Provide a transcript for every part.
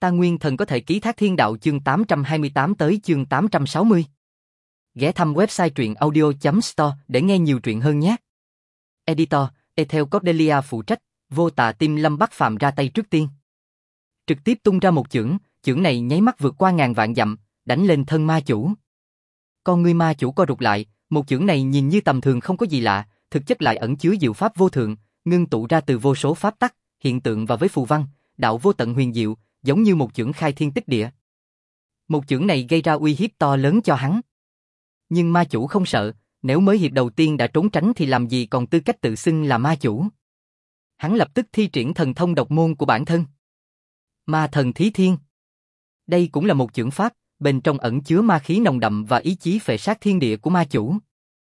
Ta nguyên thần có thể ký thác thiên đạo chương 828 tới chương 860. Ghé thăm website truyện audio.store để nghe nhiều truyện hơn nhé. Editor, Ethel Cordelia phụ trách, vô tà tim Lâm Bắc Phàm ra tay trước tiên. Trực tiếp tung ra một chưởng, chưởng này nháy mắt vượt qua ngàn vạn dặm, đánh lên thân ma chủ. Con ngươi ma chủ co rụt lại, một chưởng này nhìn như tầm thường không có gì lạ, thực chất lại ẩn chứa diệu pháp vô thượng, ngưng tụ ra từ vô số pháp tắc, hiện tượng và với phù văn, đạo vô tận huyền diệu, giống như một chưởng khai thiên tích địa. Một chưởng này gây ra uy hiếp to lớn cho hắn. Nhưng ma chủ không sợ, nếu mới hiệp đầu tiên đã trốn tránh thì làm gì còn tư cách tự xưng là ma chủ. Hắn lập tức thi triển thần thông độc môn của bản thân. Ma thần thí thiên. Đây cũng là một chưởng pháp, bên trong ẩn chứa ma khí nồng đậm và ý chí phệ sát thiên địa của ma chủ.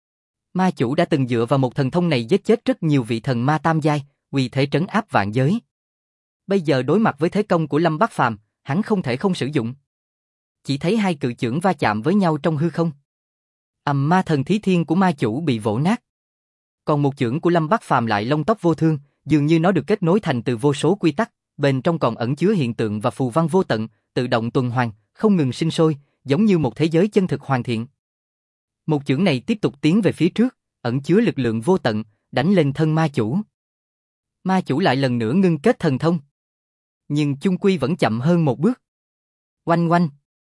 Ma chủ đã từng dựa vào một thần thông này giết chết rất nhiều vị thần ma tam giai, uy thế trấn áp vạn giới. Bây giờ đối mặt với thế công của Lâm Bắc Phàm, hắn không thể không sử dụng. Chỉ thấy hai cự chưởng va chạm với nhau trong hư không. Ma thần thí thiên của ma chủ bị vỗ nát. Còn một chưởng của Lâm Bắc Phàm lại lông tóc vô thương, dường như nó được kết nối thành từ vô số quy tắc, bên trong còn ẩn chứa hiện tượng và phù văn vô tận, tự động tuần hoàn, không ngừng sinh sôi, giống như một thế giới chân thực hoàn thiện. Một chưởng này tiếp tục tiến về phía trước, ẩn chứa lực lượng vô tận, đánh lên thân ma chủ. Ma chủ lại lần nữa ngưng kết thần thông. Nhưng chung quy vẫn chậm hơn một bước. Oanh oanh.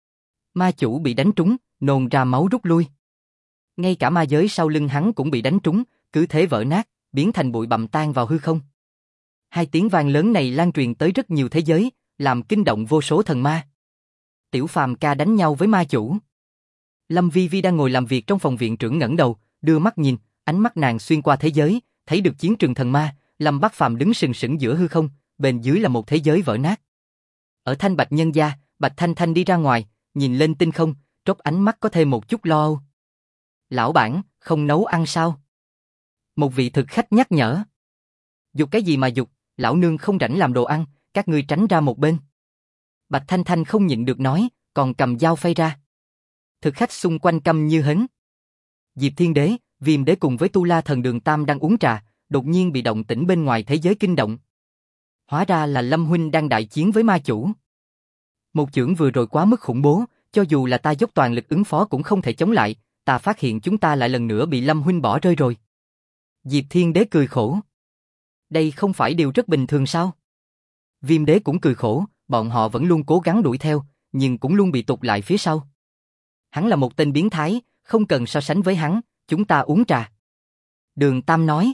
Ma chủ bị đánh trúng, nôn ra máu rút lui. Ngay cả ma giới sau lưng hắn cũng bị đánh trúng, cứ thế vỡ nát, biến thành bụi bặm tan vào hư không. Hai tiếng vang lớn này lan truyền tới rất nhiều thế giới, làm kinh động vô số thần ma. Tiểu Phàm ca đánh nhau với ma chủ. Lâm Vi Vi đang ngồi làm việc trong phòng viện trưởng ngẩng đầu, đưa mắt nhìn, ánh mắt nàng xuyên qua thế giới, thấy được chiến trường thần ma, Lâm Bắc Phàm đứng sừng sững giữa hư không, bên dưới là một thế giới vỡ nát. Ở Thanh Bạch nhân gia, Bạch Thanh Thanh đi ra ngoài, nhìn lên tinh không, tróc ánh mắt có thêm một chút lo âu. Lão bản, không nấu ăn sao? Một vị thực khách nhắc nhở. Dục cái gì mà dục, lão nương không rảnh làm đồ ăn, các ngươi tránh ra một bên. Bạch Thanh Thanh không nhịn được nói, còn cầm dao phay ra. Thực khách xung quanh câm như hến. Diệp Thiên Đế, Viêm Đế cùng với Tu La Thần Đường Tam đang uống trà, đột nhiên bị động tĩnh bên ngoài thế giới kinh động. Hóa ra là Lâm huynh đang đại chiến với ma chủ. Một chưởng vừa rồi quá mức khủng bố, cho dù là ta dốc toàn lực ứng phó cũng không thể chống lại, ta phát hiện chúng ta lại lần nữa bị Lâm huynh bỏ rơi rồi. Diệp Thiên Đế cười khổ. Đây không phải điều rất bình thường sao? Viêm Đế cũng cười khổ, bọn họ vẫn luôn cố gắng đuổi theo, nhưng cũng luôn bị tụt lại phía sau. Hắn là một tên biến thái, không cần so sánh với hắn, chúng ta uống trà. Đường Tam nói.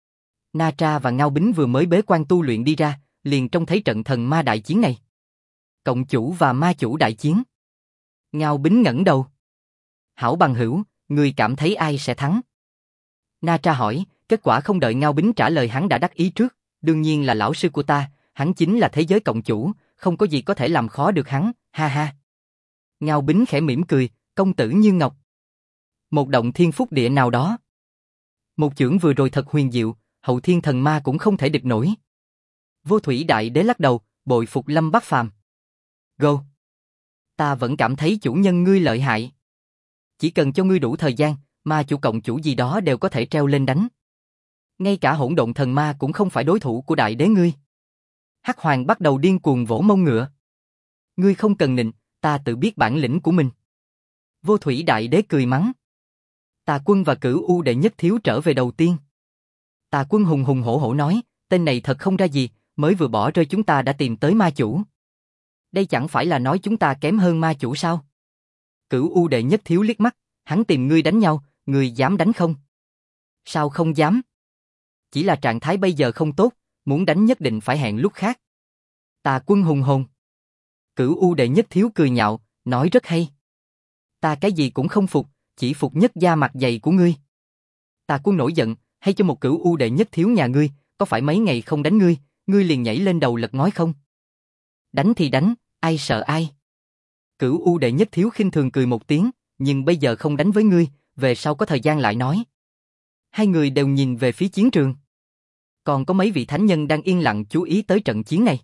Na Tra và Ngao Bính vừa mới bế quan tu luyện đi ra, liền trông thấy trận thần ma đại chiến này. Cộng chủ và ma chủ đại chiến. Ngao Bính ngẩng đầu. Hảo bằng hữu, ngươi cảm thấy ai sẽ thắng? Na Tra hỏi, kết quả không đợi Ngao Bính trả lời hắn đã đắc ý trước, đương nhiên là lão sư của ta, hắn chính là thế giới cộng chủ, không có gì có thể làm khó được hắn, ha ha. Ngao Bính khẽ mỉm cười, công tử như ngọc. Một động thiên phúc địa nào đó. Một chưởng vừa rồi thật huyền diệu, hậu thiên thần ma cũng không thể địch nổi. Vô Thủy Đại Đế lắc đầu, bội phục Lâm Bắc Phàm. Go. Ta vẫn cảm thấy chủ nhân ngươi lợi hại. Chỉ cần cho ngươi đủ thời gian, ma chủ cộng chủ gì đó đều có thể treo lên đánh. Ngay cả hỗn độn thần ma cũng không phải đối thủ của đại đế ngươi. Hắc Hoàng bắt đầu điên cuồng vỗ mông ngựa. Ngươi không cần nịnh, ta tự biết bản lĩnh của mình. Vô Thủy Đại Đế cười mắng. Tà Quân và Cửu U đệ nhất thiếu trở về đầu tiên. Tà Quân hùng hùng hổ hổ nói, tên này thật không ra gì, mới vừa bỏ rơi chúng ta đã tìm tới ma chủ. Đây chẳng phải là nói chúng ta kém hơn ma chủ sao? Cửu U đệ nhất thiếu liếc mắt, hắn tìm ngươi đánh nhau, ngươi dám đánh không? Sao không dám? Chỉ là trạng thái bây giờ không tốt, muốn đánh nhất định phải hẹn lúc khác. Tà Quân hùng hồn. Cửu U đệ nhất thiếu cười nhạo, nói rất hay. Ta cái gì cũng không phục, chỉ phục nhất da mặt dày của ngươi. Tà Quân nổi giận, hay cho một Cửu U đệ nhất thiếu nhà ngươi, có phải mấy ngày không đánh ngươi, ngươi liền nhảy lên đầu lật ngói không? Đánh thì đánh, ai sợ ai? Cửu U đệ nhất thiếu khinh thường cười một tiếng, nhưng bây giờ không đánh với ngươi, về sau có thời gian lại nói. Hai người đều nhìn về phía chiến trường. Còn có mấy vị thánh nhân đang yên lặng chú ý tới trận chiến này.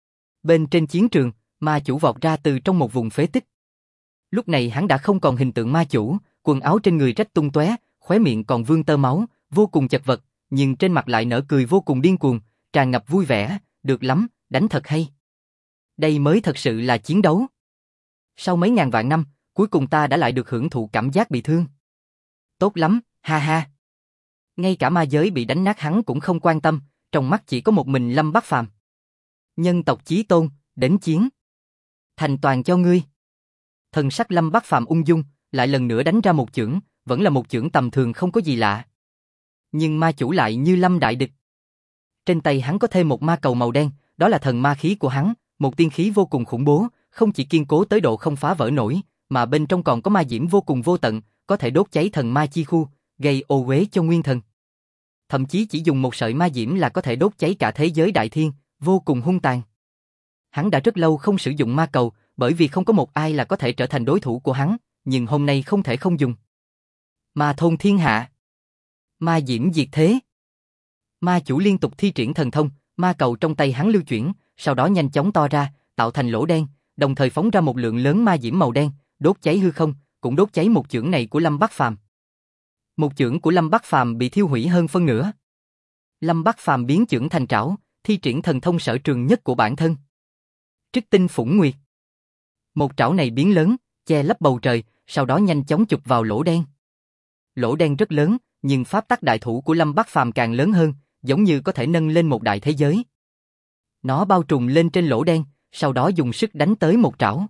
Bên trên chiến trường, ma chủ vọt ra từ trong một vùng phế tích. Lúc này hắn đã không còn hình tượng ma chủ, quần áo trên người rách tung tóe, khóe miệng còn vương tơ máu, vô cùng chật vật, nhưng trên mặt lại nở cười vô cùng điên cuồng, tràn ngập vui vẻ, được lắm, đánh thật hay. Đây mới thật sự là chiến đấu. Sau mấy ngàn vạn năm, cuối cùng ta đã lại được hưởng thụ cảm giác bị thương. Tốt lắm, ha ha. Ngay cả ma giới bị đánh nát hắn cũng không quan tâm, trong mắt chỉ có một mình Lâm Bắc Phàm. Nhân tộc chí tôn, đến chiến. Thành toàn cho ngươi. Thần sắc Lâm Bắc Phàm ung dung, lại lần nữa đánh ra một chưởng, vẫn là một chưởng tầm thường không có gì lạ. Nhưng ma chủ lại như lâm đại địch. Trên tay hắn có thêm một ma cầu màu đen, đó là thần ma khí của hắn, một tiên khí vô cùng khủng bố, không chỉ kiên cố tới độ không phá vỡ nổi, mà bên trong còn có ma diễm vô cùng vô tận, có thể đốt cháy thần ma chi khu, gây ô uế cho nguyên thần. Thậm chí chỉ dùng một sợi ma diễm là có thể đốt cháy cả thế giới đại thiên, vô cùng hung tàn. Hắn đã rất lâu không sử dụng ma cầu, bởi vì không có một ai là có thể trở thành đối thủ của hắn, nhưng hôm nay không thể không dùng. Ma thôn thiên hạ. Ma diễm diệt thế. Ma chủ liên tục thi triển thần thông, ma cầu trong tay hắn lưu chuyển, sau đó nhanh chóng to ra, tạo thành lỗ đen, đồng thời phóng ra một lượng lớn ma diễm màu đen, đốt cháy hư không, cũng đốt cháy một chưởng này của Lâm Bắc Phàm. Một chưởng của Lâm Bắc Phàm bị thiêu hủy hơn phân nửa. Lâm Bắc Phàm biến chưởng thành trảo, thi triển thần thông sở trường nhất của bản thân. Trích tinh phủng nguyệt. Một trảo này biến lớn, che lấp bầu trời, sau đó nhanh chóng chụp vào lỗ đen. Lỗ đen rất lớn, nhưng pháp tắc đại thủ của Lâm Bắc Phàm càng lớn hơn, giống như có thể nâng lên một đại thế giới. Nó bao trùm lên trên lỗ đen, sau đó dùng sức đánh tới một trảo.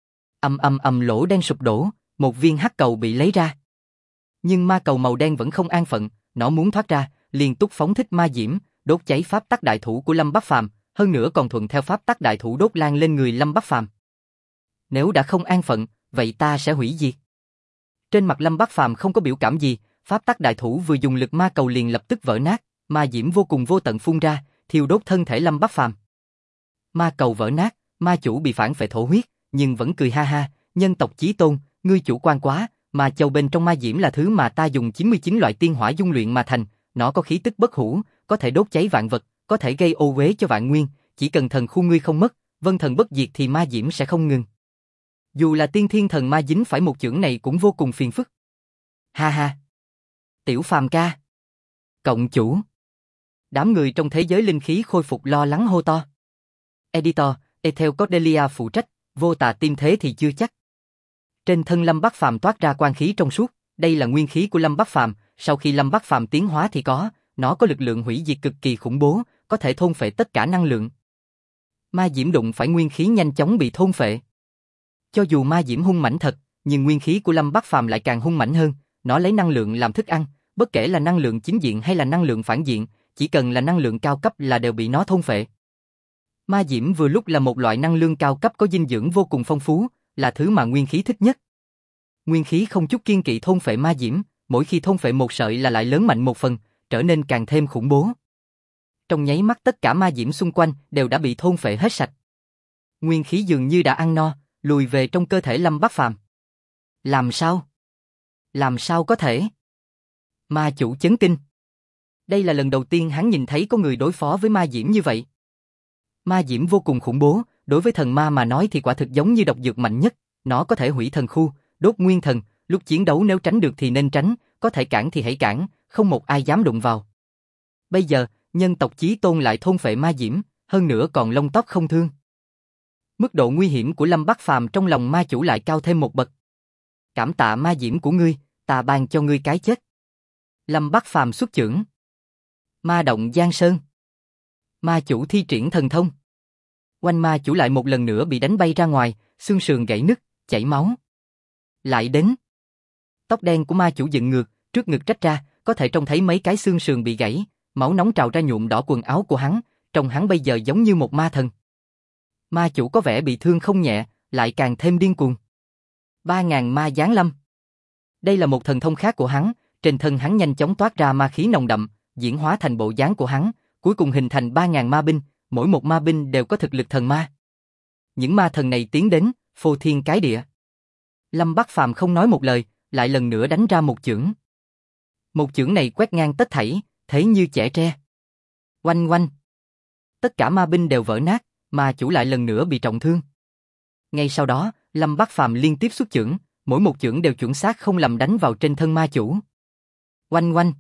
Ầm lỗ đen sụp đổ, một viên hắc cầu bị lấy ra. Nhưng ma cầu màu đen vẫn không an phận, nó muốn thoát ra, liên tục phóng thích ma diễm, đốt cháy pháp tắc đại thủ của Lâm Bắc Phàm, hơn nữa còn thuận theo pháp tắc đại thủ đốt lan lên người Lâm Bắc Phàm. Nếu đã không an phận, vậy ta sẽ hủy diệt. Trên mặt Lâm Bắc Phàm không có biểu cảm gì, pháp tắc đại thủ vừa dùng lực ma cầu liền lập tức vỡ nát, ma diễm vô cùng vô tận phun ra, thiêu đốt thân thể Lâm Bắc Phàm. Ma cầu vỡ nát, ma chủ bị phản phệ thổ huyết, nhưng vẫn cười ha ha, nhân tộc chí tôn, ngươi chủ quan quá, ma châu bên trong ma diễm là thứ mà ta dùng 99 loại tiên hỏa dung luyện mà thành, nó có khí tức bất hủ, có thể đốt cháy vạn vật, có thể gây ô uế cho vạn nguyên, chỉ cần thần khu ngươi không mất, vân thần bất diệt thì ma diễm sẽ không ngừng. Dù là tiên thiên thần ma dính phải một chưởng này cũng vô cùng phiền phức. Ha ha. Tiểu Phàm ca. Cộng chủ. Đám người trong thế giới linh khí khôi phục lo lắng hô to. Editor, Ethel Cordelia phụ trách, vô tà tim thế thì chưa chắc. Trên thân Lâm Bắc Phàm toát ra quang khí trong suốt, đây là nguyên khí của Lâm Bắc Phàm, sau khi Lâm Bắc Phàm tiến hóa thì nó có lực lượng hủy diệt cực kỳ khủng bố, có thể thôn phệ tất cả năng lượng. Ma diễm đụng phải nguyên khí nhanh chóng bị thôn phệ. Cho dù ma diễm hung mãnh thật, nhưng nguyên khí của Lâm Bắc Phàm lại càng hung mãnh hơn, nó lấy năng lượng làm thức ăn, bất kể là năng lượng chính diện hay là năng lượng phản diện, chỉ cần là năng lượng cao cấp là đều bị nó thôn phệ. Ma diễm vừa lúc là một loại năng lượng cao cấp có dinh dưỡng vô cùng phong phú, là thứ mà nguyên khí thích nhất. Nguyên khí không chút kiêng kỵ thôn phệ ma diễm, mỗi khi thôn phệ một sợi là lại lớn mạnh một phần, trở nên càng thêm khủng bố. Trong nháy mắt tất cả ma diễm xung quanh đều đã bị thôn phệ hết sạch. Nguyên khí dường như đã ăn no, lùi về trong cơ thể Lâm Bắc Phàm. Làm sao? Làm sao có thể? Ma chủ chấn kinh. Đây là lần đầu tiên hắn nhìn thấy có người đối phó với ma diễm như vậy. Ma diễm vô cùng khủng bố, đối với thần ma mà nói thì quả thực giống như độc dược mạnh nhất, nó có thể hủy thần khu, đốt nguyên thần, lúc chiến đấu nếu tránh được thì nên tránh, có thể cản thì hãy cản, không một ai dám đụng vào. Bây giờ, nhân tộc chí tôn lại thôn phệ ma diễm, hơn nữa còn lông tóc không thương. Mức độ nguy hiểm của Lâm Bắc Phàm trong lòng ma chủ lại cao thêm một bậc. Cảm tạ ma diễm của ngươi, ta ban cho ngươi cái chết. Lâm Bắc Phàm xuất chưởng. Ma động Giang Sơn. Ma chủ thi triển thần thông. Oanh ma chủ lại một lần nữa bị đánh bay ra ngoài, xương sườn gãy nứt, chảy máu. Lại đến. Tóc đen của ma chủ dựng ngược, trước ngực rách ra, có thể trông thấy mấy cái xương sườn bị gãy, máu nóng trào ra nhuộm đỏ quần áo của hắn, trông hắn bây giờ giống như một ma thần. Ma chủ có vẻ bị thương không nhẹ, lại càng thêm điên cuồng. 3000 ma giáng lâm. Đây là một thần thông khác của hắn, trên thân hắn nhanh chóng toát ra ma khí nồng đậm, diễn hóa thành bộ dáng của hắn, cuối cùng hình thành 3000 ma binh, mỗi một ma binh đều có thực lực thần ma. Những ma thần này tiến đến, phô thiên cái địa. Lâm Bắc Phàm không nói một lời, lại lần nữa đánh ra một chưởng. Một chưởng này quét ngang tất thảy, thế như chẻ tre. Oanh oanh. Tất cả ma binh đều vỡ nát, ma chủ lại lần nữa bị trọng thương. Ngay sau đó, Lâm Bắc Phàm liên tiếp xuất chưởng, mỗi một chưởng đều chuẩn xác không lầm đánh vào trên thân ma chủ. Oanh oanh.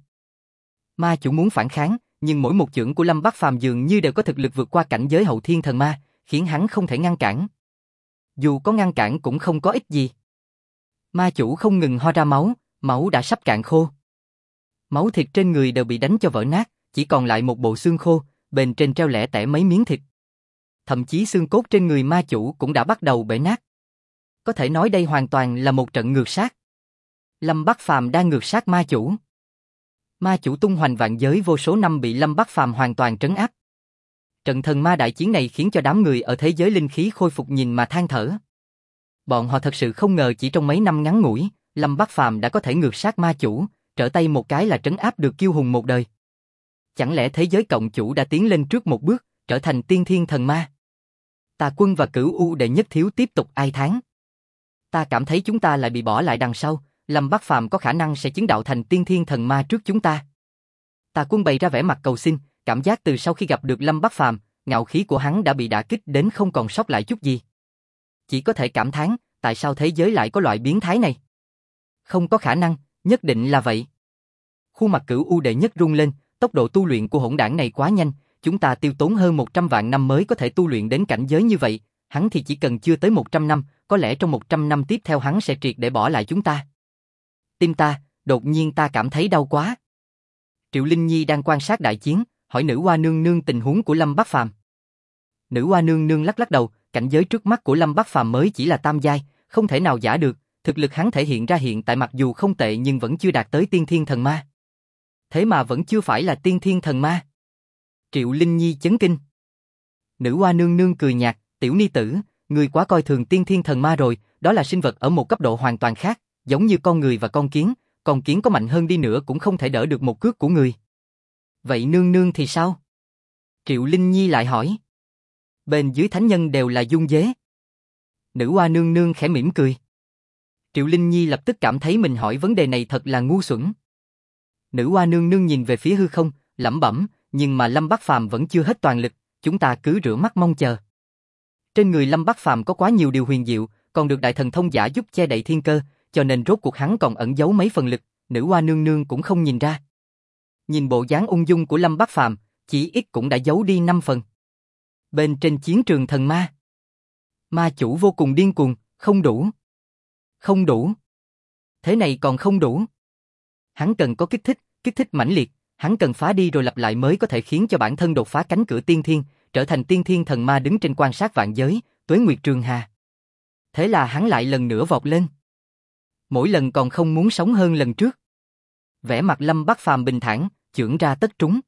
Ma chủ muốn phản kháng, nhưng mỗi một chưởng của Lâm Bắc Phàm dường như đều có thực lực vượt qua cảnh giới hậu thiên thần ma, khiến hắn không thể ngăn cản. Dù có ngăn cản cũng không có ích gì. Ma chủ không ngừng ho ra máu, máu đã sắp cạn khô. Máu thịt trên người đều bị đánh cho vỡ nát, chỉ còn lại một bộ xương khô, bên trên treo lẻ tẻ mấy miếng thịt. Thậm chí xương cốt trên người ma chủ cũng đã bắt đầu bể nát. Có thể nói đây hoàn toàn là một trận ngược sát. Lâm Bắc Phàm đang ngược sát ma chủ. Ma chủ tung hoành vạn giới vô số năm bị Lâm Bắc Phàm hoàn toàn trấn áp. Trận thần ma đại chiến này khiến cho đám người ở thế giới linh khí khôi phục nhìn mà than thở. Bọn họ thật sự không ngờ chỉ trong mấy năm ngắn ngủi, Lâm Bắc Phàm đã có thể ngược sát ma chủ, trở tay một cái là trấn áp được kiêu hùng một đời. Chẳng lẽ thế giới cộng chủ đã tiến lên trước một bước, trở thành tiên thiên thần ma? Tà Quân và Cửu U đệ nhất thiếu tiếp tục ai thán. Ta cảm thấy chúng ta lại bị bỏ lại đằng sau, Lâm Bắc Phàm có khả năng sẽ chứng đạo thành tiên thiên thần ma trước chúng ta. Tà Quân bày ra vẻ mặt cầu xin, cảm giác từ sau khi gặp được Lâm Bắc Phàm, ngạo khí của hắn đã bị đả kích đến không còn sót lại chút gì. Chỉ có thể cảm thán, tại sao thế giới lại có loại biến thái này? Không có khả năng, nhất định là vậy. Khuôn mặt Cửu U đệ nhất rung lên, tốc độ tu luyện của hỗn đảng này quá nhanh, chúng ta tiêu tốn hơn 100 vạn năm mới có thể tu luyện đến cảnh giới như vậy, hắn thì chỉ cần chưa tới 100 năm, có lẽ trong 100 năm tiếp theo hắn sẽ triệt để bỏ lại chúng ta. Tim ta, đột nhiên ta cảm thấy đau quá. Triệu Linh Nhi đang quan sát đại chiến, hỏi Nữ Hoa nương nương tình huống của Lâm Bắc Phàm. Nữ Hoa nương nương lắc lắc đầu, cảnh giới trước mắt của Lâm Bắc Phàm mới chỉ là tam giai, không thể nào giả được, thực lực hắn thể hiện ra hiện tại mặc dù không tệ nhưng vẫn chưa đạt tới tiên thiên thần ma. Thế mà vẫn chưa phải là tiên thiên thần ma. Triệu Linh Nhi chấn kinh. Nữ Hoa nương nương cười nhạt, tiểu ni tử, ngươi quá coi thường tiên thiên thần ma rồi, đó là sinh vật ở một cấp độ hoàn toàn khác, giống như con người và con kiến có mạnh hơn đi nữa cũng không thể đỡ được một cước của người. Vậy nương nương thì sao? Triệu Linh Nhi lại hỏi. Bên dưới thánh nhân đều là dung dế. Nữ Hoa nương nương khẽ mỉm cười. Triệu Linh Nhi lập tức cảm thấy mình hỏi vấn đề này thật là ngu xuẩn. Nữ Hoa nương nương nhìn về phía hư không, lẩm bẩm, nhưng mà Lâm Bắc Phàm vẫn chưa hết toàn lực, chúng ta cứ rửa mắt mong chờ. Trên người Lâm Bắc Phàm có quá nhiều điều huyền diệu, còn được đại thần thông giả giúp che đậy thiên cơ, cho nên rốt cuộc hắn còn ẩn giấu mấy phần lực, Nữ Hoa nương nương cũng không nhìn ra. Nhìn bộ dáng ung dung của Lâm Bắc Phàm, chỉ ít cũng đã giấu đi 5 phần. Bên trên chiến trường thần ma, ma chủ vô cùng điên cuồng, không đủ. Không đủ. Thế này còn không đủ. Hắn cần có kích thích mãnh liệt, hắn cần phá đi rồi lặp lại mới có thể khiến cho bản thân đột phá cánh cửa tiên thiên, trở thành tiên thiên thần ma đứng trên quan sát vạn giới, tuế nguyệt trường hà. Thế là hắn lại lần nữa vọt lên. Mỗi lần còn không muốn sống hơn lần trước. Vẻ mặt Lâm Bắc Phàm bình thản, chưởng ra tất trúng.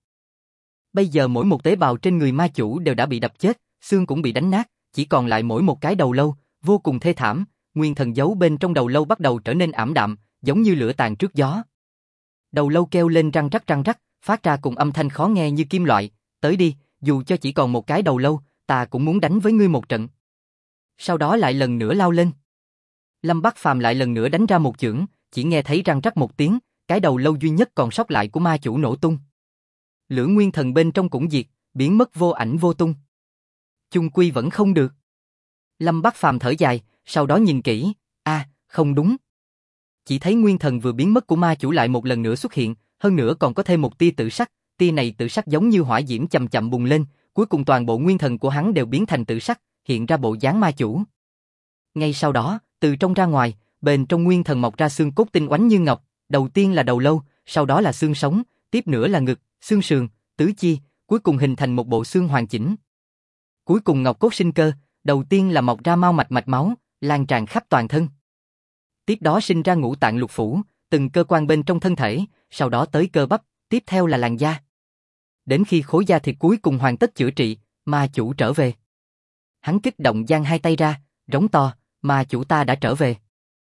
Bây giờ mỗi một tế bào trên người ma chủ đều đã bị đập chết, xương cũng bị đánh nát, chỉ còn lại mỗi một cái đầu lâu, vô cùng thê thảm, nguyên thần giấu bên trong đầu lâu bắt đầu trở nên ảm đạm, giống như lửa tàn trước gió. Đầu lâu kêu lên răng rắc, phát ra cùng âm thanh khó nghe như kim loại, tới đi, dù cho chỉ còn một cái đầu lâu, ta cũng muốn đánh với ngươi một trận. Sau đó lại lần nữa lao lên. Lâm Bắc Phàm lại lần nữa đánh ra một chưởng, chỉ nghe thấy răng rắc một tiếng, cái đầu lâu duy nhất còn sót lại của ma chủ nổ tung. Lửa nguyên thần bên trong cũng diệt, biến mất vô ảnh vô tung. Chung quy vẫn không được. Lâm Bắc Phàm thở dài, sau đó nhìn kỹ, không đúng. Chỉ thấy nguyên thần vừa biến mất của ma chủ lại một lần nữa xuất hiện, hơn nữa còn có thêm một tia tử sắc, tia này tử sắc giống như hỏa diễm chậm chậm bùng lên, cuối cùng toàn bộ nguyên thần của hắn đều biến thành tử sắc, hiện ra bộ dáng ma chủ. Ngay sau đó, từ trong ra ngoài, bên trong nguyên thần mọc ra xương cốt tinh oánh như ngọc, đầu tiên là đầu lâu, sau đó là xương sống, tiếp nữa là ngực, xương sườn, tứ chi, cuối cùng hình thành một bộ xương hoàn chỉnh. Cuối cùng ngọc cốt sinh cơ, đầu tiên là mọc ra mao mạch mạch máu, lan tràn khắp toàn thân. Tiếp đó sinh ra ngũ tạng lục phủ, từng cơ quan bên trong thân thể, sau đó tới cơ bắp, tiếp theo là làn da. Đến khi khối da thịt cuối cùng hoàn tất chữa trị, ma chủ trở về. Hắn kích động giang hai tay ra, rống to, ma chủ ta đã trở về.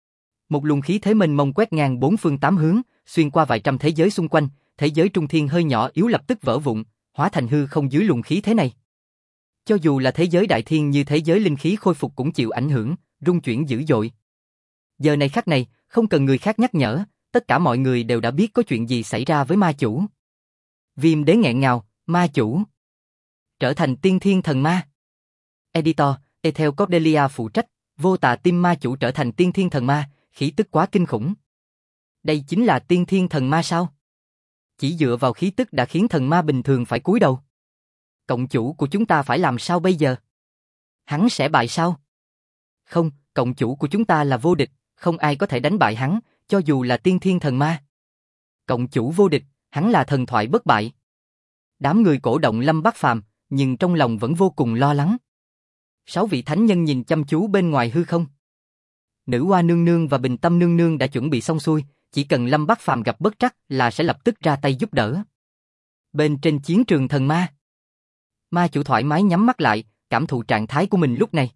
Một luồng khí thế mênh mông quét ngang bốn phương tám hướng, xuyên qua vài trăm thế giới xung quanh, thế giới trung thiên hơi nhỏ yếu lập tức vỡ vụn, hóa thành hư không dưới luồng khí thế này. Cho dù là thế giới đại thiên như thế giới linh khí khôi phục cũng chịu ảnh hưởng, rung chuyển dữ dội. Giờ này khắc này, không cần người khác nhắc nhở, tất cả mọi người đều đã biết có chuyện gì xảy ra với ma chủ. Viêm đế nghẹn ngào, ma chủ trở thành tiên thiên thần ma. Editor, Ethel Cordelia phụ trách, vô tà tim ma chủ trở thành tiên thiên thần ma, khí tức quá kinh khủng. Đây chính là tiên thiên thần ma sao? Chỉ dựa vào khí tức đã khiến thần ma bình thường phải cúi đầu. Cộng chủ của chúng ta phải làm sao bây giờ? Hắn sẽ bại sao? Không, cộng chủ của chúng ta là vô địch, không ai có thể đánh bại hắn, cho dù là tiên thiên thần ma. Cộng chủ vô địch, hắn là thần thoại bất bại. Đám người cổ động Lâm Bắc Phàm, nhưng trong lòng vẫn vô cùng lo lắng. 6 vị thánh nhân nhìn chăm chú bên ngoài hư không. Nữ Hoa nương nương và Bình Tâm nương nương đã chuẩn bị xong xuôi, chỉ cần Lâm Bắc Phàm gặp bất trắc là sẽ lập tức ra tay giúp đỡ. Bên trên chiến trường thần ma, ma chủ thoải mái nhắm mắt lại, cảm thụ trạng thái của mình lúc này.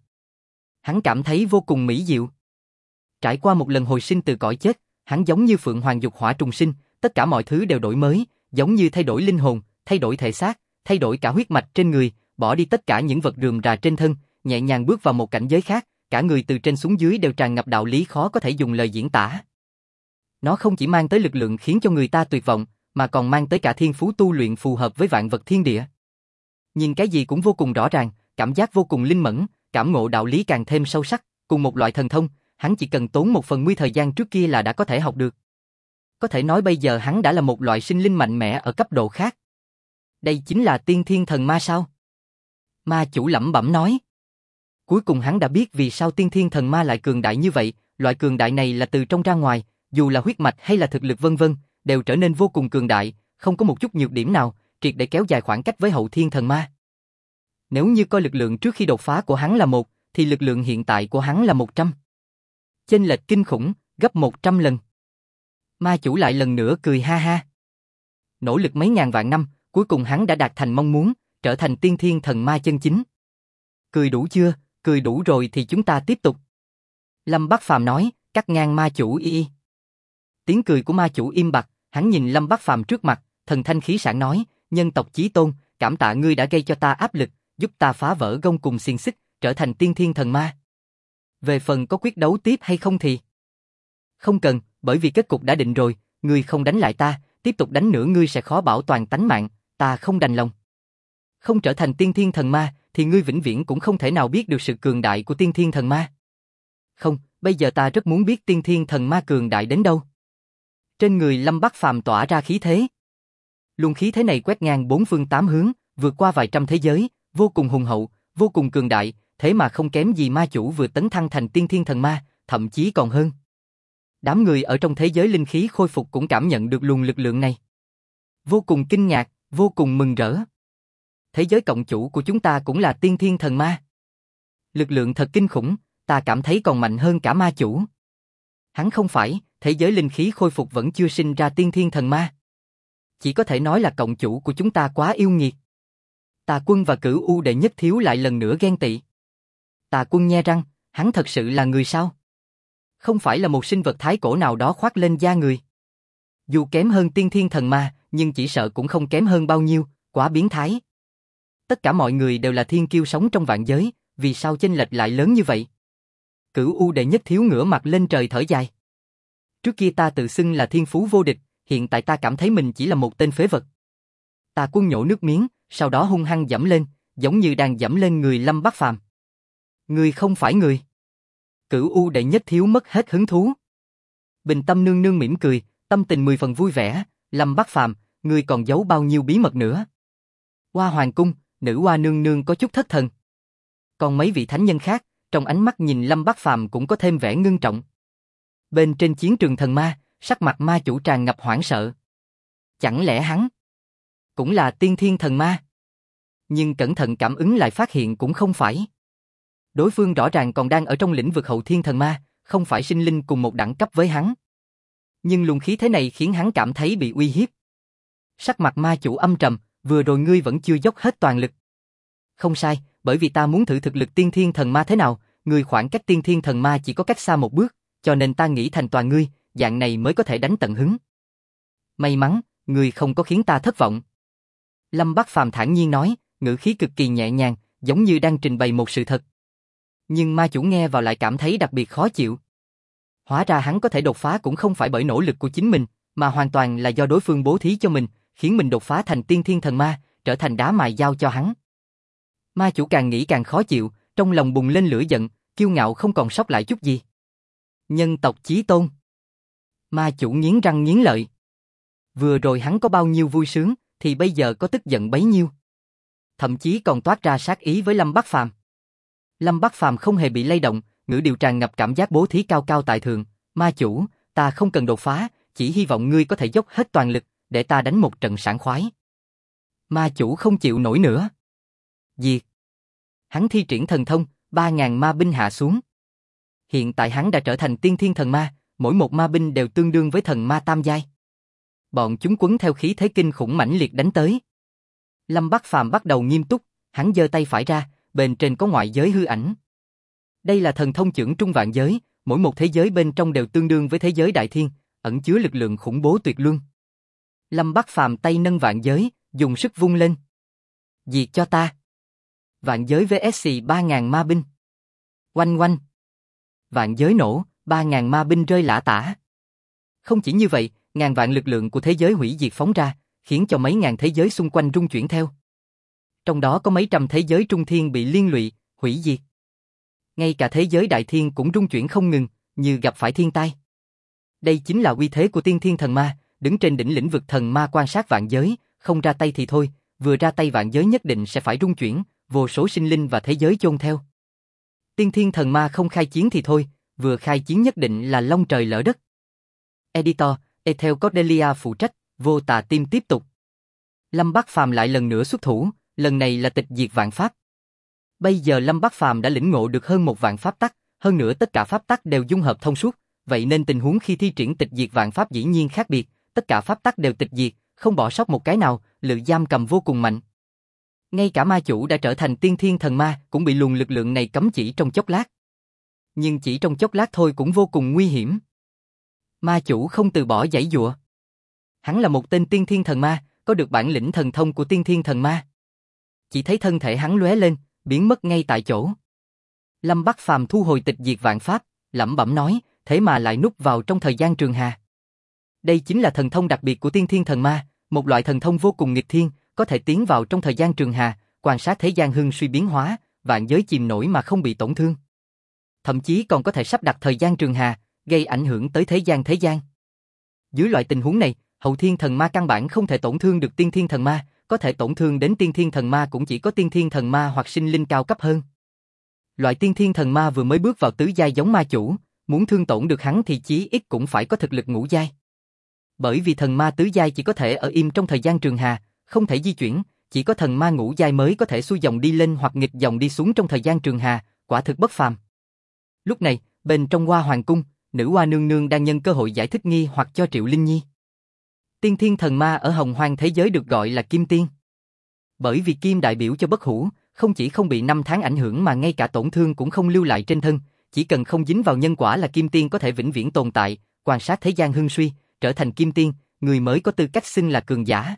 Hắn cảm thấy vô cùng mỹ diệu. Trải qua một lần hồi sinh từ cõi chết, hắn giống như phượng hoàng dục hỏa trùng sinh, tất cả mọi thứ đều đổi mới, giống như thay đổi linh hồn, thay đổi thể xác, thay đổi cả huyết mạch trên người, bỏ đi tất cả những vật rườm rà trên thân, nhẹ nhàng bước vào một cảnh giới khác, cả người từ trên xuống dưới đều tràn ngập đạo lý khó có thể dùng lời diễn tả. Nó không chỉ mang tới lực lượng khiến cho người ta tuyệt vọng, mà còn mang tới cả thiên phú tu luyện phù hợp với vạn vật thiên địa. Nhìn cái gì cũng vô cùng rõ ràng, cảm giác vô cùng linh mẫn, cảm ngộ đạo lý càng thêm sâu sắc, cùng một loại thần thông, hắn chỉ cần tốn 1/10 thời gian trước kia là đã có thể học được. Có thể nói bây giờ hắn đã là một loại sinh linh mạnh mẽ ở cấp độ khác. Đây chính là tiên thiên thần ma sao? Ma chủ lẩm bẩm nói. Cuối cùng hắn đã biết vì sao tiên thiên thần ma lại cường đại như vậy, loại cường đại này là từ trong ra ngoài, dù là huyết mạch hay là thực lực vân vân, đều trở nên vô cùng cường đại, không có một chút nhược điểm nào, triệt để kéo dài khoảng cách với hậu thiên thần ma. Nếu như coi lực lượng trước khi đột phá của hắn là 1, thì lực lượng hiện tại của hắn là 100. Chênh lệch kinh khủng, gấp 100 lần. Ma chủ lại lần nữa cười ha ha. Nỗ lực mấy ngàn vạn năm, cuối cùng hắn đã đạt thành mong muốn, trở thành tiên thiên thần ma chân chính. Cười đủ chưa? Cười đủ rồi thì chúng ta tiếp tục. Lâm Bắc Phàm nói, cắt ngang ma chủ y. Tiếng cười của ma chủ im bặt, hắn nhìn Lâm Bắc Phàm trước mặt, thần thanh khí sảng nói, nhân tộc chí tôn, cảm tạ ngươi đã gây cho ta áp lực, giúp ta phá vỡ gông cùm xiềng xích, trở thành tiên thiên thần ma. Về phần có quyết đấu tiếp hay không thì không cần, bởi vì kết cục đã định rồi, ngươi không đánh lại ta, tiếp tục đánh nữa ngươi sẽ khó bảo toàn tánh mạng, ta không đành lòng. Không trở thành tiên thiên thần ma, thì ngươi vĩnh viễn cũng không thể nào biết được sự cường đại của tiên thiên thần ma. Không, bây giờ ta rất muốn biết tiên thiên thần ma cường đại đến đâu. Trên người Lâm Bắc Phàm tỏa ra khí thế. Luồng khí thế này quét ngang 4 phương 8 hướng, vượt qua vài trăm thế giới, vô cùng hùng hậu, vô cùng cường đại, thế mà không kém gì ma chủ vừa tấn thăng thành tiên thiên thần ma, thậm chí còn hơn. Đám người ở trong thế giới linh khí khôi phục cũng cảm nhận được luồng lực lượng này. Vô cùng kinh ngạc, vô cùng mừng rỡ. Thế giới cộng chủ của chúng ta cũng là tiên thiên thần ma. Lực lượng thật kinh khủng, ta cảm thấy còn mạnh hơn cả ma chủ. Hắn không phải, thế giới linh khí khôi phục vẫn chưa sinh ra tiên thiên thần ma. Chỉ có thể nói là cộng chủ của chúng ta quá yêu nghiệt. Tà Quân và Cửu U đệ nhất thiếu lại lần nữa ghen tị. Tà Quân nhe răng, hắn thật sự là người sao? Không phải là một sinh vật thái cổ nào đó khoác lên da người. Dù kém hơn tiên thiên thần ma, nhưng chỉ sợ cũng không kém hơn bao nhiêu, quá biến thái. Tất cả mọi người đều là thiên kiêu sống trong vạn giới, vì sao chênh lệch lại lớn như vậy? Cửu U đệ nhất thiếu ngửa mặt lên trời thở dài. Trước kia ta tự xưng là thiên phú vô địch, hiện tại ta cảm thấy mình chỉ là một tên phế vật. Tà Quân nhổ nước miếng, sau đó hung hăng giẫm lên, giống như đang giẫm lên người Lâm Bắc Phàm. Ngươi không phải người. Cửu U đệ nhất thiếu mất hết hứng thú. Bình Tâm nương nương mỉm cười, tâm tình 10 phần vui vẻ, Lâm Bắc Phàm, ngươi còn giấu bao nhiêu bí mật nữa? Hoa Hoàng cung, Nữ Hoa nương nương có chút thất thần. Còn mấy vị thánh nhân khác, trong ánh mắt nhìn Lâm Bắc Phàm cũng có thêm vẻ ngưng trọng. Bên trên chiến trường thần ma, sắc mặt ma chủ tràn ngập hoảng sợ. Chẳng lẽ hắn cũng là tiên thiên thần ma? Nhưng cẩn thận cảm ứng lại phát hiện cũng không phải. Đối phương rõ ràng còn đang ở trong lĩnh vực hậu thiên thần ma, không phải sinh linh cùng một đẳng cấp với hắn. Nhưng luồng khí thế này khiến hắn cảm thấy bị uy hiếp. Sắc mặt ma chủ âm trầm, vừa rồi ngươi vẫn chưa dốc hết toàn lực. Không sai, bởi vì ta muốn thử thực lực tiên thiên thần ma thế nào, ngươi khoảng cách tiên thiên thần ma chỉ có cách xa một bước, cho nên ta nghĩ thành toàn ngươi, dạng này mới có thể đánh tận hứng. May mắn, ngươi không có khiến ta thất vọng. Lâm Bắc Phàm thản nhiên nói, ngữ khí cực kỳ nhẹ nhàng, giống như đang trình bày một sự thật. Nhưng ma chủ nghe vào lại cảm thấy đặc biệt khó chịu. Hóa ra hắn có thể đột phá cũng không phải bởi nỗ lực của chính mình, mà hoàn toàn là do đối phương bố thí cho mình, khiến mình đột phá thành tiên thiên thần ma, trở thành đá mài dao cho hắn. Ma chủ càng nghĩ càng khó chịu, trong lòng bùng lên lửa giận, kiêu ngạo không còn sót lại chút gì. Nhân tộc chí tôn. Ma chủ nghiến răng nghiến lợi. Vừa rồi hắn có bao nhiêu vui sướng, thì bây giờ có tức giận bấy nhiêu. Thậm chí còn toát ra sát ý với Lâm Bắc Phàm. Lâm Bắc Phàm không hề bị lay động, ngữ điệu tràn ngập cảm giác bố thí cao cao tại thượng. Ma chủ, ta không cần đột phá, chỉ hy vọng ngươi có thể dốc hết toàn lực, để ta đánh một trận sảng khoái. Ma chủ không chịu nổi nữa. Diệt. Hắn thi triển thần thông, 3.000 ma binh hạ xuống. Hiện tại hắn đã trở thành tiên thiên thần ma, mỗi một ma binh đều tương đương với thần ma tam giai. Bọn chúng quấn theo khí thế kinh khủng mãnh liệt đánh tới. Lâm Bắc Phàm bắt đầu nghiêm túc, hắn giơ tay phải ra, bên trên có ngoại giới hư ảnh. Đây là thần thông chưởng trung vạn giới, mỗi một thế giới bên trong đều tương đương với thế giới đại thiên, ẩn chứa lực lượng khủng bố tuyệt luân. Lâm Bắc Phàm tay nâng vạn giới, dùng sức vung lên. Diệt cho ta. Vạn giới vs 3.000 ma binh. Oanh oanh. Vạn giới nổ, 3.000 ma binh rơi lả tả. Không chỉ như vậy, ngàn vạn lực lượng của thế giới hủy diệt phóng ra, khiến cho mấy ngàn thế giới xung quanh rung chuyển theo. Trong đó có mấy trăm thế giới trung thiên bị liên lụy, hủy diệt. Ngay cả thế giới đại thiên cũng rung chuyển không ngừng, như gặp phải thiên tai. Đây chính là uy thế của tiên thiên thần ma, đứng trên đỉnh lĩnh vực thần ma quan sát vạn giới, không ra tay thì thôi, vừa ra tay vạn giới nhất định sẽ phải rung chuyển, vô số sinh linh và thế giới chôn theo. Tiên thiên thần ma không khai chiến thì thôi, vừa khai chiến nhất định là long trời lỡ đất. Editor, Ethel Cordelia phụ trách, Vô Tà Team tiếp tục. Lâm Bắc Phàm lại lần nữa xuất thủ, lần này là tịch diệt vạn pháp. Bây giờ Lâm Bắc Phàm đã lĩnh ngộ được hơn 1 vạn pháp tắc, hơn nữa tất cả pháp tắc đều dung hợp thông suốt, vậy nên tình huống khi thi triển tịch diệt vạn pháp dĩ nhiên khác biệt, tất cả pháp tắc đều tịch diệt, không bỏ sót một cái nào, lực giam cầm vô cùng mạnh. Ngay cả ma chủ đã trở thành tiên thiên thần ma cũng bị luồng lực lượng này cấm chỉ trong chốc lát. Nhưng chỉ trong chốc lát thôi cũng vô cùng nguy hiểm. Ma chủ không từ bỏ giãy giụa. Hắn là một tên tiên thiên thần ma, có được bản lĩnh thần thông của tiên thiên thần ma. Chỉ thấy thân thể hắn lóe lên, biến mất ngay tại chỗ. Lâm Bắc Phàm thu hồi tịch diệt vạn pháp, lẩm bẩm nói, thế mà lại núp vào trong thời gian trường hà. Đây chính là thần thông đặc biệt của tiên thiên thần ma, một loại thần thông vô cùng nghịch thiên, có thể tiến vào trong thời gian trường hà, quan sát thế gian hưng suy biến hóa, vạn giới chìm nổi mà không bị tổn thương. Thậm chí còn có thể sắp đặt thời gian trường hà, gây ảnh hưởng tới thế gian. Dưới loại tình huống này, hậu thiên thần ma căn bản không thể tổn thương được tiên thiên thần ma, có thể tổn thương đến tiên thiên thần ma cũng chỉ có tiên thiên thần ma hoặc sinh linh cao cấp hơn. Loại tiên thiên thần ma vừa mới bước vào tứ giai giống ma chủ, muốn thương tổn được hắn thì chí ít cũng phải có thực lực ngũ giai. Bởi vì thần ma tứ giai chỉ có thể ở im trong thời gian trường hà, không thể di chuyển, chỉ có thần ma ngũ giai mới có thể xuôi dòng đi lên hoặc nghịch dòng đi xuống trong thời gian trường hà, quả thực bất phàm. Lúc này, bên trong Hoa Hoàng cung, nữ hoa nương nương đang nhân cơ hội giải thích nghi hoặc cho Triệu Linh Nhi. Tiên thiên thần ma ở hồng hoang thế giới được gọi là kim tiên. Bởi vì kim đại biểu cho bất hủ, không chỉ không bị năm tháng ảnh hưởng mà ngay cả tổn thương cũng không lưu lại trên thân, chỉ cần không dính vào nhân quả là kim tiên có thể vĩnh viễn tồn tại, quan sát thế gian hưng suy, trở thành kim tiên, người mới có tư cách xưng là cường giả.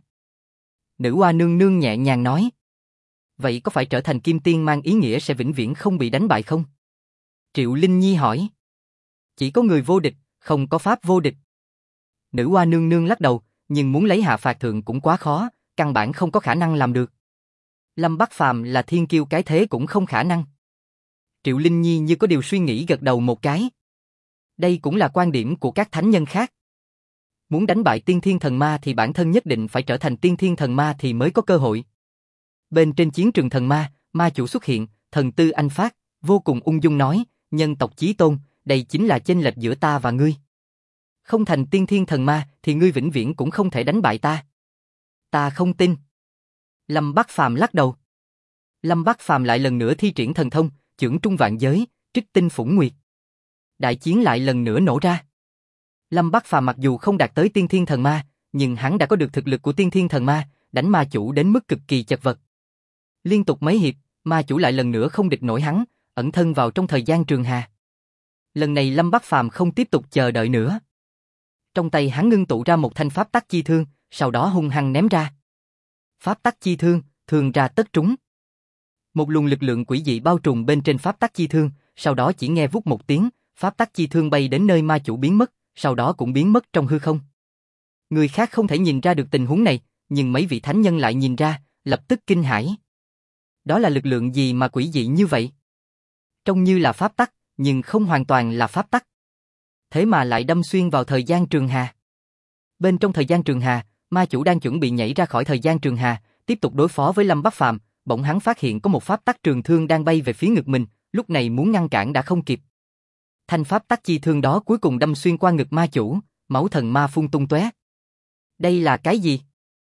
Nữ hoa nương nương nhẹ nhàng nói. Vậy có phải trở thành kim tiên mang ý nghĩa sẽ vĩnh viễn không bị đánh bại không? Triệu Linh Nhi hỏi. Chỉ có người vô địch, không có pháp vô địch. Nữ hoa nương nương lắc đầu, nhưng muốn lấy hạ phạt thượng cũng quá khó, căn bản không có khả năng làm được. Lâm Bắc Phàm là thiên kiêu cái thế cũng không khả năng. Triệu Linh Nhi như có điều suy nghĩ gật đầu một cái. Đây cũng là quan điểm của các thánh nhân khác. Muốn đánh bại tiên thiên thần ma thì bản thân nhất định phải trở thành tiên thiên thần ma thì mới có cơ hội. Bên trên chiến trường thần ma, ma chủ xuất hiện, thần tư anh phát, vô cùng ung dung nói, nhân tộc chí tôn, đây chính là chênh lệch giữa ta và ngươi. Không thành tiên thiên thần ma thì ngươi vĩnh viễn cũng không thể đánh bại ta. Ta không tin. Lâm Bắc Phàm lắc đầu. Lâm Bắc Phàm lại lần nữa thi triển thần thông, chưởng trung vạn giới, trích tinh phủng nguyệt. Đại chiến lại lần nữa nổ ra. Lâm Bắc Phàm mặc dù không đạt tới tiên thiên thần ma, nhưng hắn đã có được thực lực của tiên thiên thần ma, đánh ma chủ đến mức cực kỳ chật vật. Liên tục mấy hiệp, ma chủ lại lần nữa không địch nổi hắn, ẩn thân vào trong thời gian trường hà. Lần này Lâm Bắc Phàm không tiếp tục chờ đợi nữa. Trong tay hắn ngưng tụ ra một thanh pháp tắc chi thương, sau đó hung hăng ném ra. Pháp tắc chi thương, thương ra tất trúng. Một luồng lực lượng quỷ dị bao trùm bên trên pháp tắc chi thương, sau đó chỉ nghe vút một tiếng, pháp tắc chi thương bay đến nơi ma chủ biến mất, sau đó cũng biến mất trong hư không. Người khác không thể nhìn ra được tình huống này, nhưng mấy vị thánh nhân lại nhìn ra, lập tức kinh hãi. Đó là lực lượng gì mà quỷ dị như vậy? Trông như là pháp tắc, nhưng không hoàn toàn là pháp tắc. Thế mà lại đâm xuyên vào thời gian trường hà. Bên trong thời gian trường hà, ma chủ đang chuẩn bị nhảy ra khỏi thời gian trường hà, tiếp tục đối phó với Lâm Bắc Phàm, bỗng hắn phát hiện có một pháp tắc trường thương đang bay về phía ngực mình, lúc này muốn ngăn cản đã không kịp. Thanh pháp tắc chi thương đó cuối cùng đâm xuyên qua ngực ma chủ, máu thần ma phun tung tóe. Đây là cái gì?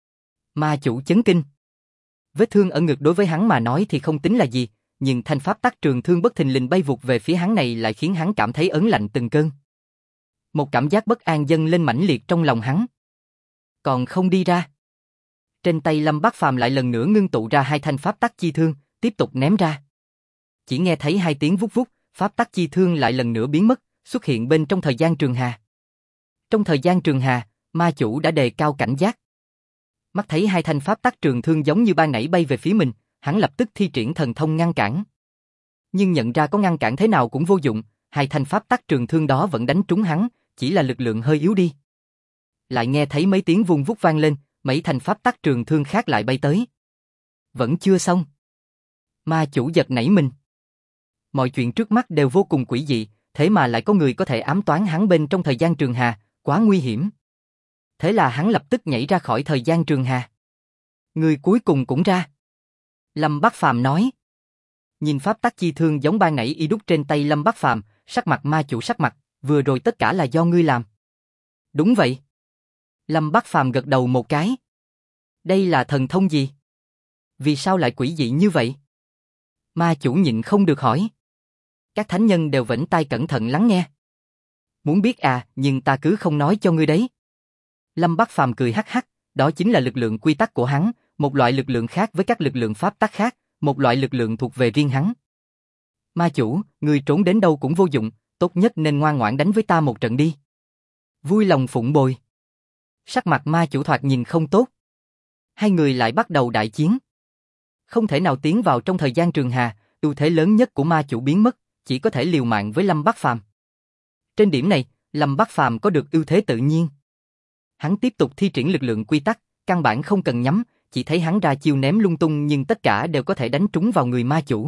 Ma chủ chấn kinh. Vết thương ở ngực đối với hắn mà nói thì không tính là gì, nhưng thanh pháp tắc trường thương bất thình lình bay vụt về phía hắn này lại khiến hắn cảm thấy ớn lạnh từng cơn. Một cảm giác bất an dâng lên mãnh liệt trong lòng hắn. Còn không đi ra. Trên tay Lâm Bát Phàm lại lần nữa ngưng tụ ra hai thanh pháp tắc chi thương, tiếp tục ném ra. Chỉ nghe thấy hai tiếng vút vút, pháp tắc chi thương lại lần nữa biến mất, xuất hiện bên trong thời gian trường hà. Trong thời gian trường hà, ma chủ đã đề cao cảnh giác. Mắt thấy hai thanh pháp tắc trường thương giống như ban nãy bay về phía mình, hắn lập tức thi triển thần thông ngăn cản. Nhưng nhận ra có ngăn cản thế nào cũng vô dụng, hai thanh pháp tắc trường thương đó vẫn đánh trúng hắn, chỉ là lực lượng hơi yếu đi. Lại nghe thấy mấy tiếng vung vút vang lên, mấy thanh pháp tắc trường thương khác lại bay tới. Vẫn chưa xong. Ma chủ giật nảy mình. Mọi chuyện trước mắt đều vô cùng quỷ dị, thế mà lại có người có thể ám toán hắn bên trong thời gian trường hà, quá nguy hiểm. Thế là hắn lập tức nhảy ra khỏi thời gian trường hà. Người cuối cùng cũng ra. Lâm Bát Phàm nói. Nhìn pháp tắc chi thương giống ban nãy y đúc trên tay Lâm Bát Phàm, sắc mặt ma chủ sắc mặt, vừa rồi tất cả là do ngươi làm. Đúng vậy. Lâm Bát Phàm gật đầu một cái. Đây là thần thông gì? Vì sao lại quỷ dị như vậy? Ma chủ nhịn không được hỏi. Các thánh nhân đều vểnh tai cẩn thận lắng nghe. Muốn biết à, nhưng ta cứ không nói cho ngươi đấy. Lâm Bát Phàm cười hắc hắc, đó chính là lực lượng quy tắc của hắn, một loại lực lượng khác với các lực lượng pháp tắc khác, một loại lực lượng thuộc về riêng hắn. Ma chủ, ngươi trốn đến đâu cũng vô dụng, tốt nhất nên ngoan ngoãn đánh với ta một trận đi. Vui lòng phụng bồi. Sắc mặt ma chủ thoạt nhìn không tốt. Hai người lại bắt đầu đại chiến. Không thể nào tiến vào trong thời gian trường hà, ưu thế lớn nhất của ma chủ biến mất, chỉ có thể liều mạng với Lâm Bát Phàm. Trên điểm này, Lâm Bát Phàm có được ưu thế tự nhiên. Hắn tiếp tục thi triển lực lượng quy tắc, căn bản không cần nhắm, chỉ thấy hắn ra chiêu ném lung tung nhưng tất cả đều có thể đánh trúng vào người ma chủ.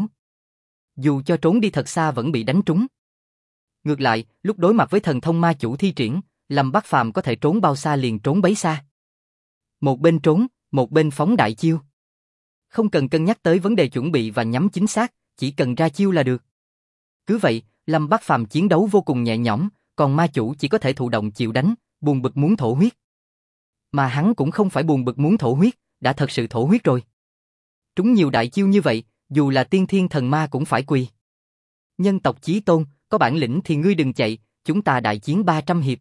Dù cho trốn đi thật xa vẫn bị đánh trúng. Ngược lại, lúc đối mặt với thần thông ma chủ thi triển, Lâm Bát Phàm có thể trốn bao xa liền trốn bấy xa. Một bên trốn, một bên phóng đại chiêu. Không cần cân nhắc tới vấn đề chuẩn bị và nhắm chính xác, chỉ cần ra chiêu là được. Cứ vậy, Lâm Bát Phàm chiến đấu vô cùng nhẹ nhõm, còn ma chủ chỉ có thể thụ động chịu đánh, buồn bực muốn thổ huyết. Mà hắn cũng không phải buồn bực muốn thổ huyết, đã thật sự thổ huyết rồi. Trúng nhiều đại chiêu như vậy, dù là tiên thiên thần ma cũng phải quỳ. Nhân tộc chí tôn, có bản lĩnh thì ngươi đừng chạy, chúng ta đại chiến 300 hiệp.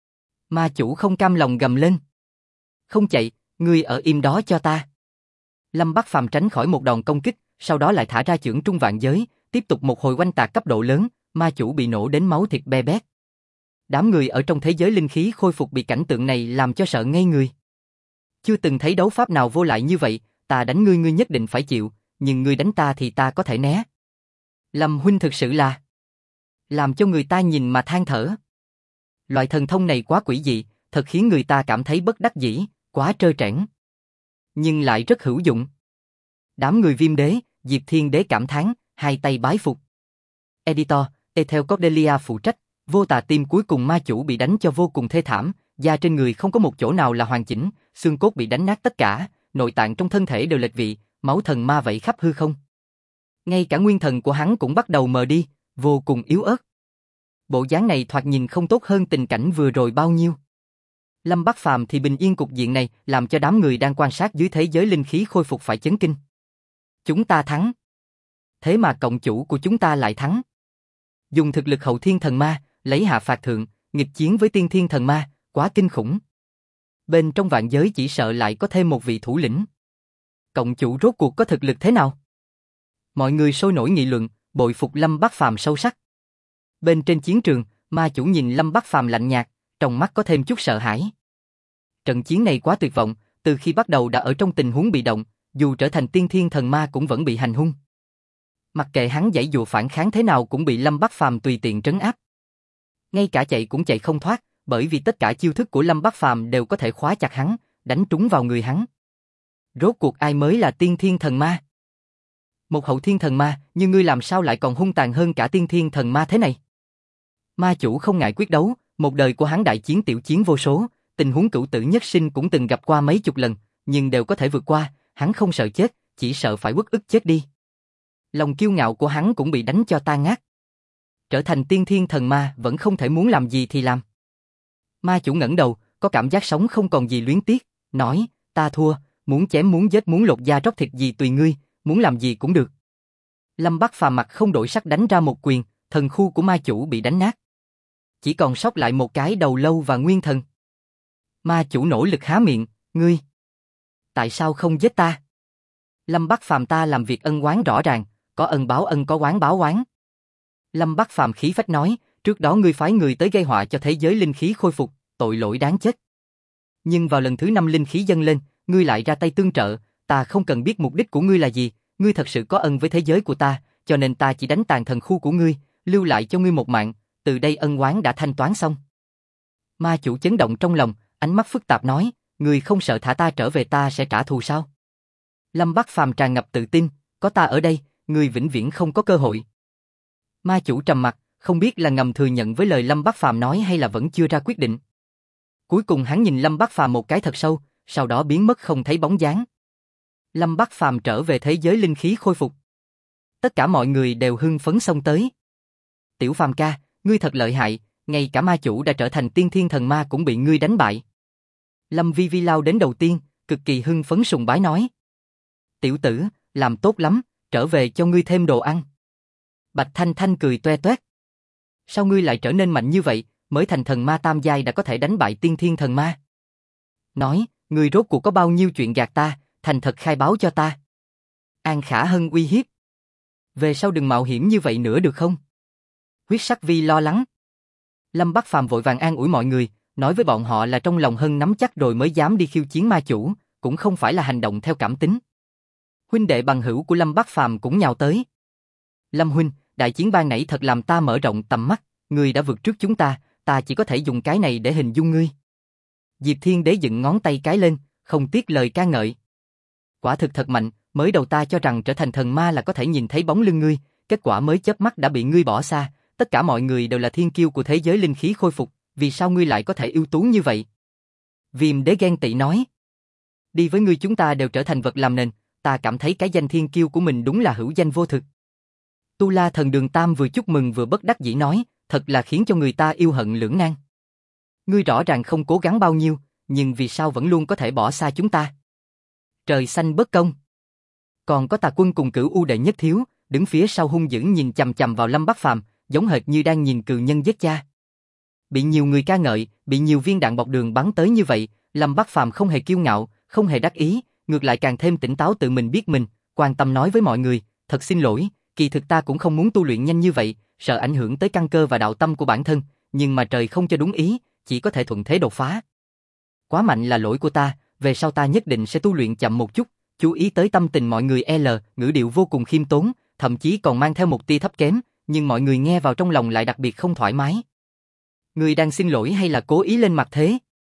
Ma chủ không cam lòng gầm lên. Không chạy, ngươi ở im đó cho ta. Lâm Bát Phàm tránh khỏi một đòn công kích, sau đó lại thả ra chưởng trung vạn giới, tiếp tục một hồi oanh tạc cấp độ lớn, ma chủ bị nổ đến máu thịt be bét. Đám người ở trong thế giới linh khí khôi phục bị cảnh tượng này làm cho sợ ngây người. Chưa từng thấy đấu pháp nào vô lại như vậy, ta đánh ngươi ngươi nhất định phải chịu, nhưng ngươi đánh ta thì ta có thể né. Lâm huynh thực sự là làm cho người ta nhìn mà than thở. Loại thần thông này quá quỷ dị, thật khiến người ta cảm thấy bất đắc dĩ, quá trơ trẽn. Nhưng lại rất hữu dụng. Đám người Viêm Đế, Diệp Thiên Đế cảm thán, hai tay bái phục. Editor, Ethel Cordelia phụ trách, vô tà tim cuối cùng ma chủ bị đánh cho vô cùng thê thảm, da trên người không có một chỗ nào là hoàn chỉnh, xương cốt bị đánh nát tất cả, nội tạng trong thân thể đều lệch vị, máu thần ma vẩy khắp hư không. Ngay cả nguyên thần của hắn cũng bắt đầu mờ đi, vô cùng yếu ớt. Bộ dáng này thoạt nhìn không tốt hơn tình cảnh vừa rồi bao nhiêu. Lâm Bát Phàm thì bình yên cục diện này làm cho đám người đang quan sát dưới thế giới linh khí khôi phục phải chấn kinh. Chúng ta thắng. Thế mà cộng chủ của chúng ta lại thắng. Dùng thực lực hậu thiên thần ma, lấy hạ phạt thượng, nghịch chiến với tiên thiên thần ma, quá kinh khủng. Bên trong vạn giới chỉ sợ lại có thêm một vị thủ lĩnh. Cộng chủ rốt cuộc có thực lực thế nào? Mọi người sôi nổi nghị luận, bội phục Lâm Bát Phàm sâu sắc. Bên trên chiến trường, ma chủ nhìn Lâm Bát Phàm lạnh nhạt, trong mắt có thêm chút sợ hãi. Trận chiến này quá tuyệt vọng, từ khi bắt đầu đã ở trong tình huống bị động, dù trở thành tiên thiên thần ma cũng vẫn bị hành hung. Mặc kệ hắn giãy dụa phản kháng thế nào cũng bị Lâm Bát Phàm tùy tiện trấn áp. Ngay cả chạy cũng chạy không thoát, bởi vì tất cả chiêu thức của Lâm Bát Phàm đều có thể khóa chặt hắn, đánh trúng vào người hắn. Rốt cuộc ai mới là tiên thiên thần ma? Một hậu thiên thần ma, nhưng ngươi làm sao lại còn hung tàn hơn cả tiên thiên thần ma thế này? Ma chủ không ngại quyết đấu, một đời của hắn đại chiến tiểu chiến vô số, tình huống cửu tử nhất sinh cũng từng gặp qua mấy chục lần, nhưng đều có thể vượt qua, hắn không sợ chết, chỉ sợ phải uất ức chết đi. Lòng kiêu ngạo của hắn cũng bị đánh cho tan nát. Trở thành tiên thiên thần ma vẫn không thể muốn làm gì thì làm. Ma chủ ngẩng đầu, có cảm giác sống không còn gì luyến tiếc, nói, ta thua, muốn chém muốn giết muốn lột da róc thịt gì tùy ngươi, muốn làm gì cũng được. Lâm Bắc Phàm mặt không đổi sắc đánh ra một quyền, thần khu của ma chủ bị đánh nát. Chỉ còn sót lại một cái đầu lâu và nguyên thần. Ma chủ nỗ lực há miệng, ngươi, tại sao không giết ta? Lâm Bắc Phàm ta làm việc ân oán rõ ràng, có ân báo ân có oán báo oán. Lâm Bắc Phàm khí phách nói, trước đó ngươi phái người tới gây họa cho thế giới linh khí khôi phục, tội lỗi đáng chết. Nhưng vào lần thứ 5 linh khí dâng lên, ngươi lại ra tay tương trợ, ta không cần biết mục đích của ngươi là gì, ngươi thật sự có ân với thế giới của ta, cho nên ta chỉ đánh tàn thần khu của ngươi, lưu lại cho ngươi một mạng, từ đây ân oán đã thanh toán xong. Ma chủ chấn động trong lòng, ánh mắt phức tạp nói, ngươi không sợ thả ta trở về ta sẽ trả thù sao? Lâm Bắc Phàm tràn ngập tự tin, có ta ở đây, ngươi vĩnh viễn không có cơ hội. Ma chủ trầm mặt, không biết là ngầm thừa nhận với lời Lâm Bắc Phàm nói hay là vẫn chưa ra quyết định. Cuối cùng hắn nhìn Lâm Bắc Phàm một cái thật sâu, sau đó biến mất không thấy bóng dáng. Lâm Bắc Phàm trở về thế giới linh khí khôi phục. Tất cả mọi người đều hưng phấn xông tới. Tiểu Phàm ca, ngươi thật lợi hại, ngay cả ma chủ đã trở thành tiên thiên thần ma cũng bị ngươi đánh bại. Lâm Vi Vi lao đến đầu tiên, cực kỳ hưng phấn sùng bái nói. Tiểu tử, làm tốt lắm, trở về cho ngươi thêm đồ ăn. Bạch Thanh Thanh cười toe toét. Sao ngươi lại trở nên mạnh như vậy, mới thành thần ma tam giai đã có thể đánh bại tiên thiên thần ma? Nói, ngươi rốt cuộc có bao nhiêu chuyện gạt ta, thành thật khai báo cho ta. An Khả Hân uy hiếp. Về sau đừng mạo hiểm như vậy nữa được không? Huyết Sắc Vi lo lắng. Lâm Bắc Phàm vội vàng an ủi mọi người, nói với bọn họ là trong lòng Hân nắm chắc rồi mới dám đi khiêu chiến ma chủ, cũng không phải là hành động theo cảm tính. Huynh đệ bằng hữu của Lâm Bắc Phàm cũng nhào tới. Lâm huynh, đại chiến ban nãy thật làm ta mở rộng tầm mắt, ngươi đã vượt trước chúng ta chỉ có thể dùng cái này để hình dung ngươi. Diệp Thiên Đế dựng ngón tay cái lên, không tiếc lời ca ngợi. Quả thực thật mạnh, mới đầu ta cho rằng trở thành thần ma là có thể nhìn thấy bóng lưng ngươi, kết quả mới chớp mắt đã bị ngươi bỏ xa, tất cả mọi người đều là thiên kiêu của thế giới linh khí khôi phục, vì sao ngươi lại có thể ưu tú như vậy? Viêm Đế ghen tị nói. Đi với ngươi chúng ta đều trở thành vật làm nền, ta cảm thấy cái danh thiên kiêu của mình đúng là hữu danh vô thực. Tu La Thần Đường Tam vừa chúc mừng vừa bất đắc dĩ nói, thật là khiến cho người ta yêu hận lưỡng nan. Ngươi rõ ràng không cố gắng bao nhiêu, nhưng vì sao vẫn luôn có thể bỏ xa chúng ta? Trời xanh bất công. Còn có Tà Quân cùng Cửu U đệ nhất thiếu, đứng phía sau hung dữ nhìn chằm chằm vào Lâm Bắc Phàm, giống hệt như đang nhìn cừu nhân giết cha. Bị nhiều người ca ngợi, bị nhiều viên đạn bọc đường bắn tới như vậy, Lâm Bắc Phàm không hề kiêu ngạo, không hề đắc ý, ngược lại càng thêm tỉnh táo tự mình biết mình, quan tâm nói với mọi người, thật xin lỗi, kỳ thực ta cũng không muốn tu luyện nhanh như vậy, sợ ảnh hưởng tới căn cơ và đạo tâm của bản thân, nhưng mà trời không cho đúng ý, chỉ có thể thuận thế đột phá. Quá mạnh là lỗi của ta, về sau ta nhất định sẽ tu luyện chậm một chút, chú ý tới tâm tình mọi người ngữ điệu vô cùng khiêm tốn, thậm chí còn mang theo một tia thấp kém, nhưng mọi người nghe vào trong lòng lại đặc biệt không thoải mái. Ngươi đang xin lỗi hay là cố ý lên mặt thế?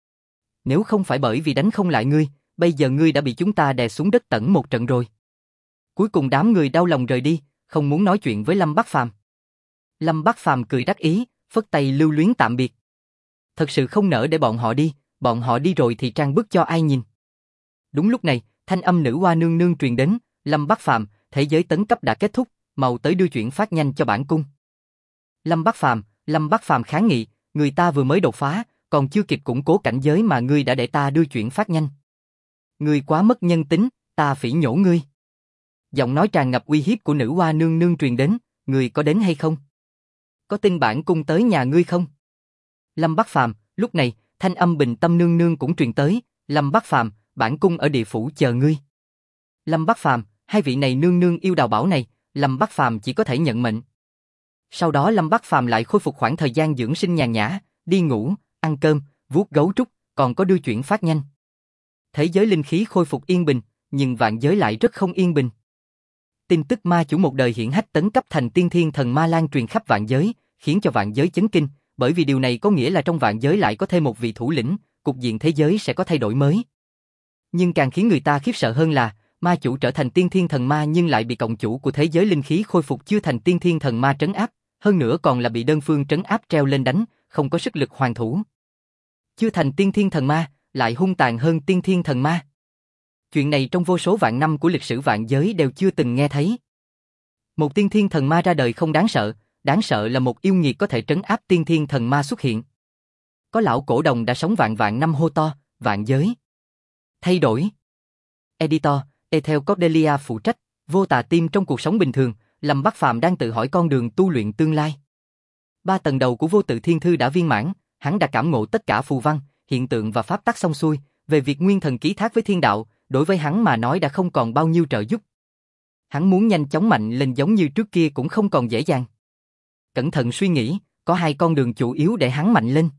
Nếu không phải bởi vì đánh không lại ngươi, bây giờ ngươi đã bị chúng ta đè xuống đất tẩn một trận rồi. Cuối cùng đám người đau lòng rời đi, không muốn nói chuyện với Lâm Bắc Phàm. Lâm Bắc Phàm cười đắc ý, phất tay lưu luyến tạm biệt. Thật sự không nỡ để bọn họ đi rồi thì trang bức cho ai nhìn. Đúng lúc này, thanh âm nữ hoa nương nương truyền đến, Lâm Bắc Phàm, thế giới tấn cấp đã kết thúc, mau tới đưa chuyển phát nhanh cho bản cung. Lâm Bắc Phàm kháng nghị, người ta vừa mới đột phá, còn chưa kịp củng cố cảnh giới mà ngươi đã để ta đưa chuyển phát nhanh. Ngươi quá mất nhân tính, ta phỉ nhổ ngươi. Giọng nói tràn ngập uy hiếp của nữ hoa nương nương truyền đến, ngươi có đến hay không? Có tin bản cung tới nhà ngươi không? Lâm Bắc Phàm, lúc này, thanh âm Bình Tâm nương nương cũng truyền tới, Lâm Bắc Phàm, bản cung ở địa phủ chờ ngươi. Lâm Bắc Phàm, hai vị này nương nương yêu đào bảo này, Lâm Bắc Phàm chỉ có thể nhận mệnh. Sau đó Lâm Bắc Phàm lại khôi phục khoảng thời gian dưỡng sinh nhàn nhã, đi ngủ, ăn cơm, vuốt gấu trúc, còn có đưa chuyển phát nhanh. Thế giới linh khí khôi phục yên bình, nhưng vạn giới lại rất không yên bình. Tin tức ma chủ một đời hiển hách tấn cấp thành tiên thiên thần ma lan truyền khắp vạn giới, khiến cho vạn giới chấn kinh, bởi vì điều này có nghĩa là trong vạn giới lại có thêm một vị thủ lĩnh, cục diện thế giới sẽ có thay đổi mới. Nhưng càng khiến người ta khiếp sợ hơn là, ma chủ trở thành tiên thiên thần ma nhưng lại bị cộng chủ của thế giới linh khí khôi phục chưa thành tiên thiên thần ma trấn áp, hơn nữa còn là bị đơn phương trấn áp treo lên đánh, không có sức lực hoàn thủ. Chưa thành tiên thiên thần ma, lại hung tàn hơn tiên thiên thần ma. Chuyện này trong vô số vạn năm của lịch sử vạn giới đều chưa từng nghe thấy. Một tiên thiên thần ma ra đời không đáng sợ là một yêu nghiệt có thể trấn áp tiên thiên thần ma xuất hiện. Có lão cổ đồng đã sống vạn vạn năm hô to, vạn giới. Thay đổi. Editor, Ethel Cordelia phụ trách, vô tà tim trong cuộc sống bình thường, Lâm Bắc Phàm đang tự hỏi con đường tu luyện tương lai. 3 tầng đầu của vô tự thiên thư đã viên mãn, hắn đã cảm ngộ tất cả phù văn, hiện tượng và pháp tắc xong xuôi, về việc nguyên thần ký thác với thiên đạo, đối với hắn mà nói đã không còn bao nhiêu trợ giúp. Hắn muốn nhanh chóng mạnh lên giống như trước kia cũng không còn dễ dàng. Cẩn thận suy nghĩ, có 2 con đường chủ yếu để hắn mạnh lên.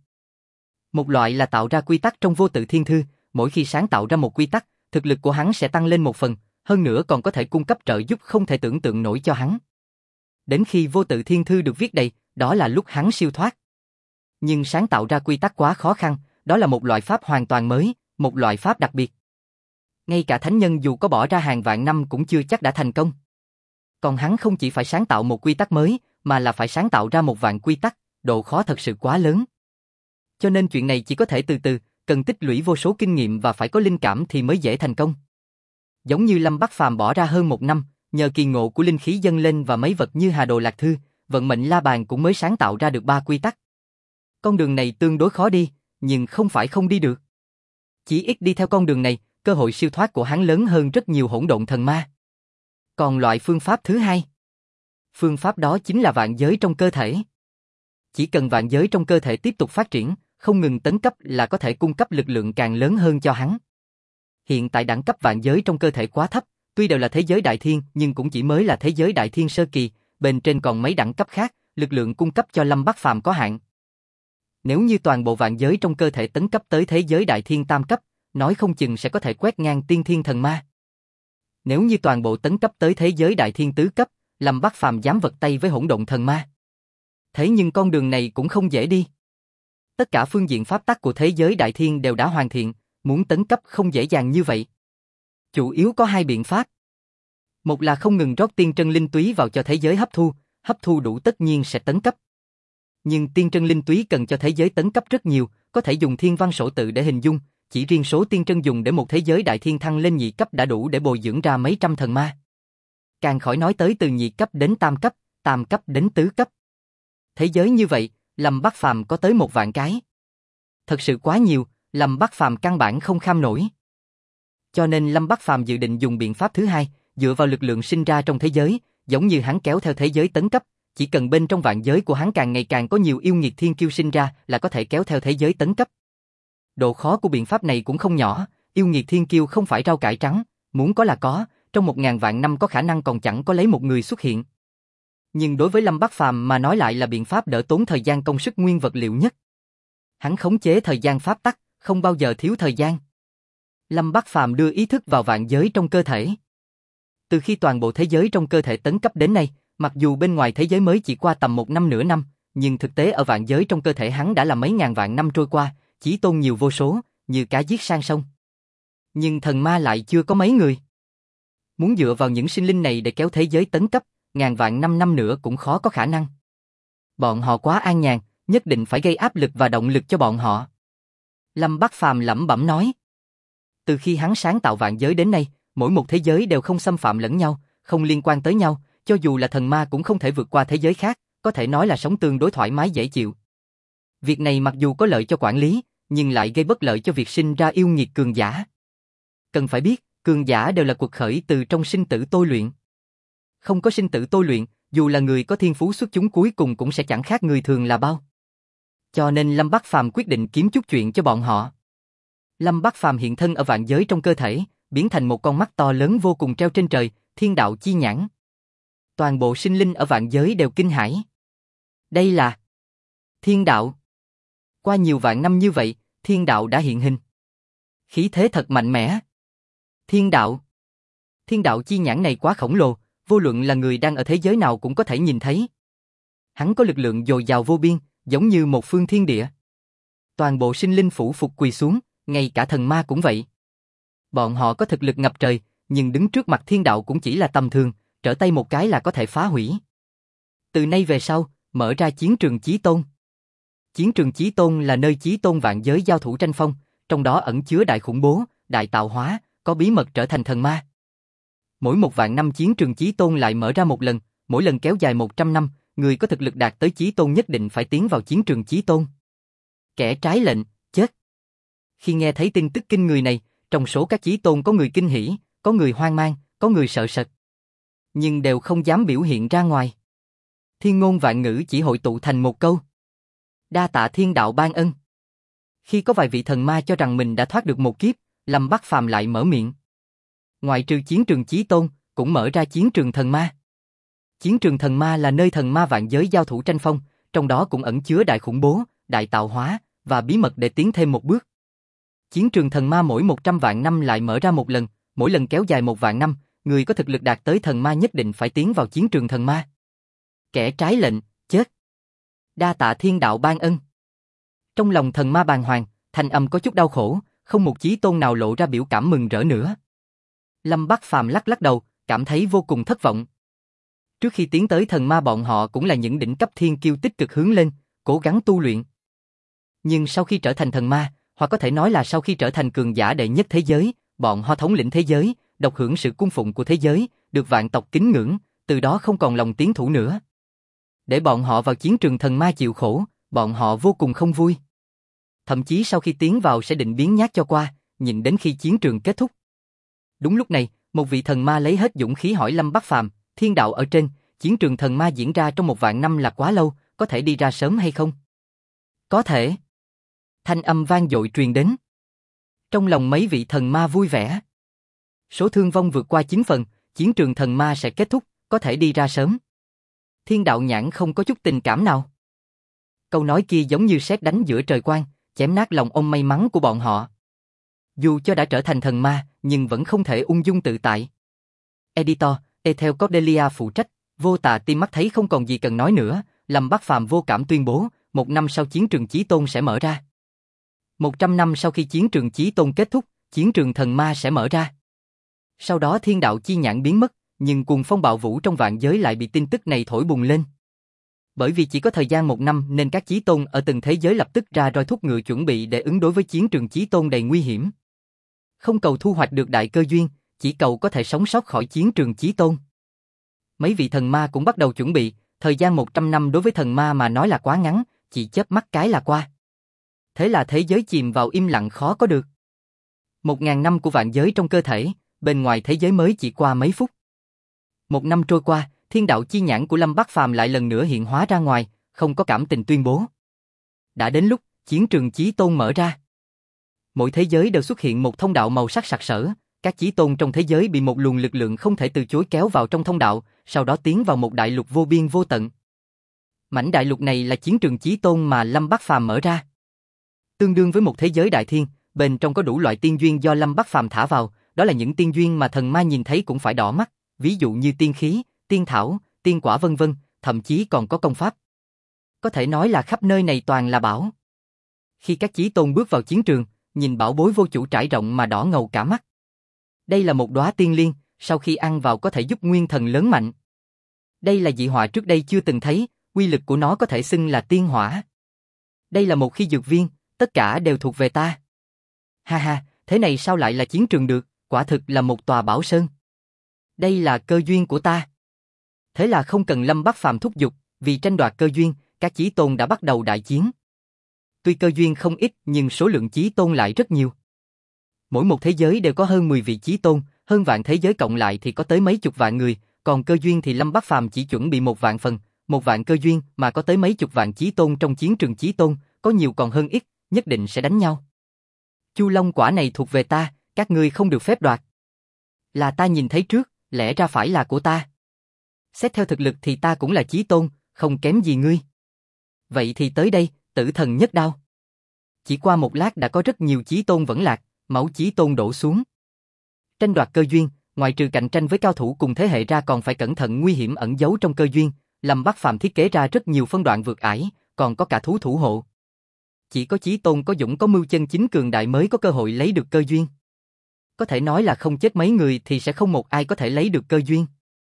Một loại là tạo ra quy tắc trong vô tự thiên thư, mỗi khi sáng tạo ra một quy tắc, thực lực của hắn sẽ tăng lên một phần, hơn nữa còn có thể cung cấp trợ giúp không thể tưởng tượng nổi cho hắn. Đến khi vô tự thiên thư được viết đầy, đó là lúc hắn siêu thoát. Nhưng sáng tạo ra quy tắc quá khó khăn, đó là một loại pháp hoàn toàn mới, một loại pháp đặc biệt. Ngay cả thánh nhân dù có bỏ ra hàng vạn năm cũng chưa chắc đã thành công. Còn hắn không chỉ phải sáng tạo một quy tắc mới, mà là phải sáng tạo ra một vạn quy tắc, độ khó thật sự quá lớn. Cho nên chuyện này chỉ có thể từ từ, cần tích lũy vô số kinh nghiệm và phải có linh cảm thì mới dễ thành công. Giống như Lâm Bắc Phàm bỏ ra hơn 1 năm, nhờ kỳ ngộ của linh khí dâng lên và mấy vật như Hà Đồ Lạc Thư, vận mệnh la bàn cũng mới sáng tạo ra được 3 quy tắc. Con đường này tương đối khó đi, nhưng không phải không đi được. Chỉ ít đi theo con đường này, cơ hội siêu thoát của hắn lớn hơn rất nhiều hỗn độn thần ma. Còn loại phương pháp thứ 2, phương pháp đó chính là vạn giới trong cơ thể. Chỉ cần vạn giới trong cơ thể tiếp tục phát triển, không ngừng tấn cấp là có thể cung cấp lực lượng càng lớn hơn cho hắn. Hiện tại đẳng cấp vạn giới trong cơ thể quá thấp, tuy đều là thế giới đại thiên nhưng cũng chỉ mới là thế giới đại thiên sơ kỳ, bên trên còn mấy đẳng cấp khác, lực lượng cung cấp cho Lâm Bắc Phàm có hạn. Nếu như toàn bộ vạn giới trong cơ thể tấn cấp tới thế giới đại thiên tam cấp, nói không chừng sẽ có thể quét ngang tiên thiên thần ma. Nếu như toàn bộ tấn cấp tới thế giới đại thiên tứ cấp, Lâm Bắc Phàm dám vật tay với hỗn độn thần ma. Thế nhưng con đường này cũng không dễ đi. Tất cả phương diện pháp tắc của thế giới đại thiên đều đã hoàn thiện, muốn tấn cấp không dễ dàng như vậy. Chủ yếu có 2 biện pháp. Một là không ngừng rót tiên trân linh túy vào cho thế giới hấp thu đủ tất nhiên sẽ tấn cấp. Nhưng tiên trân linh túy cần cho thế giới tấn cấp rất nhiều, có thể dùng thiên văn sổ tự để hình dung, chỉ riêng số tiên trân dùng để một thế giới đại thiên thăng lên nhị cấp đã đủ để bồi dưỡng ra mấy trăm thần ma. Càng khỏi nói tới từ nhị cấp đến tam cấp đến tứ cấp. Thế giới như vậy, Lâm Bắc Phàm có tới 1 vạn cái. Thật sự quá nhiều, Lâm Bắc Phàm căn bản không kham nổi. Cho nên Lâm Bắc Phàm dự định dùng biện pháp thứ 2, dựa vào lực lượng sinh ra trong thế giới, giống như hắn kéo theo thế giới tấn cấp, chỉ cần bên trong vạn giới của hắn càng ngày càng có nhiều yêu nghiệt thiên kiêu sinh ra là có thể kéo theo thế giới tấn cấp. Độ khó của biện pháp này cũng không nhỏ, yêu nghiệt thiên kiêu không phải rau cải trắng, muốn có là có, trong 1000 vạn năm có khả năng còn chẳng có lấy một người xuất hiện. Nhưng đối với Lâm Bắc Phàm mà nói lại là biện pháp đỡ tốn thời gian công sức nguyên vật liệu nhất. Hắn khống chế thời gian pháp tắc, không bao giờ thiếu thời gian. Lâm Bắc Phàm đưa ý thức vào vạn giới trong cơ thể. Từ khi toàn bộ thế giới trong cơ thể tấn cấp đến nay, mặc dù bên ngoài thế giới mới chỉ qua tầm 1 năm nửa năm, nhưng thực tế ở vạn giới trong cơ thể hắn đã là mấy ngàn vạn năm trôi qua, chí tôn nhiều vô số, như cá giết sang sông. Nhưng thần ma lại chưa có mấy người. Muốn dựa vào những sinh linh này để kéo thế giới tấn cấp, ngàn vạn năm nữa cũng khó có khả năng. Bọn họ quá an nhàn, nhất định phải gây áp lực và động lực cho bọn họ. Lâm Bắc Phàm lẩm bẩm nói. Từ khi hắn sáng tạo vạn giới đến nay, mỗi một thế giới đều không xâm phạm lẫn nhau, không liên quan tới nhau, cho dù là thần ma cũng không thể vượt qua thế giới khác, có thể nói là sống tương đối thoải mái dễ chịu. Việc này mặc dù có lợi cho quản lý, nhưng lại gây bất lợi cho việc sinh ra yêu nghiệt cường giả. Cần phải biết, cường giả đều là cuộc khởi từ trong sinh tử tôi luyện. Không có sinh tử tôi luyện, dù là người có thiên phú xuất chúng cuối cùng cũng sẽ chẳng khác người thường là bao. Cho nên Lâm Bắc Phàm quyết định kiếm chút chuyện cho bọn họ. Lâm Bắc Phàm hiện thân ở vạn giới trong cơ thể, biến thành một con mắt to lớn vô cùng treo trên trời, thiên đạo chi nhãn. Toàn bộ sinh linh ở vạn giới đều kinh hãi. Đây là thiên đạo. Qua nhiều vạn năm như vậy, thiên đạo đã hiện hình. Khí thế thật mạnh mẽ. Thiên đạo. Thiên đạo chi nhãn này quá khổng lồ, vô luận là người đang ở thế giới nào cũng có thể nhìn thấy. Hắn có lực lượng dồi dào vô biên, giống như một phương thiên địa. Toàn bộ sinh linh phủ phục quỳ xuống, ngay cả thần ma cũng vậy. Bọn họ có thực lực ngập trời, nhưng đứng trước mặt thiên đạo cũng chỉ là tầm thường, trở tay một cái là có thể phá hủy. Từ nay về sau, mở ra chiến trường chí tôn. Chiến trường chí tôn là nơi chí tôn vạn giới giao thủ tranh phong, trong đó ẩn chứa đại khủng bố, đại tạo hóa, có bí mật trở thành thần ma. Mỗi 1 vạn năm chiến trường chí tôn lại mở ra một lần, mỗi lần kéo dài 100 năm, người có thực lực đạt tới chí tôn nhất định phải tiến vào chiến trường chí tôn. Kẻ trái lệnh, chết. Khi nghe thấy tin tức kinh người này, trong số các chí tôn có người kinh hỉ, có người hoang mang, có người sợ sệt. Nhưng đều không dám biểu hiện ra ngoài. Thiên ngôn vạn ngữ chỉ hội tụ thành một câu. Đa tạ thiên đạo ban ân. Khi có vài vị thần ma cho rằng mình đã thoát được một kiếp, Lâm Bắc Phàm lại mở miệng. Ngoại trừ chiến trường chí tôn, cũng mở ra chiến trường thần ma. Chiến trường thần ma là nơi thần ma vạn giới giao thủ tranh phong, trong đó cũng ẩn chứa đại khủng bố, đại tạo hóa, và bí mật để tiến thêm một bước. Chiến trường thần ma mỗi 100 vạn năm lại mở ra một lần, mỗi lần kéo dài 1 vạn năm, người có thực lực đạt tới thần ma nhất định phải tiến vào chiến trường thần ma. Kẻ trái lệnh, chết. Đa tạ thiên đạo ban ân. Trong lòng thần ma bàng hoàng, thanh âm có chút đau khổ, không một chí tôn nào lộ ra biểu cảm mừng rỡ nữa. Lâm Bắc Phàm lắc lắc đầu, cảm thấy vô cùng thất vọng. Trước khi tiến tới thần ma bọn họ cũng là những đỉnh cấp thiên kiêu tích cực hướng lên, cố gắng tu luyện. Nhưng sau khi trở thành thần ma, hoặc có thể nói là sau khi trở thành cường giả đệ nhất thế giới, bọn họ thống lĩnh thế giới, độc hưởng sự cung phụng của thế giới, được vạn tộc kính ngưỡng, từ đó không còn lòng tiến thủ nữa. Để bọn họ vào chiến trường thần ma chịu khổ, bọn họ vô cùng không vui. Thậm chí sau khi tiến vào sẽ định biến nhát cho qua, nhìn đến khi chiến trường kết thúc. Đúng lúc này, một vị thần ma lấy hết dũng khí hỏi Lâm Bắc Phàm, thiên đạo ở trên, chiến trường thần ma diễn ra trong 1 vạn năm là quá lâu, có thể đi ra sớm hay không? Có thể. Thanh âm vang dội truyền đến. Trong lòng mấy vị thần ma vui vẻ. Số thương vong vượt qua 9 phần, chiến trường thần ma sẽ kết thúc, có thể đi ra sớm. Thiên đạo nhãn không có chút tình cảm nào. Câu nói kia giống như sét đánh giữa trời quang, chém nát lòng ông may mắn của bọn họ. Dù cho đã trở thành thần ma, nhưng vẫn không thể ung dung tự tại. Editor, Ethel Cordelia phụ trách, Vô Tà Tim mắt thấy không còn gì cần nói nữa, Lâm Bắc Phàm vô cảm tuyên bố, 1 năm sau chiến trường chí tôn sẽ mở ra. 100 năm sau khi chiến trường chí tôn kết thúc, chiến trường thần ma sẽ mở ra. Sau đó thiên đạo chi nhãn biến mất, nhưng cuồng phong bạo vũ trong vạn giới lại bị tin tức này thổi bùng lên. Bởi vì chỉ có thời gian 1 năm nên các chí tôn ở từng thế giới lập tức ra roi thúc ngựa chuẩn bị để ứng đối với chiến trường chí tôn đầy nguy hiểm. Không cầu thu hoạch được đại cơ duyên, chỉ cầu có thể sống sót khỏi chiến trường chí tôn. Mấy vị thần ma cũng bắt đầu chuẩn bị, thời gian 100 năm đối với thần ma mà nói là quá ngắn, chỉ chớp mắt cái là qua. Thế là thế giới chìm vào im lặng khó có được. 1000 năm của vạn giới trong cơ thể, bên ngoài thế giới mới chỉ qua mấy phút. 1 năm trôi qua, thiên đạo chi nhãn của Lâm Bắc Phàm lại lần nữa hiện hóa ra ngoài, không có cảm tình tuyên bố. Đã đến lúc, chiến trường chí tôn mở ra. Mỗi thế giới đều xuất hiện một thông đạo màu sắc sặc sỡ, các chí tôn trong thế giới bị một luồng lực lượng không thể từ chối kéo vào trong thông đạo, sau đó tiến vào một đại lục vô biên vô tận. Mảnh đại lục này là chiến trường chí tôn mà Lâm Bắc Phàm mở ra. Tương đương với một thế giới đại thiên, bên trong có đủ loại tiên duyên do Lâm Bắc Phàm thả vào, đó là những tiên duyên mà thần ma nhìn thấy cũng phải đỏ mắt, ví dụ như tiên khí, tiên thảo, tiên quả vân vân, thậm chí còn có công pháp. Có thể nói là khắp nơi này toàn là bảo. Khi các chí tôn bước vào chiến trường, nhìn bảo bối vô chủ trải rộng mà đỏ ngầu cả mắt. Đây là một đóa tiên liên, sau khi ăn vào có thể giúp nguyên thần lớn mạnh. Đây là dị họa trước đây chưa từng thấy, uy lực của nó có thể xưng là tiên hỏa. Đây là một khi dược viên, tất cả đều thuộc về ta. Ha ha, thế này sao lại là chiến trường được, quả thực là một tòa bảo sơn. Đây là cơ duyên của ta. Thế là không cần Lâm Bắc Phàm thúc giục, vì tranh đoạt cơ duyên, các chí tôn đã bắt đầu đại chiến. Tuy cơ duyên không ít nhưng số lượng chí tôn lại rất nhiều. Mỗi một thế giới đều có hơn 10 vị chí tôn, hơn vạn thế giới cộng lại thì có tới mấy chục vạn người, còn cơ duyên thì Lâm Bắc Phàm chỉ chuẩn bị 1 vạn phần, 1 vạn cơ duyên mà có tới mấy chục vạn chí tôn trong chiến trường chí tôn, có nhiều còn hơn ít, nhất định sẽ đánh nhau. Chu Long quả này thuộc về ta, các ngươi không được phép đoạt. Là ta nhìn thấy trước, lẽ ra phải là của ta. Xét theo thực lực thì ta cũng là chí tôn, không kém gì ngươi. Vậy thì tới đây, tử thần nhất đao. Chỉ qua một lát đã có rất nhiều chí tôn vẫn lạc, máu chí tôn đổ xuống. Tranh đoạt cơ duyên, ngoài trừ cạnh tranh với cao thủ cùng thế hệ ra còn phải cẩn thận nguy hiểm ẩn giấu trong cơ duyên, Lâm Bắc Phàm thiết kế ra rất nhiều phân đoạn vượt ải, còn có cả thú thủ hộ. Chỉ có chí tôn có dũng có mưu chân chính cường đại mới có cơ hội lấy được cơ duyên. Có thể nói là không chết mấy người thì sẽ không một ai có thể lấy được cơ duyên.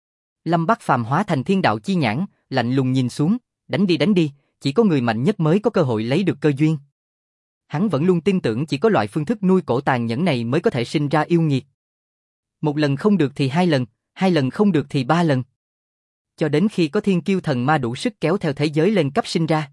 Lâm Bắc Phàm hóa thành thiên đạo chi nhãn, lạnh lùng nhìn xuống, đánh đi, chỉ có người mạnh nhất mới có cơ hội lấy được cơ duyên. Hắn vẫn luôn tin tưởng chỉ có loại phương thức nuôi cổ tàn nhẫn này mới có thể sinh ra yêu nghiệt. 1 lần không được thì 2 lần, 2 lần không được thì 3 lần. cho đến khi có thiên kiêu thần ma đủ sức kéo theo thế giới lên cấp sinh ra.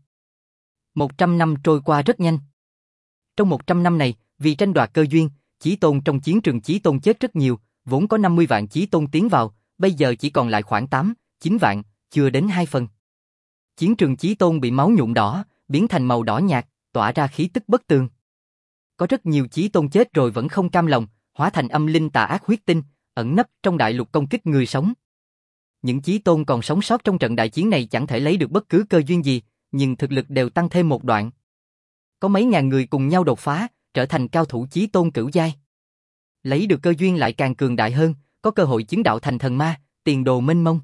100 năm trôi qua rất nhanh. Trong 100 năm này, vì tranh đoạt cơ duyên, Chí Tôn trong chiến trường Chí Tôn chết rất nhiều, vốn có 50 vạn Chí Tôn tiến vào, bây giờ chỉ còn lại khoảng 8, 9 vạn, chưa đến 2 phần. Chiến trường Chí Tôn bị máu nhuộm đỏ, biến thành màu đỏ nhạt, tỏa ra khí tức bất tường. Có rất nhiều Chí Tôn chết rồi vẫn không cam lòng, hóa thành âm linh tà ác huyết tinh, ẩn nấp trong đại lục công kích người sống. Những Chí Tôn còn sống sót trong trận đại chiến này chẳng thể lấy được bất cứ cơ duyên gì, nhưng thực lực đều tăng thêm một đoạn. Có mấy ngàn người cùng nhau đột phá, trở thành cao thủ Chí Tôn cửu giai. Lấy được cơ duyên lại càng cường đại hơn, có cơ hội chứng đạo thành thần ma, tiền đồ mênh mông.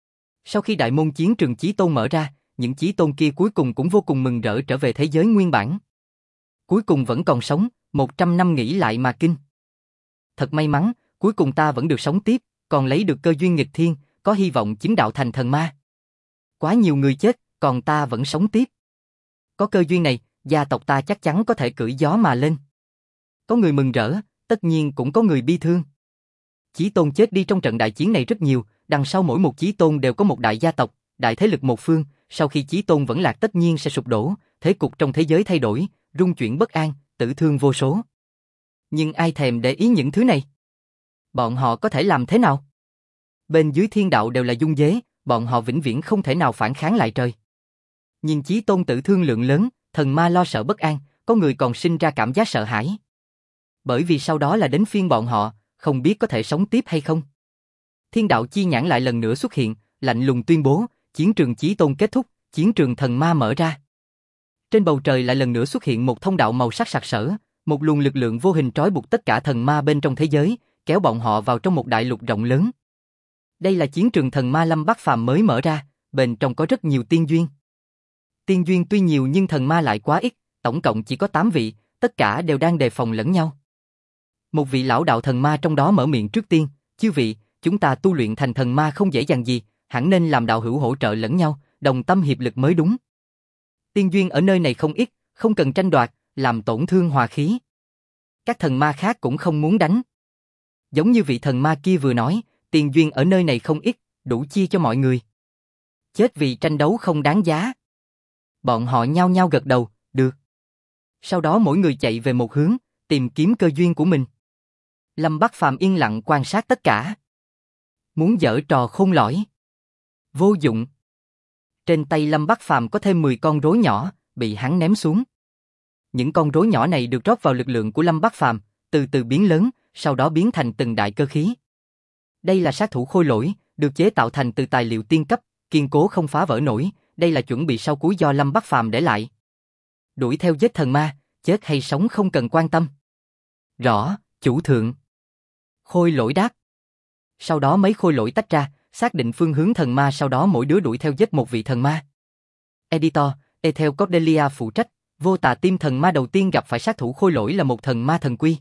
Sau khi đại môn chiến trường Chí Tôn mở ra, những Chí Tôn kia cuối cùng cũng vô cùng mừng rỡ trở về thế giới nguyên bản. Cuối cùng vẫn còn sống, 100 năm nghĩ lại mà kinh. Thật may mắn, cuối cùng ta vẫn được sống tiếp, còn lấy được cơ duyên nghịch thiên, có hy vọng chứng đạo thành thần ma. Quá nhiều người chết, còn ta vẫn sống tiếp. Có cơ duyên này, gia tộc ta chắc chắn có thể cưỡi gió mà lên. Có người mừng rỡ, tất nhiên cũng có người bi thương. Chí Tôn chết đi trong trận đại chiến này rất nhiều, đằng sau mỗi một Chí Tôn đều có một đại gia tộc, đại thế lực một phương, sau khi Chí Tôn vẫn lạc tất nhiên sẽ sụp đổ, thế cục trong thế giới thay đổi, rung chuyển bất an, tử thương vô số. Nhưng ai thèm để ý những thứ này? Bọn họ có thể làm thế nào? Bên dưới thiên đạo đều là dung dế, bọn họ vĩnh viễn không thể nào phản kháng lại trời. Nhìn Chí Tôn tử thương lượng lớn, thần ma lo sợ bất an, có người còn sinh ra cảm giác sợ hãi. Bởi vì sau đó là đến phiên bọn họ, không biết có thể sống tiếp hay không. Thiên đạo chi nhãn lại lần nữa xuất hiện, lạnh lùng tuyên bố, chiến trường Chí Tôn kết thúc, chiến trường thần ma mở ra. Trên bầu trời lại lần nữa xuất hiện một thông đạo màu sắc sặc sỡ, một luồng lực lượng vô hình trói buộc tất cả thần ma bên trong thế giới, kéo bọn họ vào trong một đại lục rộng lớn. Đây là chiến trường thần ma Lâm Bắc Phàm mới mở ra, bên trong có rất nhiều tiên duyên. Tiên duyên tuy nhiều nhưng thần ma lại quá ít, tổng cộng chỉ có 8 vị, tất cả đều đang đề phòng lẫn nhau. Một vị lão đạo thần ma trong đó mở miệng trước tiên, chư vị, chúng ta tu luyện thành thần ma không dễ dàng gì, hẳn nên làm đạo hữu hỗ trợ lẫn nhau, đồng tâm hiệp lực mới đúng. Tiên duyên ở nơi này không ít, không cần tranh đoạt, làm tổn thương hòa khí. Các thần ma khác cũng không muốn đánh. Giống như vị thần ma kia vừa nói, tiên duyên ở nơi này không ít, đủ chia cho mọi người. Chết vì tranh đấu không đáng giá. Bọn họ nhao nhao gật đầu, được. Sau đó mỗi người chạy về một hướng, tìm kiếm cơ duyên của mình. Lâm Bắc Phàm yên lặng quan sát tất cả. Muốn giở trò khôn lỏi. Vô dụng. Trên tay Lâm Bắc Phàm có thêm 10 con rối nhỏ, bị hắn ném xuống. Những con rối nhỏ này được rót vào lực lượng của Lâm Bắc Phàm, từ từ biến lớn, sau đó biến thành từng đại cơ khí. Đây là sát thủ khôi lỗi, được chế tạo thành từ tài liệu tiên cấp, kiên cố không phá vỡ nổi, đây là chuẩn bị sau cuối do Lâm Bắc Phàm để lại. Đuổi theo giết thần ma, chết hay sống không cần quan tâm. Rõ, chủ thượng. Khôi lỗi đáp. Sau đó mấy khôi lỗi tách ra, xác định phương hướng thần ma, sau đó mỗi đứa đuổi theo giết một vị thần ma. Editor, Ethel Cordelia phụ trách, vô tà tim thần ma đầu tiên gặp phải sát thủ khôi lỗi là một thần ma thần quy.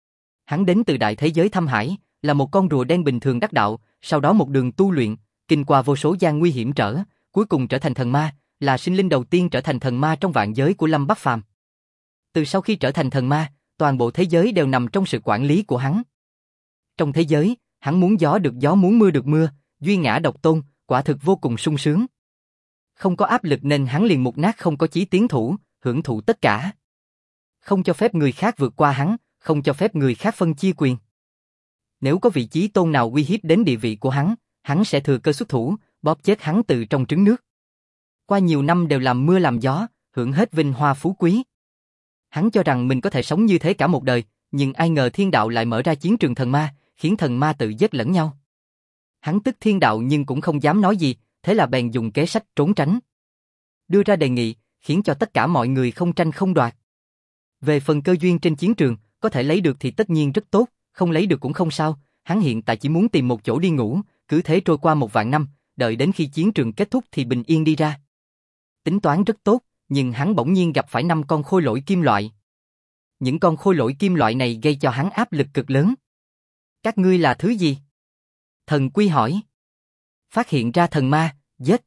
Hắn đến từ đại thế giới Thâm Hải, là một con rùa đen bình thường đắc đạo, sau đó một đường tu luyện, kinh qua vô số gian nguy hiểm trở, cuối cùng trở thành thần ma, là sinh linh đầu tiên trở thành thần ma trong vạn giới của Lâm Bắc Phàm. Từ sau khi trở thành thần ma, toàn bộ thế giới đều nằm trong sự quản lý của hắn. Trong thế giới, hắn muốn gió được gió, muốn mưa được mưa, duy ngã độc tôn, quả thực vô cùng sung sướng. Không có áp lực nên hắn liền mục nát, không có chí tiến thủ, hưởng thụ tất cả. Không cho phép người khác vượt qua hắn, không cho phép người khác phân chia quyền. Nếu có vị chí tôn nào uy hiếp đến địa vị của hắn sẽ thừa cơ xuất thủ, bóp chết hắn từ trong trứng nước. Qua nhiều năm đều làm mưa làm gió, hưởng hết vinh hoa phú quý. Hắn cho rằng mình có thể sống như thế cả một đời, nhưng ai ngờ thiên đạo lại mở ra chiến trường thần ma, khiến thần ma tự giết lẫn nhau. Hắn tức thiên đạo nhưng cũng không dám nói gì, thế là bèn dùng kế sách trốn tránh. Đưa ra đề nghị, khiến cho tất cả mọi người không tranh không đoạt. Về phần cơ duyên trên chiến trường, có thể lấy được thì tất nhiên rất tốt, không lấy được cũng không sao, hắn hiện tại chỉ muốn tìm một chỗ đi ngủ, cứ thế trôi qua 1 vạn năm, đợi đến khi chiến trường kết thúc thì bình yên đi ra. Tính toán rất tốt, nhưng hắn bỗng nhiên gặp phải 5 con khôi lỗi kim loại. Những con khôi lỗi kim loại này gây cho hắn áp lực cực lớn. Các ngươi là thứ gì? Thần Quy hỏi. Phát hiện ra thần ma, giết.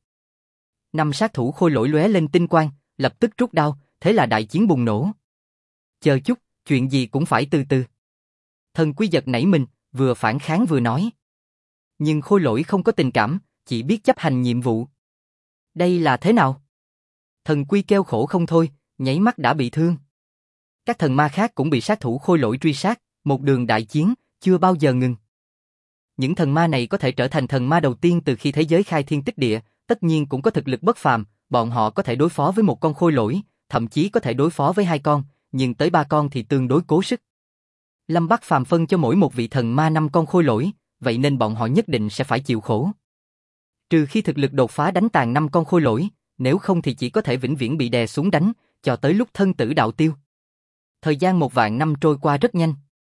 5 sát thủ khôi lỗi lóe lên tinh quang, lập tức rút đao, thế là đại chiến bùng nổ. Chờ chút, chuyện gì cũng phải từ từ. Thần Quy giật nảy mình, vừa phản kháng vừa nói. Nhưng khôi lỗi không có tình cảm, chỉ biết chấp hành nhiệm vụ. Đây là thế nào? Thần Quy kêu khổ không thôi, nháy mắt đã bị thương. Các thần ma khác cũng bị sát thủ khôi lỗi truy sát, một đường đại chiến, chưa bao giờ ngừng. Những thần ma này có thể trở thành thần ma đầu tiên từ khi thế giới khai thiên tích địa, tất nhiên cũng có thực lực bất phàm, bọn họ có thể đối phó với một con khôi lỗi, thậm chí có thể đối phó với 2 con, nhưng tới 3 con thì tương đối cố sức. Lâm Bắc Phàm phân cho mỗi một vị thần ma 5 con khôi lỗi, vậy nên bọn họ nhất định sẽ phải chịu khổ. Trừ khi thực lực đột phá đánh tàn 5 con khôi lỗi, nếu không thì chỉ có thể vĩnh viễn bị đè xuống đánh, cho tới lúc thân tử đạo tiêu. Thời gian 1.000 năm trôi qua rất nhanh.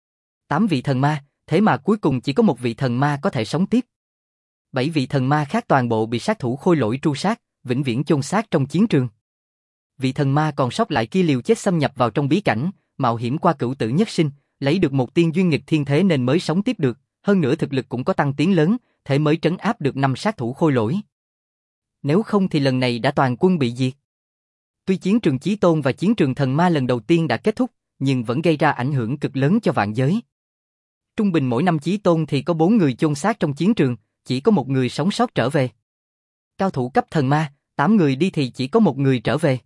8 vị thần ma, thế mà cuối cùng chỉ có 1 vị thần ma có thể sống tiếp. 7 vị thần ma khác toàn bộ bị sát thủ khôi lỗi tru sát, vĩnh viễn chôn xác trong chiến trường. Vị thần ma còn sót lại kia liều chết xâm nhập vào trong bí cảnh, mạo hiểm qua cửu tử nhất sinh, lấy được một tiên duyên nghịch thiên thế nên mới sống tiếp được, hơn nữa thực lực cũng có tăng tiến lớn, thế mới trấn áp được 5 sát thủ khôi lỗi. Nếu không thì lần này đã toàn quân bị diệt. Tuy chiến trường Chí Tôn và chiến trường thần ma lần đầu tiên đã kết thúc, nhưng vẫn gây ra ảnh hưởng cực lớn cho vạn giới. Trung bình mỗi năm Chí Tôn thì có 4 người chôn xác trong chiến trường, chỉ có 1 người sống sót trở về. Cao thủ cấp thần ma, 8 người đi thì chỉ có 1 người trở về.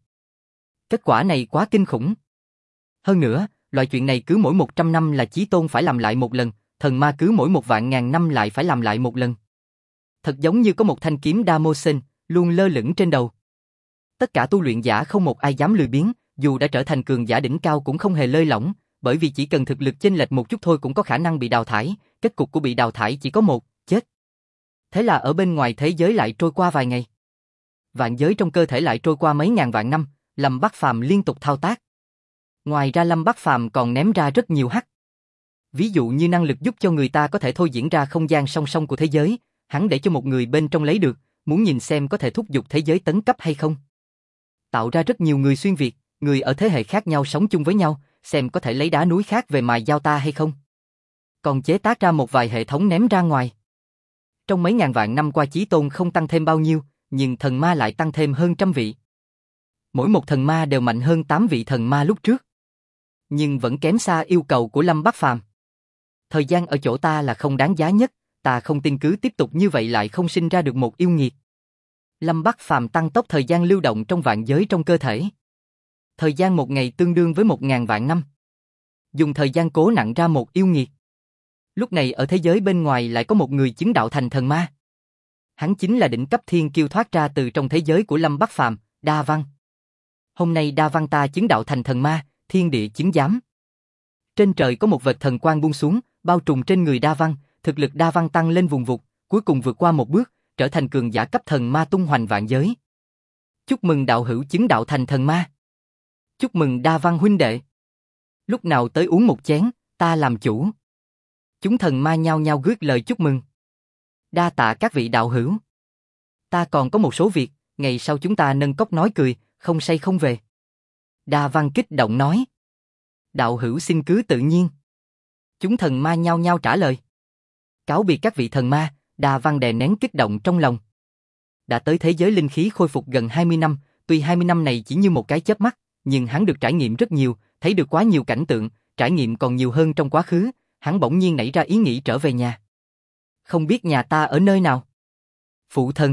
Kết quả này quá kinh khủng. Hơn nữa, loại chuyện này cứ mỗi 100 năm là Chí Tôn phải làm lại một lần, thần ma cứ mỗi 1.000.000 năm lại phải làm lại một lần. Thật giống như có một thanh kiếm Damosen, luôn lơ lửng trên đầu. Tất cả tu luyện giả không một ai dám lười biếng, dù đã trở thành cường giả đỉnh cao cũng không hề lơi lỏng, bởi vì chỉ cần thực lực chênh lệch một chút thôi cũng có khả năng bị đào thải, kết cục của bị đào thải chỉ có một, chết. Thế là ở bên ngoài thế giới lại trôi qua vài ngày. Vạn giới trong cơ thể lại trôi qua mấy ngàn vạn năm, Lâm Bắc Phàm liên tục thao tác. Ngoài ra Lâm Bắc Phàm còn ném ra rất nhiều hắc. Ví dụ như năng lực giúp cho người ta có thể thôi diễn ra không gian song song của thế giới, hắn để cho một người bên trong lấy được, muốn nhìn xem có thể thúc giục thế giới tấn cấp hay không. Tạo ra rất nhiều người xuyên việt, người ở thế hệ khác nhau sống chung với nhau, xem có thể lấy đá núi khác về mài giao ta hay không. Còn chế tác ra một vài hệ thống ném ra ngoài. Trong mấy ngàn vạn năm qua Chí Tôn không tăng thêm bao nhiêu, nhưng thần ma lại tăng thêm hơn 100 vị. Mỗi một thần ma đều mạnh hơn 8 vị thần ma lúc trước. Nhưng vẫn kém xa yêu cầu của Lâm Bắc Phàm. Thời gian ở chỗ ta là không đáng giá nhất, ta không tin cứ tiếp tục như vậy lại không sinh ra được một yêu nghiệt. Lâm Bắc Phàm tăng tốc thời gian lưu động trong vạn giới trong cơ thể. Thời gian một ngày tương đương với 1.000 vạn năm. Dùng thời gian cố nặng ra một yêu nghiệt. Lúc này ở thế giới bên ngoài lại có một người chứng đạo thành thần ma. Hắn chính là đỉnh cấp thiên kiêu thoát ra từ trong thế giới của Lâm Bắc Phàm, Đa Văn. Hôm nay Đa Văn ta chứng đạo thành thần ma, thiên địa chứng giám. Trên trời có một vệt thần quang buông xuống, bao trùm trên người Đa Văn, thực lực Đa Văn tăng lên vùng vụt, cuối cùng vượt qua một bước, trở thành cường giả cấp thần ma tung hoành vạn giới. Chúc mừng đạo hữu chứng đạo thành thần ma. Chúc mừng Đa Văn huynh đệ. Lúc nào tới uống một chén, ta làm chủ. Chúng thần ma nhao nhao gửi lời chúc mừng. Đa tạ các vị đạo hữu. Ta còn có một số việc, ngày sau chúng ta nâng cốc nói cười, không say không về. Đa Văn kích động nói. Đạo hữu xin cứ tự nhiên. Chúng thần ma nhao nhao trả lời. Cáo biệt các vị thần ma, Đa Văn đè nén kích động trong lòng. Đã tới thế giới linh khí khôi phục gần 20 năm, tuy 20 năm này chỉ như một cái chớp mắt, nhưng hắn được trải nghiệm rất nhiều, thấy được quá nhiều cảnh tượng, trải nghiệm còn nhiều hơn trong quá khứ, hắn bỗng nhiên nảy ra ý nghĩ trở về nhà. Không biết nhà ta ở nơi nào? Phụ thân.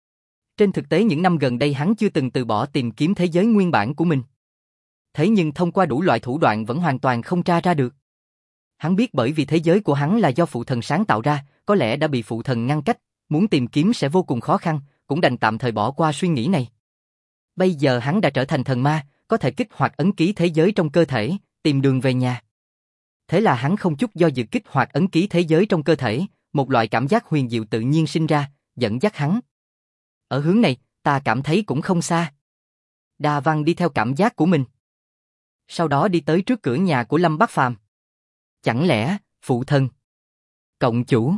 Trên thực tế những năm gần đây hắn chưa từng từ bỏ tìm kiếm thế giới nguyên bản của mình. Thế nhưng thông qua đủ loại thủ đoạn vẫn hoàn toàn không tra ra được. Hắn biết bởi vì thế giới của hắn là do phụ thần sáng tạo ra, có lẽ đã bị phụ thần ngăn cách, muốn tìm kiếm sẽ vô cùng khó khăn, cũng đành tạm thời bỏ qua suy nghĩ này. Bây giờ hắn đã trở thành thần ma, có thể kích hoạt ấn ký thế giới trong cơ thể, tìm đường về nhà. Thế là hắn không chút do dự kích hoạt ấn ký thế giới trong cơ thể, một loại cảm giác huyền diệu tự nhiên sinh ra, dẫn dắt hắn. Ở hướng này, ta cảm thấy cũng không xa. Đa Văn đi theo cảm giác của mình. Sau đó đi tới trước cửa nhà của Lâm Bắc Phàm. Chẳng lẽ, phụ thân? Cộng chủ?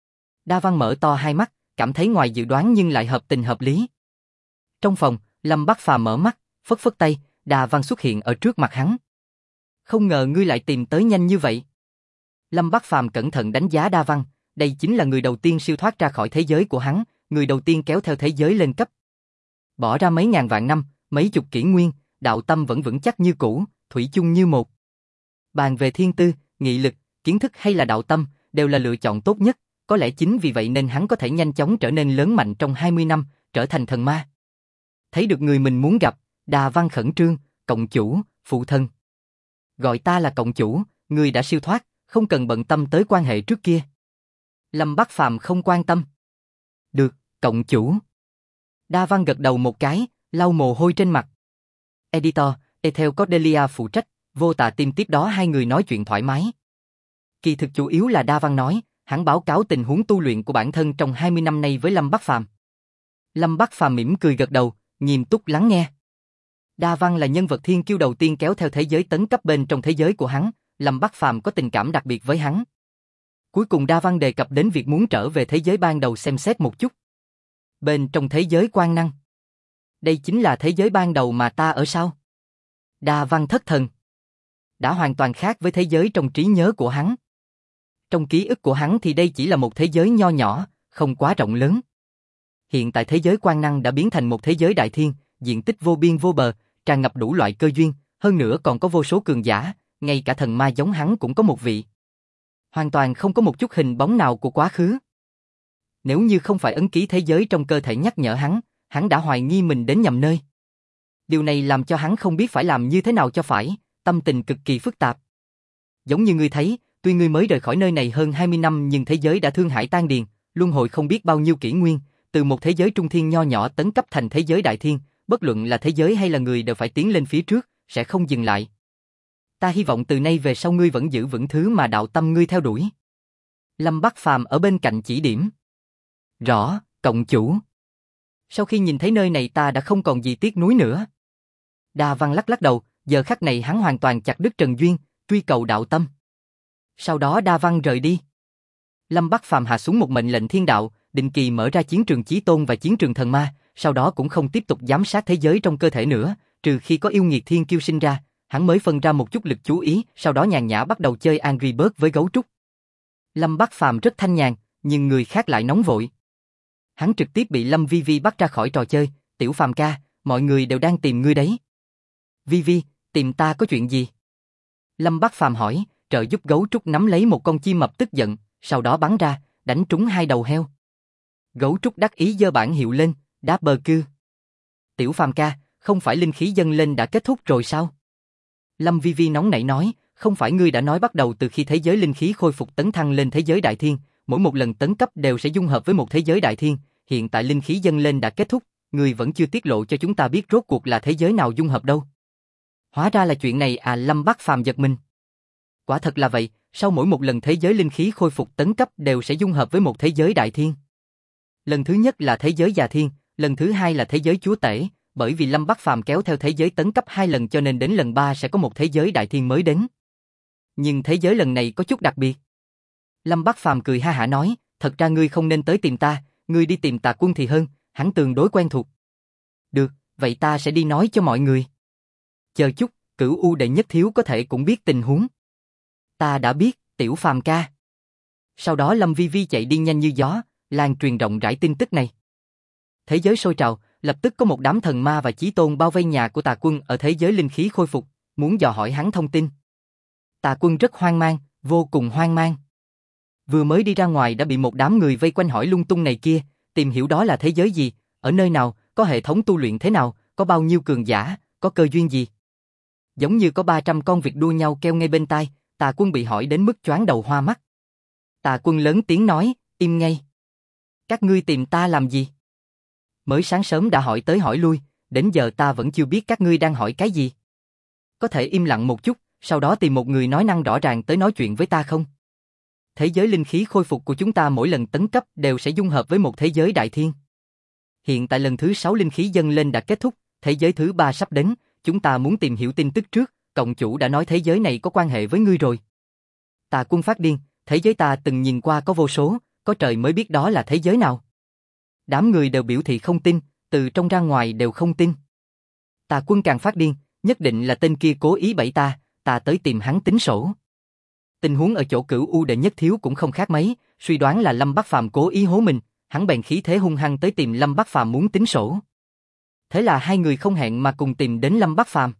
Đa Văn mở to hai mắt, cảm thấy ngoài dự đoán nhưng lại hợp tình hợp lý. Trong phòng, Lâm Bắc Phàm mở mắt, phất phất tay, Đa Văn xuất hiện ở trước mặt hắn. Không ngờ ngươi lại tìm tới nhanh như vậy. Lâm Bắc Phàm cẩn thận đánh giá Đa Văn, đây chính là người đầu tiên siêu thoát ra khỏi thế giới của hắn, người đầu tiên kéo theo thế giới lên cấp. Bỏ ra mấy ngàn vạn năm, mấy chục kỷ nguyên, đạo tâm vẫn vững chắc như cũ, thủy chung như một. Bàn về thiên tư, nghị lực, kiến thức hay là đạo tâm, đều là lựa chọn tốt nhất, có lẽ chính vì vậy nên hắn có thể nhanh chóng trở nên lớn mạnh trong 20 năm, trở thành thần ma. Thấy được người mình muốn gặp, Đa Văn khẩn trương, cộng chủ, phụ thân. Gọi ta là cộng chủ, người đã siêu thoát, không cần bận tâm tới quan hệ trước kia. Lâm Bắc Phàm không quan tâm. Được, cộng chủ. Đa Văn gật đầu một cái, lau mồ hôi trên mặt. Editor, Ethel Cordelia phụ trách, Vô Tà Tim tiếp đó hai người nói chuyện thoải mái. Kỳ thực chủ yếu là Đa Văn nói, hắn báo cáo tình huống tu luyện của bản thân trong 20 năm nay với Lâm Bắc Phàm. Lâm Bắc Phàm mỉm cười gật đầu, nghiêm túc lắng nghe. Đa Văn là nhân vật thiên kiêu đầu tiên kéo theo thế giới tấn cấp bên trong thế giới của hắn, Lâm Bắc Phàm có tình cảm đặc biệt với hắn. Cuối cùng Đa Văn đề cập đến việc muốn trở về thế giới ban đầu xem xét một chút. Bên trong thế giới Quang Năng. Đây chính là thế giới ban đầu mà ta ở sao? Đa Văn thất thần. Đã hoàn toàn khác với thế giới trong trí nhớ của hắn. Trong ký ức của hắn thì đây chỉ là một thế giới nho nhỏ, không quá rộng lớn. Hiện tại thế giới Quang Năng đã biến thành một thế giới đại thiên, diện tích vô biên vô bờ, tràn ngập đủ loại cơ duyên, hơn nữa còn có vô số cường giả, ngay cả thần ma giống hắn cũng có một vị. Hoàn toàn không có một chút hình bóng nào của quá khứ. Nếu như không phải ấn ký thế giới trong cơ thể nhắc nhở hắn đã hoài nghi mình đến nhầm nơi. Điều này làm cho hắn không biết phải làm như thế nào cho phải, tâm tình cực kỳ phức tạp. Giống như ngươi thấy, tuy ngươi mới rời khỏi nơi này hơn 20 năm nhưng thế giới đã thương hải tan điền, luân hồi không biết bao nhiêu kỷ nguyên, từ một thế giới trung thiên nho nhỏ tấn cấp thành thế giới đại thiên, bất luận là thế giới hay là người đều phải tiến lên phía trước, sẽ không dừng lại. Ta hy vọng từ nay về sau ngươi vẫn giữ vững thứ mà đạo tâm ngươi theo đuổi. Lâm Bắc Phàm ở bên cạnh chỉ điểm. Rõ, cộng chủ. Sau khi nhìn thấy nơi này ta đã không còn gì tiếc nuối nữa. Đa Văn lắc lắc đầu, giờ khắc này hắn hoàn toàn chặt đứt trần duyên, truy cầu đạo tâm. Sau đó Đa Văn rời đi. Lâm Bắc Phàm hạ xuống một mệnh lệnh thiên đạo, định kỳ mở ra chiến trường chí tôn và chiến trường thần ma, sau đó cũng không tiếp tục giám sát thế giới trong cơ thể nữa, trừ khi có yêu nghiệt thiên kiêu sinh ra, hắn mới phân ra một chút lực chú ý, sau đó nhàn nhã bắt đầu chơi Angry Birds với gấu trúc. Lâm Bắc Phàm rất thanh nhàn, nhưng người khác lại nóng vội. Hắn trực tiếp bị Lâm Vi Vi bắt ra khỏi trò chơi, "Tiểu Phàm ca, mọi người đều đang tìm ngươi đấy." "Vi Vi, tìm ta có chuyện gì?" Lâm Bắc Phàm hỏi, trợ giúp gấu trúc nắm lấy một con chim mập tức giận, sau đó bắn ra, đánh trúng hai đầu heo. Gấu trúc đắc ý giơ bảng hiệu lên, đáp bờ cư. "Tiểu Phàm ca, không phải linh khí dâng lên đã kết thúc rồi sao?" Lâm Vi Vi nóng nảy nói, "Không phải ngươi đã nói bắt đầu từ khi thế giới linh khí khôi phục tấn thăng lên thế giới đại thiên, mỗi một lần tấn cấp đều sẽ dung hợp với một thế giới đại thiên, hiện tại linh khí dâng lên đã kết thúc, ngươi vẫn chưa tiết lộ cho chúng ta biết rốt cuộc là thế giới nào dung hợp đâu." Hóa ra là chuyện này à. Lâm Bắc Phàm giật mình. Quả thật là vậy, sau mỗi một lần thế giới linh khí khôi phục tấn cấp đều sẽ dung hợp với một thế giới đại thiên. Lần thứ nhất là thế giới già thiên, lần thứ hai là thế giới chúa tể, bởi vì Lâm Bắc Phàm kéo theo thế giới tấn cấp 2 lần cho nên đến lần 3 sẽ có một thế giới đại thiên mới đến. Nhưng thế giới lần này có chút đặc biệt. Lâm Bắc Phàm cười ha hả nói, "Thật ra ngươi không nên tới tìm ta, ngươi đi tìm Tà Quân thì hơn, hắn tương đối quen thuộc." "Được, vậy ta sẽ đi nói cho mọi người." "Chờ chút, Cửu U đệ nhất thiếu có thể cũng biết tình huống." "Ta đã biết, Tiểu Phàm ca." Sau đó Lâm Vi Vi chạy đi nhanh như gió, lan truyền rộng rãi tin tức này. Thế giới sôi trào, lập tức có một đám thần ma và chí tôn bao vây nhà của Tà Quân ở thế giới linh khí khôi phục, muốn dò hỏi hắn thông tin. Tà Quân rất hoang mang, vô cùng hoang mang. Vừa mới đi ra ngoài đã bị một đám người vây quanh hỏi lung tung này kia, tìm hiểu đó là thế giới gì, ở nơi nào, có hệ thống tu luyện thế nào, có bao nhiêu cường giả, có cơ duyên gì. Giống như có 300 con vịt đua nhau kêu ngay bên tai, Tà Quân bị hỏi đến mức choáng đầu hoa mắt. Tà Quân lớn tiếng nói, "Im ngay. Các ngươi tìm ta làm gì? Mới sáng sớm đã hỏi tới hỏi lui, đến giờ ta vẫn chưa biết các ngươi đang hỏi cái gì. Có thể im lặng một chút, sau đó tìm một người nói năng rõ ràng tới nói chuyện với ta không? Thế giới linh khí khôi phục của chúng ta mỗi lần tấn cấp đều sẽ dung hợp với một thế giới đại thiên. Hiện tại lần thứ 6 linh khí dâng lên đã kết thúc, thế giới thứ 3 sắp đến, chúng ta muốn tìm hiểu tin tức trước, cộng chủ đã nói thế giới này có quan hệ với ngươi rồi." Tà Quân phát điên, thế giới ta từng nhìn qua có vô số, có trời mới biết đó là thế giới nào. Đám người đều biểu thị không tin, từ trong ra ngoài đều không tin. Tà Quân càng phát điên, nhất định là tên kia cố ý bẫy ta tới tìm hắn tính sổ. Tình huống ở chỗ Cửu U đệ nhất thiếu cũng không khác mấy, suy đoán là Lâm Bắc Phàm cố ý hố mình, hắn bèn khí thế hung hăng tới tìm Lâm Bắc Phàm muốn tính sổ. Thế là hai người không hẹn mà cùng tìm đến Lâm Bắc Phàm.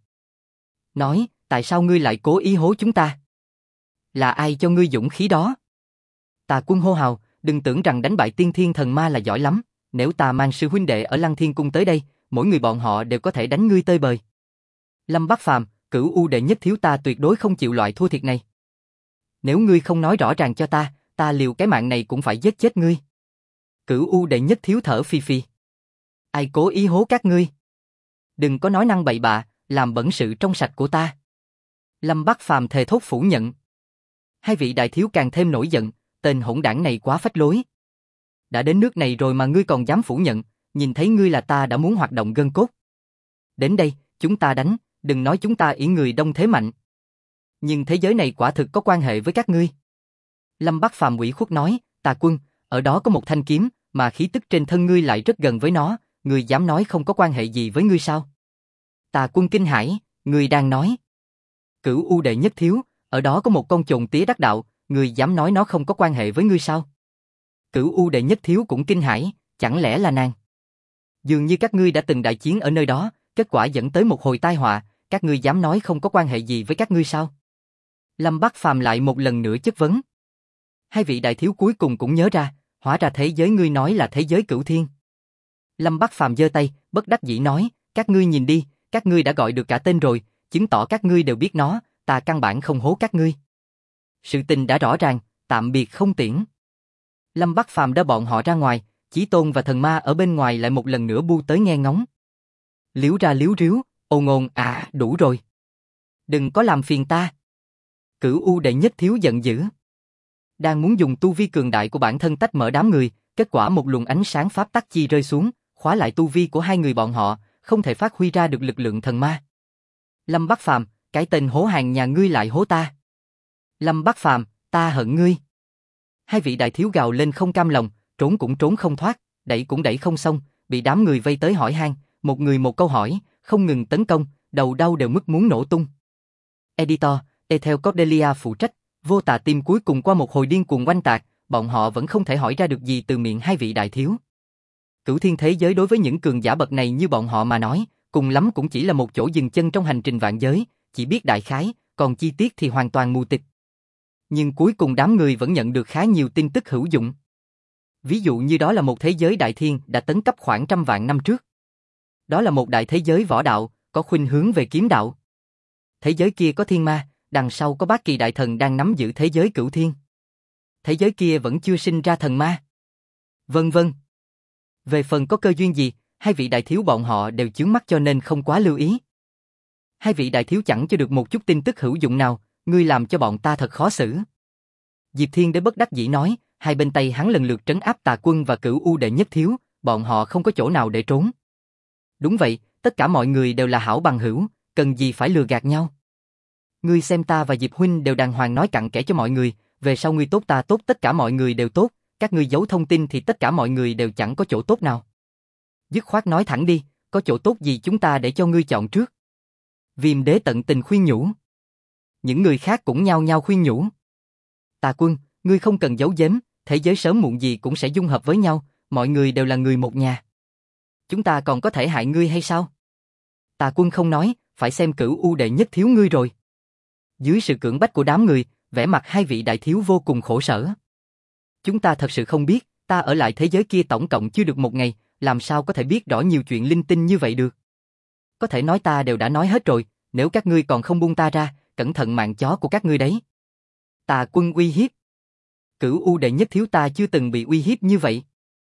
Nói, "Tại sao ngươi lại cố ý hố chúng ta? Là ai cho ngươi dũng khí đó?" Tà Quân hô hào, đừng tưởng rằng đánh bại tiên thiên thần ma là giỏi lắm, nếu ta mang sư huynh đệ ở Lăng Thiên Cung tới đây, mỗi người bọn họ đều có thể đánh ngươi tơi bời. Lâm Bắc Phàm, Cửu U đệ nhất thiếu ta tuyệt đối không chịu loại thua thiệt này. Nếu ngươi không nói rõ ràng cho ta liều cái mạng này cũng phải giết chết ngươi. Cửu U đệ nhất thiếu thở phì phì. Ai cố ý hố các ngươi? Đừng có nói năng bậy bạ, làm bẩn sự trong sạch của ta. Lâm Bắc Phàm thề thốt phủ nhận. Hai vị đại thiếu càng thêm nổi giận, tên hỗn đảng này quá phách lối. Đã đến nước này rồi mà ngươi còn dám phủ nhận, nhìn thấy ngươi là ta đã muốn hoạt động gân cốt. Đến đây, chúng ta đánh, đừng nói chúng ta ỷ người đông thế mạnh. Nhưng thế giới này quả thực có quan hệ với các ngươi. Lâm Bắc Phàm ủy khuất nói, Tà Quân, ở đó có một thanh kiếm, mà khí tức trên thân ngươi lại rất gần với nó, ngươi dám nói không có quan hệ gì với ngươi sao? Tà Quân kinh hãi, ngươi đang nói. Cửu U đệ nhất thiếu, ở đó có một con chồn tía đắc đạo, ngươi dám nói nó không có quan hệ với ngươi sao? Cửu U đệ nhất thiếu cũng kinh hãi, chẳng lẽ là nàng? Dường như các ngươi đã từng đại chiến ở nơi đó, kết quả dẫn tới một hồi tai họa, các ngươi dám nói không có quan hệ gì với các ngươi sao? Lâm Bắc Phàm lại một lần nữa chất vấn. Hai vị đại thiếu cuối cùng cũng nhớ ra, hóa ra thế giới ngươi nói là thế giới cửu thiên. Lâm Bắc Phàm giơ tay, bất đắc dĩ nói, các ngươi nhìn đi, các ngươi đã gọi được cả tên rồi, chứng tỏ các ngươi đều biết nó, ta căn bản không hố các ngươi. Sự tình đã rõ ràng, tạm biệt không tiễn. Lâm Bắc Phàm đỡ bọn họ ra ngoài, Chí Tôn và thần ma ở bên ngoài lại một lần nữa bu tới nghe ngóng. Liếu ra liếu riếu, ồn ồn đủ rồi. Đừng có làm phiền ta. Cửu U đệ nhất thiếu giận dữ. Đang muốn dùng tu vi cường đại của bản thân tách mở đám người, kết quả một luồng ánh sáng pháp tắc chi rơi xuống, khóa lại tu vi của hai người bọn họ, không thể phát huy ra được lực lượng thần ma. Lâm Bắc Phàm, cái tên hố hàng nhà ngươi lại hố ta. Lâm Bắc Phàm, ta hận ngươi. Hai vị đại thiếu gào lên không cam lòng, trốn cũng trốn không thoát, đẩy cũng đẩy không xong, bị đám người vây tới hỏi han, một người một câu hỏi, không ngừng tấn công, đầu đau đều mức muốn nổ tung. Editor, Ethel Cordelia phụ trách, Vô Tà Team cuối cùng qua một hồi điên cuồng oanh tạc, bọn họ vẫn không thể hỏi ra được gì từ miệng hai vị đại thiếu. Cửu thiên thế giới đối với những cường giả bậc này như bọn họ mà nói, cùng lắm cũng chỉ là một chỗ dừng chân trong hành trình vạn giới, chỉ biết đại khái, còn chi tiết thì hoàn toàn mù tịt. Nhưng cuối cùng đám người vẫn nhận được khá nhiều tin tức hữu dụng. Ví dụ như đó là một thế giới đại thiên đã tấn cấp khoảng 100 vạn năm trước. Đó là một đại thế giới võ đạo, có khuynh hướng về kiếm đạo. Thế giới kia có thiên ma, đằng sau có bát kỳ đại thần đang nắm giữ thế giới cửu thiên. Thế giới kia vẫn chưa sinh ra thần ma. Vân vân. Về phần có cơ duyên gì, hai vị đại thiếu bọn họ đều chướng mắt cho nên không quá lưu ý. Hai vị đại thiếu chẳng cho được một chút tin tức hữu dụng nào, ngươi làm cho bọn ta thật khó xử. Diệp Thiên Đế bất đắc dĩ nói, hai bên tay hắn lần lượt trấn áp Tà Quân và Cửu U đệ nhất thiếu, bọn họ không có chỗ nào để trốn. Đúng vậy, tất cả mọi người đều là hảo bằng hữu, cần gì phải lừa gạt nhau. Ngươi xem ta và Diệp huynh đều đàng hoàng nói cặn kẽ cho mọi người, về sau ngươi tốt ta tốt tất cả mọi người đều tốt, các ngươi giấu thông tin thì tất cả mọi người đều chẳng có chỗ tốt nào. Dứt khoát nói thẳng đi, có chỗ tốt gì chúng ta để cho ngươi chọn trước. Viêm Đế tận tình khuyên nhủ. Những người khác cũng nhao nhao khuyên nhủ. Tà Quân, ngươi không cần giấu giếm, thế giới sớm muộn gì cũng sẽ dung hợp với nhau, mọi người đều là người một nhà. Chúng ta còn có thể hại ngươi hay sao? Tà Quân không nói, phải xem Cửu U đệ nhất thiếu ngươi rồi. Dưới sự cưỡng bách của đám người, vẻ mặt hai vị đại thiếu vô cùng khổ sở. Chúng ta thật sự không biết, ta ở lại thế giới kia tổng cộng chưa được một ngày, làm sao có thể biết rõ nhiều chuyện linh tinh như vậy được. Có thể nói ta đều đã nói hết rồi, nếu các ngươi còn không buông ta ra, cẩn thận mạng chó của các ngươi đấy. Tà Quân uy hiếp. Cửu U đệ nhất thiếu ta chưa từng bị uy hiếp như vậy.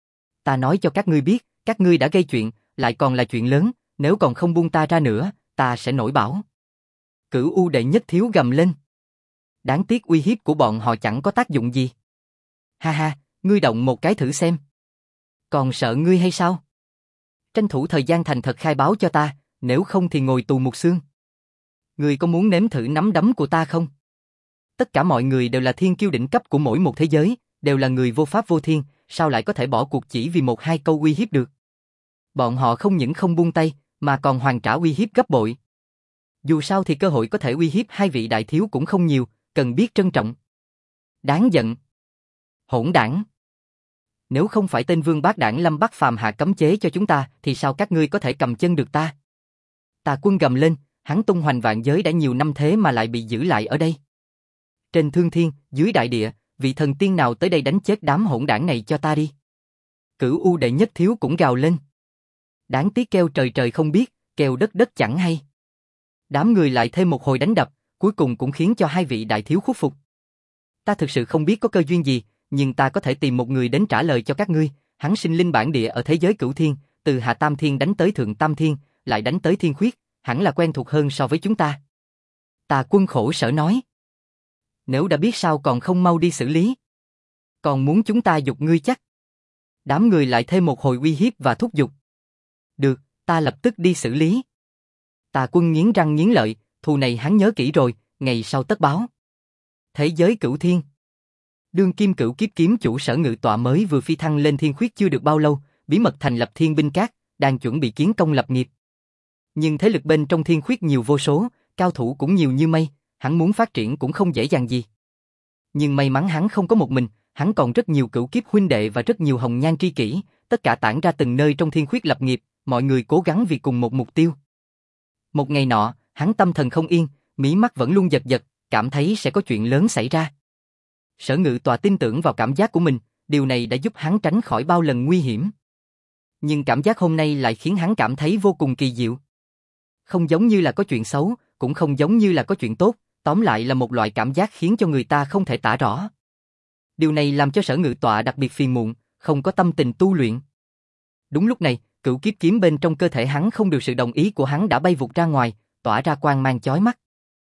Ta nói cho các ngươi biết, các ngươi đã gây chuyện, lại còn là chuyện lớn, nếu còn không buông ta ra nữa, ta sẽ nổi bão. Cửu U đệ nhất thiếu gầm lên. Đáng tiếc uy hiếp của bọn họ chẳng có tác dụng gì. Ha ha, ngươi động một cái thử xem. Còn sợ ngươi hay sao? Tranh thủ thời gian thành thật khai báo cho ta, nếu không thì ngồi tù một xương. Ngươi có muốn nếm thử nắm đấm của ta không? Tất cả mọi người đều là thiên kiêu đỉnh cấp của mỗi một thế giới, đều là người vô pháp vô thiên, sao lại có thể bỏ cuộc chỉ vì một hai câu uy hiếp được? Bọn họ không những không buông tay, mà còn hoàn trả uy hiếp gấp bội. Dù sao thì cơ hội có thể uy hiếp hai vị đại thiếu cũng không nhiều, cần biết trân trọng. Đáng giận. Hỗn đảng. Nếu không phải tên vương bát đảng Lâm Bắc Phàm hạ cấm chế cho chúng ta, thì sao các ngươi có thể cầm chân được ta? Tà Quân gầm lên, hắn tung hoành vạn giới đã nhiều năm thế mà lại bị giữ lại ở đây. Trên thương thiên, dưới đại địa, vị thần tiên nào tới đây đánh chết đám hỗn đảng này cho ta đi. Cửu U đệ nhất thiếu cũng gào lên. Đáng tiếc kêu trời trời không biết, kêu đất đất chẳng hay. Đám người lại thêm một hồi đánh đập, cuối cùng cũng khiến cho hai vị đại thiếu khuất phục. Ta thực sự không biết có cơ duyên gì, nhưng ta có thể tìm một người đến trả lời cho các ngươi. Hắn sinh linh bản địa ở thế giới cửu thiên, từ hạ tam thiên đánh tới thượng tam thiên, lại đánh tới thiên khuyết, hẳn là quen thuộc hơn so với chúng ta. Tà Quân khổ sở nói. Nếu đã biết sao còn không mau đi xử lý. Còn muốn chúng ta giục ngươi chắc. Đám người lại thêm một hồi uy hiếp và thúc giục. Được, ta lập tức đi xử lý. Tà Quân nghiến răng nghiến lợi, thù này hắn nhớ kỹ rồi, ngày sau tất báo. Thế giới cửu thiên. Đương kim cửu kiếp kiếm chủ Sở Ngự Tọa mới vừa phi thăng lên thiên khuyết chưa được bao lâu, bí mật thành lập Thiên Binh Các, đang chuẩn bị kiến công lập nghiệp. Nhưng thế lực bên trong thiên khuyết nhiều vô số, cao thủ cũng nhiều như mây, hắn muốn phát triển cũng không dễ dàng gì. Nhưng may mắn hắn không có một mình, hắn còn rất nhiều cửu kiếp huynh đệ và rất nhiều hồng nhan tri kỷ, tất cả tản ra từng nơi trong thiên khuyết lập nghiệp, mọi người cố gắng vì cùng một mục tiêu. Một ngày nọ, hắn tâm thần không yên, mí mắt vẫn luôn giật giật, cảm thấy sẽ có chuyện lớn xảy ra. Sở Ngự Tọa tin tưởng vào cảm giác của mình, điều này đã giúp hắn tránh khỏi bao lần nguy hiểm. Nhưng cảm giác hôm nay lại khiến hắn cảm thấy vô cùng kỳ diệu. Không giống như là có chuyện xấu, cũng không giống như là có chuyện tốt, tóm lại là một loại cảm giác khiến cho người ta không thể tả rõ. Điều này làm cho Sở Ngự Tọa đặc biệt phiền muộn, không có tâm tình tu luyện. Đúng lúc này, cửu kiếp kiếm bên trong cơ thể hắn không được sự đồng ý của hắn đã bay vụt ra ngoài, tỏa ra quang mang chói mắt.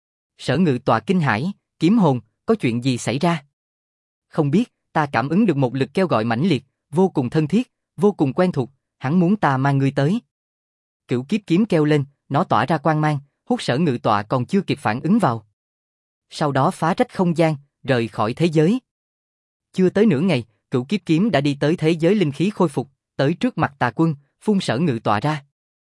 Sở Ngự Tọa kinh hãi, kiếm hồn, có chuyện gì xảy ra? Không biết, ta cảm ứng được một lực kêu gọi mãnh liệt, vô cùng thân thiết, vô cùng quen thuộc, hắn muốn ta mang ngươi tới. Cửu kiếp kiếm kêu lên, nó tỏa ra quang mang, hút Sở Ngự Tọa còn chưa kịp phản ứng vào. Sau đó phá rách không gian, rời khỏi thế giới. Chưa tới nửa ngày, cửu kiếp kiếm đã đi tới thế giới linh khí khôi phục, tới trước mặt Tà Quân, phun Sở Ngự Tọa ra.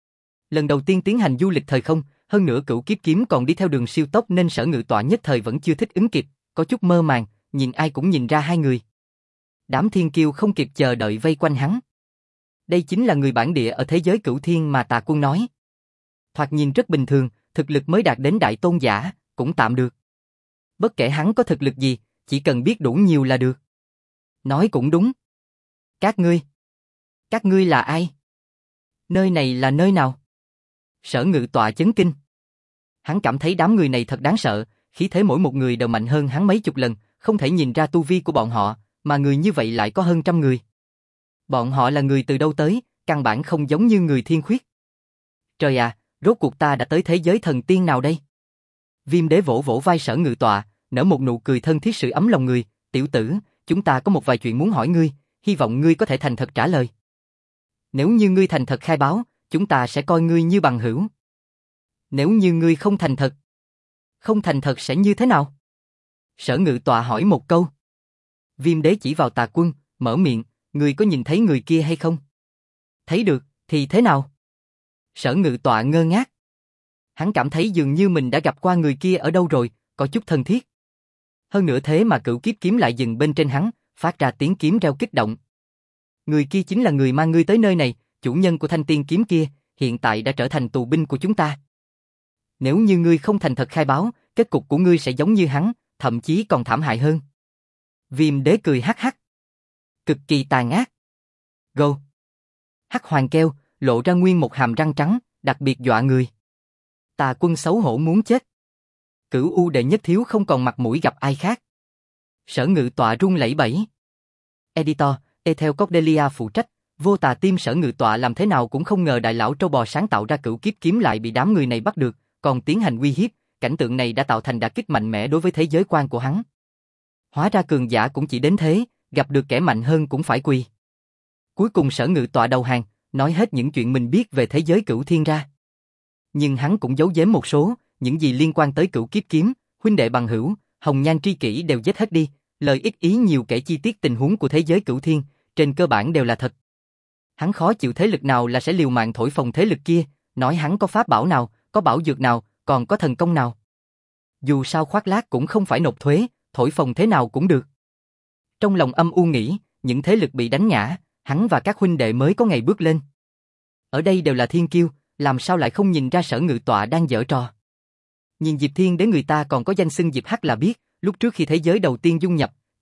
Lần đầu tiên tiến hành du lịch thời không, hơn nữa cửu kiếp kiếm còn đi theo đường siêu tốc nên Sở Ngự Tọa nhất thời vẫn chưa thích ứng kịp, có chút mơ màng, nhìn ai cũng nhìn ra hai người. Đám thiên kiêu không kịp chờ đợi vây quanh hắn. Đây chính là người bản địa ở thế giới cửu thiên mà Tà Quân nói. Thoạt nhìn rất bình thường, thực lực mới đạt đến đại tôn giả, cũng tạm được. Bất kể hắn có thực lực gì, chỉ cần biết đủ nhiều là được. Nói cũng đúng. Các ngươi là ai? Nơi này là nơi nào? Sở Ngự Tọa chấn kinh. Hắn cảm thấy đám người này thật đáng sợ, khí thế mỗi một người đều mạnh hơn hắn mấy chục lần, không thể nhìn ra tu vi của bọn họ, mà người như vậy lại có hơn trăm người. Bọn họ là người từ đâu tới, căn bản không giống như người thiên khuyết. Trời à, rốt cuộc ta đã tới thế giới thần tiên nào đây? Viêm Đế vỗ vỗ vai Sở Ngự Tọa, nở một nụ cười thân thiết sưởi ấm lòng người, tiểu tử, chúng ta có một vài chuyện muốn hỏi ngươi, hy vọng ngươi có thể thành thật trả lời. Nếu như ngươi thành thật khai báo, chúng ta sẽ coi ngươi như bằng hữu. Nếu như ngươi không thành thật sẽ như thế nào? Sở Ngự Tọa hỏi một câu. Viêm Đế chỉ vào Tà Quân, mở miệng, ngươi có nhìn thấy người kia hay không? Thấy được, thì thế nào? Sở Ngự Tọa ngơ ngác. Hắn cảm thấy dường như mình đã gặp qua người kia ở đâu rồi, có chút thân thiết. Hơn nữa thế mà cửu kiếp kiếm lại dừng bên trên hắn, phát ra tiếng kiếm reo kích động. Người kia chính là người mang ngươi tới nơi này, chủ nhân của thanh tiên kiếm kia, hiện tại đã trở thành tù binh của chúng ta. Nếu như ngươi không thành thật khai báo, kết cục của ngươi sẽ giống như hắn, thậm chí còn thảm hại hơn. Viêm Đế cười hắc hắc. Cực kỳ tàn ác. Go. Hắc Hoàng kêu, lộ ra nguyên một hàm răng trắng, đặc biệt dọa người. Tà Quân xấu hổ muốn chết. Cửu U đệ nhất thiếu không còn mặt mũi gặp ai khác. Sở Ngự Tọa run lẩy bẩy. Editor, Ethel Cordelia phụ trách, vô tà tim Sở Ngự Tọa làm thế nào cũng không ngờ đại lão trâu bò sáng tạo ra cửu kiếp kiếm lại bị đám người này bắt được, còn tiến hành uy hiếp, cảnh tượng này đã tạo thành đả kích mạnh mẽ đối với thế giới quan của hắn. Hóa ra cường giả cũng chỉ đến thế, gặp được kẻ mạnh hơn cũng phải quỳ. Cuối cùng Sở Ngự Tọa đầu hàng, nói hết những chuyện mình biết về thế giới cửu thiên ra. Nhưng hắn cũng giấu giếm một số, những gì liên quan tới cửu kiếp kiếm, huynh đệ bằng hữu, hồng nhan tri kỷ đều giết hết đi, lời ít ý nhiều kể chi tiết tình huống của thế giới cửu thiên, trên cơ bản đều là thật. Hắn khó chịu thế lực nào là sẽ liều mạng thổi phồng thế lực kia, nói hắn có pháp bảo nào, có bảo dược nào, còn có thần công nào. Dù sao khoác lác cũng không phải nộp thuế, thổi phồng thế nào cũng được. Trong lòng âm u nghĩ, những thế lực bị đánh ngã, hắn và các huynh đệ mới có ngày bước lên. Ở đây đều là thiên kiêu, làm sao lại không nhìn ra Sở Ngự Tọa đang giở trò. Nhìn Diệp Thiên Đế người ta còn có danh xưng Diệp Hắc là biết, lúc trước khi thế giới đầu tiên dung nhập,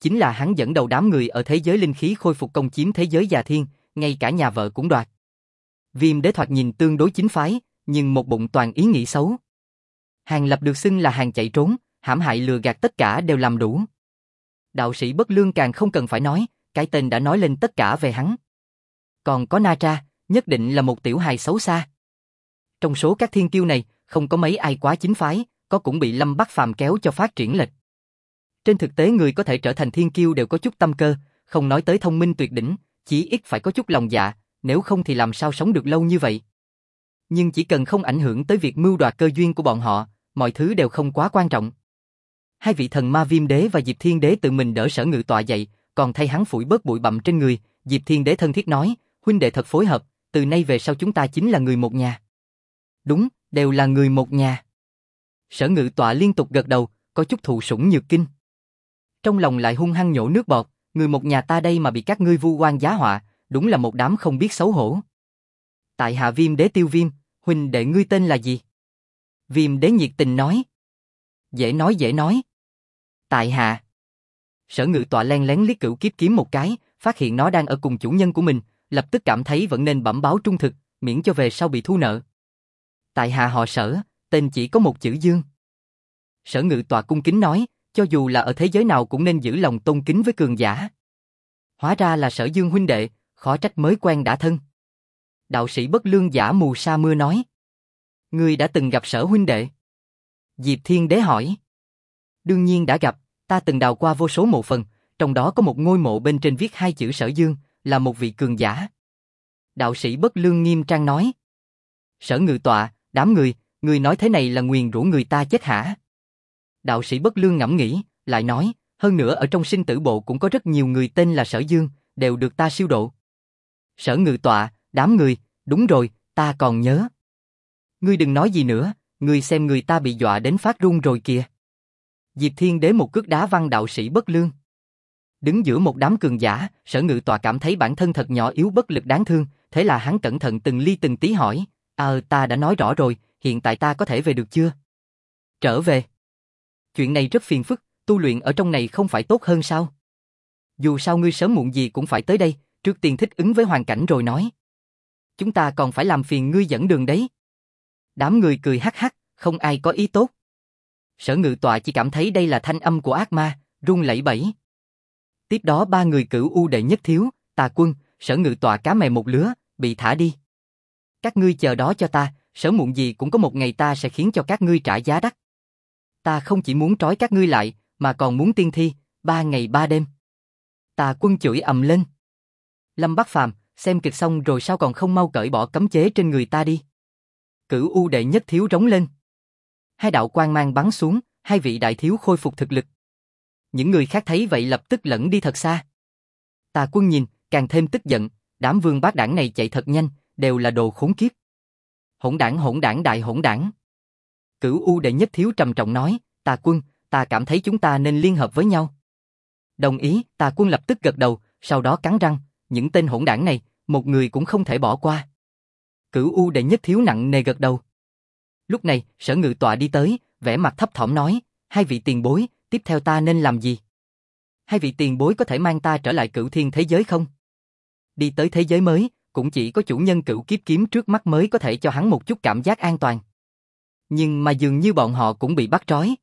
chính là hắn dẫn đầu đám người ở thế giới linh khí khôi phục công chiếm thế giới già thiên, ngay cả nhà vợ cũng đoạt. Viêm đế thoạt nhìn tương đối chính phái, nhưng một bụng toàn ý nghĩ xấu. Hàng Lập được xưng là hàng chạy trốn, hãm hại lừa gạt tất cả đều làm đủ. Đạo sĩ Bất Lương càng không cần phải nói, cái tên đã nói lên tất cả về hắn. Còn có Na Tra, nhất định là một tiểu hài xấu xa. Trong số các thiên kiêu này, không có mấy ai quá chính phái, có cũng bị Lâm Bắc Phàm kéo cho phát triển lệch. Trên thực tế người có thể trở thành thiên kiêu đều có chút tâm cơ, không nói tới thông minh tuyệt đỉnh, chỉ ít phải có chút lòng dạ, nếu không thì làm sao sống được lâu như vậy. Nhưng chỉ cần không ảnh hưởng tới việc mưu đoạt cơ duyên của bọn họ, mọi thứ đều không quá quan trọng. Hai vị thần ma Viêm Đế và Diệp Thiên Đế tự mình đỡ Sở Ngự Tọa dậy, còn thay hắn phủi bớt bụi bặm trên người. Diệp Thiên Đế thân thiết nói, huynh đệ thật phối hợp, từ nay về sau chúng ta chính là người một nhà. Đúng, đều là người một nhà. Sở Ngự Tọa liên tục gật đầu, có chút thụ sủng nhược kinh. Trong lòng lại hung hăng nhổ nước bọt, người một nhà ta đây mà bị các ngươi vu oan giá họa, đúng là một đám không biết xấu hổ. Tại hạ Viêm Đế Tiêu Viêm, huynh đệ ngươi tên là gì? Viêm Đế nhiệt tình nói. Dễ nói dễ nói. Tại hạ. Sở Ngự Tọa len lén liếc Cửu Kiếp kiếm một cái, phát hiện nó đang ở cùng chủ nhân của mình, lập tức cảm thấy vẫn nên bẩm báo trung thực, miễn cho về sau bị thu nợ. Tại hạ họ Sở, tên chỉ có một chữ Dương. Sở Ngự Tọa cung kính nói, cho dù là ở thế giới nào cũng nên giữ lòng tôn kính với cường giả. Hóa ra là Sở Dương huynh đệ, khó trách mới quen đã thân. Đạo sĩ Bất Lương giả mù sa mưa nói. Ngươi đã từng gặp Sở huynh đệ? Diệp Thiên Đế hỏi. Đương nhiên đã gặp, ta từng đào qua vô số mộ phần, trong đó có một ngôi mộ bên trên viết hai chữ Sở Dương, là một vị cường giả. Đạo sĩ Bất Lương nghiêm trang nói. Sở Ngự Tọa, đám người nói thế này là nguyền rủa người ta chết hả? Đạo sĩ Bất Lương ngẫm nghĩ, lại nói, hơn nữa ở trong sinh tử bộ cũng có rất nhiều người tên là Sở Dương, đều được ta siêu độ. Sở Ngự Tọa, đám người, đúng rồi, ta còn nhớ. Ngươi đừng nói gì nữa, ngươi xem người ta bị dọa đến phát run rồi kìa. Diệp Thiên Đế một cước đá văng đạo sĩ Bất Lương. Đứng giữa một đám cường giả, Sở Ngự Tọa cảm thấy bản thân thật nhỏ yếu bất lực đáng thương, thế là hắn cẩn thận từng ly từng tí hỏi, ta đã nói rõ rồi, hiện tại ta có thể về được chưa? Trở về. Chuyện này rất phiền phức, tu luyện ở trong này không phải tốt hơn sao? Dù sao ngươi sớm muộn gì cũng phải tới đây, trước tiên thích ứng với hoàn cảnh rồi nói. Chúng ta còn phải làm phiền ngươi dẫn đường đấy. Đám người cười hắc hắc, không ai có ý tốt. Sở Ngự Tọa chỉ cảm thấy đây là thanh âm của ác ma, run lẩy bẩy. Tiếp đó ba người Cửu U đệ nhất thiếu, Tà Quân, Sở Ngự Tọa cá mè một lứa, bị thả đi. Các ngươi chờ đó cho ta, sớm muộn gì cũng có một ngày ta sẽ khiến cho các ngươi trả giá đắt. Ta không chỉ muốn trói các ngươi lại, mà còn muốn tiên thi, 3 ngày 3 đêm. Tà Quân chửi ầm lên. Lâm Bắc Phàm, xem kịch xong rồi sao còn không mau cởi bỏ cấm chế trên người ta đi. Cửu U đệ nhất thiếu rống lên. Hai đạo quang mang bắn xuống, hai vị đại thiếu khôi phục thực lực. Những người khác thấy vậy lập tức lẫn đi thật xa. Tà Quân nhìn, càng thêm tức giận, đám vương bát đảng này chạy thật nhanh, đều là đồ khốn kiếp. Hỗn đảng đại hỗn đảng. Cửu U đệ nhất thiếu trầm trọng nói, Tà Quân, ta cảm thấy chúng ta nên liên hợp với nhau. Đồng ý, Tà Quân lập tức gật đầu, sau đó cắn răng, những tên hỗn đảng này, một người cũng không thể bỏ qua. Cửu U đệ nhất thiếu nặng nề gật đầu. Lúc này, Sở Ngự Tọa đi tới, vẻ mặt thấp thỏm nói, hai vị tiền bối, tiếp theo ta nên làm gì? Hai vị tiền bối có thể mang ta trở lại Cửu Thiên thế giới không? Đi tới thế giới mới, cũng chỉ có chủ nhân Cửu Kiếp kiếm trước mắt mới có thể cho hắn một chút cảm giác an toàn. Nhưng mà dường như bọn họ cũng bị bắt trói.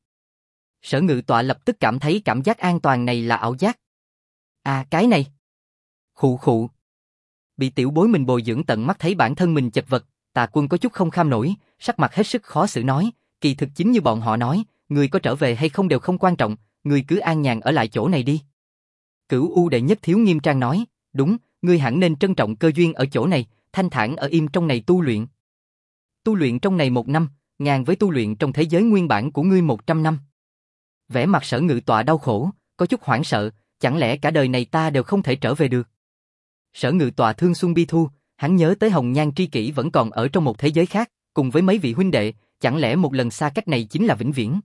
Sở Ngự Tọa lập tức cảm thấy cảm giác an toàn này là ảo giác. Cái này. Khụ khụ. Bị tiểu bối mình bồi dưỡng tận mắt thấy bản thân mình chật vật, Tà Quân có chút không kham nổi, sắc mặt hết sức khó xử nói, kỳ thực chính như bọn họ nói, người có trở về hay không đều không quan trọng, người cứ an nhàn ở lại chỗ này đi. Cửu U đệ nhất thiếu nghiêm trang nói, đúng, ngươi hẳn nên trân trọng cơ duyên ở chỗ này, thanh thản ở im trong này tu luyện. Tu luyện trong này 1 năm, ngang với tu luyện trong thế giới nguyên bản của ngươi 100 năm. Vẻ mặt Sở Ngự Tọa đau khổ, có chút hoảng sợ, chẳng lẽ cả đời này ta đều không thể trở về được. Sở Ngự Tọa thương xuân bi thu, hắn nhớ tới Hồng Nhan tri kỷ vẫn còn ở trong một thế giới khác, cùng với mấy vị huynh đệ, chẳng lẽ một lần xa cách này chính là vĩnh viễn.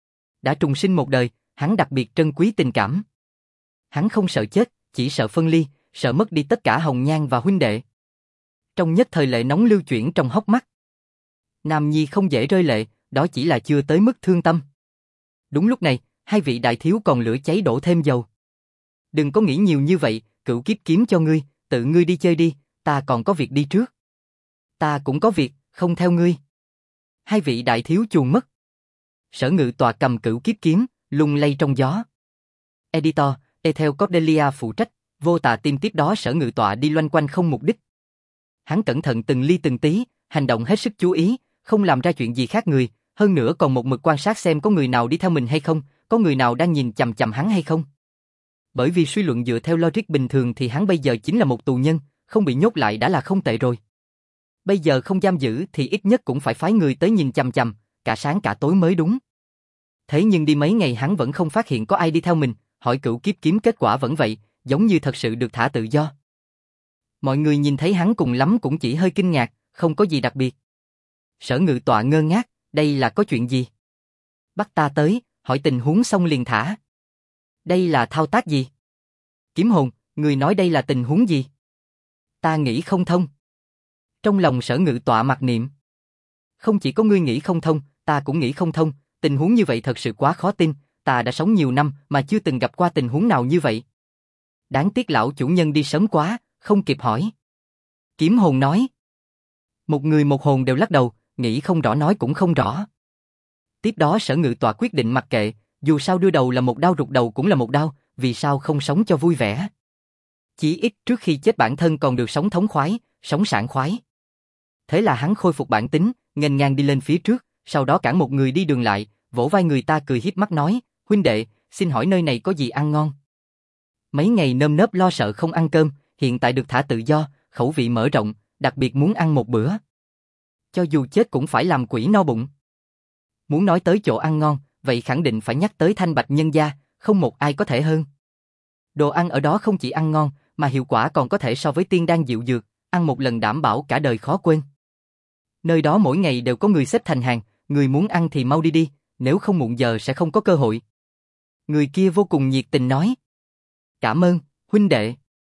Đã trùng sinh một đời, hắn đặc biệt trân quý tình cảm. Hắn không sợ chết, chỉ sợ phân ly, sợ mất đi tất cả Hồng Nhan và huynh đệ. Trong nhất thời lệ nóng lưu chuyển trong hốc mắt. Nam nhi không dễ rơi lệ, đó chỉ là chưa tới mức thương tâm. Đúng lúc này, hai vị đại thiếu còn lửa cháy đổ thêm dầu. Đừng có nghĩ nhiều như vậy, cửu kiếp kiếm cho ngươi, tự ngươi đi chơi đi, ta còn có việc đi trước. Ta cũng có việc, không theo ngươi. Hai vị đại thiếu chuồn mất. Sở Ngự Tọa cầm cửu kiếp kiếm, lung lay trong gió. Editor, Ethel Cordelia phụ trách, Vô Tà Tim tiếp đó Sở Ngự Tọa đi loanh quanh không mục đích. Hắn cẩn thận từng ly từng tí, hành động hết sức chú ý, không làm ra chuyện gì khác người, hơn nữa còn một mực quan sát xem có người nào đi theo mình hay không, có người nào đang nhìn chằm chằm hắn hay không. Bởi vì suy luận dựa theo logic bình thường thì hắn bây giờ chính là một tù nhân, không bị nhốt lại đã là không tệ rồi. Bây giờ không giam giữ thì ít nhất cũng phải phái người tới nhìn chằm chằm, cả sáng cả tối mới đúng. Thế nhưng đi mấy ngày hắn vẫn không phát hiện có ai đi theo mình, hỏi cửu kiếp kiếm kết quả vẫn vậy, giống như thật sự được thả tự do. Mọi người nhìn thấy hắn cùng lắm cũng chỉ hơi kinh ngạc, không có gì đặc biệt. Sở Ngự Tọa ngơ ngác, đây là có chuyện gì? Bắt ta tới, hỏi tình huống xong liền thả. Đây là thao tác gì? Kiếm hồn, người nói đây là tình huống gì? Ta nghĩ không thông. Trong lòng Sở Ngự Tọa mặc niệm. Không chỉ có ngươi nghĩ không thông, ta cũng nghĩ không thông, tình huống như vậy thật sự quá khó tin, ta đã sống nhiều năm mà chưa từng gặp qua tình huống nào như vậy. Đáng tiếc lão chủ nhân đi sớm quá, không kịp hỏi. Kiếm hồn nói. Một người một hồn đều lắc đầu, nghĩ không rõ nói cũng không rõ. Tiếp đó Sở Ngự Tọa quyết định mặc kệ, dù sao đưa đầu là một đao rụt đầu cũng là một đao, vì sao không sống cho vui vẻ. Chỉ ít trước khi chết bản thân còn được sống thống khoái, sống sảng khoái. Thế là hắn khôi phục bản tính, nghênh ngang đi lên phía trước, sau đó cản một người đi đường lại, vỗ vai người ta cười hiếp mắt nói, huynh đệ, xin hỏi nơi này có gì ăn ngon? Mấy ngày nơm nớp lo sợ không ăn cơm, hiện tại được thả tự do, khẩu vị mở rộng, đặc biệt muốn ăn một bữa. Cho dù chết cũng phải làm quỷ no bụng. Muốn nói tới chỗ ăn ngon, vậy khẳng định phải nhắc tới Thanh Bạch Nhân Gia, không một ai có thể hơn. Đồ ăn ở đó không chỉ ăn ngon, mà hiệu quả còn có thể so với tiên đan diệu dược, ăn một lần đảm bảo cả đời khó quên. Nơi đó mỗi ngày đều có người xếp thành hàng, người muốn ăn thì mau đi đi, nếu không muộn giờ sẽ không có cơ hội. Người kia vô cùng nhiệt tình nói. Cảm ơn, huynh đệ.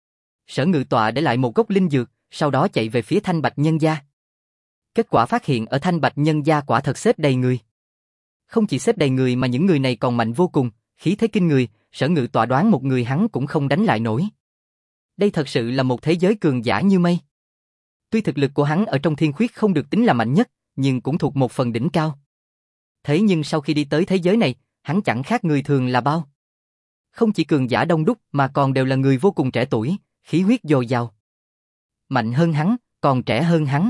Sở Ngự Tọa để lại một gốc linh dược, sau đó chạy về phía Thanh Bạch Nhân Gia. Kết quả phát hiện ở Thanh Bạch Nhân Gia quả thật xếp đầy người. Không chỉ xếp đầy người mà những người này còn mạnh vô cùng, khí thế kinh người, Sở Ngự Tọa đoán một người hắn cũng không đánh lại nổi. Đây thật sự là một thế giới cường giả như mây. Tuy thực lực của hắn ở trong thiên khuyết không được tính là mạnh nhất, nhưng cũng thuộc một phần đỉnh cao. Thế nhưng sau khi đi tới thế giới này, hắn chẳng khác người thường là bao. Không chỉ cường giả đông đúc mà còn đều là người vô cùng trẻ tuổi, khí huyết dồi dào. Mạnh hơn hắn, còn trẻ hơn hắn.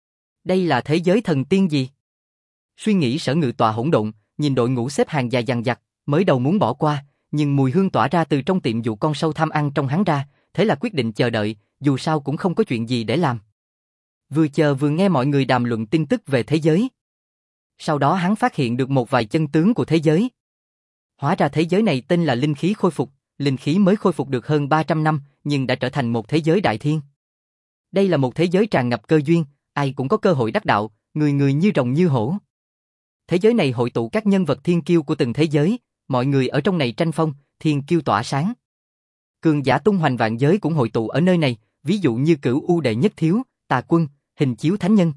Đây là thế giới thần tiên gì? Suy nghĩ Sở Ngự Tọa hỗn độn, nhìn đội ngũ xếp hàng dài dằng dặc, mới đầu muốn bỏ qua, nhưng mùi hương tỏa ra từ trong tiệm dụ con sâu tham ăn trong hắn ra, thế là quyết định chờ đợi, dù sao cũng không có chuyện gì để làm. Vừa chờ vừa nghe mọi người đàm luận tin tức về thế giới. Sau đó hắn phát hiện được một vài chân tướng của thế giới. Hóa ra thế giới này tên là linh khí khôi phục, linh khí mới khôi phục được hơn 300 năm, nhưng đã trở thành một thế giới đại thiên. Đây là một thế giới tràn ngập cơ duyên, ai cũng có cơ hội đắc đạo, người người như rồng như hổ. Thế giới này hội tụ các nhân vật thiên kiêu của từng thế giới, mọi người ở trong này tranh phong, thiên kiêu tỏa sáng. Cường giả tung hoành vạn giới cũng hội tụ ở nơi này, ví dụ như Cửu U Đệ Nhất Thiếu, Tà Quân, Hình Chiếu Thánh Nhân.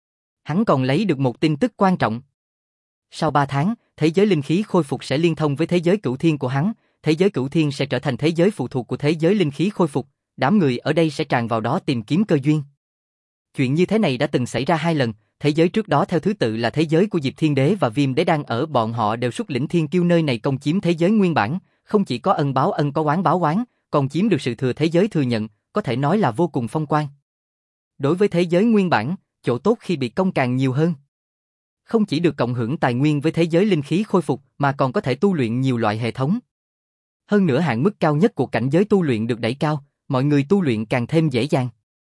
Hắn còn lấy được một tin tức quan trọng. Sau 3 tháng, thế giới linh khí khôi phục sẽ liên thông với thế giới cửu thiên của hắn, thế giới cửu thiên sẽ trở thành thế giới phụ thuộc của thế giới linh khí khôi phục, đám người ở đây sẽ tràn vào đó tìm kiếm cơ duyên. Chuyện như thế này đã từng xảy ra 2 lần, thế giới trước đó theo thứ tự là thế giới của Diệp Thiên Đế và Viêm Đế đang ở, bọn họ đều xuất lĩnh thiên kiêu nơi này công chiếm thế giới nguyên bản, không chỉ có ân báo ân có oán báo oán, còn chiếm được sự thừa thế giới thừa nhận, có thể nói là vô cùng phong quang. Đối với thế giới nguyên bản, chỗ tốt khi bị công càng nhiều hơn. Không chỉ được cộng hưởng tài nguyên với thế giới linh khí khôi phục mà còn có thể tu luyện nhiều loại hệ thống. Hơn nữa hạn mức cao nhất của cảnh giới tu luyện được đẩy cao, mọi người tu luyện càng thêm dễ dàng.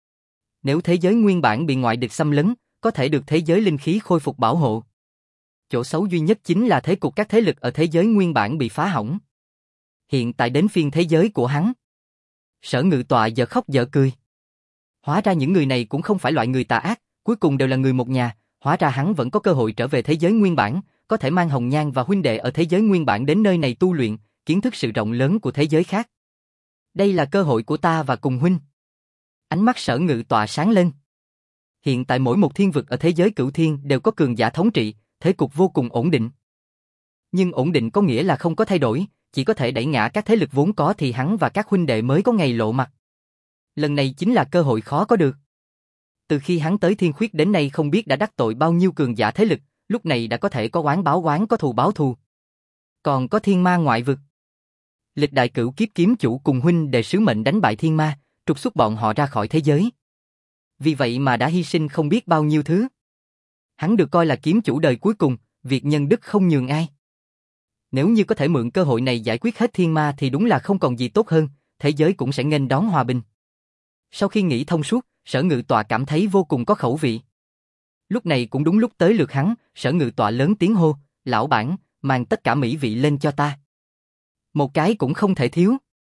Nếu thế giới nguyên bản bị ngoại địch xâm lấn, có thể được thế giới linh khí khôi phục bảo hộ. Chỗ xấu duy nhất chính là thế cục các thế lực ở thế giới nguyên bản bị phá hỏng. Hiện tại đến phiên thế giới của hắn. Sở Ngự Tọa giờ khóc giờ cười. Hóa ra những người này cũng không phải loại người tà ác, cuối cùng đều là người một nhà, hóa ra hắn vẫn có cơ hội trở về thế giới nguyên bản, có thể mang Hồng Nhan và huynh đệ ở thế giới nguyên bản đến nơi này tu luyện, kiến thức sự rộng lớn của thế giới khác. Đây là cơ hội của ta và cùng huynh. Ánh mắt Sở Ngự Tọa sáng lên. Hiện tại mỗi một thiên vực ở thế giới cửu thiên đều có cường giả thống trị, thế cục vô cùng ổn định. Nhưng ổn định có nghĩa là không có thay đổi, chỉ có thể đẩy ngã các thế lực vốn có thì hắn và các huynh đệ mới có ngày lộ mặt. Lần này chính là cơ hội khó có được. Từ khi hắn tới Thiên Khuyết đến nay không biết đã đắc tội bao nhiêu cường giả thế lực, lúc này đã có thể có oán báo oán, có thù báo thù. Còn có thiên ma ngoại vực. Lịch đại cửu kiếp kiếm chủ cùng huynh đệ sứ mệnh đánh bại thiên ma, trục xuất bọn họ ra khỏi thế giới. Vì vậy mà đã hy sinh không biết bao nhiêu thứ. Hắn được coi là kiếm chủ đời cuối cùng, việc nhân đức không nhường ai. Nếu như có thể mượn cơ hội này giải quyết hết thiên ma thì đúng là không còn gì tốt hơn, thế giới cũng sẽ nghênh đón hòa bình. Sau khi nghĩ thông suốt, Sở Ngự Tọa cảm thấy vô cùng có khẩu vị. Lúc này cũng đúng lúc tới lượt hắn, Sở Ngự Tọa lớn tiếng hô, lão bản, mang tất cả mỹ vị lên cho ta. Một cái cũng không thể thiếu.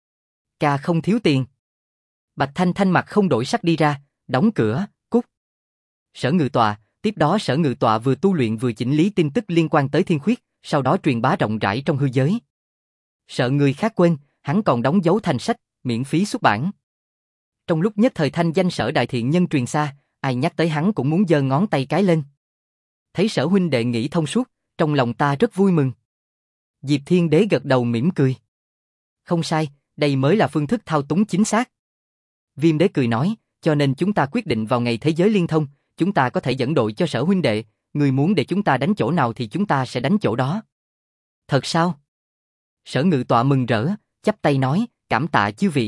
Ca không thiếu tiền. Bạch Thanh Thanh mặt không đổi sắc đi ra, đóng cửa, cút. Sở Ngự Tọa, tiếp đó Sở Ngự Tọa vừa tu luyện vừa chỉnh lý tin tức liên quan tới Thiên Khuyết, sau đó truyền bá rộng rãi trong hư giới. Sợ người khác quên, hắn còn đóng dấu thành sách, miễn phí xuất bản. Trong lúc nhất thời thanh danh Sở đại thiện nhân truyền xa, ai nhắc tới hắn cũng muốn giơ ngón tay cái lên. Thấy Sở huynh đệ nghĩ thông suốt, trong lòng ta rất vui mừng. Diệp Thiên Đế gật đầu mỉm cười. Không sai, đây mới là phương thức thao túng chính xác. Viêm Đế cười nói, cho nên chúng ta quyết định vào ngày thế giới liên thông, chúng ta có thể dẫn đội cho Sở huynh đệ, người muốn để chúng ta đánh chỗ nào thì chúng ta sẽ đánh chỗ đó. Thật sao? Sở Ngự Tọa mừng rỡ, chắp tay nói, cảm tạ chư vị.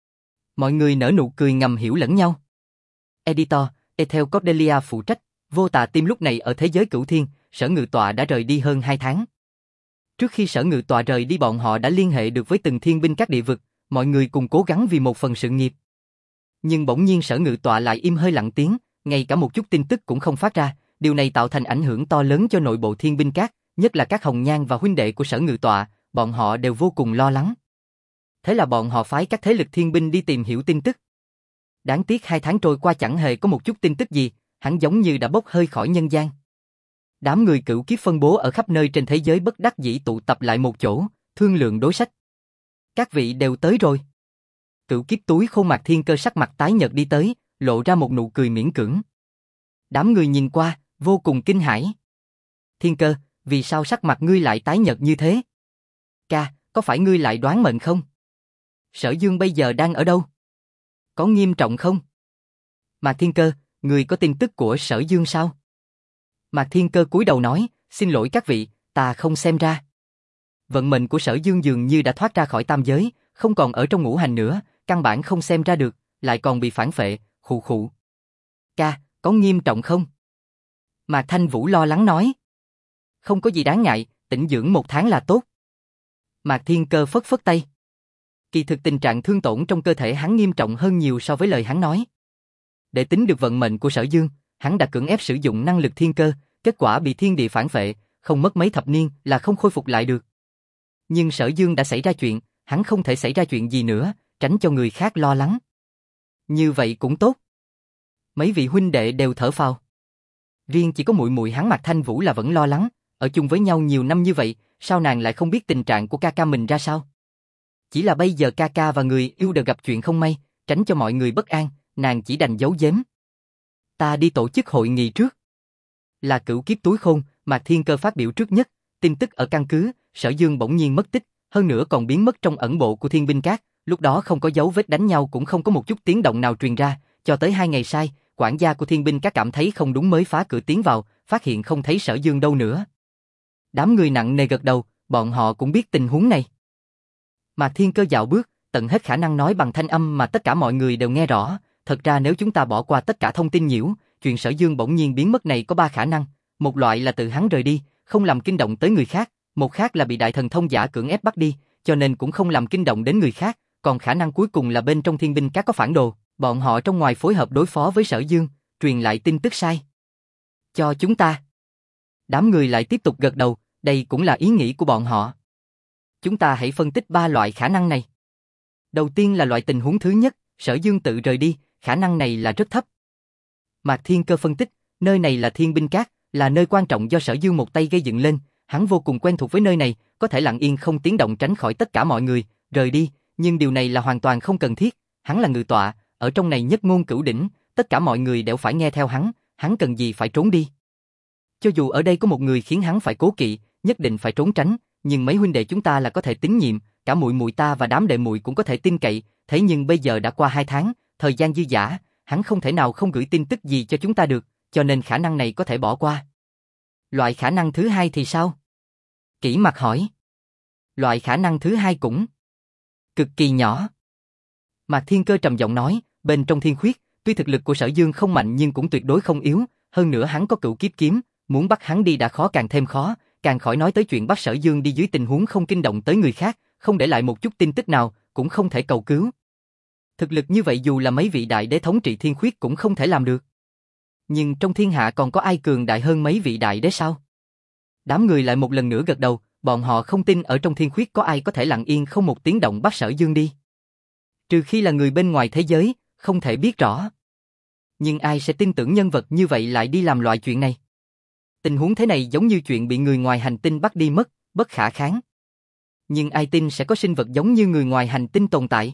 Mọi người nở nụ cười ngầm hiểu lẫn nhau. Editor, Ethel Cordelia phụ trách, Vô Tà Tim lúc này ở thế giới Cửu Thiên, Sở Ngự Tọa đã rời đi hơn 2 tháng. Trước khi Sở Ngự Tọa rời đi bọn họ đã liên hệ được với từng thiên binh các địa vực, mọi người cùng cố gắng vì một phần sự nghiệp. Nhưng bỗng nhiên Sở Ngự Tọa lại im hơi lặng tiếng, ngay cả một chút tin tức cũng không phát ra, điều này tạo thành ảnh hưởng to lớn cho nội bộ thiên binh các, nhất là các Hồng Nhan và huynh đệ của Sở Ngự Tọa, bọn họ đều vô cùng lo lắng. Thế là bọn họ phái các thế lực thiên binh đi tìm hiểu tin tức. Đáng tiếc 2 tháng trôi qua chẳng hề có một chút tin tức gì, hắn giống như đã bốc hơi khỏi nhân gian. Đám người cửu kiếp phân bố ở khắp nơi trên thế giới bất đắc dĩ tụ tập lại một chỗ, thương lượng đối sách. Các vị đều tới rồi. Cửu kiếp túi Khôn Mạc Thiên Cơ sắc mặt tái nhợt đi tới, lộ ra một nụ cười miễn cưỡng. Đám người nhìn qua, vô cùng kinh hãi. Thiên Cơ, vì sao sắc mặt ngươi lại tái nhợt như thế? Ca, có phải ngươi lại đoán mệnh không? Sở Dương bây giờ đang ở đâu? Có nghiêm trọng không? Mạc Thiên Cơ, ngươi có tin tức của Sở Dương sao? Mạc Thiên Cơ cúi đầu nói, xin lỗi các vị, ta không xem ra. Vận mệnh của Sở Dương dường như đã thoát ra khỏi tam giới, không còn ở trong ngũ hành nữa, căn bản không xem ra được, lại còn bị phản phệ, khụ khụ. Ca, có nghiêm trọng không? Mạc Thanh Vũ lo lắng nói. Không có gì đáng ngại, tĩnh dưỡng 1 tháng là tốt. Mạc Thiên Cơ phất phất tay. Kỳ thực tình trạng thương tổn trong cơ thể hắn nghiêm trọng hơn nhiều so với lời hắn nói. Để tính được vận mệnh của Sở Dương, hắn đã cưỡng ép sử dụng năng lực thiên cơ, kết quả bị thiên địa phản phệ, không mất mấy thập niên là không khôi phục lại được. Nhưng Sở Dương đã xảy ra chuyện, hắn không thể xảy ra chuyện gì nữa, tránh cho người khác lo lắng. Như vậy cũng tốt. Mấy vị huynh đệ đều thở phào. Riêng chỉ có muội muội hắn Mạc Thanh Vũ là vẫn lo lắng, ở chung với nhau nhiều năm như vậy, sao nàng lại không biết tình trạng của ca ca mình ra sao? Chỉ là bây giờ ca ca và người yêu đều gặp chuyện không may, tránh cho mọi người bất an, nàng chỉ đành giấu giếm. Ta đi tổ chức hội nghị trước. Là cửu kiếp túi khôn, Mạc Thiên Cơ phát biểu trước nhất, tin tức ở căn cứ, Sở Dương bỗng nhiên mất tích, hơn nữa còn biến mất trong ẩn bộ của thiên binh các, lúc đó không có dấu vết đánh nhau cũng không có một chút tiếng động nào truyền ra, cho tới 2 ngày sau, quản gia của thiên binh các cảm thấy không đúng mới phá cửa tiến vào, phát hiện không thấy Sở Dương đâu nữa. Đám người nặng nề gật đầu, bọn họ cũng biết tình huống này. Mạc Thiên Cơ dạo bước, tận hết khả năng nói bằng thanh âm mà tất cả mọi người đều nghe rõ, thật ra nếu chúng ta bỏ qua tất cả thông tin nhiễu, chuyện Sở Dương bỗng nhiên biến mất này có 3 khả năng, một loại là tự hắn rời đi, không làm kinh động tới người khác, một khác là bị đại thần thông giả cưỡng ép bắt đi, cho nên cũng không làm kinh động đến người khác, còn khả năng cuối cùng là bên trong thiên binh các có phản đồ, bọn họ trong ngoài phối hợp đối phó với Sở Dương, truyền lại tin tức sai. Cho chúng ta. Đám người lại tiếp tục gật đầu, đây cũng là ý nghĩ của bọn họ. Chúng ta hãy phân tích 3 loại khả năng này. Đầu tiên là loại tình huống thứ nhất, Sở Dương tự rời đi, khả năng này là rất thấp. Mạc Thiên Cơ phân tích, nơi này là thiên binh các, là nơi quan trọng do Sở Dương một tay gây dựng lên, hắn vô cùng quen thuộc với nơi này, có thể lặng yên không tiếng động tránh khỏi tất cả mọi người, rời đi, nhưng điều này là hoàn toàn không cần thiết, hắn là ngự tọa, ở trong này nhất ngôn cửu đỉnh, tất cả mọi người đều phải nghe theo hắn cần gì phải trốn đi. Cho dù ở đây có một người khiến hắn phải cố kỵ, nhất định phải trốn tránh, Nhưng mấy huynh đệ chúng ta là có thể tín nhiệm, cả muội muội ta và đám đệ muội cũng có thể tin cậy, thế nhưng bây giờ đã qua 2 tháng, thời gian dư dả, hắn không thể nào không gửi tin tức gì cho chúng ta được, cho nên khả năng này có thể bỏ qua. Loại khả năng thứ hai thì sao? Kỷ Mặc hỏi. Loại khả năng thứ hai cũng cực kỳ nhỏ. Mạc Thiên Cơ trầm giọng nói, bên trong Thiên Khuyết, tuy thực lực của Sở Dương không mạnh nhưng cũng tuyệt đối không yếu, hơn nữa hắn có Cửu Kiếp kiếm, muốn bắt hắn đi đã khó càng thêm khó, càng khỏi nói tới chuyện bắt Sở Dương đi dưới tình huống không kinh động tới người khác, không để lại một chút tin tức nào, cũng không thể cầu cứu. Thực lực như vậy dù là mấy vị đại đế thống trị Thiên Khuyết cũng không thể làm được. Nhưng trong thiên hạ còn có ai cường đại hơn mấy vị đại đế sao? Đám người lại một lần nữa gật đầu, bọn họ không tin ở trong Thiên Khuyết có ai có thể lặng yên không một tiếng động bắt Sở Dương đi. Trừ khi là người bên ngoài thế giới, không thể biết rõ. Nhưng ai sẽ tin tưởng nhân vật như vậy lại đi làm loại chuyện này? Tình huống thế này giống như chuyện bị người ngoài hành tinh bắt đi mất, bất khả kháng. Nhưng ai tin sẽ có sinh vật giống như người ngoài hành tinh tồn tại?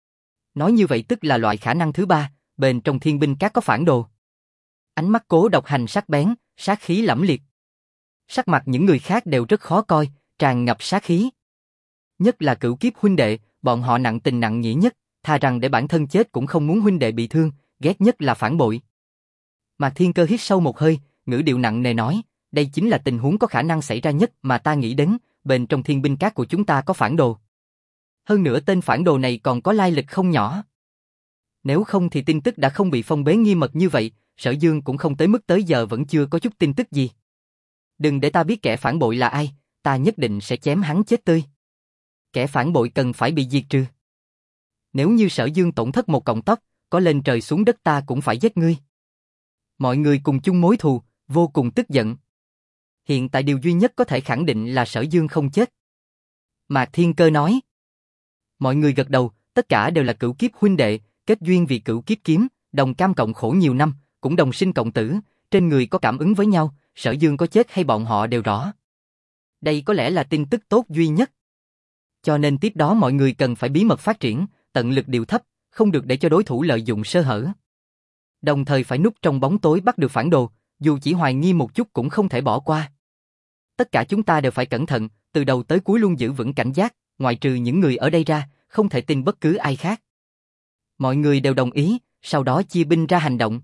Nói như vậy tức là loại khả năng thứ ba, bên trong thiên binh các có phản đồ. Ánh mắt Cố Độc Hành sắc bén, sát khí lẫm liệt. Sắc mặt những người khác đều rất khó coi, tràn ngập sát khí. Nhất là Cửu Kiếp huynh đệ, bọn họ nặng tình nặng nghĩa nhất, thà rằng để bản thân chết cũng không muốn huynh đệ bị thương, ghét nhất là phản bội. Mạc Thiên Cơ hít sâu một hơi, ngữ điệu nặng nề nói, đây chính là tình huống có khả năng xảy ra nhất mà ta nghĩ đến, bên trong thiên binh các của chúng ta có phản đồ. Hơn nữa tên phản đồ này còn có lai lịch không nhỏ. Nếu không thì tin tức đã không bị phong bế nghiêm mật như vậy, Sở Dương cũng không tới mức tới giờ vẫn chưa có chút tin tức gì. Đừng để ta biết kẻ phản bội là ai, ta nhất định sẽ chém hắn chết tươi. Kẻ phản bội cần phải bị diệt trừ. Nếu như Sở Dương tổn thất một cọng tóc, có lên trời xuống đất ta cũng phải giết ngươi. Mọi người cùng chung mối thù, vô cùng tức giận. Hiện tại điều duy nhất có thể khẳng định là Sở Dương không chết. Mạc Thiên Cơ nói. Mọi người gật đầu, tất cả đều là Cửu Kiếp huynh đệ, kết duyên vì Cửu Kiếp kiếm, đồng cam cộng khổ nhiều năm, cũng đồng sinh cộng tử, trên người có cảm ứng với nhau, Sở Dương có chết hay bọn họ đều rõ. Đây có lẽ là tin tức tốt duy nhất. Cho nên tiếp đó mọi người cần phải bí mật phát triển, tận lực điều thấp, không được để cho đối thủ lợi dụng sơ hở. Đồng thời phải núp trong bóng tối bắt được phản đồ, dù chỉ hoài nghi một chút cũng không thể bỏ qua. Tất cả chúng ta đều phải cẩn thận, từ đầu tới cuối luôn giữ vững cảnh giác, ngoại trừ những người ở đây ra, không thể tin bất cứ ai khác. Mọi người đều đồng ý, sau đó chia binh ra hành động.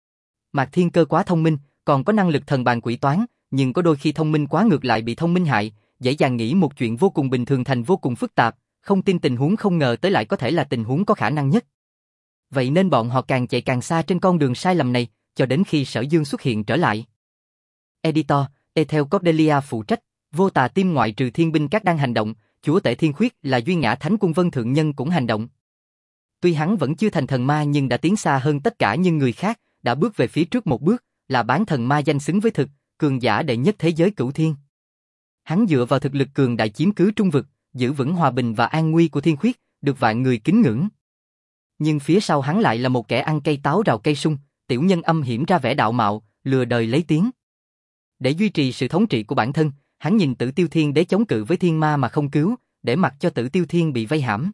Mạc Thiên Cơ quá thông minh, còn có năng lực thần bàn quỷ toán, nhưng có đôi khi thông minh quá ngược lại bị thông minh hại, dễ dàng nghĩ một chuyện vô cùng bình thường thành vô cùng phức tạp, không tin tình huống không ngờ tới lại có thể là tình huống có khả năng nhất. Vậy nên bọn họ càng chạy càng xa trên con đường sai lầm này, cho đến khi Sở Dương xuất hiện trở lại. Editor, Ethel Cordelia phụ trách, Vô Tà Tim ngoại trừ thiên binh các đang hành động, chúa tể Thiên Khuyết là Duy Ngã Thánh Quân Vân Thượng Nhân cũng hành động. Tuy hắn vẫn chưa thành thần ma nhưng đã tiến xa hơn tất cả những người khác, đã bước về phía trước một bước, là bán thần ma danh xứng với thực, cường giả đệ nhất thế giới cửu thiên. Hắn dựa vào thực lực cường đại chiếm cứ trung vực, giữ vững hòa bình và an nguy của Thiên Khuyết, được vạn người kính ngưỡng. Nhưng phía sau hắn lại là một kẻ ăn cây táo rào cây sung, tiểu nhân âm hiểm ra vẻ đạo mạo, lừa đời lấy tiếng. Để duy trì sự thống trị của bản thân, hắn nhìn Tử Tiêu Thiên Đế chống cự với thiên ma mà không cứu, để mặc cho Tử Tiêu Thiên bị vây hãm.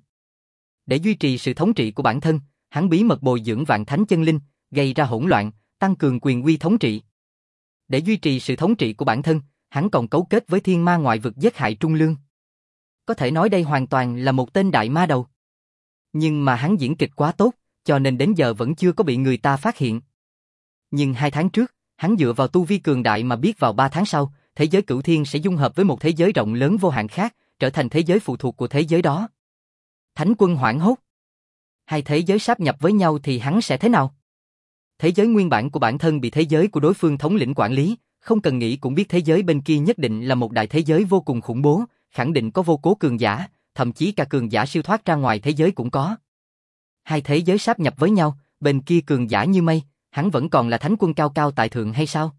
Để duy trì sự thống trị của bản thân, hắn bí mật bồi dưỡng vạn thánh chân linh, gây ra hỗn loạn, tăng cường quyền uy thống trị. Để duy trì sự thống trị của bản thân, hắn còn cấu kết với thiên ma ngoại vực giết hại Trung Lương. Có thể nói đây hoàn toàn là một tên đại ma đầu. Nhưng mà hắn diễn kịch quá tốt, cho nên đến giờ vẫn chưa có bị người ta phát hiện. Nhưng 2 tháng trước, hắn dựa vào tu vi cường đại mà biết vào 3 tháng sau, thế giới cửu thiên sẽ dung hợp với một thế giới rộng lớn vô hạn khác, trở thành thế giới phụ thuộc của thế giới đó. Thánh quân hoảng hốt. Hai thế giới sáp nhập với nhau thì hắn sẽ thế nào? Thế giới nguyên bản của bản thân bị thế giới của đối phương thống lĩnh quản lý, không cần nghĩ cũng biết thế giới bên kia nhất định là một đại thế giới vô cùng khủng bố, khẳng định có vô cố cường giả, thậm chí cả cường giả siêu thoát ra ngoài thế giới cũng có. Hai thế giới sáp nhập với nhau, bên kia cường giả như mây, hắn vẫn còn là thánh quân cao cao tại thượng hay sao?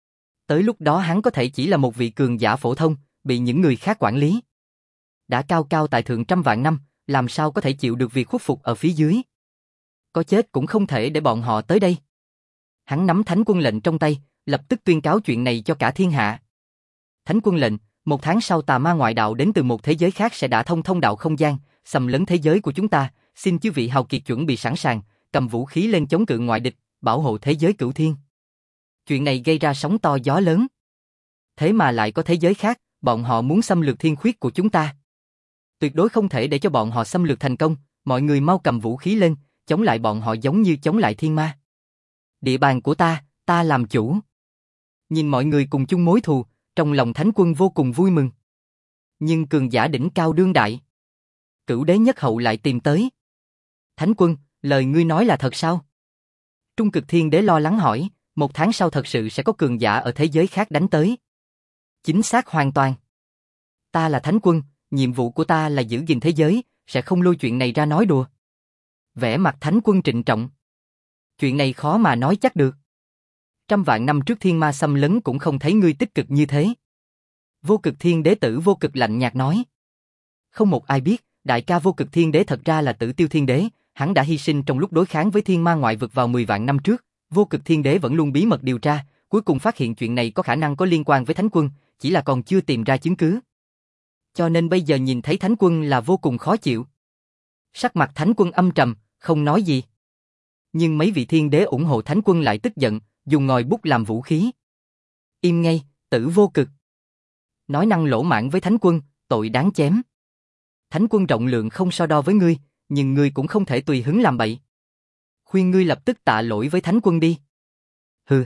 Tới lúc đó hắn có thể chỉ là một vị cường giả phổ thông, bị những người khác quản lý. Đã cao cao tại thượng trăm vạn năm, làm sao có thể chịu được việc khuất phục ở phía dưới? Có chết cũng không thể để bọn họ tới đây. Hắn nắm thánh quân lệnh trong tay, lập tức tuyên cáo chuyện này cho cả thiên hạ. Thánh quân lệnh, 1 tháng sau tà ma ngoại đạo đến từ một thế giới khác sẽ đả thông thông đạo không gian, xâm lấn thế giới của chúng ta, xin chư vị hào kiệt chuẩn bị sẵn sàng, cầm vũ khí lên chống cự ngoại địch, bảo hộ thế giới cửu thiên. Chuyện này gây ra sóng to gió lớn. Thế mà lại có thế giới khác, bọn họ muốn xâm lược thiên khuyết của chúng ta. Tuyệt đối không thể để cho bọn họ xâm lược thành công, mọi người mau cầm vũ khí lên, chống lại bọn họ giống như chống lại thiên ma. Địa bàn của ta làm chủ. Nhìn mọi người cùng chung mối thù, trong lòng Thánh Quân vô cùng vui mừng. Nhưng cường giả đỉnh cao đương đại, Cửu Đế Nhất Hậu lại tìm tới. Thánh Quân, lời ngươi nói là thật sao? Trung Cực Thiên Đế lo lắng hỏi, 1 tháng sau thật sự sẽ có cường giả ở thế giới khác đánh tới. Chính xác hoàn toàn. Ta là Thánh Quân, nhiệm vụ của ta là giữ gìn thế giới, sẽ không lôi chuyện này ra nói đùa. Vẻ mặt Thánh Quân trịnh trọng. Chuyện này khó mà nói chắc được. 100 vạn năm trước thiên ma xâm lấn cũng không thấy ngươi tích cực như thế. Vô Cực Thiên Đế tử Vô Cực lạnh nhạt nói. Không một ai biết, đại ca Vô Cực Thiên Đế thật ra là Tử Tiêu Thiên Đế, hắn đã hy sinh trong lúc đối kháng với thiên ma ngoại vực vào 10 vạn năm trước. Vô Cực Thiên Đế vẫn luôn bí mật điều tra, cuối cùng phát hiện chuyện này có khả năng có liên quan với Thánh Quân, chỉ là còn chưa tìm ra chứng cứ. Cho nên bây giờ nhìn thấy Thánh Quân là vô cùng khó chịu. Sắc mặt Thánh Quân âm trầm, không nói gì. Nhưng mấy vị thiên đế ủng hộ Thánh Quân lại tức giận, dùng ngòi bút làm vũ khí. Im ngay, Tử Vô Cực. Nói năng lỗ mãng với Thánh Quân, tội đáng chém. Thánh Quân rộng lượng không so đo với ngươi, nhưng ngươi cũng không thể tùy hứng làm bậy. Khuyên ngươi lập tức tạ lỗi với Thánh Quân đi. Hừ.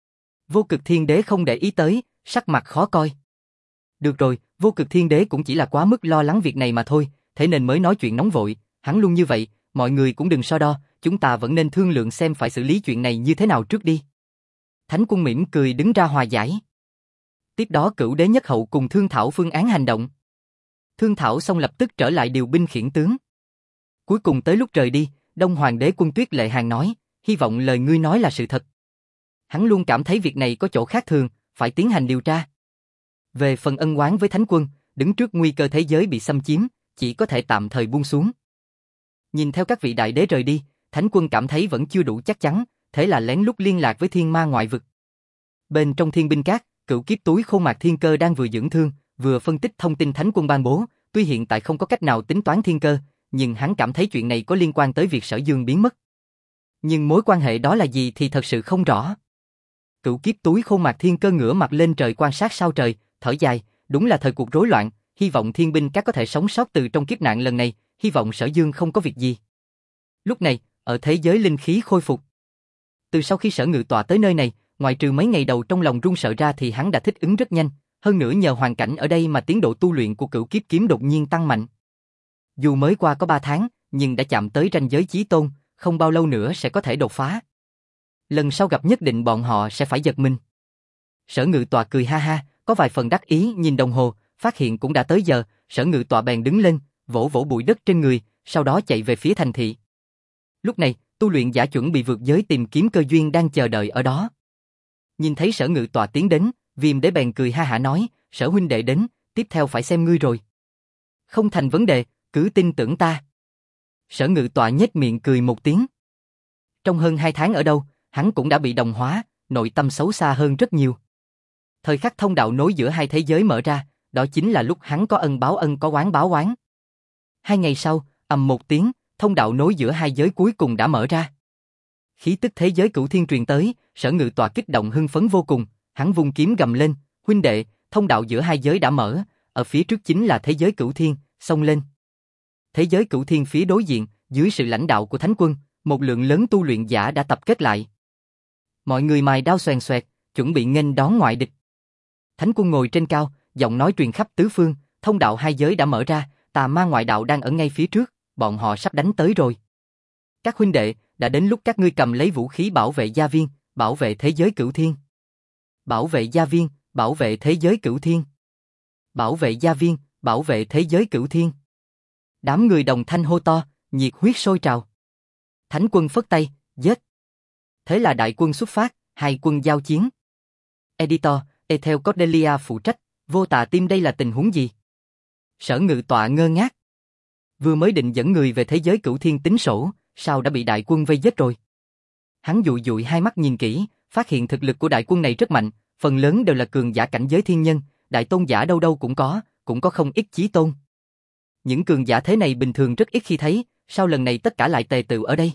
Vô Cực Thiên Đế không để ý tới, sắc mặt khó coi. Được rồi, Vô Cực Thiên Đế cũng chỉ là quá mức lo lắng việc này mà thôi, thế nên mới nói chuyện nóng vội, hắn luôn như vậy, mọi người cũng đừng so đo, chúng ta vẫn nên thương lượng xem phải xử lý chuyện này như thế nào trước đi. Thánh Quân mỉm cười đứng ra hòa giải. Tiếp đó Cửu Đế Nhất Hậu cùng thương thảo phương án hành động. Thương thảo xong lập tức trở lại điều binh khiển tướng. Cuối cùng tới lúc rời đi, Đông Hoàng Đế Quân Tuyết Lệ Hàn nói, hy vọng lời ngươi nói là sự thật. Hắn luôn cảm thấy việc này có chỗ khác thường, phải tiến hành điều tra. Về phần ân oán với Thánh Quân, đứng trước nguy cơ thế giới bị xâm chiếm, chỉ có thể tạm thời buông xuống. Nhìn theo các vị đại đế rời đi, Thánh Quân cảm thấy vẫn chưa đủ chắc chắn, thế là lén lút liên lạc với thiên ma ngoại vực. Bên trong thiên binh các, Cửu Kiếp Túi Khôn Mạc Thiên Cơ đang vừa dưỡng thương, vừa phân tích thông tin Thánh Quân ban bố, tuy hiện tại không có cách nào tính toán thiên cơ, nhưng hắn cảm thấy chuyện này có liên quan tới việc Sở Dương biến mất. Nhưng mối quan hệ đó là gì thì thật sự không rõ. Cửu Kiếp Túi Khôn Mạc Thiên Cơ ngửa mặt lên trời quan sát sao trời, thở dài, đúng là thời cuộc rối loạn, hy vọng thiên binh các có thể sống sót từ trong kiếp nạn lần này, hy vọng Sở Dương không có việc gì. Lúc này, ở thế giới linh khí khôi phục. Từ sau khi Sở Ngự Tọa tới nơi này, ngoại trừ mấy ngày đầu trong lòng run sợ ra thì hắn đã thích ứng rất nhanh, hơn nữa nhờ hoàn cảnh ở đây mà tiến độ tu luyện của Cửu Kiếp Kiếm đột nhiên tăng mạnh. Dù mới qua có 3 tháng, nhưng đã chạm tới ranh giới chí tôn, không bao lâu nữa sẽ có thể đột phá. Lần sau gặp nhất định bọn họ sẽ phải giật mình. Sở Ngự Tọa cười ha ha, có vài phần đắc ý nhìn đồng hồ, phát hiện cũng đã tới giờ, Sở Ngự Tọa bèn đứng lên, vỗ vỗ bụi đất trên người, sau đó chạy về phía thành thị. Lúc này, tu luyện giả chuẩn bị vượt giới tìm kiếm cơ duyên đang chờ đợi ở đó. Nhìn thấy Sở Ngự Tọa tiến đến, Viêm Đế bèn cười ha hả nói, Sở huynh đệ đến, tiếp theo phải xem ngươi rồi. Không thành vấn đề, cứ tin tưởng ta. Sở Ngự Tọa nhếch miệng cười một tiếng. Trong hơn 2 tháng ở đâu, hắn cũng đã bị đồng hóa, nội tâm xấu xa hơn rất nhiều. Thời khắc thông đạo nối giữa hai thế giới mở ra, đó chính là lúc hắn có ân báo ân có oán báo oán. 2 ngày sau, ầm một tiếng, thông đạo nối giữa hai giới cuối cùng đã mở ra. Khí tức thế giới cửu thiên truyền tới, Sở Ngự Tọa kích động hưng phấn vô cùng, hắn vung kiếm gầm lên, huynh đệ, thông đạo giữa hai giới đã mở, ở phía trước chính là thế giới cửu thiên, xông lên. Thế giới cửu thiên phía đối diện, dưới sự lãnh đạo của Thánh Quân, một lượng lớn tu luyện giả đã tập kết lại. Mọi người mài đao xoèn xoẹt, chuẩn bị nghênh đón ngoại địch. Thánh Quân ngồi trên cao, giọng nói truyền khắp tứ phương, thông đạo hai giới đã mở ra, tà ma ngoại đạo đang ở ngay phía trước, bọn họ sắp đánh tới rồi. Các huynh đệ, đã đến lúc các ngươi cầm lấy vũ khí bảo vệ gia viên, bảo vệ thế giới cửu thiên. Bảo vệ gia viên, bảo vệ thế giới cửu thiên. Bảo vệ gia viên, bảo vệ thế giới cửu thiên. Đám người đồng thanh hô to, nhiệt huyết sôi trào. Thánh Quân phất tay, giết. Thế là đại quân xuất phát, hai quân giao chiến. Editor, Ethel Cordelia phụ trách, Vô Tà Tim đây là tình huống gì? Sở Ngự Tọa ngơ ngác. Vừa mới định dẫn người về thế giới cửu thiên tính sổ, sao đã bị đại quân vây giết rồi? Hắn dụi dụi hai mắt nhìn kỹ, phát hiện thực lực của đại quân này rất mạnh, phần lớn đều là cường giả cảnh giới thiên nhân, đại tôn giả đâu đâu cũng có không ít chí tôn. Những cường giả thế này bình thường rất ít khi thấy, sao lần này tất cả lại tề tựu ở đây?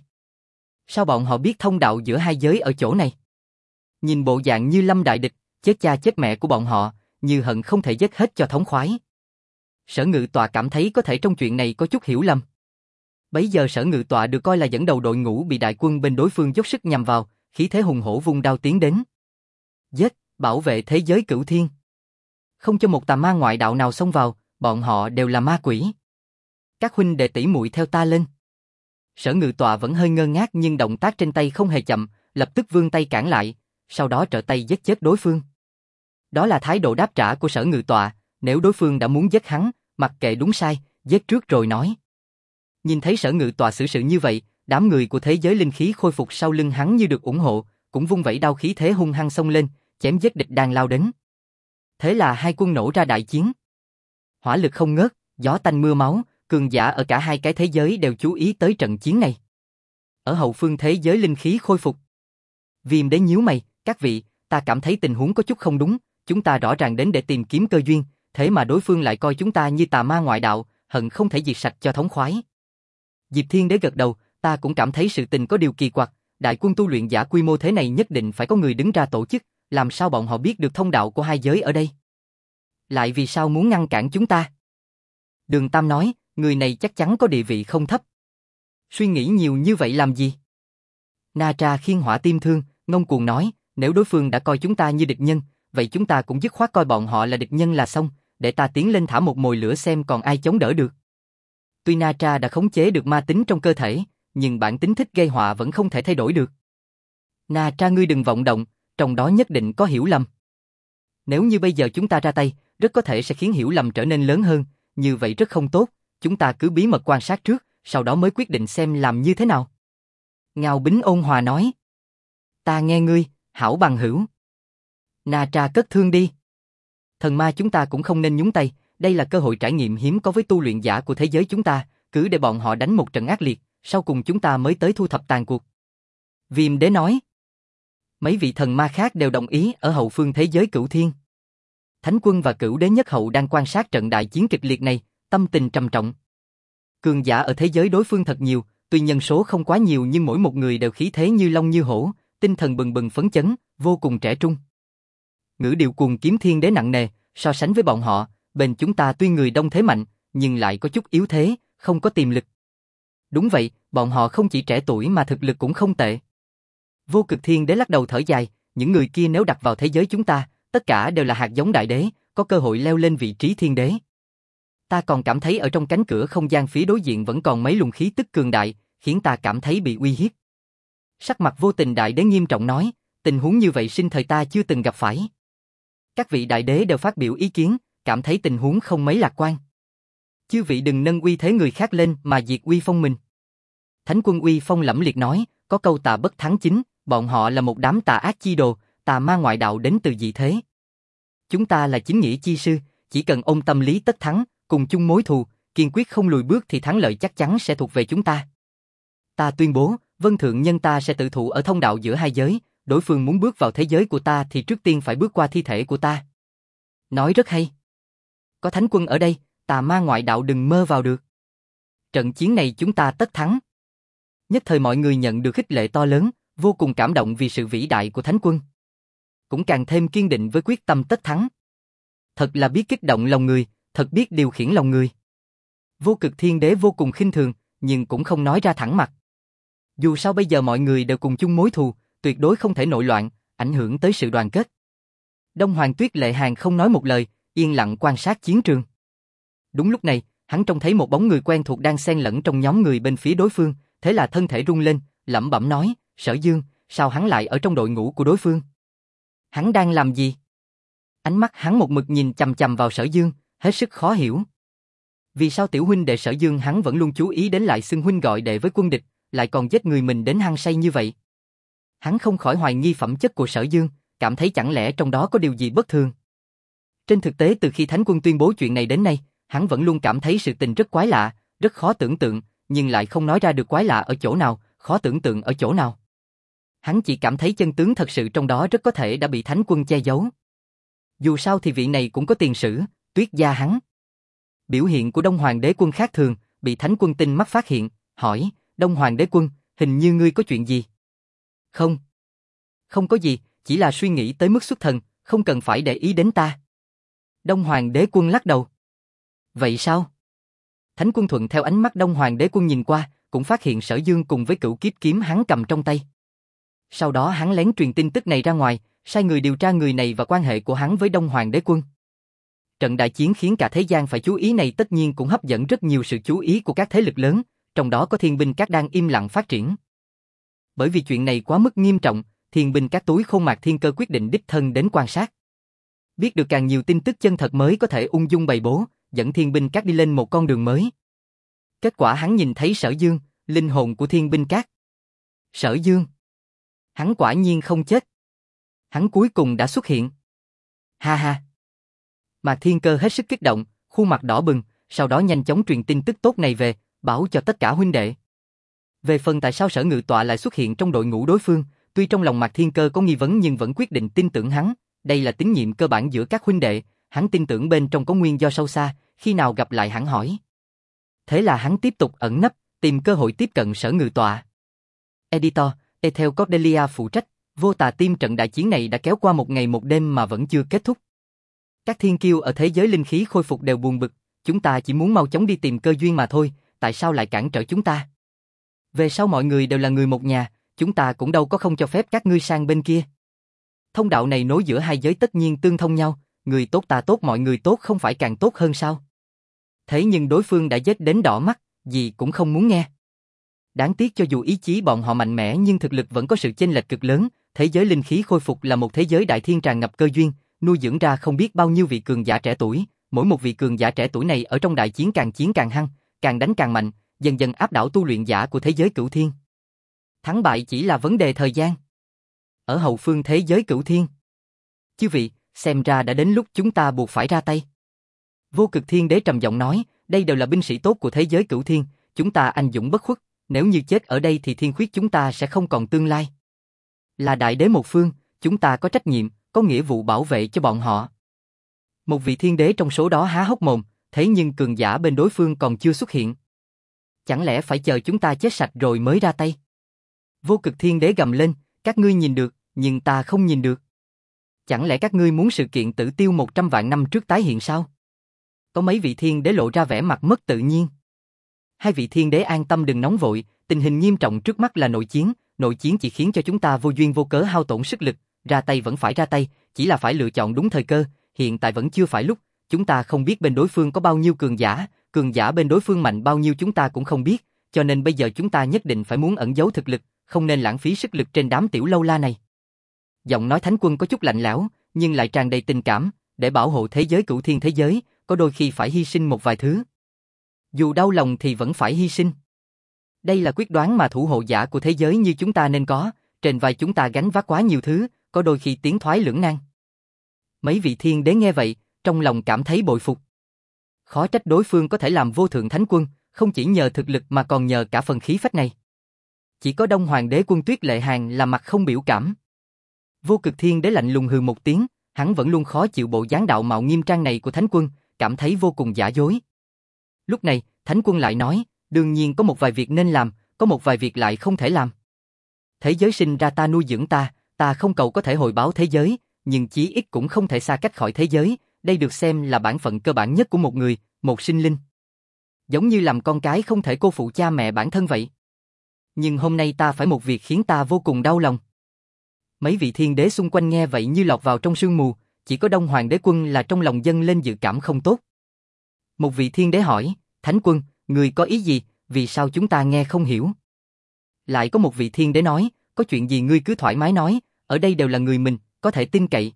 Sao bọn họ biết thông đạo giữa hai giới ở chỗ này? Nhìn bộ dạng như lâm đại địch, chết cha chết mẹ của bọn họ, như hận không thể giết hết cho thống khoái. Sở Ngự Tọa cảm thấy có thể trong chuyện này có chút hiểu lầm. Bấy giờ Sở Ngự Tọa được coi là dẫn đầu đội ngũ bị đại quân bên đối phương dốc sức nhằm vào, khí thế hùng hổ vung đao tiến đến. Giết, bảo vệ thế giới cửu thiên. Không cho một tà ma ngoại đạo nào xông vào, bọn họ đều là ma quỷ. Các huynh đệ tỷ muội theo ta lên. Sở Ngự Tọa vẫn hơi ngơ ngác nhưng động tác trên tay không hề chậm, lập tức vươn tay cản lại, sau đó trở tay giết chết đối phương. Đó là thái độ đáp trả của Sở Ngự Tọa, nếu đối phương đã muốn giết hắn, mặc kệ đúng sai, giết trước rồi nói. Nhìn thấy Sở Ngự Tọa xử sự như vậy, đám người của thế giới linh khí khôi phục sau lưng hắn như được ủng hộ, cũng vung vẩy đao khí thế hung hăng xông lên, chém giết địch đang lao đến. Thế là hai quân nổ ra đại chiến. Hỏa lực không ngớt, gió tanh mưa máu, cường giả ở cả hai cái thế giới đều chú ý tới trận chiến này. Ở hậu phương thế giới linh khí khôi phục. Viêm Đế nhíu mày, các vị, ta cảm thấy tình huống có chút không đúng, chúng ta rõ ràng đến để tìm kiếm cơ duyên, thế mà đối phương lại coi chúng ta như tà ma ngoại đạo, hận không thể diệt sạch cho thống khoái. Diệp Thiên Đế gật đầu, ta cũng cảm thấy sự tình có điều kỳ quặc, đại quân tu luyện giả quy mô thế này nhất định phải có người đứng ra tổ chức, làm sao bọn họ biết được thông đạo của hai giới ở đây? Lại vì sao muốn ngăn cản chúng ta? Đường Tam nói, người này chắc chắn có địa vị không thấp. Suy nghĩ nhiều như vậy làm gì? Na Tra khiên hỏa tim thương, ngông cuồng nói, nếu đối phương đã coi chúng ta như địch nhân, vậy chúng ta cũng dứt khoát coi bọn họ là địch nhân là xong, để ta tiến lên thả một mồi lửa xem còn ai chống đỡ được. Tuy Na Tra đã khống chế được ma tính trong cơ thể, nhưng bản tính thích gây họa vẫn không thể thay đổi được. Na Tra ngươi đừng vọng động, trong đó nhất định có hiểu lầm. Nếu như bây giờ chúng ta ra tay, rất có thể sẽ khiến hiểu lầm trở nên lớn hơn, như vậy rất không tốt, chúng ta cứ bí mật quan sát trước, sau đó mới quyết định xem làm như thế nào. Ngao Bính ôn hòa nói. Ta nghe ngươi, hảo bằng hữu. Na Tra cất thương đi. Thần ma chúng ta cũng không nên nhúng tay, đây là cơ hội trải nghiệm hiếm có với tu luyện giả của thế giới chúng ta, cứ để bọn họ đánh một trận ác liệt, sau cùng chúng ta mới tới thu thập tàn cuộc. Viêm Đế nói. Mấy vị thần ma khác đều đồng ý ở hậu phương thế giới cửu thiên. Thánh quân và Cửu Đế Nhất Hậu đang quan sát trận đại chiến kịch liệt này, tâm tình trầm trọng. Cường giả ở thế giới đối phương thật nhiều, tuy nhân số không quá nhiều nhưng mỗi một người đều khí thế như long như hổ, tinh thần bừng bừng phấn chấn, vô cùng trẻ trung. Ngữ điệu cuồng kiếm thiên đế nặng nề, so sánh với bọn họ, bên chúng ta tuy người đông thế mạnh, nhưng lại có chút yếu thế, không có tiềm lực. Đúng vậy, bọn họ không chỉ trẻ tuổi mà thực lực cũng không tệ. Vô Cực Thiên Đế lắc đầu thở dài, những người kia nếu đặt vào thế giới chúng ta, tất cả đều là hạt giống đại đế, có cơ hội leo lên vị trí thiên đế. Ta còn cảm thấy ở trong cánh cửa không gian phía đối diện vẫn còn mấy luồng khí tức cường đại, khiến ta cảm thấy bị uy hiếp. Sắc mặt Vô Tình Đại Đế nghiêm trọng nói, tình huống như vậy sinh thời ta chưa từng gặp phải. Các vị đại đế đều phát biểu ý kiến, cảm thấy tình huống không mấy lạc quan. Chư vị đừng nâng uy thế người khác lên mà diệt uy phong mình. Thánh quân uy phong lẫm liệt nói, có câu tà bất thắng chính, bọn họ là một đám tà ác chi đồ, tà ma ngoại đạo đến từ dị thế. Chúng ta là chính nghĩa chi sư, chỉ cần ôm tâm lý tất thắng, cùng chung mối thù, kiên quyết không lùi bước thì thắng lợi chắc chắn sẽ thuộc về chúng ta. Ta tuyên bố, Vân Thượng Nhân ta sẽ tự thụ ở thông đạo giữa hai giới, đối phương muốn bước vào thế giới của ta thì trước tiên phải bước qua thi thể của ta. Nói rất hay. Có thánh quân ở đây, tà ma ngoại đạo đừng mơ vào được. Trận chiến này chúng ta tất thắng. Nhất thời mọi người nhận được khích lệ to lớn, vô cùng cảm động vì sự vĩ đại của thánh quân. Cũng càng thêm kiên định với quyết tâm tất thắng. Thật là biết kích động lòng người, thật biết điều khiển lòng người. Vô Cực Thiên Đế vô cùng khinh thường, nhưng cũng không nói ra thẳng mặt. Dù sao bây giờ mọi người đều cùng chung mối thù, tuyệt đối không thể nội loạn, ảnh hưởng tới sự đoàn kết. Đông Hoàng Tuyết Lệ Hàn không nói một lời, yên lặng quan sát chiến trường. Đúng lúc này, hắn trông thấy một bóng người quen thuộc đang xen lẫn trong nhóm người bên phía đối phương, thế là thân thể rung lên, lẩm bẩm nói, Sở Dương, sao hắn lại ở trong đội ngũ của đối phương? Hắn đang làm gì? Ánh mắt hắn một mực nhìn chằm chằm vào Sở Dương, hết sức khó hiểu. Vì sao tiểu huynh đệ Sở Dương hắn vẫn luôn chú ý đến lại xưng huynh gọi đệ với quân địch, lại còn giết người mình đến hăng say như vậy? Hắn không khỏi hoài nghi phẩm chất của Sở Dương, cảm thấy chẳng lẽ trong đó có điều gì bất thường. Trên thực tế từ khi Thánh Quân tuyên bố chuyện này đến nay, hắn vẫn luôn cảm thấy sự tình rất quái lạ, rất khó tưởng tượng, nhưng lại không nói ra được quái lạ ở chỗ nào, khó tưởng tượng ở chỗ nào. Hắn chỉ cảm thấy chân tướng thật sự trong đó rất có thể đã bị Thánh Quân che giấu. Dù sao thì vị này cũng có tiền sử, Tuyết gia hắn. Biểu hiện của Đông Hoàng Đế Quân khác thường, bị Thánh Quân tinh mắt phát hiện, hỏi, Đông Hoàng Đế Quân, hình như ngươi có chuyện gì? Không. Không có gì, chỉ là suy nghĩ tới mức xuất thần, không cần phải để ý đến ta. Đông Hoàng Đế Quân lắc đầu. Vậy sao? Thánh Quân thuận theo ánh mắt Đông Hoàng Đế Quân nhìn qua, cũng phát hiện Sở Dương cùng với cửu kiếp kiếm hắn cầm trong tay. Sau đó hắn lén truyền tin tức này ra ngoài, sai người điều tra người này và quan hệ của hắn với Đông Hoàng Đế Quân. Trận đại chiến khiến cả thế gian phải chú ý này tất nhiên cũng hấp dẫn rất nhiều sự chú ý của các thế lực lớn, trong đó có Thiên binh các đang im lặng phát triển. Bởi vì chuyện này quá mức nghiêm trọng, Thiên binh các túi khôn Mạc Thiên Cơ quyết định đích thân đến quan sát. Biết được càng nhiều tin tức chân thật mới có thể ung dung bày bố, dẫn Thiên binh các đi lên một con đường mới. Kết quả hắn nhìn thấy Sở Dương, linh hồn của Thiên binh các. Sở Dương. Hắn quả nhiên không chết. Hắn cuối cùng đã xuất hiện. Ha ha. Mạc Thiên Cơ hết sức kích động, khuôn mặt đỏ bừng, sau đó nhanh chóng truyền tin tức tốt này về, bảo cho tất cả huynh đệ. Về phần tại sao Sở Ngự Tọa lại xuất hiện trong đội ngũ đối phương, tuy trong lòng Mạc Thiên Cơ có nghi vấn nhưng vẫn quyết định tin tưởng hắn, đây là tín nhiệm cơ bản giữa các huynh đệ, hắn tin tưởng bên trong có nguyên do sâu xa, khi nào gặp lại hắn hỏi. Thế là hắn tiếp tục ẩn nấp, tìm cơ hội tiếp cận Sở Ngự Tọa. Editor, Ethel Cordelia phụ trách, vô tà tim trận đại chiến này đã kéo qua một ngày một đêm mà vẫn chưa kết thúc. Các thiên kiêu ở thế giới linh khí khôi phục đều buồn bực, chúng ta chỉ muốn mau chóng đi tìm cơ duyên mà thôi, tại sao lại cản trở chúng ta? Về sau mọi người đều là người một nhà, chúng ta cũng đâu có không cho phép các ngươi sang bên kia. Thông đạo này nối giữa hai giới tất nhiên tương thông nhau, người tốt ta tốt mọi người tốt không phải càng tốt hơn sao? Thế nhưng đối phương đã giết đến đỏ mắt, gì cũng không muốn nghe. Đáng tiếc cho dù ý chí bọn họ mạnh mẽ nhưng thực lực vẫn có sự chênh lệch cực lớn, thế giới linh khí khôi phục là một thế giới đại thiên tràn ngập cơ duyên, nuôi dưỡng ra không biết bao nhiêu vị cường giả trẻ tuổi, mỗi một vị cường giả trẻ tuổi này ở trong đại chiến càng hăng, càng đánh càng mạnh, dần dần áp đảo tu luyện giả của thế giới cửu thiên. Thắng bại chỉ là vấn đề thời gian. Ở hậu phương thế giới cửu thiên. Chư vị, xem ra đã đến lúc chúng ta buộc phải ra tay. Vô Cực Thiên Đế trầm giọng nói, đây đều là binh sĩ tốt của thế giới cửu thiên, chúng ta anh dũng bất khuất, nếu như chết ở đây thì thiên khuyết chúng ta sẽ không còn tương lai. Là đại đế một phương, chúng ta có trách nhiệm, có nghĩa vụ bảo vệ cho bọn họ. Một vị thiên đế trong số đó há hốc mồm, thế nhưng cường giả bên đối phương còn chưa xuất hiện. Chẳng lẽ phải chờ chúng ta chết sạch rồi mới ra tay? Vô Cực Thiên Đế gầm lên, các ngươi nhìn được, nhưng ta không nhìn được. Chẳng lẽ các ngươi muốn sự kiện tử tiêu 100 vạn năm trước tái hiện sao? Có mấy vị thiên đế lộ ra vẻ mặt mất tự nhiên. Hai vị thiên đế an tâm đừng nóng vội, tình hình nghiêm trọng trước mắt là nội chiến chỉ khiến cho chúng ta vô duyên vô cớ hao tổn sức lực, ra tay vẫn phải ra tay, chỉ là phải lựa chọn đúng thời cơ, hiện tại vẫn chưa phải lúc, chúng ta không biết bên đối phương có bao nhiêu cường giả bên đối phương mạnh bao nhiêu chúng ta cũng không biết, cho nên bây giờ chúng ta nhất định phải muốn ẩn giấu thực lực, không nên lãng phí sức lực trên đám tiểu lâu la này. Giọng nói Thánh Quân có chút lạnh lẽo, nhưng lại tràn đầy tình cảm, để bảo hộ thế giới cửu thiên thế giới, có đôi khi phải hy sinh một vài thứ. Dù đau lòng thì vẫn phải hy sinh. Đây là quyết đoán mà thủ hộ giả của thế giới như chúng ta nên có, trên vai chúng ta gánh vác quá nhiều thứ, có đôi khi tiến thoái lưỡng nan. Mấy vị thiên đế nghe vậy, trong lòng cảm thấy bội phục. Khó trách đối phương có thể làm vô thượng thánh quân, không chỉ nhờ thực lực mà còn nhờ cả phần khí phách này. Chỉ có Đông Hoàng Đế Quân Tuyết Lệ Hàn là mặt không biểu cảm. Vô Cực Thiên Đế lạnh lùng hừ một tiếng, hắn vẫn luôn khó chịu bộ dáng đạo mạo nghiêm trang này của thánh quân, cảm thấy vô cùng giả dối. Lúc này, thánh quân lại nói, đương nhiên có một vài việc nên làm, có một vài việc lại không thể làm. Thế giới sinh ra ta nuôi dưỡng ta không cầu có thể hồi báo thế giới, nhưng chí ít cũng không thể xa cách khỏi thế giới, đây được xem là bản phận cơ bản nhất của một người, một sinh linh. Giống như làm con cái không thể cô phụ cha mẹ bản thân vậy. Nhưng hôm nay ta phải một việc khiến ta vô cùng đau lòng. Mấy vị thiên đế xung quanh nghe vậy như lọt vào trong sương mù, chỉ có Đông Hoàng Đế Quân là trong lòng dâng lên dự cảm không tốt. Một vị thiên đế hỏi, Thánh Quân, người có ý gì, vì sao chúng ta nghe không hiểu? Lại có một vị thiên đế nói, có chuyện gì ngươi cứ thoải mái nói, ở đây đều là người mình, có thể tin cậy.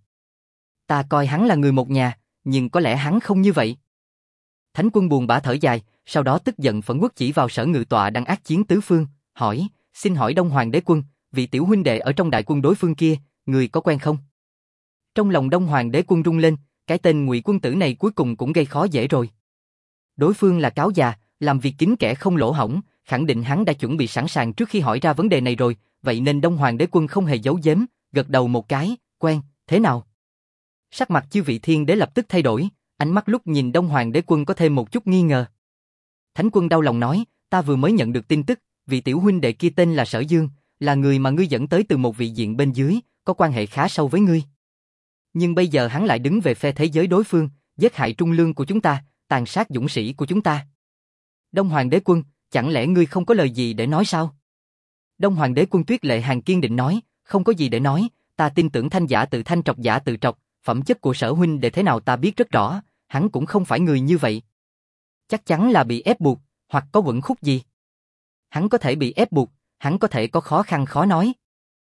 Ta coi hắn là người một nhà, nhưng có lẽ hắn không như vậy. Thánh Quân buồn bã thở dài, sau đó tức giận phẫn uất chỉ vào Sở Ngự Tọa đang ác chiến tứ phương, hỏi, xin hỏi Đông Hoàng Đế Quân, vị tiểu huynh đệ ở trong đại quân đối phương kia, người có quen không? Trong lòng Đông Hoàng Đế Quân rung lên, cái tên Ngụy Quân Tử này cuối cùng cũng gây khó dễ rồi. Đối phương là cáo già, làm việc kín kẽ không lỗ hổng, khẳng định hắn đã chuẩn bị sẵn sàng trước khi hỏi ra vấn đề này rồi, vậy nên Đông Hoàng Đế Quân không hề giấu giếm, gật đầu một cái, quen, thế nào? Sắc mặt chư vị thiên đế lập tức thay đổi, ánh mắt lúc nhìn Đông Hoàng Đế Quân có thêm một chút nghi ngờ. Thánh Quân đau lòng nói, ta vừa mới nhận được tin tức, vị tiểu huynh đệ kia tên là Sở Dương, là người mà ngươi dẫn tới từ một vị diện bên dưới, có quan hệ khá sâu với ngươi. Nhưng bây giờ hắn lại đứng về phe thế giới đối phương, giết hại trung lương của chúng ta, tàn sát dũng sĩ của chúng ta. Đông Hoàng đế quân, chẳng lẽ ngươi không có lời gì để nói sao? Đông Hoàng đế quân Tuyết Lệ Hàn kiên định nói, không có gì để nói, ta tin tưởng thanh giả tự thanh trọc giả tự trọc, phẩm chất của Sở huynh để thế nào ta biết rất rõ, hắn cũng không phải người như vậy. Chắc chắn là bị ép buộc, hoặc có uẩn khúc gì. Hắn có thể bị ép buộc, hắn có thể có khó khăn khó nói.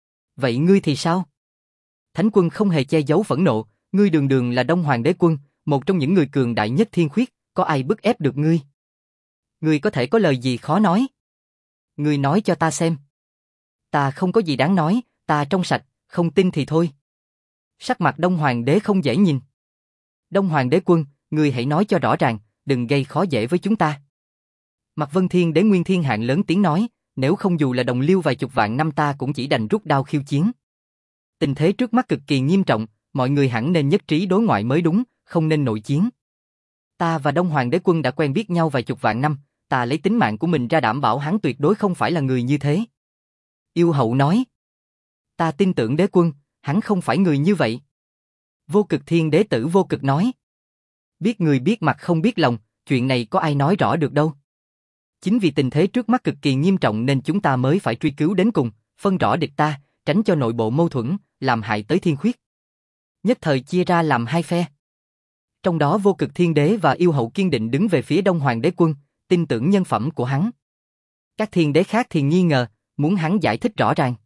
Vậy ngươi thì sao? Thánh quân không hề che giấu phẫn nộ, ngươi đường đường là Đông Hoàng đế quân, một trong những người cường đại nhất thiên khuyết, có ai bức ép được ngươi? Ngươi có thể có lời gì khó nói? Ngươi nói cho ta xem. Ta không có gì đáng nói, ta trong sạch, không tin thì thôi. Sắc mặt Đông Hoàng đế không dễ nhìn. Đông Hoàng đế quân, ngươi hãy nói cho rõ ràng, đừng gây khó dễ với chúng ta. Mạc Vân Thiên đế Nguyên Thiên Hạng lớn tiếng nói, nếu không dù là đồng liêu vài chục vạn năm ta cũng chỉ đành rút đao khiêu chiến. Tình thế trước mắt cực kỳ nghiêm trọng, mọi người hẳn nên nhất trí đối ngoại mới đúng, không nên nội chiến. Ta và Đông Hoàng đế quân đã quen biết nhau vài chục vạn năm, ta lấy tính mạng của mình ra đảm bảo hắn tuyệt đối không phải là người như thế. Yêu hậu nói, ta tin tưởng đế quân, hắn không phải người như vậy. Vô Cực Thiên đế tử Vô Cực nói, biết người biết mặt không biết lòng, chuyện này có ai nói rõ được đâu. Chính vì tình thế trước mắt cực kỳ nghiêm trọng nên chúng ta mới phải truy cứu đến cùng, phân rõ địch ta, tránh cho nội bộ mâu thuẫn, làm hại tới thiên khuyết. Nhất thời chia ra làm hai phe. Trong đó Vô Cực Thiên đế và yêu hậu kiên định đứng về phía Đông Hoàng đế quân, tin tưởng nhân phẩm của hắn. Các thiên đế khác thì nghi ngờ, muốn hắn giải thích rõ ràng.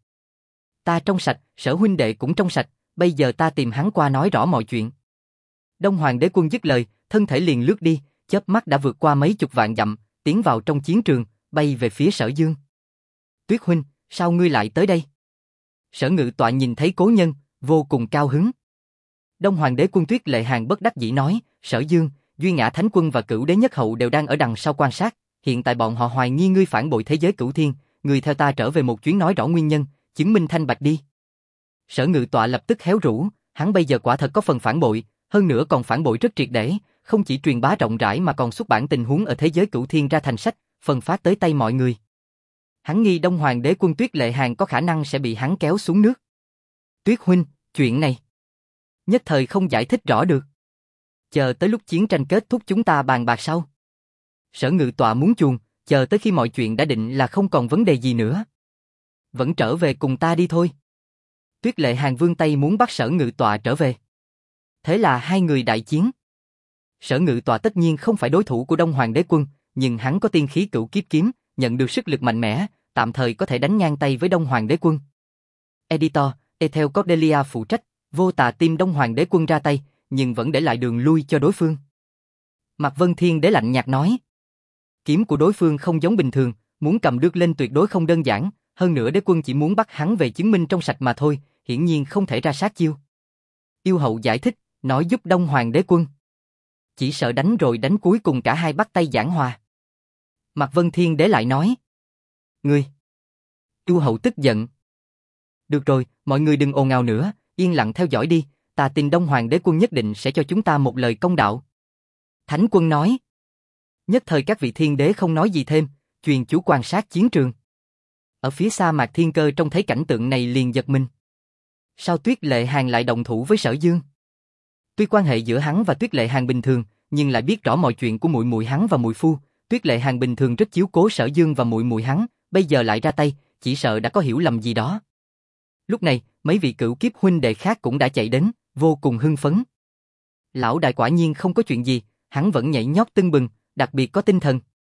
Ta trong sạch, Sở huynh đệ cũng trong sạch, bây giờ ta tìm hắn qua nói rõ mọi chuyện. Đông Hoàng đế quân dứt lời, thân thể liền lướt đi, chớp mắt đã vượt qua mấy chục vạn dặm, tiến vào trong chiến trường, bay về phía Sở Dương. Tuyết huynh, sao ngươi lại tới đây? Sở Ngự Tọa nhìn thấy cố nhân, vô cùng cao hứng. Đông Hoàng đế quân Tuyết Lệ Hàn bất đắc dĩ nói, Sở Dương, Duy Ngã Thánh quân và Cửu Đế Nhất Hậu đều đang ở đằng sau quan sát, hiện tại bọn họ hoài nghi ngươi phản bội thế giới Cửu Thiên, ngươi theo ta trở về một chuyến nói rõ nguyên nhân, chứng minh thanh bạch đi. Sở Ngự Tọa lập tức héo rũ, hắn bây giờ quả thật có phần phản bội, hơn nữa còn phản bội rất triệt để, không chỉ truyền bá rộng rãi mà còn xuất bản tình huống ở thế giới Cửu Thiên ra thành sách, phân phát tới tay mọi người. Hắn nghi Đông Hoàng đế quân Tuyết Lệ Hàn có khả năng sẽ bị hắn kéo xuống nước. Tuyết huynh, chuyện này nhất thời không giải thích rõ được. Chờ tới lúc chiến tranh kết thúc chúng ta bàn bạc sau. Sở Ngự Tọa muốn chuồn, chờ tới khi mọi chuyện đã định là không còn vấn đề gì nữa. Vẫn trở về cùng ta đi thôi. Tuyết Lệ Hàn vươn tay muốn bắt Sở Ngự Tọa trở về. Thế là hai người đại chiến. Sở Ngự Tọa tất nhiên không phải đối thủ của Đông Hoàng đế quân, nhưng hắn có tiên khí Cửu Kiếp kiếm, nhận được sức lực mạnh mẽ, tạm thời có thể đánh ngang tay với Đông Hoàng đế quân. Editor, Ethel Cordelia phụ trách, Vô Tà Tim Đông Hoàng đế quân ra tay, nhưng vẫn để lại đường lui cho đối phương. Mạc Vân Thiên đế lạnh nhạt nói, kiếm của đối phương không giống bình thường, muốn cầm được lên tuyệt đối không đơn giản, hơn nữa đế quân chỉ muốn bắt hắn về chứng minh trong sạch mà thôi, hiển nhiên không thể ra sát chiêu. Yêu hậu giải thích, nói giúp Đông Hoàng đế quân. Chỉ sợ đánh rồi đánh cuối cùng cả hai bắt tay giảng hòa. Mạc Vân Thiên đế lại nói, ngươi. Yêu hậu tức giận. Được rồi, mọi người đừng ồn ào nữa, yên lặng theo dõi đi, ta tin Đông Hoàng đế quân nhất định sẽ cho chúng ta một lời công đạo. Thánh quân nói. Nhất thời các vị thiên đế không nói gì thêm, truyền chú quan sát chiến trường. Ở phía xa Mạc Thiên Cơ trông thấy cảnh tượng này liền giật mình. Sao Tuyết Lệ Hàn lại động thủ với Sở Dương? Tuy quan hệ giữa hắn và Tuyết Lệ Hàn bình thường, nhưng lại biết rõ mọi chuyện của muội muội hắn và muội phu. Tuyết Lệ Hàn bình thường rất chiếu cố Sở Dương và muội muội hắn, bây giờ lại ra tay, chỉ sợ đã có hiểu lầm gì đó. Lúc này, mấy vị Cửu Kiếp huynh đệ khác cũng đã chạy đến, vô cùng hưng phấn. Lão đại quả nhiên không có chuyện gì, hắn vẫn nhảy nhót tưng bừng, đặc biệt có tinh thần.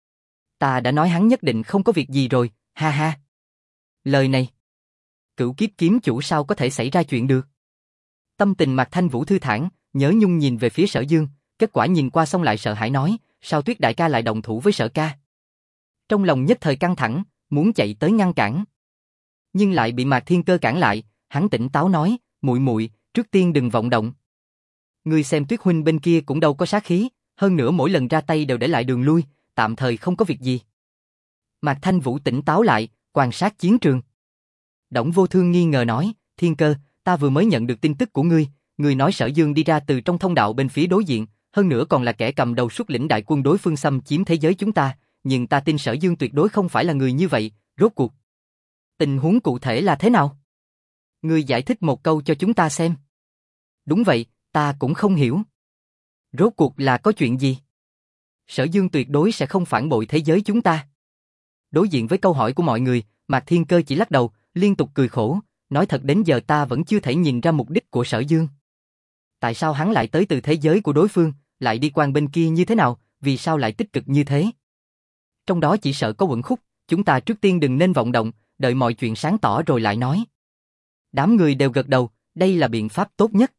Ta đã nói hắn nhất định không có việc gì rồi, ha ha. Lời này, Cửu Kiếp kiếm chủ sao có thể xảy ra chuyện được? Tâm tình Mạc Thanh Vũ thư thản, nhớ nhung nhìn về phía Sở Dương, kết quả nhìn qua xong lại sợ hãi nói, sao Tuyết đại ca lại động thủ với Sở ca? Trong lòng nhất thời căng thẳng, muốn chạy tới ngăn cản. Nhưng lại bị Mạc Thiên Cơ cản lại, hắn tỉnh táo nói, muội muội, trước tiên đừng vọng động. Ngươi xem Tuyết huynh bên kia cũng đâu có sát khí, hơn nữa mỗi lần ra tay đều để lại đường lui, tạm thời không có việc gì. Mạc Thanh Vũ tỉnh táo lại, quan sát chiến trường. Đổng Vô Thương nghi ngờ nói, Thiên Cơ, ta vừa mới nhận được tin tức của ngươi, ngươi nói Sở Dương đi ra từ trong thông đạo bên phía đối diện, hơn nữa còn là kẻ cầm đầu xuất lĩnh đại quân đối phương xâm chiếm thế giới chúng ta, nhưng ta tin Sở Dương tuyệt đối không phải là người như vậy, rốt cuộc. Tình huống cụ thể là thế nào? Ngươi giải thích một câu cho chúng ta xem. Đúng vậy, ta cũng không hiểu. Rốt cuộc là có chuyện gì? Sở Dương tuyệt đối sẽ không phản bội thế giới chúng ta. Đối diện với câu hỏi của mọi người, Mạc Thiên Cơ chỉ lắc đầu, liên tục cười khổ, nói thật đến giờ ta vẫn chưa thể nhìn ra mục đích của Sở Dương. Tại sao hắn lại tới từ thế giới của đối phương, lại đi quan bên kia như thế nào, vì sao lại tích cực như thế? Trong đó chỉ sợ có uẩn khúc, chúng ta trước tiên đừng nên vọng động, đợi mọi chuyện sáng tỏ rồi lại nói. Đám người đều gật đầu, đây là biện pháp tốt nhất.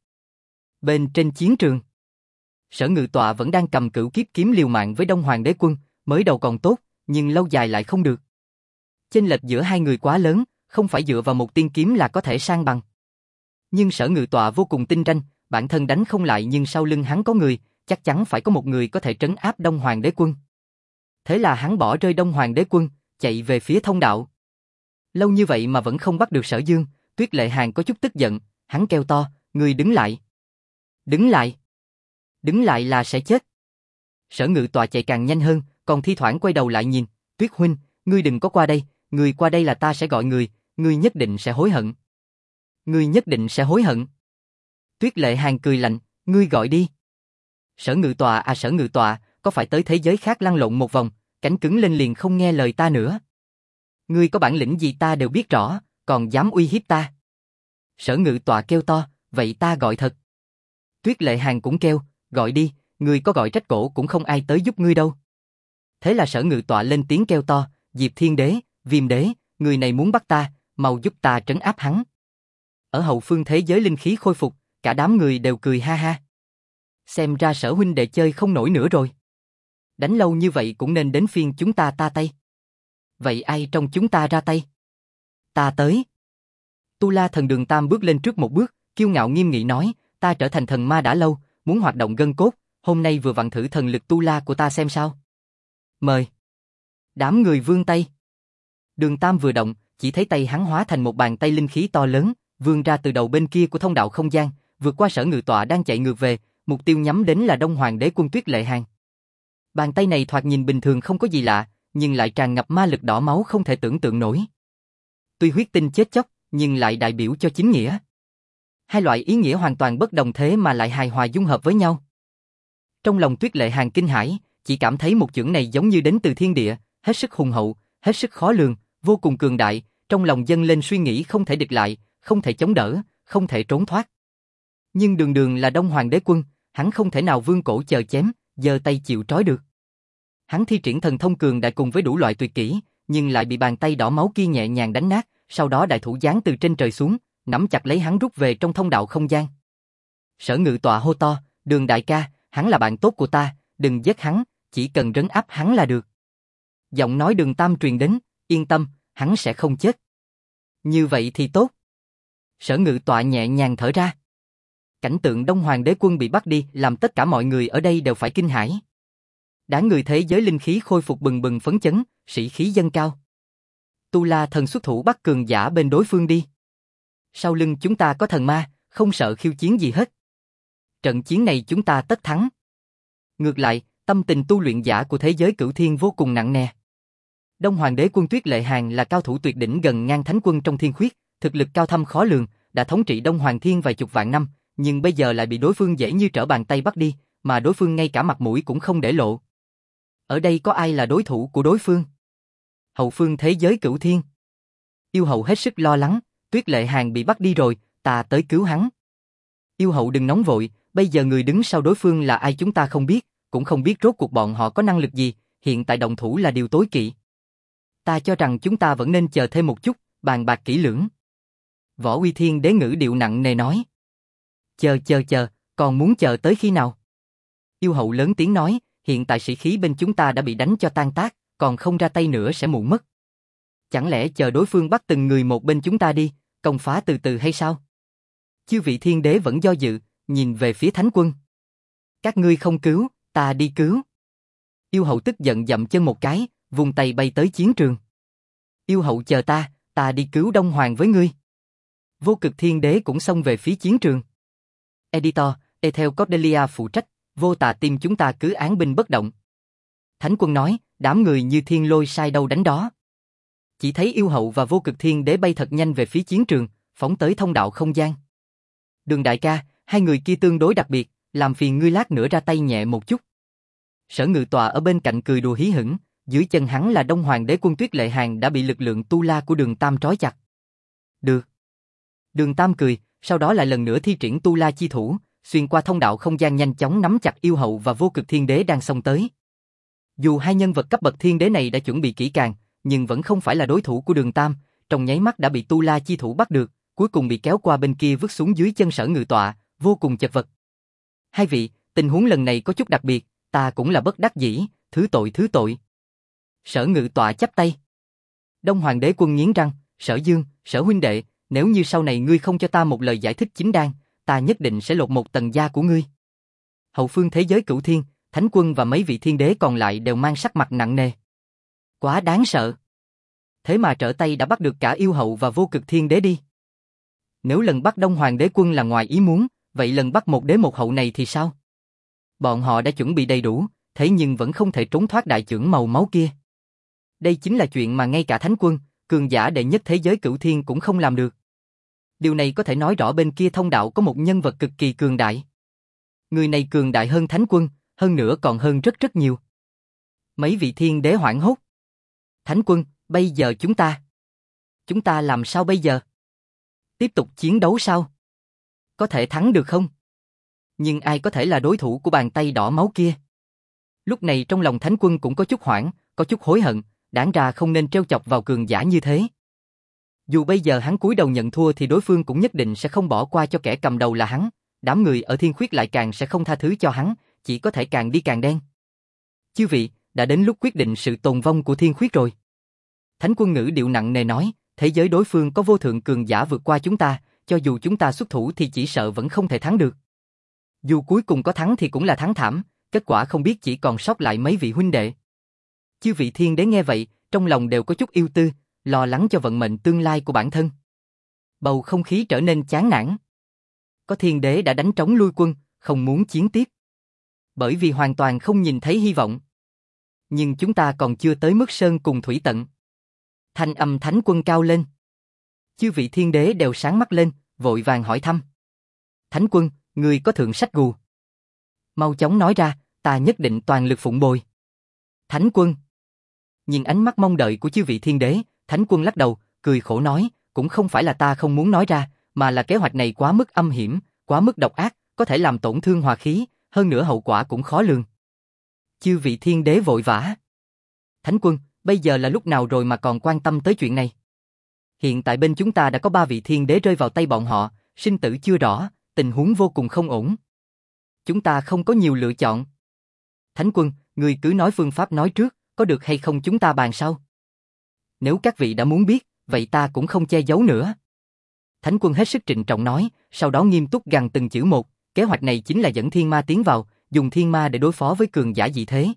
Bên trên chiến trường, Sở Ngự Tọa vẫn đang cầm cửu kiếp kiếm liều mạng với Đông Hoàng Đế Quân, mới đầu còn tốt, nhưng lâu dài lại không được. Chênh lệch giữa hai người quá lớn, không phải dựa vào một tiên kiếm là có thể san bằng. Nhưng Sở Ngự Tọa vô cùng tinh ranh, bản thân đánh không lại nhưng sau lưng hắn có người, chắc chắn phải có một người có thể trấn áp Đông Hoàng Đế Quân. Thế là hắn bỏ rơi Đông Hoàng Đế Quân, chạy về phía thông đạo. Lâu như vậy mà vẫn không bắt được Sở Dương, Tuyết Lệ Hàn có chút tức giận, hắn kêu to, người đứng lại. Đứng lại. Đứng lại là sẽ chết. Sở Ngự Tọa chạy càng nhanh hơn, còn thi thoảng quay đầu lại nhìn, Tuyết huynh, ngươi đừng có qua đây, người qua đây là ta sẽ gọi người, ngươi nhất định sẽ hối hận. Ngươi nhất định sẽ hối hận. Tuyết Lệ Hàn cười lạnh, ngươi gọi đi. Sở Ngự Tọa à Sở Ngự Tọa, có phải tới thế giới khác lăn lộn một vòng, cánh cứng lên liền không nghe lời ta nữa. Ngươi có bản lĩnh gì ta đều biết rõ, còn dám uy hiếp ta. Sở Ngự Tọa kêu to, vậy ta gọi thật. Tuyết Lệ Hàn cũng kêu, gọi đi, ngươi có gọi trách cổ cũng không ai tới giúp ngươi đâu. Thế là Sở Ngự Tọa lên tiếng kêu to, Diệp Thiên Đế, Viêm Đế, người này muốn bắt ta, mau giúp ta trấn áp hắn. Ở hậu phương thế giới linh khí khôi phục, cả đám người đều cười ha ha. Xem ra Sở huynh đệ chơi không nổi nữa rồi. Đánh lâu như vậy cũng nên đến phiên chúng ta ta tay. Vậy ai trong chúng ta ra tay? Ta tới. Tu La Thần Đường Tam bước lên trước một bước, kiêu ngạo nghiêm nghị nói, ta trở thành thần ma đã lâu, muốn hoạt động gân cốt, hôm nay vừa vặn thử thần lực Tu La của ta xem sao. Mời. Đám người vươn tay. Đường Tam vừa động, chỉ thấy tay hắn hóa thành một bàn tay linh khí to lớn, vươn ra từ đầu bên kia của thông đạo không gian, vượt qua Sở Ngự Tọa đang chạy ngược về, mục tiêu nhắm đến là Đông Hoàng Đế Quân Tuyết Lệ Hàn. Bàn tay này thoạt nhìn bình thường không có gì lạ, nhưng lại tràn ngập ma lực đỏ máu không thể tưởng tượng nổi. Tuy huyết tinh chết chóc, nhưng lại đại biểu cho chính nghĩa. Hai loại ý nghĩa hoàn toàn bất đồng thế mà lại hài hòa dung hợp với nhau. Trong lòng Tuyết Lệ Hàn kinh hãi, chỉ cảm thấy một chưởng này giống như đến từ thiên địa, hết sức hùng hậu, hết sức khó lường, vô cùng cường đại, trong lòng dâng lên suy nghĩ không thể địch lại, không thể chống đỡ, không thể trốn thoát. Nhưng đường đường là Đông Hoàng Đế Quân, hắn không thể nào vương cổ chờ chém, giơ tay chịu trói được. Hắn thi triển thần thông cường đại cùng với đủ loại tuyệt kỹ, nhưng lại bị bàn tay đỏ máu kia nhẹ nhàng đánh nát, sau đó đại thủ giáng từ trên trời xuống, nắm chặt lấy hắn rút về trong thông đạo không gian. Sở Ngự Tọa hô to, Đường đại ca, hắn là bạn tốt của ta, đừng giết hắn, chỉ cần trấn áp hắn là được. Giọng nói Đường Tam truyền đến, yên tâm, hắn sẽ không chết. Như vậy thì tốt. Sở Ngự Tọa nhẹ nhàng thở ra. Cảnh tượng Đông Hoàng Đế Quân bị bắt đi làm tất cả mọi người ở đây đều phải kinh hãi. Đám người thế giới linh khí khôi phục bừng bừng phấn chấn, sĩ khí dâng cao. Tu La Thần xuất thủ bắt cường giả bên đối phương đi. Sau lưng chúng ta có thần ma, không sợ khiêu chiến gì hết. Trận chiến này chúng ta tất thắng. Ngược lại, tâm tình tu luyện giả của thế giới cửu thiên vô cùng nặng nề. Đông Hoàng Đế Quân Tuyết Lệ Hàn là cao thủ tuyệt đỉnh gần ngang thánh quân trong thiên khuyết, thực lực cao thâm khó lường, đã thống trị Đông Hoàng Thiên vài chục vạn năm, nhưng bây giờ lại bị đối phương dễ như trở bàn tay bắt đi, mà đối phương ngay cả mặt mũi cũng không để lộ. Ở đây có ai là đối thủ của đối phương? Hậu phương thế giới cửu thiên. Yêu hậu hết sức lo lắng, Tuyết Lệ Hàn bị bắt đi rồi, ta tới cứu hắn. Yêu hậu đừng nóng vội, bây giờ người đứng sau đối phương là ai chúng ta không biết, cũng không biết rốt cuộc bọn họ có năng lực gì, hiện tại động thủ là điều tối kỵ. Ta cho rằng chúng ta vẫn nên chờ thêm một chút, bàn bạc kỹ lưỡng. Võ Uy Thiên Đế ngữ điệu nặng nề nói. Chờ, còn muốn chờ tới khi nào? Yêu hậu lớn tiếng nói, hiện tại sĩ khí bên chúng ta đã bị đánh cho tan tác, còn không ra tay nữa sẽ muộn mất. Chẳng lẽ chờ đối phương bắt từng người một bên chúng ta đi, công phá từ từ hay sao? Chư vị thiên đế vẫn do dự, nhìn về phía thánh quân. Các ngươi không cứu, ta đi cứu. Yêu hậu tức giận dậm chân một cái, vung tay bay tới chiến trường. Yêu hậu chờ ta đi cứu Đông Hoàng với ngươi. Vô Cực Thiên Đế cũng xông về phía chiến trường. Editor, Ethel Cordelia phụ trách, Vô Tà Tim chúng ta cứ án binh bất động. Thánh quân nói, đám người như thiên lôi sai đâu đánh đó. Chỉ thấy yêu hậu và Vô Cực Thiên Đế bay thật nhanh về phía chiến trường, phóng tới thông đạo không gian. Đường đại ca, hai người kia tương đối đặc biệt, làm phiền ngươi lát nữa ra tay nhẹ một chút. Sở Ngự Tọa ở bên cạnh cười đùa hí hửng, dưới chân hắn là Đông Hoàng Đế Quân Tuyết Lệ Hàn đã bị lực lượng tu la của Đường Tam trói chặt. Được. Đường Tam cười, sau đó lại lần nữa thi triển tu la chi thủ, xuyên qua thông đạo không gian nhanh chóng nắm chặt yêu hậu và vô cực thiên đế đang xông tới. Dù hai nhân vật cấp bậc thiên đế này đã chuẩn bị kỹ càng, nhưng vẫn không phải là đối thủ của Đường Tam, trong nháy mắt đã bị tu la chi thủ bắt được, cuối cùng bị kéo qua bên kia vứt xuống dưới chân Sở Ngự Tọa, vô cùng chật vật. Hai vị, tình huống lần này có chút đặc biệt, ta cũng là bất đắc dĩ, thứ tội thứ tội. Sở Ngự Tọa chắp tay. Đông Hoàng Đế Quân nghiến răng, Sở Dương, Sở huynh đệ, nếu như sau này ngươi không cho ta một lời giải thích chính đáng, ta nhất định sẽ lột một tầng da của ngươi. Hậu phương thế giới Cửu Thiên, Thánh Quân và mấy vị thiên đế còn lại đều mang sắc mặt nặng nề. Quá đáng sợ. Thế mà trở tay đã bắt được cả yêu hậu và vô cực thiên đế đi. Nếu lần bắt Đông Hoàng Đế Quân là ngoài ý muốn, vậy lần bắt một đế một hậu này thì sao? Bọn họ đã chuẩn bị đầy đủ, thế nhưng vẫn không thể trốn thoát đại chưởng màu máu kia. Đây chính là chuyện mà ngay cả Thánh Quân, cường giả đệ nhất thế giới Cửu Thiên cũng không làm được. Điều này có thể nói rõ bên kia thông đạo có một nhân vật cực kỳ cường đại. Người này cường đại hơn Thánh Quân, hơn nữa còn hơn rất rất nhiều. Mấy vị thiên đế hoảng hốt. Thánh Quân, bây giờ chúng ta làm sao bây giờ? Tiếp tục chiến đấu sao? Có thể thắng được không? Nhưng ai có thể là đối thủ của bàn tay đỏ máu kia? Lúc này trong lòng Thánh Quân cũng có chút hoảng, có chút hối hận, đáng ra không nên trêu chọc vào cường giả như thế. Dù bây giờ hắn cúi đầu nhận thua thì đối phương cũng nhất định sẽ không bỏ qua cho kẻ cầm đầu là hắn, đám người ở Thiên Khuyết lại càng sẽ không tha thứ cho hắn, chỉ có thể càng đi càng đen. Chư vị, đã đến lúc quyết định sự tồn vong của Thiên Khuyết rồi. Thánh Quân ngữ điệu nặng nề nói, thế giới đối phương có vô thượng cường giả vượt qua chúng ta, cho dù chúng ta xuất thủ thì chỉ sợ vẫn không thể thắng được. Dù cuối cùng có thắng thì cũng là thắng thảm, kết quả không biết chỉ còn sót lại mấy vị huynh đệ. Chư vị thiên đế nghe vậy, trong lòng đều có chút yêu tư, lo lắng cho vận mệnh tương lai của bản thân. Bầu không khí trở nên chán nản. Có thiên đế đã đánh trống lui quân, không muốn chiến tiếp. Bởi vì hoàn toàn không nhìn thấy hy vọng. Nhưng chúng ta còn chưa tới mức sơn cùng thủy tận. Thanh âm Thánh Quân cao lên. Chư vị thiên đế đều sáng mắt lên, vội vàng hỏi thăm. Thánh Quân, ngươi có thượng sách gù? Mau chóng nói ra, ta nhất định toàn lực phụng bồi. Thánh Quân. Nhìn ánh mắt mong đợi của chư vị thiên đế, Thánh Quân lắc đầu, cười khổ nói, cũng không phải là ta không muốn nói ra, mà là kế hoạch này quá mức âm hiểm, quá mức độc ác, có thể làm tổn thương hòa khí, hơn nữa hậu quả cũng khó lường. Chư vị thiên đế vội vã. Thánh Quân, bây giờ là lúc nào rồi mà còn quan tâm tới chuyện này? Hiện tại bên chúng ta đã có 3 vị thiên đế rơi vào tay bọn họ, sinh tử chưa rõ, tình huống vô cùng không ổn. Chúng ta không có nhiều lựa chọn. Thánh Quân, người cứ nói phương pháp nói trước, có được hay không chúng ta bàn sau. Nếu các vị đã muốn biết, vậy ta cũng không che giấu nữa. Thánh Quân hết sức trịnh trọng nói, sau đó nghiêm túc gằn từng chữ một, kế hoạch này chính là dẫn thiên ma tiến vào, dùng thiên ma để đối phó với cường giả dị thế.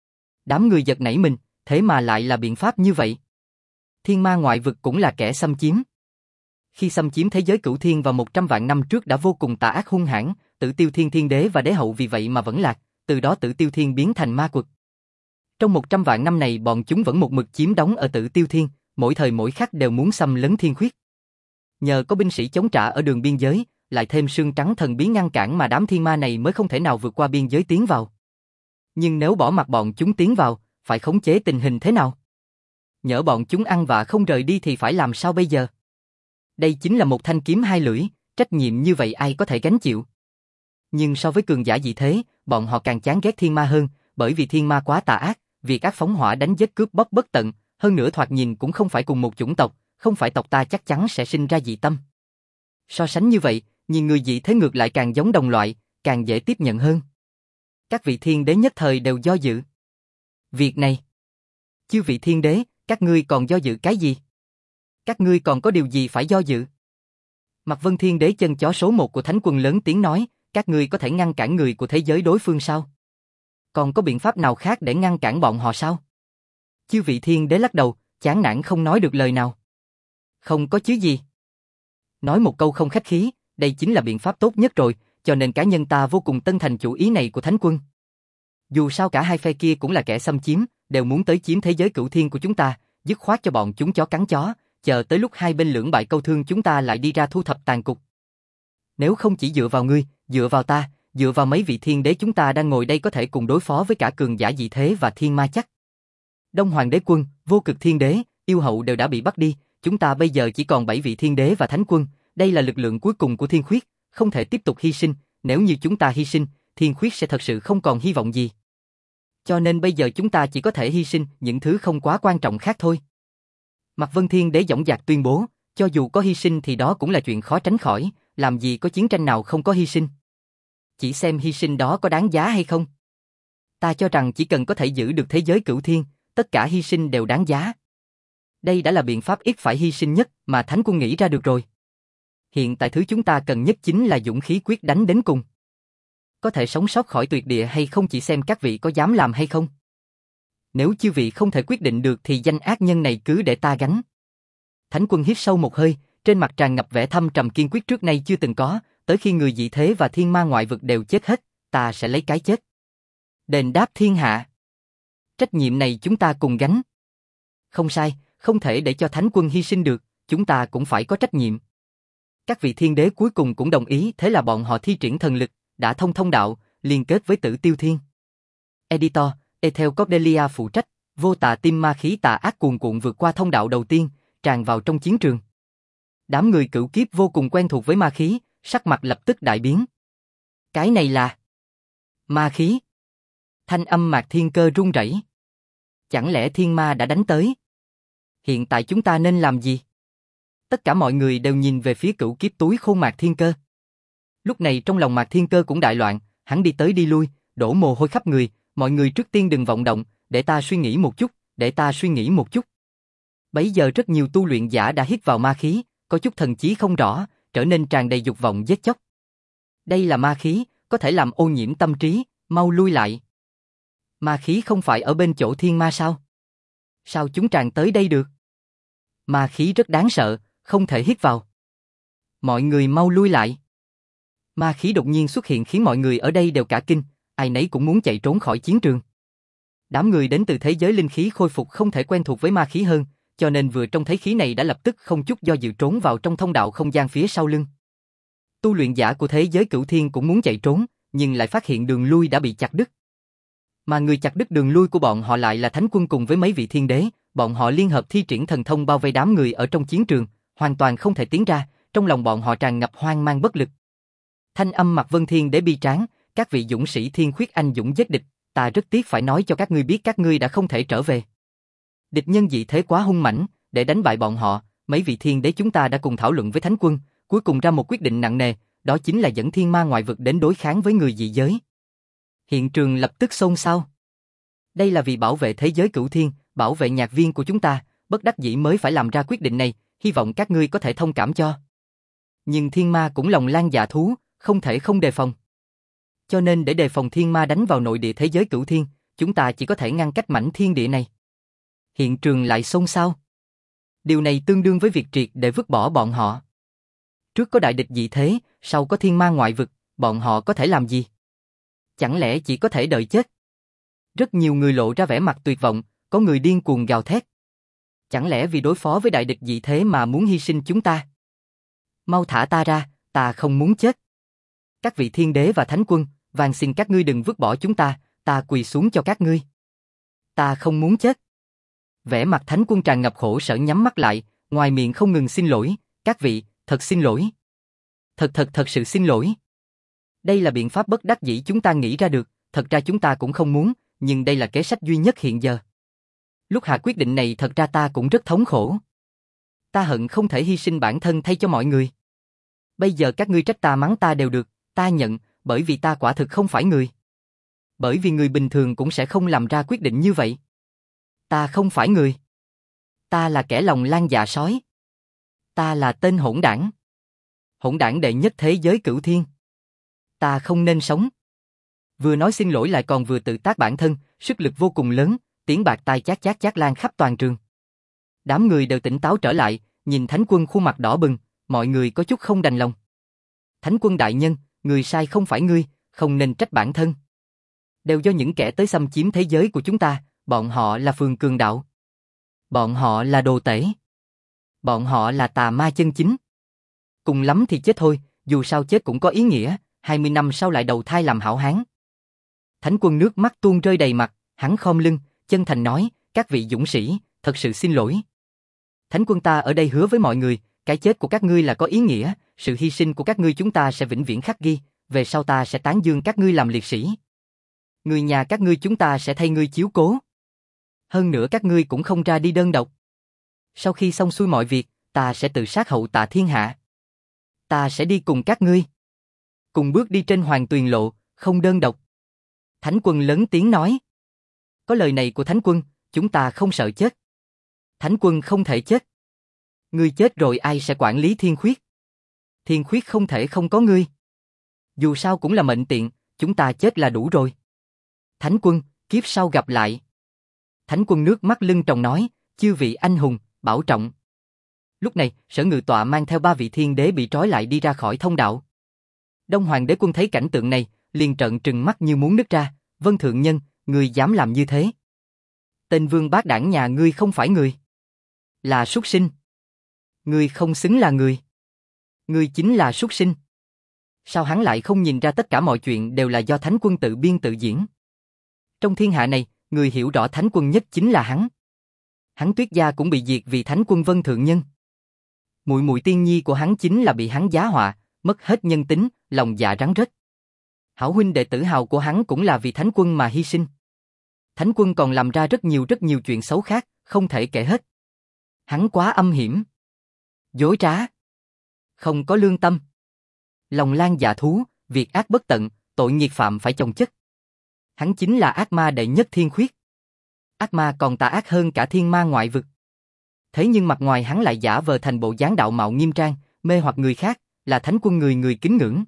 Đám người giật nảy mình, thế mà lại là biện pháp như vậy. Thiên ma ngoại vực cũng là kẻ xâm chiếm. Khi xâm chiếm thế giới Cửu Thiên vào 100 vạn năm trước đã vô cùng tà ác hung hãn, Tử Tiêu Thiên Thiên Đế và Đế Hậu vì vậy mà vẫn lạc, từ đó Tử Tiêu Thiên biến thành ma quật. Trong 100 vạn năm này bọn chúng vẫn một mực chiếm đóng ở Tử Tiêu Thiên, mỗi thời mỗi khắc đều muốn xâm lấn Thiên Khuyết. Nhờ có binh sĩ chống trả ở đường biên giới, lại thêm sương trắng thần bí ngăn cản mà đám thiên ma này mới không thể nào vượt qua biên giới tiến vào. Nhưng nếu bỏ mặc bọn chúng tiến vào, phải khống chế tình hình thế nào? Nhỡ bọn chúng ăn vạ không rời đi thì phải làm sao bây giờ? Đây chính là một thanh kiếm hai lưỡi, trách nhiệm như vậy ai có thể gánh chịu? Nhưng so với cường giả dị thế, bọn họ càng chán ghét thiên ma hơn, bởi vì thiên ma quá tà ác, việc ác phóng hỏa đánh giết cướp bóc bất tận, hơn nữa thoạt nhìn cũng không phải cùng một chủng tộc, không phải tộc ta chắc chắn sẽ sinh ra dị tâm. So sánh như vậy, nhìn người dị thế ngược lại càng giống đồng loại, càng dễ tiếp nhận hơn. Các vị thiên đế nhất thời đều do dự. Việc này, chư vị thiên đế, các ngươi còn do dự cái gì? Các ngươi còn có điều gì phải do dự? Mạc Vân Thiên Đế chân chó số 1 của Thánh Quân lớn tiếng nói, các ngươi có thể ngăn cản người của thế giới đối phương sao? Còn có biện pháp nào khác để ngăn cản bọn họ sao? Chư vị thiên đế lắc đầu, chán nản không nói được lời nào. Không có chứ gì. Nói một câu không khách khí, đây chính là biện pháp tốt nhất rồi, cho nên cá nhân ta vô cùng tân thành chủ ý này của Thánh Quân. Dù sao cả hai phe kia cũng là kẻ xâm chiếm, đều muốn tới chiếm thế giới Cửu Thiên của chúng ta, dứt khoát cho bọn chúng chó cắn chó, chờ tới lúc hai bên lưỡng bại câu thương chúng ta lại đi ra thu thập tàn cục. Nếu không chỉ dựa vào ngươi, dựa vào ta, dựa vào mấy vị thiên đế chúng ta đang ngồi đây có thể cùng đối phó với cả cường giả dị thế và thiên ma chắc. Đông Hoàng đế quân, Vô Cực thiên đế, yêu hậu đều đã bị bắt đi, chúng ta bây giờ chỉ còn 7 vị thiên đế và thánh quân, đây là lực lượng cuối cùng của thiên khuyết, không thể tiếp tục hy sinh, nếu như chúng ta hy sinh, thiên khuyết sẽ thật sự không còn hy vọng gì. Cho nên bây giờ chúng ta chỉ có thể hy sinh những thứ không quá quan trọng khác thôi. Mạc Vân Thiên Đế dõng dạc tuyên bố, cho dù có hy sinh thì đó cũng là chuyện khó tránh khỏi, làm gì có chiến tranh nào không có hy sinh. Chỉ xem hy sinh đó có đáng giá hay không. Ta cho rằng chỉ cần có thể giữ được thế giới cửu thiên, tất cả hy sinh đều đáng giá. Đây đã là biện pháp ít phải hy sinh nhất mà Thánh Quân nghĩ ra được rồi. Hiện tại thứ chúng ta cần nhất chính là dũng khí quyết đánh đến cùng. Có thể sống sót khỏi tuyệt địa hay không chỉ xem các vị có dám làm hay không. Nếu chư vị không thể quyết định được thì danh ác nhân này cứ để ta gánh. Thánh Quân hít sâu một hơi, trên mặt tràn ngập vẻ thâm trầm kiên quyết trước nay chưa từng có, tới khi người dị thế và thiên ma ngoại vực đều chết hết, ta sẽ lấy cái chết đền đáp thiên hạ. Trách nhiệm này chúng ta cùng gánh. Không sai, không thể để cho Thánh Quân hy sinh được, chúng ta cũng phải có trách nhiệm. Các vị thiên đế cuối cùng cũng đồng ý, thế là bọn họ thi triển thần lực, đã thông đạo, liên kết với Tử Tiêu Thiên. Editor, Ethel Cordelia phụ trách, vô tà tim ma khí tà ác cuồn cuộn vượt qua thông đạo đầu tiên, tràn vào trong chiến trường. Đám người cửu kiếp vô cùng quen thuộc với ma khí, sắc mặt lập tức đại biến. Cái này là ma khí. Thanh âm Mạc Thiên Cơ run rẩy. Chẳng lẽ thiên ma đã đánh tới? Hiện tại chúng ta nên làm gì? Tất cả mọi người đều nhìn về phía cửu kiếp túi khôn Mạc Thiên Cơ. Lúc này trong lòng Mạc Thiên Cơ cũng đại loạn, hắn đi tới đi lui, đổ mồ hôi khắp người, mọi người trước tiên đừng vọng động, để ta suy nghĩ một chút, để ta suy nghĩ một chút. Bấy giờ rất nhiều tu luyện giả đã hít vào ma khí, có chút thần trí không rõ, trở nên tràn đầy dục vọng giết chóc. Đây là ma khí, có thể làm ô nhiễm tâm trí, mau lui lại. Ma khí không phải ở bên chỗ thiên ma sao? Sao chúng tràn tới đây được? Ma khí rất đáng sợ, không thể hít vào. Mọi người mau lui lại. Ma khí đột nhiên xuất hiện khiến mọi người ở đây đều cả kinh, ai nấy cũng muốn chạy trốn khỏi chiến trường. Đám người đến từ thế giới linh khí khôi phục không thể quen thuộc với ma khí hơn, cho nên vừa trông thấy khí này đã lập tức không chút do dự trốn vào trong thông đạo không gian phía sau lưng. Tu luyện giả của thế giới cửu thiên cũng muốn chạy trốn, nhưng lại phát hiện đường lui đã bị chặt đứt. Mà người chặt đứt đường lui của bọn họ lại là Thánh Quân cùng với mấy vị thiên đế, bọn họ liên hợp thi triển thần thông bao vây đám người ở trong chiến trường, hoàn toàn không thể tiến ra, trong lòng bọn họ tràn ngập hoang mang bất lực. Thanh âm Mạc Vân Thiên Đế bi tráng, các vị dũng sĩ thiên khuyết anh dũng giết địch, ta rất tiếc phải nói cho các ngươi biết các ngươi đã không thể trở về. Địch nhân dị thế quá hung mãnh, để đánh bại bọn họ, mấy vị thiên đế chúng ta đã cùng thảo luận với Thánh Quân, cuối cùng ra một quyết định nặng nề, đó chính là dẫn thiên ma ngoại vực đến đối kháng với người dị giới. Hiện trường lập tức xôn xao. Đây là vì bảo vệ thế giới cửu thiên, bảo vệ nhạc viên của chúng ta, bất đắc dĩ mới phải làm ra quyết định này, hy vọng các ngươi có thể thông cảm cho. Nhưng thiên ma cũng lòng lang dạ thú, không thể không đề phòng. Cho nên để đề phòng thiên ma đánh vào nội địa thế giới cửu thiên, chúng ta chỉ có thể ngăn cách mảnh thiên địa này. Hiện trường lại xôn xao. Điều này tương đương với việc triệt để vứt bỏ bọn họ. Trước có đại địch dị thế, sau có thiên ma ngoại vực, bọn họ có thể làm gì? Chẳng lẽ chỉ có thể đợi chết? Rất nhiều người lộ ra vẻ mặt tuyệt vọng, có người điên cuồng gào thét. Chẳng lẽ vì đối phó với đại địch dị thế mà muốn hy sinh chúng ta? Mau thả ta ra, ta không muốn chết. Các vị thiên đế và thánh quân, van xin các ngươi đừng vứt bỏ chúng ta quỳ xuống cho các ngươi. Ta không muốn chết. Vẻ mặt Thánh Quân tràn ngập khổ sở nhắm mắt lại, ngoài miệng không ngừng xin lỗi, các vị, thật xin lỗi. Thật sự xin lỗi. Đây là biện pháp bất đắc dĩ chúng ta nghĩ ra được, thật ra chúng ta cũng không muốn, nhưng đây là kế sách duy nhất hiện giờ. Lúc hạ quyết định này thật ra ta cũng rất thống khổ. Ta hận không thể hy sinh bản thân thay cho mọi người. Bây giờ các ngươi trách ta mắng ta đều được, ta nhận, bởi vì ta quả thực không phải người. Bởi vì người bình thường cũng sẽ không làm ra quyết định như vậy. Ta không phải người. Ta là kẻ lòng lang dạ sói. Ta là tên hỗn đảng. Hỗn đảng đệ nhất thế giới cửu thiên. Ta không nên sống. Vừa nói xin lỗi lại còn vừa tự tác bản thân, sức lực vô cùng lớn, tiếng bạc tai chát lan khắp toàn trường. Đám người đều tỉnh táo trở lại, nhìn Thánh Quân khuôn mặt đỏ bừng, mọi người có chút không đành lòng. Thánh Quân đại nhân, người sai không phải ngươi, không nên trách bản thân. Đều do những kẻ tới xâm chiếm thế giới của chúng ta, bọn họ là phường cường đạo. Bọn họ là đồ tể. Bọn họ là tà ma chân chính. Cùng lắm thì chết thôi, dù sao chết cũng có ý nghĩa, 20 năm sau lại đầu thai làm hảo hán. Thánh quân nước mắt tuôn rơi đầy mặt, hắn khom lưng, chân thành nói, các vị dũng sĩ, thật sự xin lỗi. Thánh quân ta ở đây hứa với mọi người, cái chết của các ngươi là có ý nghĩa, sự hy sinh của các ngươi chúng ta sẽ vĩnh viễn khắc ghi, về sau ta sẽ tán dương các ngươi làm liệt sĩ. Người nhà các ngươi chúng ta sẽ thay ngươi chiếu cố. Hơn nữa các ngươi cũng không ra đi đơn độc. Sau khi xong xuôi mọi việc, ta sẽ tự sát hậu tạ thiên hạ. Ta sẽ đi cùng các ngươi. Cùng bước đi trên hoàng tuyền lộ, không đơn độc. Thánh quân lớn tiếng nói. Có lời này của Thánh quân, chúng ta không sợ chết. Thánh quân không thể chết. Ngươi chết rồi ai sẽ quản lý Thiên Khuyết? Thiên Khuyết không thể không có ngươi. Dù sao cũng là mệnh tiện, chúng ta chết là đủ rồi. Thánh quân, kiếp sau gặp lại. Thánh quân nước mắt lưng tròng nói, chư vị anh hùng, bảo trọng. Lúc này, Sở Ngự Tọa mang theo 3 vị thiên đế bị trói lại đi ra khỏi thông đạo. Đông Hoàng đế quân thấy cảnh tượng này, liền trợn trừng mắt như muốn nứt ra, Vân Thượng Nhân, ngươi dám làm như thế? Tên vương bát đảng nhà ngươi không phải người. Là súc sinh. Ngươi không xứng là người. Ngươi chính là súc sinh. Sao hắn lại không nhìn ra tất cả mọi chuyện đều là do Thánh quân tự biên tự diễn? Trong thiên hạ này, người hiểu rõ Thánh quân nhất chính là hắn. Hắn Tuyết gia cũng bị diệt vì Thánh quân Vân Thượng Nhân. Muội muội tiên nhi của hắn chính là bị hắn giá họa, mất hết nhân tính, lòng dạ rắn rết. Hảo huynh đệ tự hào của hắn cũng là vì Thánh quân mà hy sinh. Thánh quân còn làm ra rất nhiều chuyện xấu khác, không thể kể hết. Hắn quá âm hiểm, dối trá, không có lương tâm, lòng lan dạ thú, việc ác bất tận, tội nghiệt phạm phải chồng chất. Hắn chính là ác ma đệ nhất Thiên Khuyết. Ác ma còn tà ác hơn cả thiên ma ngoại vực. Thế nhưng mặt ngoài hắn lại giả vờ thành bộ dáng đạo mạo nghiêm trang, mê hoặc người khác, là Thánh quân người người kính ngưỡng.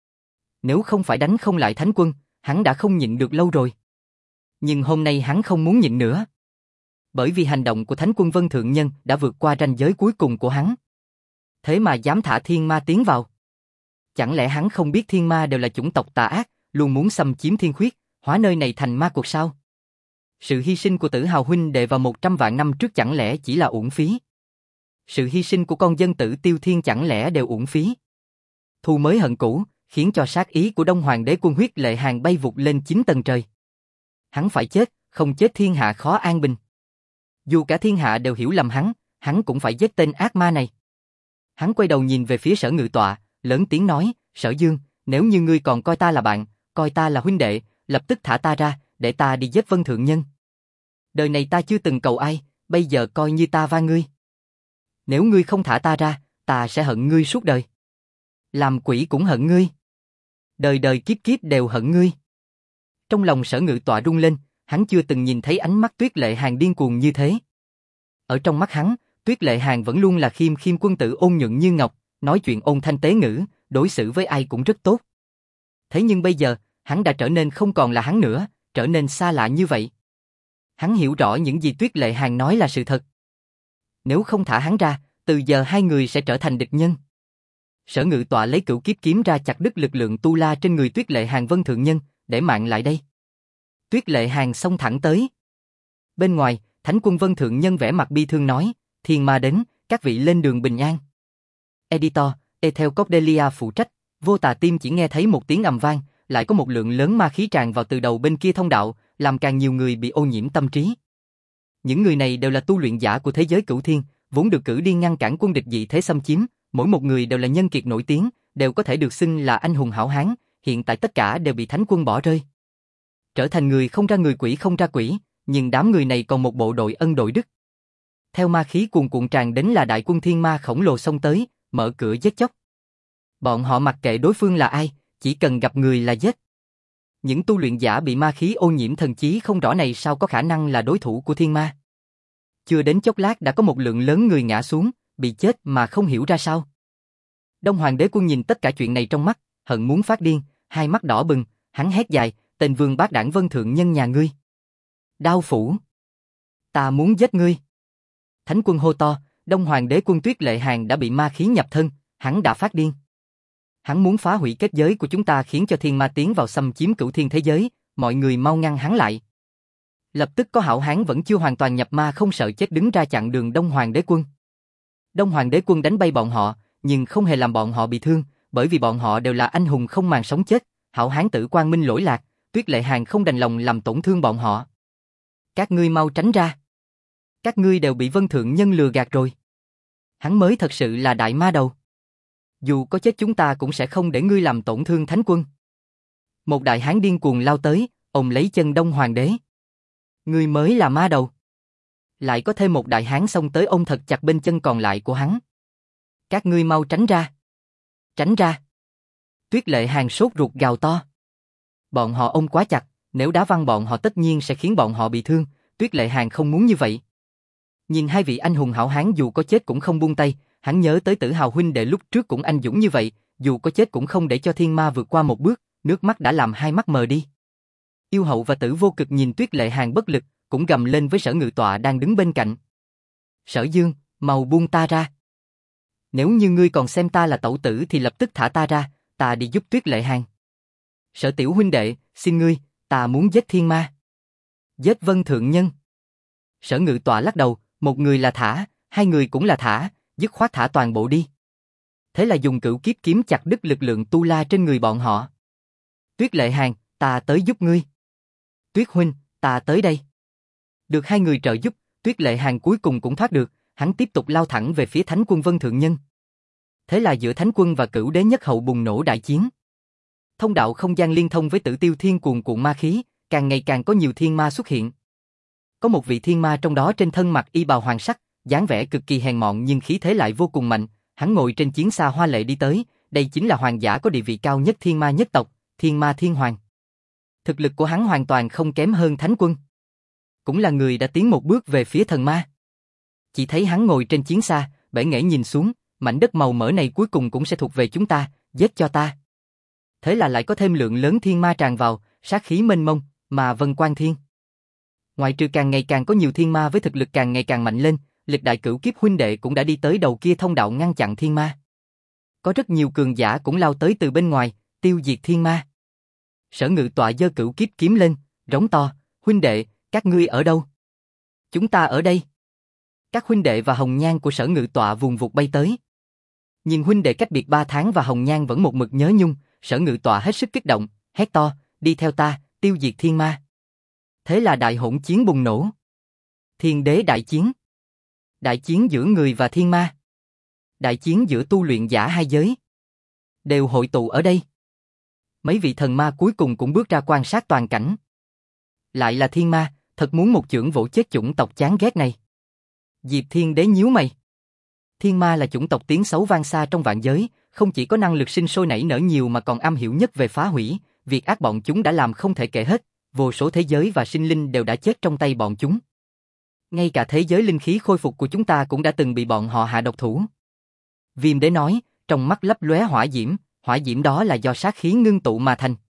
Nếu không phải đánh không lại Thánh quân, hắn đã không nhịn được lâu rồi. Nhưng hôm nay hắn không muốn nhịn nữa. Bởi vì hành động của Thánh quân Vân Thượng Nhân đã vượt qua ranh giới cuối cùng của hắn. Thế mà dám thả thiên ma tiến vào. Chẳng lẽ hắn không biết thiên ma đều là chủng tộc tà ác, luôn muốn xâm chiếm Thiên Khuyết, hóa nơi này thành ma cuộc sao? Sự hy sinh của Tử Hào huynh đệ vào 100 vạn năm trước chẳng lẽ chỉ là uổng phí? Sự hy sinh của con dân Tử Tiêu Thiên chẳng lẽ đều uổng phí? Thù mới hận cũ, khiến cho sát ý của Đông Hoàng đế quân Huyết Lệ Hàn bay vụt lên 9 tầng trời. Hắn phải chết, không chết thiên hạ khó an bình. Dù cả thiên hạ đều hiểu lầm hắn cũng phải giết tên ác ma này. Hắn quay đầu nhìn về phía Sở Ngự Tọa, lớn tiếng nói, Sở Dương, nếu như ngươi còn coi ta là bạn, coi ta là huynh đệ, lập tức thả ta ra, để ta đi giết Vân Thượng Nhân. Đời này ta chưa từng cầu ai, bây giờ coi như ta va ngươi. Nếu ngươi không thả ta ra, ta sẽ hận ngươi suốt đời. Làm quỷ cũng hận ngươi. Đời đời kiếp kiếp đều hận ngươi. Trong lòng Sở Ngự Tọa rung lên, hắn chưa từng nhìn thấy ánh mắt Tuyết Lệ Hàn điên cuồng như thế. Ở trong mắt hắn, Tuyết Lệ Hàn vẫn luôn là khiêm khiêm quân tử ôn nhuận như ngọc, nói chuyện ôn thanh tế ngữ, đối xử với ai cũng rất tốt. Thế nhưng bây giờ, hắn đã trở nên không còn là hắn nữa, trở nên xa lạ như vậy. Hắn hiểu rõ những gì Tuyết Lệ Hàn nói là sự thật. Nếu không thả hắn ra, từ giờ hai người sẽ trở thành địch nhân. Sở Ngự Tọa lấy Cửu Kiếp kiếm ra chặt đứt lực lượng tu la trên người Tuyết Lệ Hàn Vân Thượng Nhân, để mạng lại đây. Tuyết Lệ Hàn xông thẳng tới. Bên ngoài, Thánh quân Vân Thượng Nhân vẻ mặt bi thương nói, thiên ma đến, các vị lên đường bình an. Editor, Ethel Cordelia phụ trách, Vô Tà Tim chỉ nghe thấy một tiếng ầm vang, lại có một lượng lớn ma khí tràn vào từ đầu bên kia thông đạo, làm càng nhiều người bị ô nhiễm tâm trí. Những người này đều là tu luyện giả của thế giới cửu thiên, vốn được cử đi ngăn cản quân địch dị thế xâm chiếm, mỗi một người đều là nhân kiệt nổi tiếng, đều có thể được xưng là anh hùng hảo hán, hiện tại tất cả đều bị Thánh quân bỏ rơi. Trở thành người không ra người quỷ không ra quỷ, nhưng đám người này còn một bộ đội ân đội đức. Theo ma khí cuồn cuộn tràn đến là đại quân thiên ma khổng lồ xông tới, mở cửa giết chóc. Bọn họ mặc kệ đối phương là ai, chỉ cần gặp người là giết. Những tu luyện giả bị ma khí ô nhiễm thần trí không rõ này sao có khả năng là đối thủ của thiên ma. Chưa đến chốc lát đã có một lượng lớn người ngã xuống, bị chết mà không hiểu ra sao. Đông Hoàng đế quân nhìn tất cả chuyện này trong mắt, hận muốn phát điên, hai mắt đỏ bừng, hắn hét dài, tên vương bát đảng Vân Thượng Nhân nhà ngươi. Đao phủ. Ta muốn giết ngươi. Thánh quân hô to, Đông Hoàng đế quân Tuyết Lệ Hàn đã bị ma khí nhập thân, hắn đã phát điên. Hắn muốn phá hủy kết giới của chúng ta khiến cho thiên ma tiến vào xâm chiếm cửu thiên thế giới, mọi người mau ngăn hắn lại. Lập tức có hảo hán vẫn chưa hoàn toàn nhập ma không sợ chết đứng ra chặn đường Đông Hoàng đế quân. Đông Hoàng đế quân đánh bay bọn họ, nhưng không hề làm bọn họ bị thương, bởi vì bọn họ đều là anh hùng không màng sống chết, hảo hán tử quang minh lỗi lạc, Tuyết Lệ Hàn không đành lòng làm tổn thương bọn họ. Các ngươi mau tránh ra. Các ngươi đều bị Vân Thượng Nhân lừa gạt rồi. Hắn mới thật sự là đại ma đầu. Dù có chết chúng ta cũng sẽ không để ngươi làm tổn thương thánh quân. Một đại hán điên cuồng lao tới, ôm lấy chân Đông Hoàng đế. Ngươi mới là ma đầu. Lại có thêm một đại hán xông tới ôm thật chặt bên chân còn lại của hắn. Các ngươi mau tránh ra. Tránh ra. Tuyết Lệ Hàn sốt ruột gào to. Bọn họ ôm quá chặt, nếu đá văng bọn họ tất nhiên sẽ khiến bọn họ bị thương, Tuyết Lệ Hàn không muốn như vậy. Nhìn hai vị anh hùng hảo hán dù có chết cũng không buông tay, hắn nhớ tới Tử Hào huynh đệ lúc trước cũng anh dũng như vậy, dù có chết cũng không để cho thiên ma vượt qua một bước, nước mắt đã làm hai mắt mờ đi. Yêu Hậu và Tử Vô Cực nhìn Tuyết Lệ Hàn bất lực, cũng gầm lên với Sở Ngự Tọa đang đứng bên cạnh. Sở Dương, mau buông ta ra. Nếu như ngươi còn xem ta là tẩu tử thì lập tức thả ta ra, ta đi giúp Tuyết Lệ Hàn. Sở Tiểu huynh đệ, xin ngươi, ta muốn giết thiên ma. Giết Vân Thượng Nhân. Sở Ngự Tọa lắc đầu, một người là thả, hai người cũng là thả, dứt khoát thả toàn bộ đi. Thế là dùng Cửu Kiếp kiếm chặt đứt lực lượng tu la trên người bọn họ. Tuyết Lệ Hàn, ta tới giúp ngươi. Tuyết huynh, ta tới đây. Được hai người trợ giúp, Tuyết Lệ Hàn cuối cùng cũng thoát được, hắn tiếp tục lao thẳng về phía Thánh quân Vân Thượng Nhân. Thế là giữa Thánh quân và Cửu Đế Nhất Hậu bùng nổ đại chiến. Thông đạo không gian liên thông với Tử Tiêu Thiên cuồn cuộn ma khí, càng ngày càng có nhiều thiên ma xuất hiện. Có một vị thiên ma trong đó trên thân mặc y bào hoàng sắc, dáng vẻ cực kỳ hèn mọn nhưng khí thế lại vô cùng mạnh, hắn ngồi trên chiến xa hoa lệ đi tới, đây chính là hoàng giả có địa vị cao nhất thiên ma nhất tộc, Thiên Ma Thiên Hoàng. Thực lực của hắn hoàn toàn không kém hơn Thánh quân. Cũng là người đã tiến một bước về phía thần ma. Chỉ thấy hắn ngồi trên chiến xa, bể nghễ nhìn xuống, mảnh đất màu mỡ này cuối cùng cũng sẽ thuộc về chúng ta, giết cho ta. Thế là lại có thêm lượng lớn thiên ma tràn vào, sát khí mênh mông, mà vân quan thiên. Ngoại trừ càng ngày càng có nhiều thiên ma với thực lực càng ngày càng mạnh lên, lịch đại Cửu Kiếp huynh đệ cũng đã đi tới đầu kia thông đạo ngăn chặn thiên ma. Có rất nhiều cường giả cũng lao tới từ bên ngoài, tiêu diệt thiên ma. Sở Ngự Tọa giơ Cửu Kiếp kiếm lên, rống to, huynh đệ, các ngươi ở đâu? Chúng ta ở đây. Các huynh đệ và hồng nhan của Sở Ngự Tọa vùng vụt bay tới. Nhìn huynh đệ cách biệt 3 tháng và hồng nhan vẫn một mực nhớ nhung, Sở Ngự Tọa hết sức kích động, hét to, đi theo ta, tiêu diệt thiên ma. Thế là đại hỗn chiến bùng nổ. Thiên đế đại chiến. Đại chiến giữa người và thiên ma. Đại chiến giữa tu luyện giả hai giới. Đều hội tụ ở đây. Mấy vị thần ma cuối cùng cũng bước ra quan sát toàn cảnh. Lại là thiên ma, thật muốn một chưởng vỗ chết chủng tộc chán ghét này. Diệp Thiên Đế nhíu mày. Thiên ma là chủng tộc tiếng xấu vang xa trong vạn giới, không chỉ có năng lực sinh sôi nảy nở nhiều mà còn am hiểu nhất về phá hủy, việc ác bọn chúng đã làm không thể kể hết, vô số thế giới và sinh linh đều đã chết trong tay bọn chúng. Ngay cả thế giới linh khí khôi phục của chúng ta cũng đã từng bị bọn họ hạ độc thủ. Viêm Đế nói, trong mắt lấp lóe hỏa diễm đó là do sát khí ngưng tụ mà thành.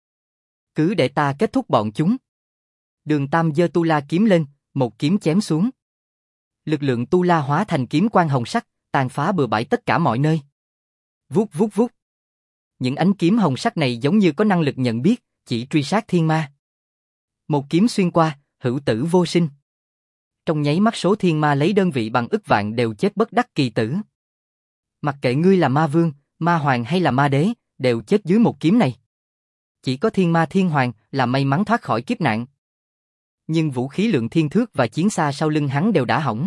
Cứ để ta kết thúc bọn chúng. Đường Tam giơ tu la kiếm lên, một kiếm chém xuống. Lực lượng tu la hóa thành kiếm quang hồng sắc, tàn phá bừa bãi tất cả mọi nơi. Vút vút vút. Những ánh kiếm hồng sắc này giống như có năng lực nhận biết, chỉ truy sát thiên ma. Một kiếm xuyên qua, hữu tử vô sinh. Trong nháy mắt số thiên ma lấy đơn vị bằng ức vạn đều chết bất đắc kỳ tử. Mặc kệ ngươi là ma vương, ma hoàng hay là ma đế, đều chết dưới một kiếm này. Chỉ có thiên ma thiên hoàng là may mắn thoát khỏi kiếp nạn. Nhưng vũ khí lượng thiên thước và chiến xa sau lưng hắn đều đã hỏng.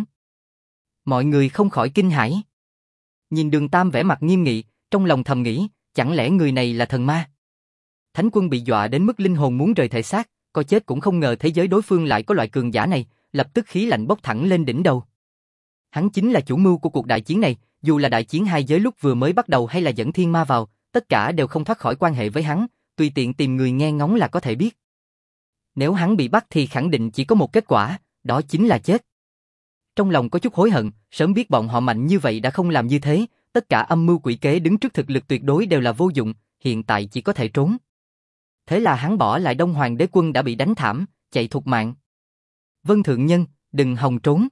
Mọi người không khỏi kinh hãi. Nhìn Đường Tam vẻ mặt nghiêm nghị, trong lòng thầm nghĩ, chẳng lẽ người này là thần ma? Thánh quân bị dọa đến mức linh hồn muốn rời thể xác, có chết cũng không ngờ thế giới đối phương lại có loại cường giả này, lập tức khí lạnh bốc thẳng lên đỉnh đầu. Hắn chính là chủ mưu của cuộc đại chiến này, dù là đại chiến hai giới lúc vừa mới bắt đầu hay là dẫn thiên ma vào, tất cả đều không thoát khỏi quan hệ với hắn, tùy tiện tìm người nghe ngóng là có thể biết. Nếu hắn bị bắt thì khẳng định chỉ có một kết quả, đó chính là chết. Trong lòng có chút hối hận, sớm biết bọn họ mạnh như vậy đã không làm như thế, tất cả âm mưu quỷ kế đứng trước thực lực tuyệt đối đều là vô dụng, hiện tại chỉ có thể trốn. Thế là hắn bỏ lại Đông Hoàng đế quân đã bị đánh thảm, chạy thục mạng. Vân Thượng Nhân, đừng hòng trốn.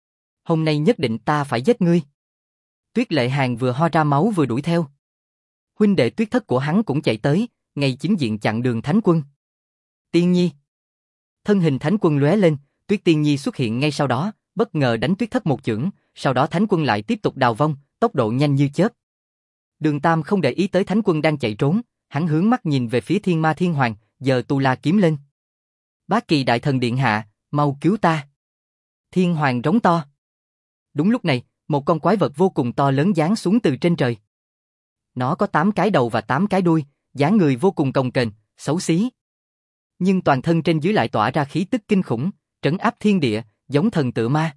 Hôm nay nhất định ta phải giết ngươi. Tuyết Lệ Hàn vừa ho ra máu vừa đuổi theo. Huynh đệ Tuyết Thất của hắn cũng chạy tới, ngay chính diện chặn đường Thánh quân. Tiên Nhi. Thân hình Thánh quân lóe lên, Tuyết Tiên Nhi xuất hiện ngay sau đó, bất ngờ đánh Tuyết Thất một chưởng, sau đó Thánh quân lại tiếp tục đào vong, tốc độ nhanh như chớp. Đường Tam không để ý tới thánh quân đang chạy trốn, hắn hướng mắt nhìn về phía Thiên Ma Thiên Hoàng, giơ tu la kiếm lên. Bá Kỳ Đại Thần điện hạ, mau cứu ta. Thiên Hoàng rống to. Đúng lúc này, một con quái vật vô cùng to lớn giáng xuống từ trên trời. Nó có 8 cái đầu và 8 cái đuôi, dáng người vô cùng cồng kềnh, xấu xí. Nhưng toàn thân trên dưới lại tỏa ra khí tức kinh khủng, trấn áp thiên địa, giống thần tựa ma.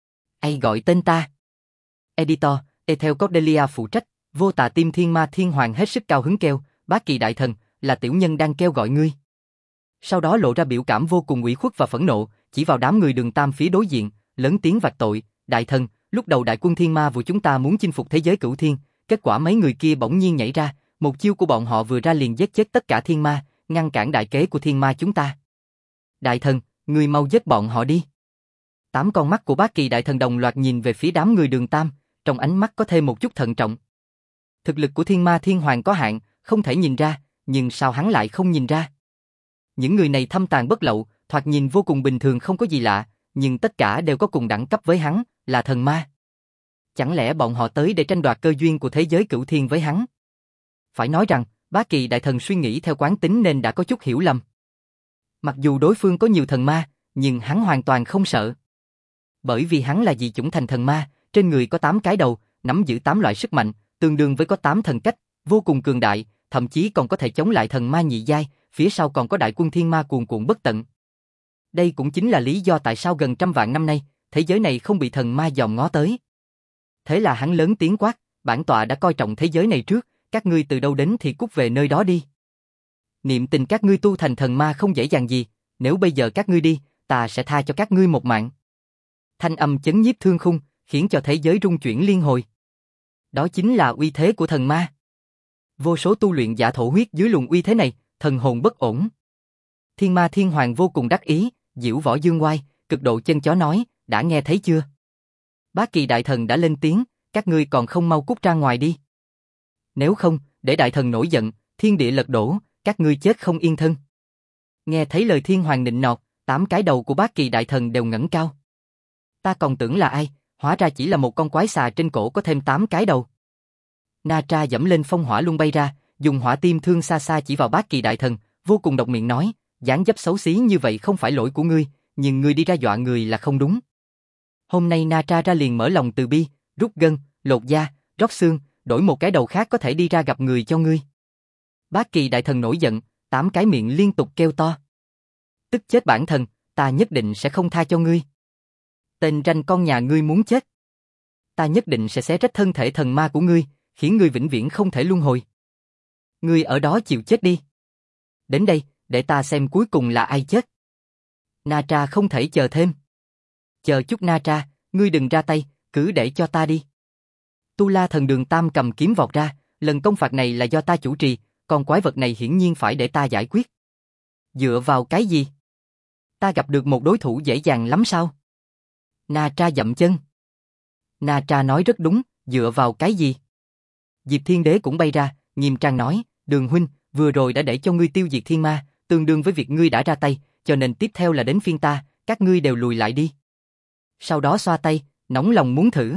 Ai gọi tên ta? Editor, Ethel Cordelia phụ trách, Vô Tà Tim Thiên Ma Thiên Hoàng hết sức cao hứng kêu, Bá Kỳ Đại Thần, là tiểu nhân đang kêu gọi ngươi. Sau đó lộ ra biểu cảm vô cùng ủy khuất và phẫn nộ, chỉ vào đám người Đường Tam phía đối diện, lớn tiếng vạch tội, Đại Thần, lúc đầu đại quân Thiên Ma của chúng ta muốn chinh phục thế giới cửu thiên, kết quả mấy người kia bỗng nhiên nhảy ra, một chiêu của bọn họ vừa ra liền giết chết tất cả Thiên Ma, ngăn cản đại kế của Thiên Ma chúng ta. Đại Thần, ngươi mau giết bọn họ đi. 8 con mắt của Bá Kỳ Đại Thần đồng loạt nhìn về phía đám người Đường Tam, trong ánh mắt có thêm một chút thận trọng. Thực lực của Thiên Ma Thiên Hoàng có hạn, không thể nhìn ra, nhưng sao hắn lại không nhìn ra? Những người này thâm tàn bất lậu, thoạt nhìn vô cùng bình thường không có gì lạ, nhưng tất cả đều có cùng đẳng cấp với hắn, là thần ma. Chẳng lẽ bọn họ tới để tranh đoạt cơ duyên của thế giới cửu thiên với hắn? Phải nói rằng, Bá Kỳ Đại Thần suy nghĩ theo quán tính nên đã có chút hiểu lầm. Mặc dù đối phương có nhiều thần ma, nhưng hắn hoàn toàn không sợ. Bởi vì hắn là dị chủng thành thần ma, trên người có 8 cái đầu, nắm giữ 8 loại sức mạnh, tương đương với có 8 thần cách, vô cùng cường đại, thậm chí còn có thể chống lại thần ma nhị giai, phía sau còn có đại quân thiên ma cuồn cuộn bất tận. Đây cũng chính là lý do tại sao gần trăm vạn năm nay, thế giới này không bị thần ma dòm ngó tới. Thế là hắn lớn tiếng quát, bản tọa đã coi trọng thế giới này trước, các ngươi từ đâu đến thì cút về nơi đó đi. Niệm tình các ngươi tu thành thần ma không dễ dàng gì, nếu bây giờ các ngươi đi, ta sẽ tha cho các ngươi một mạng. Thanh âm chấn nhiếp thương khung, khiến cho thế giới rung chuyển liên hồi. Đó chính là uy thế của thần ma. Vô số tu luyện giả thổ huyết dưới luồng uy thế này, thần hồn bất ổn. Thiên Ma Thiên Hoàng vô cùng đắc ý, diễu võ dương oai, cực độ chân chó nói, đã nghe thấy chưa? Bá Kỳ Đại Thần đã lên tiếng, các ngươi còn không mau cút ra ngoài đi. Nếu không, để Đại Thần nổi giận, thiên địa lật đổ, các ngươi chết không yên thân. Nghe thấy lời Thiên Hoàng nịnh nọt, 8 cái đầu của Bá Kỳ Đại Thần đều ngẩng cao. Ta còn tưởng là ai, hóa ra chỉ là một con quái xà trên cổ có thêm 8 cái đầu. Na Tra dẫm lên phong hỏa luân bay ra, dùng hỏa tim thương xa xa chỉ vào Bá Kỳ Đại Thần, vô cùng độc miệng nói, dáng dấp xấu xí như vậy không phải lỗi của ngươi, nhưng ngươi đi ra dọa người là không đúng. Hôm nay Na Tra ra liền mở lòng từ bi, rút gân, lột da, rót xương, đổi một cái đầu khác có thể đi ra gặp người cho ngươi. Bá Kỳ Đại Thần nổi giận, 8 cái miệng liên tục kêu to. Tức chết bản thần, ta nhất định sẽ không tha cho ngươi. Tên ranh con nhà ngươi muốn chết. Ta nhất định sẽ xé rách thân thể thần ma của ngươi, khiến ngươi vĩnh viễn không thể luân hồi. Ngươi ở đó chịu chết đi. Đến đây, để ta xem cuối cùng là ai chết. Na Tra không thể chờ thêm. Chờ chút Na Tra, ngươi đừng ra tay, cứ để cho ta đi. Tu La Thần Đường Tam cầm kiếm vọt ra, lần công phạt này là do ta chủ trì, còn quái vật này hiển nhiên phải để ta giải quyết. Dựa vào cái gì? Ta gặp được một đối thủ dễ dàng lắm sao? Na Tra dậm chân. Na Tra nói rất đúng, dựa vào cái gì? Diệp Thiên Đế cũng bay ra, nghiêm trang nói, Đường huynh, vừa rồi đã để cho ngươi tiêu diệt thiên ma, tương đương với việc ngươi đã ra tay, cho nên tiếp theo là đến phiên ta, các ngươi đều lùi lại đi. Sau đó xoa tay, nóng lòng muốn thử.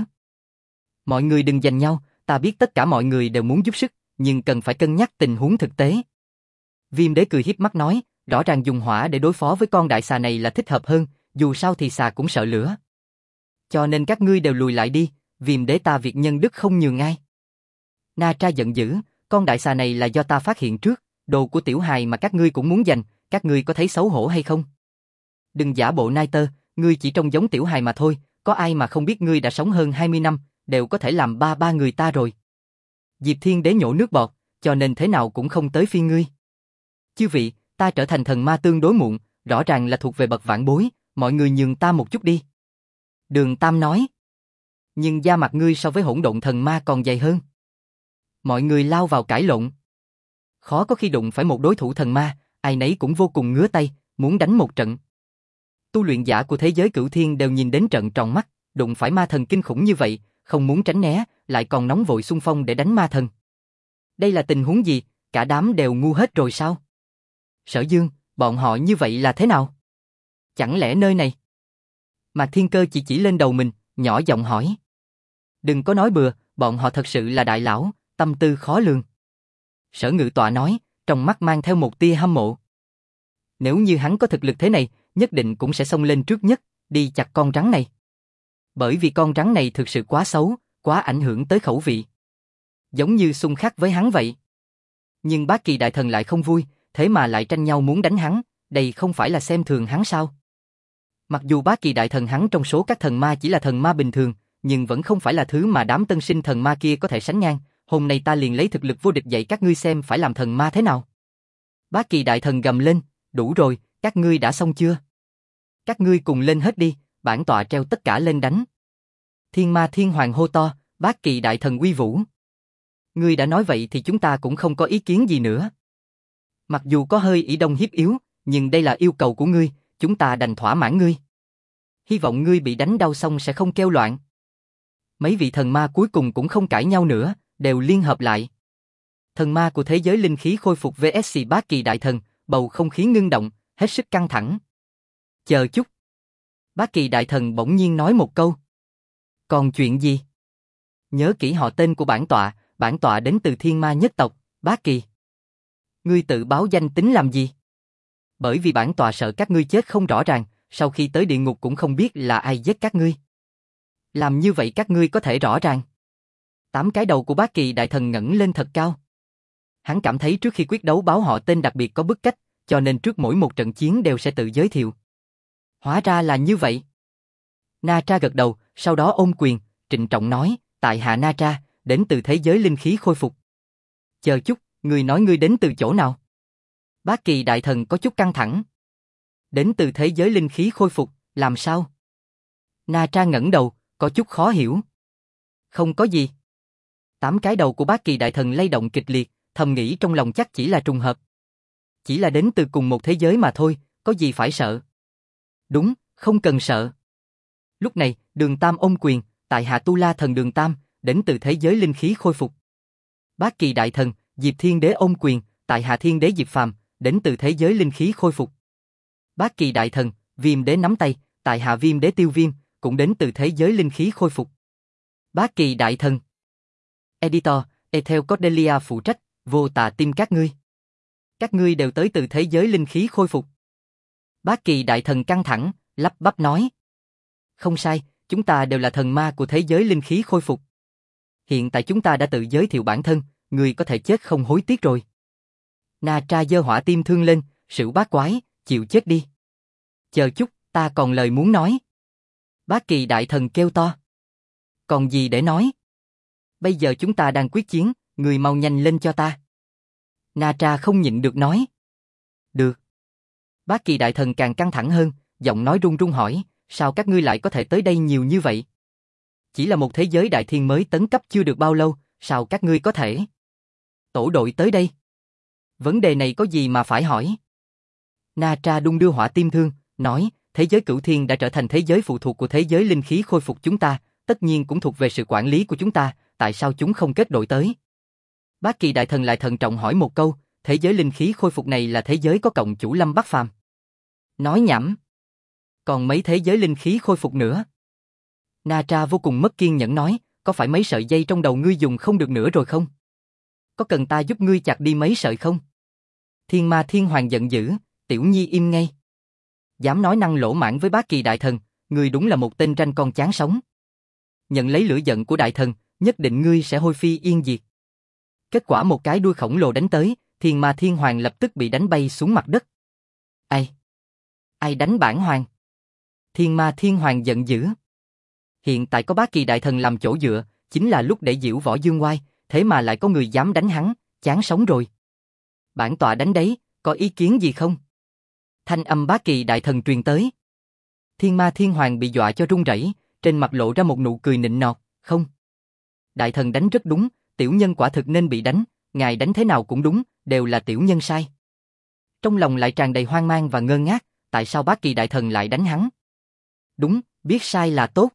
Mọi người đừng giành nhau, ta biết tất cả mọi người đều muốn giúp sức, nhưng cần phải cân nhắc tình huống thực tế. Viêm Đế cười hiếp mắt nói, rõ ràng dùng hỏa để đối phó với con đại xà này là thích hợp hơn, dù sao thì xà cũng sợ lửa. Cho nên các ngươi đều lùi lại đi, Viêm Đế ta việc nhân đức không nhường ai. Na Tra giận dữ, con đại xà này là do ta phát hiện trước, đồ của tiểu hài mà các ngươi cũng muốn giành, các ngươi có thấy xấu hổ hay không? Đừng giả bộ nai tơ, ngươi chỉ trông giống tiểu hài mà thôi, có ai mà không biết ngươi đã sống hơn 20 năm, đều có thể làm ba người ta rồi. Diệp Thiên Đế nhổ nước bọt, cho nên thế nào cũng không tới phiên ngươi. Chư vị, ta trở thành thần ma tương đối muộn, rõ ràng là thuộc về bậc vãn bối, mọi người nhường ta một chút đi. Đường Tam nói. Nhưng da mặt ngươi so với hỗn độn thần ma còn dày hơn. Mọi người lao vào cãi lộn. Khó có khi đụng phải một đối thủ thần ma, ai nấy cũng vô cùng ngứa tay, muốn đánh một trận. Tu luyện giả của thế giới cửu thiên đều nhìn đến trận tròn mắt, đụng phải ma thần kinh khủng như vậy, không muốn tránh né, lại còn nóng vội xung phong để đánh ma thần. Đây là tình huống gì, cả đám đều ngu hết rồi sao? Sở Dương, bọn họ như vậy là thế nào? Chẳng lẽ nơi này? Mà Thiên Cơ chỉ lên đầu mình, nhỏ giọng hỏi. Đừng có nói bừa, bọn họ thật sự là đại lão, tâm tư khó lường. Sở Ngự Tọa nói, trong mắt mang theo một tia hâm mộ. Nếu như hắn có thực lực thế này, nhất định cũng sẽ xông lên trước nhất, đi chặt con rắn này. Bởi vì con rắn này thực sự quá xấu, quá ảnh hưởng tới khẩu vị. Giống như xung khắc với hắn vậy. Nhưng Bá Kỳ Đại Thần lại không vui, thế mà lại tranh nhau muốn đánh hắn, đây không phải là xem thường hắn sao? Mặc dù Bá Kỳ Đại Thần hắn trong số các thần ma chỉ là thần ma bình thường, nhưng vẫn không phải là thứ mà đám tân sinh thần ma kia có thể sánh ngang, hôm nay ta liền lấy thực lực vô địch dạy các ngươi xem phải làm thần ma thế nào. Bá Kỳ Đại Thần gầm lên, đủ rồi, các ngươi đã xong chưa? Các ngươi cùng lên hết đi, bản tọa treo tất cả lên đánh. Thiên Ma Thiên Hoàng hô to, Bá Kỳ Đại Thần uy vũ. Ngươi đã nói vậy thì chúng ta cũng không có ý kiến gì nữa. Mặc dù có hơi ỷ đông hiếp yếu, nhưng đây là yêu cầu của ngươi, chúng ta đành thỏa mãn ngươi. Hy vọng ngươi bị đánh đau xong sẽ không kêu loạn. Mấy vị thần ma cuối cùng cũng không cãi nhau nữa, đều liên hợp lại. Thần ma của thế giới linh khí khôi phục vs Bá Kỳ Đại Thần, bầu không khí ngưng động, hết sức căng thẳng. Chờ chút. Bá Kỳ Đại Thần bỗng nhiên nói một câu. Còn chuyện gì? Nhớ kỹ họ tên của bản tọa đến từ Thiên Ma nhất tộc, Bá Kỳ. Ngươi tự báo danh tính làm gì? Bởi vì bản tọa sợ các ngươi chết không rõ ràng, sau khi tới địa ngục cũng không biết là ai giết các ngươi. Làm như vậy các ngươi có thể rõ ràng. 8 cái đầu của Bá Kỳ Đại Thần ngẩng lên thật cao. Hắn cảm thấy trước khi quyết đấu báo họ tên đặc biệt có bức cách, cho nên trước mỗi một trận chiến đều sẽ tự giới thiệu. Hóa ra là như vậy. Na Tra gật đầu, sau đó ôm quyền, trịnh trọng nói, tại hạ Na Tra, đến từ thế giới linh khí khôi phục. Chờ chút, ngươi nói ngươi đến từ chỗ nào? Bá Kỳ Đại Thần có chút căng thẳng. Đến từ thế giới linh khí khôi phục, làm sao? Na Tra ngẩng đầu, có chút khó hiểu. Không có gì. 8 cái đầu của Bá Kỳ Đại Thần lay động kịch liệt, thầm nghĩ trong lòng chắc chỉ là trùng hợp. Chỉ là đến từ cùng một thế giới mà thôi, có gì phải sợ? Đúng, không cần sợ. Lúc này, Đường Tam ôm quyền, tại hạ Tu La Thần Đường Tam, đến từ thế giới linh khí khôi phục. Bá Kỳ Đại Thần, Diệp Thiên Đế ôm quyền, tại hạ Thiên Đế Diệp Phàm, đến từ thế giới linh khí khôi phục. Bá Kỳ Đại Thần, Viêm Đế nắm tay, tại hạ Viêm Đế Tiêu Viêm, cũng đến từ thế giới linh khí khôi phục. Bá Kỳ Đại Thần. Editor, Ethel Cordelia phụ trách, vô tà tim các ngươi. Các ngươi đều tới từ thế giới linh khí khôi phục. Bá Kỳ Đại Thần căng thẳng, lắp bắp nói. Không sai, chúng ta đều là thần ma của thế giới linh khí khôi phục. Hiện tại chúng ta đã tự giới thiệu bản thân, ngươi có thể chết không hối tiếc rồi. Na Tra giơ hỏa tim thương lên, sửu bát quái, chịu chết đi. Chờ chút, ta còn lời muốn nói. Bá Kỳ Đại Thần kêu to. Còn gì để nói? Bây giờ chúng ta đang quyết chiến, người mau nhanh lên cho ta. Na Tra không nhịn được nói. Được. Bá Kỳ Đại Thần càng căng thẳng hơn, giọng nói run run hỏi, sao các ngươi lại có thể tới đây nhiều như vậy? Chỉ là một thế giới đại thiên mới tấn cấp chưa được bao lâu, sao các ngươi có thể? Tổ đội tới đây. Vấn đề này có gì mà phải hỏi? Na Tra đung đưa hỏa tim thương, nói, thế giới cửu thiên đã trở thành thế giới phụ thuộc của thế giới linh khí khôi phục chúng ta, tất nhiên cũng thuộc về sự quản lý của chúng ta, tại sao chúng không kết đội tới? Bá Kỳ Đại Thần lại thận trọng hỏi một câu, thế giới linh khí khôi phục này là thế giới có cộng chủ Lâm Bắc Phàm. Nói nhảm. Còn mấy thế giới linh khí khôi phục nữa? Na Tra vô cùng mất kiên nhẫn nói, có phải mấy sợi dây trong đầu ngươi dùng không được nữa rồi không? Có cần ta giúp ngươi chặt đi mấy sợi không? Thiên Ma Thiên Hoàng giận dữ, Tiểu Nhi im ngay. Dám nói năng lỗ mãng với Bá Kỳ Đại Thần, ngươi đúng là một tên ranh con chán sống. Nhận lấy lửa giận của Đại Thần, nhất định ngươi sẽ hôi phi yên diệt. Kết quả một cái đuôi khổng lồ đánh tới, Thiên Ma Thiên Hoàng lập tức bị đánh bay xuống mặt đất. Ai? Ai đánh bản hoàng? Thiên Ma Thiên Hoàng giận dữ. Hiện tại có Bá Kỳ Đại Thần làm chỗ dựa, chính là lúc để diễu võ dương oai, thế mà lại có người dám đánh hắn, chán sống rồi. Bản tọa đánh đấy, có ý kiến gì không? Thanh âm Bá Kỳ Đại Thần truyền tới. Thiên Ma Thiên Hoàng bị dọa cho run rẩy, trên mặt lộ ra một nụ cười nịnh nọt, không. Đại Thần đánh rất đúng, tiểu nhân quả thực nên bị đánh, ngài đánh thế nào cũng đúng, đều là tiểu nhân sai. Trong lòng lại tràn đầy hoang mang và ngơ ngác, tại sao Bá Kỳ Đại Thần lại đánh hắn? Đúng, biết sai là tốt.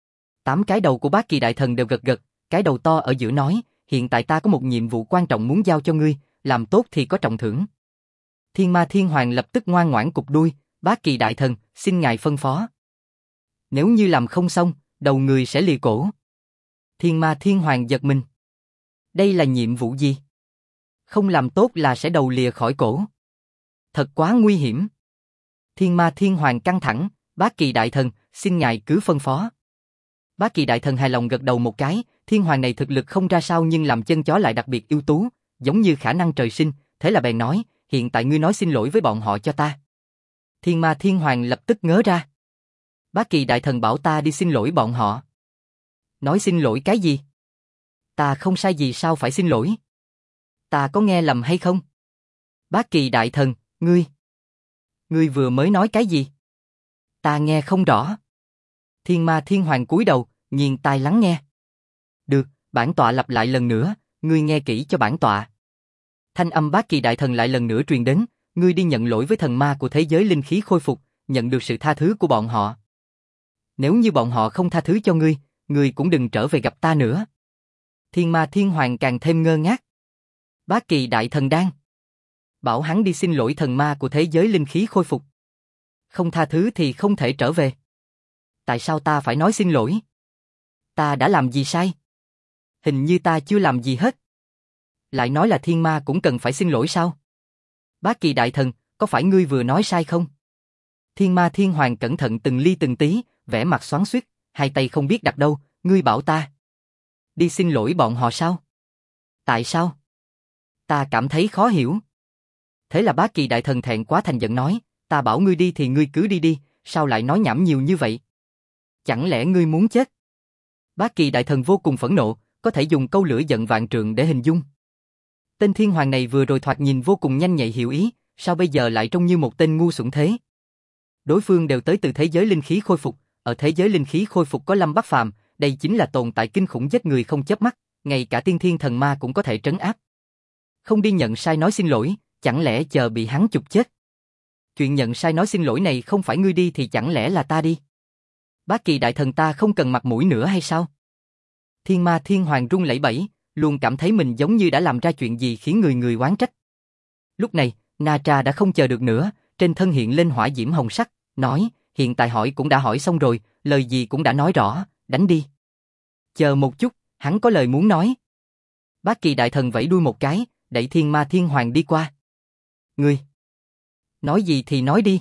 8 cái đầu của Bá Kỳ Đại Thần đều gật gật, cái đầu to ở giữa nói, hiện tại ta có một nhiệm vụ quan trọng muốn giao cho ngươi, làm tốt thì có trọng thưởng. Thiên Ma Thiên Hoàng lập tức ngoan ngoãn cụp đuôi, Bá Kỳ Đại Thần, xin ngài phân phó. Nếu như làm không xong, đầu người sẽ lìa cổ. Thiên Ma Thiên Hoàng giật mình. Đây là nhiệm vụ gì? Không làm tốt là sẽ đầu lìa khỏi cổ. Thật quá nguy hiểm. Thiên Ma Thiên Hoàng căng thẳng, Bát Kỳ đại thần, xin ngài cứ phân phó. Bát Kỳ đại thần hài lòng gật đầu một cái, Thiên Hoàng này thực lực không ra sao nhưng làm chân chó lại đặc biệt ưu tú, giống như khả năng trời sinh, thế là bèn nói, hiện tại ngươi nói xin lỗi với bọn họ cho ta. Thiên Ma Thiên Hoàng lập tức ngớ ra. Bát Kỳ đại thần bảo ta đi xin lỗi bọn họ. Nói xin lỗi cái gì? Ta không sai gì sao phải xin lỗi? Ta có nghe lầm hay không? Bát Kỳ đại thần, ngươi vừa mới nói cái gì? Ta nghe không rõ. Thiên Ma Thiên Hoàng cúi đầu, nghiêng tai lắng nghe. Được, bản tọa lặp lại lần nữa, ngươi nghe kỹ cho bản tọa. Thanh âm Bát Kỳ đại thần lại lần nữa truyền đến, ngươi đi nhận lỗi với thần ma của thế giới linh khí khôi phục, nhận được sự tha thứ của bọn họ. Nếu như bọn họ không tha thứ cho ngươi cũng đừng trở về gặp ta nữa. Thiên Ma Thiên Hoàng càng thêm ngơ ngác. Bát Kỳ đại thần đang bảo hắn đi xin lỗi thần ma của thế giới linh khí khôi phục. Không tha thứ thì không thể trở về. Tại sao ta phải nói xin lỗi? Ta đã làm gì sai? Hình như ta chưa làm gì hết. Lại nói là thiên ma cũng cần phải xin lỗi sao? Bát Kỳ đại thần, có phải ngươi vừa nói sai không? Thiên Ma Thiên Hoàng cẩn thận từng ly từng tí, vẻ mặt xoắn xuýt, hai tay không biết đặt đâu, ngươi bảo ta đi xin lỗi bọn họ sao? Tại sao? Ta cảm thấy khó hiểu. Thế là Bát Kỳ đại thần thẹn quá thành giận nói, ta bảo ngươi đi thì ngươi cứ đi đi, sao lại nói nhảm nhiều như vậy? Chẳng lẽ ngươi muốn chết? Bát Kỳ đại thần vô cùng phẫn nộ, có thể dùng câu lửa giận vạn trượng để hình dung. Tên thiên hoàng này vừa rồi thoạt nhìn vô cùng nhanh nhạy hiểu ý, sao bây giờ lại trông như một tên ngu xuẩn thế? Đối phương đều tới từ thế giới linh khí khôi phục, ở thế giới linh khí khôi phục có Lâm Bắc Phàm, đây chính là tồn tại kinh khủng giết người không chớp mắt, ngay cả tiên thiên thần ma cũng có thể trấn áp. Không đi nhận sai nói xin lỗi, chẳng lẽ chờ bị hắn chụp chết? Chuyện nhận sai nói xin lỗi này không phải ngươi đi thì chẳng lẽ là ta đi? Bát Kỳ đại thần ta không cần mặt mũi nữa hay sao? Thiên Ma Thiên Hoàng run lẩy bẩy, luôn cảm thấy mình giống như đã làm ra chuyện gì khiến người oán trách. Lúc này, Na Tra đã không chờ được nữa, trên thân hiện lên hỏa diễm hồng sắc, nói, hiện tại hỏi cũng đã hỏi xong rồi, lời gì cũng đã nói rõ, đánh đi. Chờ một chút, hắn có lời muốn nói. Bát Kỳ đại thần vẫy đuôi một cái, đẩy Thiên Ma Thiên Hoàng đi qua. Ngươi nói gì thì nói đi.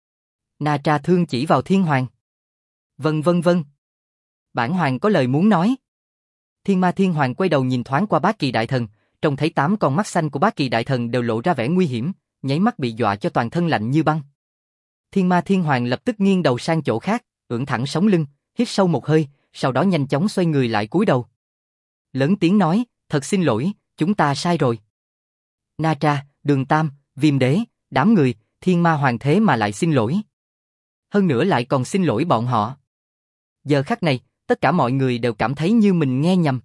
Na Tra thương chỉ vào Thiên Hoàng. Vâng. Bản Hoàng có lời muốn nói. Thiên Ma Thiên Hoàng quay đầu nhìn thoáng qua Bát Kỳ đại thần, trông thấy 8 con mắt xanh của Bát Kỳ đại thần đều lộ ra vẻ nguy hiểm, nháy mắt bị dọa cho toàn thân lạnh như băng. Thiên Ma Thiên Hoàng lập tức nghiêng đầu sang chỗ khác, ưỡn thẳng sống lưng, hít sâu một hơi, sau đó nhanh chóng xoay người lại cúi đầu. Lớn tiếng nói, thật xin lỗi, chúng ta sai rồi. Na Tra, Đường Tam, Viêm Đế, đám người, Thiên Ma Hoàng thế mà lại xin lỗi. Hơn nữa lại còn xin lỗi bọn họ. Giờ khắc này, tất cả mọi người đều cảm thấy như mình nghe nhầm.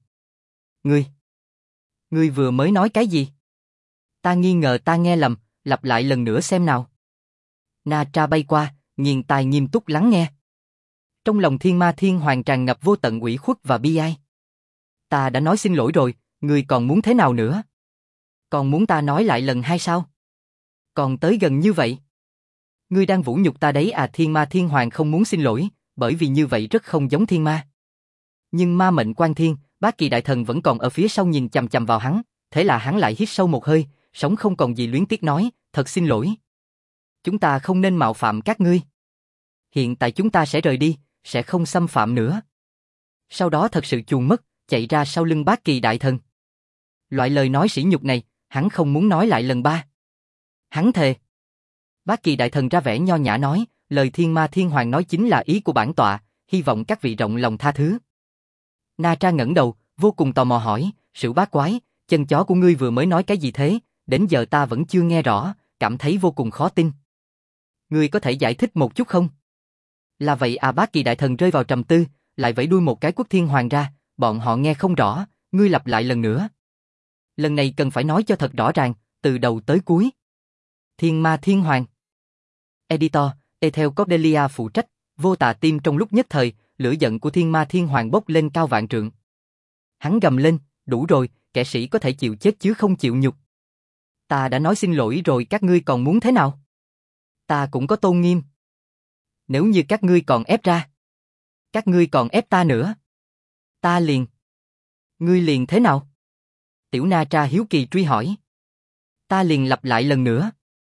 Ngươi vừa mới nói cái gì? Ta nghi ngờ ta nghe lầm, lặp lại lần nữa xem nào. Na Tra bay qua, nghiêng tai nghiêm túc lắng nghe. Trong lòng Thiên Ma Thiên Hoàng tràn ngập vô tận ủy khuất và bi ai. Ta đã nói xin lỗi rồi, ngươi còn muốn thế nào nữa? Còn muốn ta nói lại lần hai sao? Còn tới gần như vậy. Ngươi đang vũ nhục ta đấy à? Thiên Ma Thiên Hoàng không muốn xin lỗi, bởi vì như vậy rất không giống thiên ma. Nhưng ma mệnh quan thiên, Bát Kỳ đại thần vẫn còn ở phía sau nhìn chằm chằm vào hắn, thế là hắn lại hít sâu một hơi, sống không còn gì luyến tiếc nói, thật xin lỗi. Chúng ta không nên mạo phạm các ngươi. Hiện tại chúng ta sẽ rời đi, sẽ không xâm phạm nữa. Sau đó thật sự chuồn mất, chạy ra sau lưng Bát Kỳ đại thần. Loại lời nói sỉ nhục này, hắn không muốn nói lại lần ba. Hắn thề. Bát Kỳ đại thần ra vẻ nho nhã nói, lời Thiên Ma Thiên Hoàng nói chính là ý của bản tọa, hy vọng các vị rộng lòng tha thứ. Na Tra ngẩng đầu, vô cùng tò mò hỏi, Sửu bát quái, chân chó của ngươi vừa mới nói cái gì thế, đến giờ ta vẫn chưa nghe rõ, cảm thấy vô cùng khó tin. Ngươi có thể giải thích một chút không? Là vậy à? Bát Kỳ đại thần rơi vào trầm tư, lại vẫy đuôi một cái quất Thiên Hoàng ra, bọn họ nghe không rõ, ngươi lặp lại lần nữa. Lần này cần phải nói cho thật rõ ràng, từ đầu tới cuối. Thiên Ma Thiên Hoàng. Editor, Ethel Cordelia phụ trách, Vô Tà tim trong lúc nhất thời, lửa giận của Thiên Ma Thiên Hoàng bốc lên cao vạn trượng. Hắn gầm lên, đủ rồi, kẻ sĩ có thể chịu chết chứ không chịu nhục. Ta đã nói xin lỗi rồi, các ngươi còn muốn thế nào? Ta cũng có tôn nghiêm. Nếu như các ngươi còn ép ra, các ngươi còn ép ta nữa, ta liền. Ngươi liền thế nào? Tiểu Na Tra hiếu kỳ truy hỏi. Ta liền lặp lại lần nữa.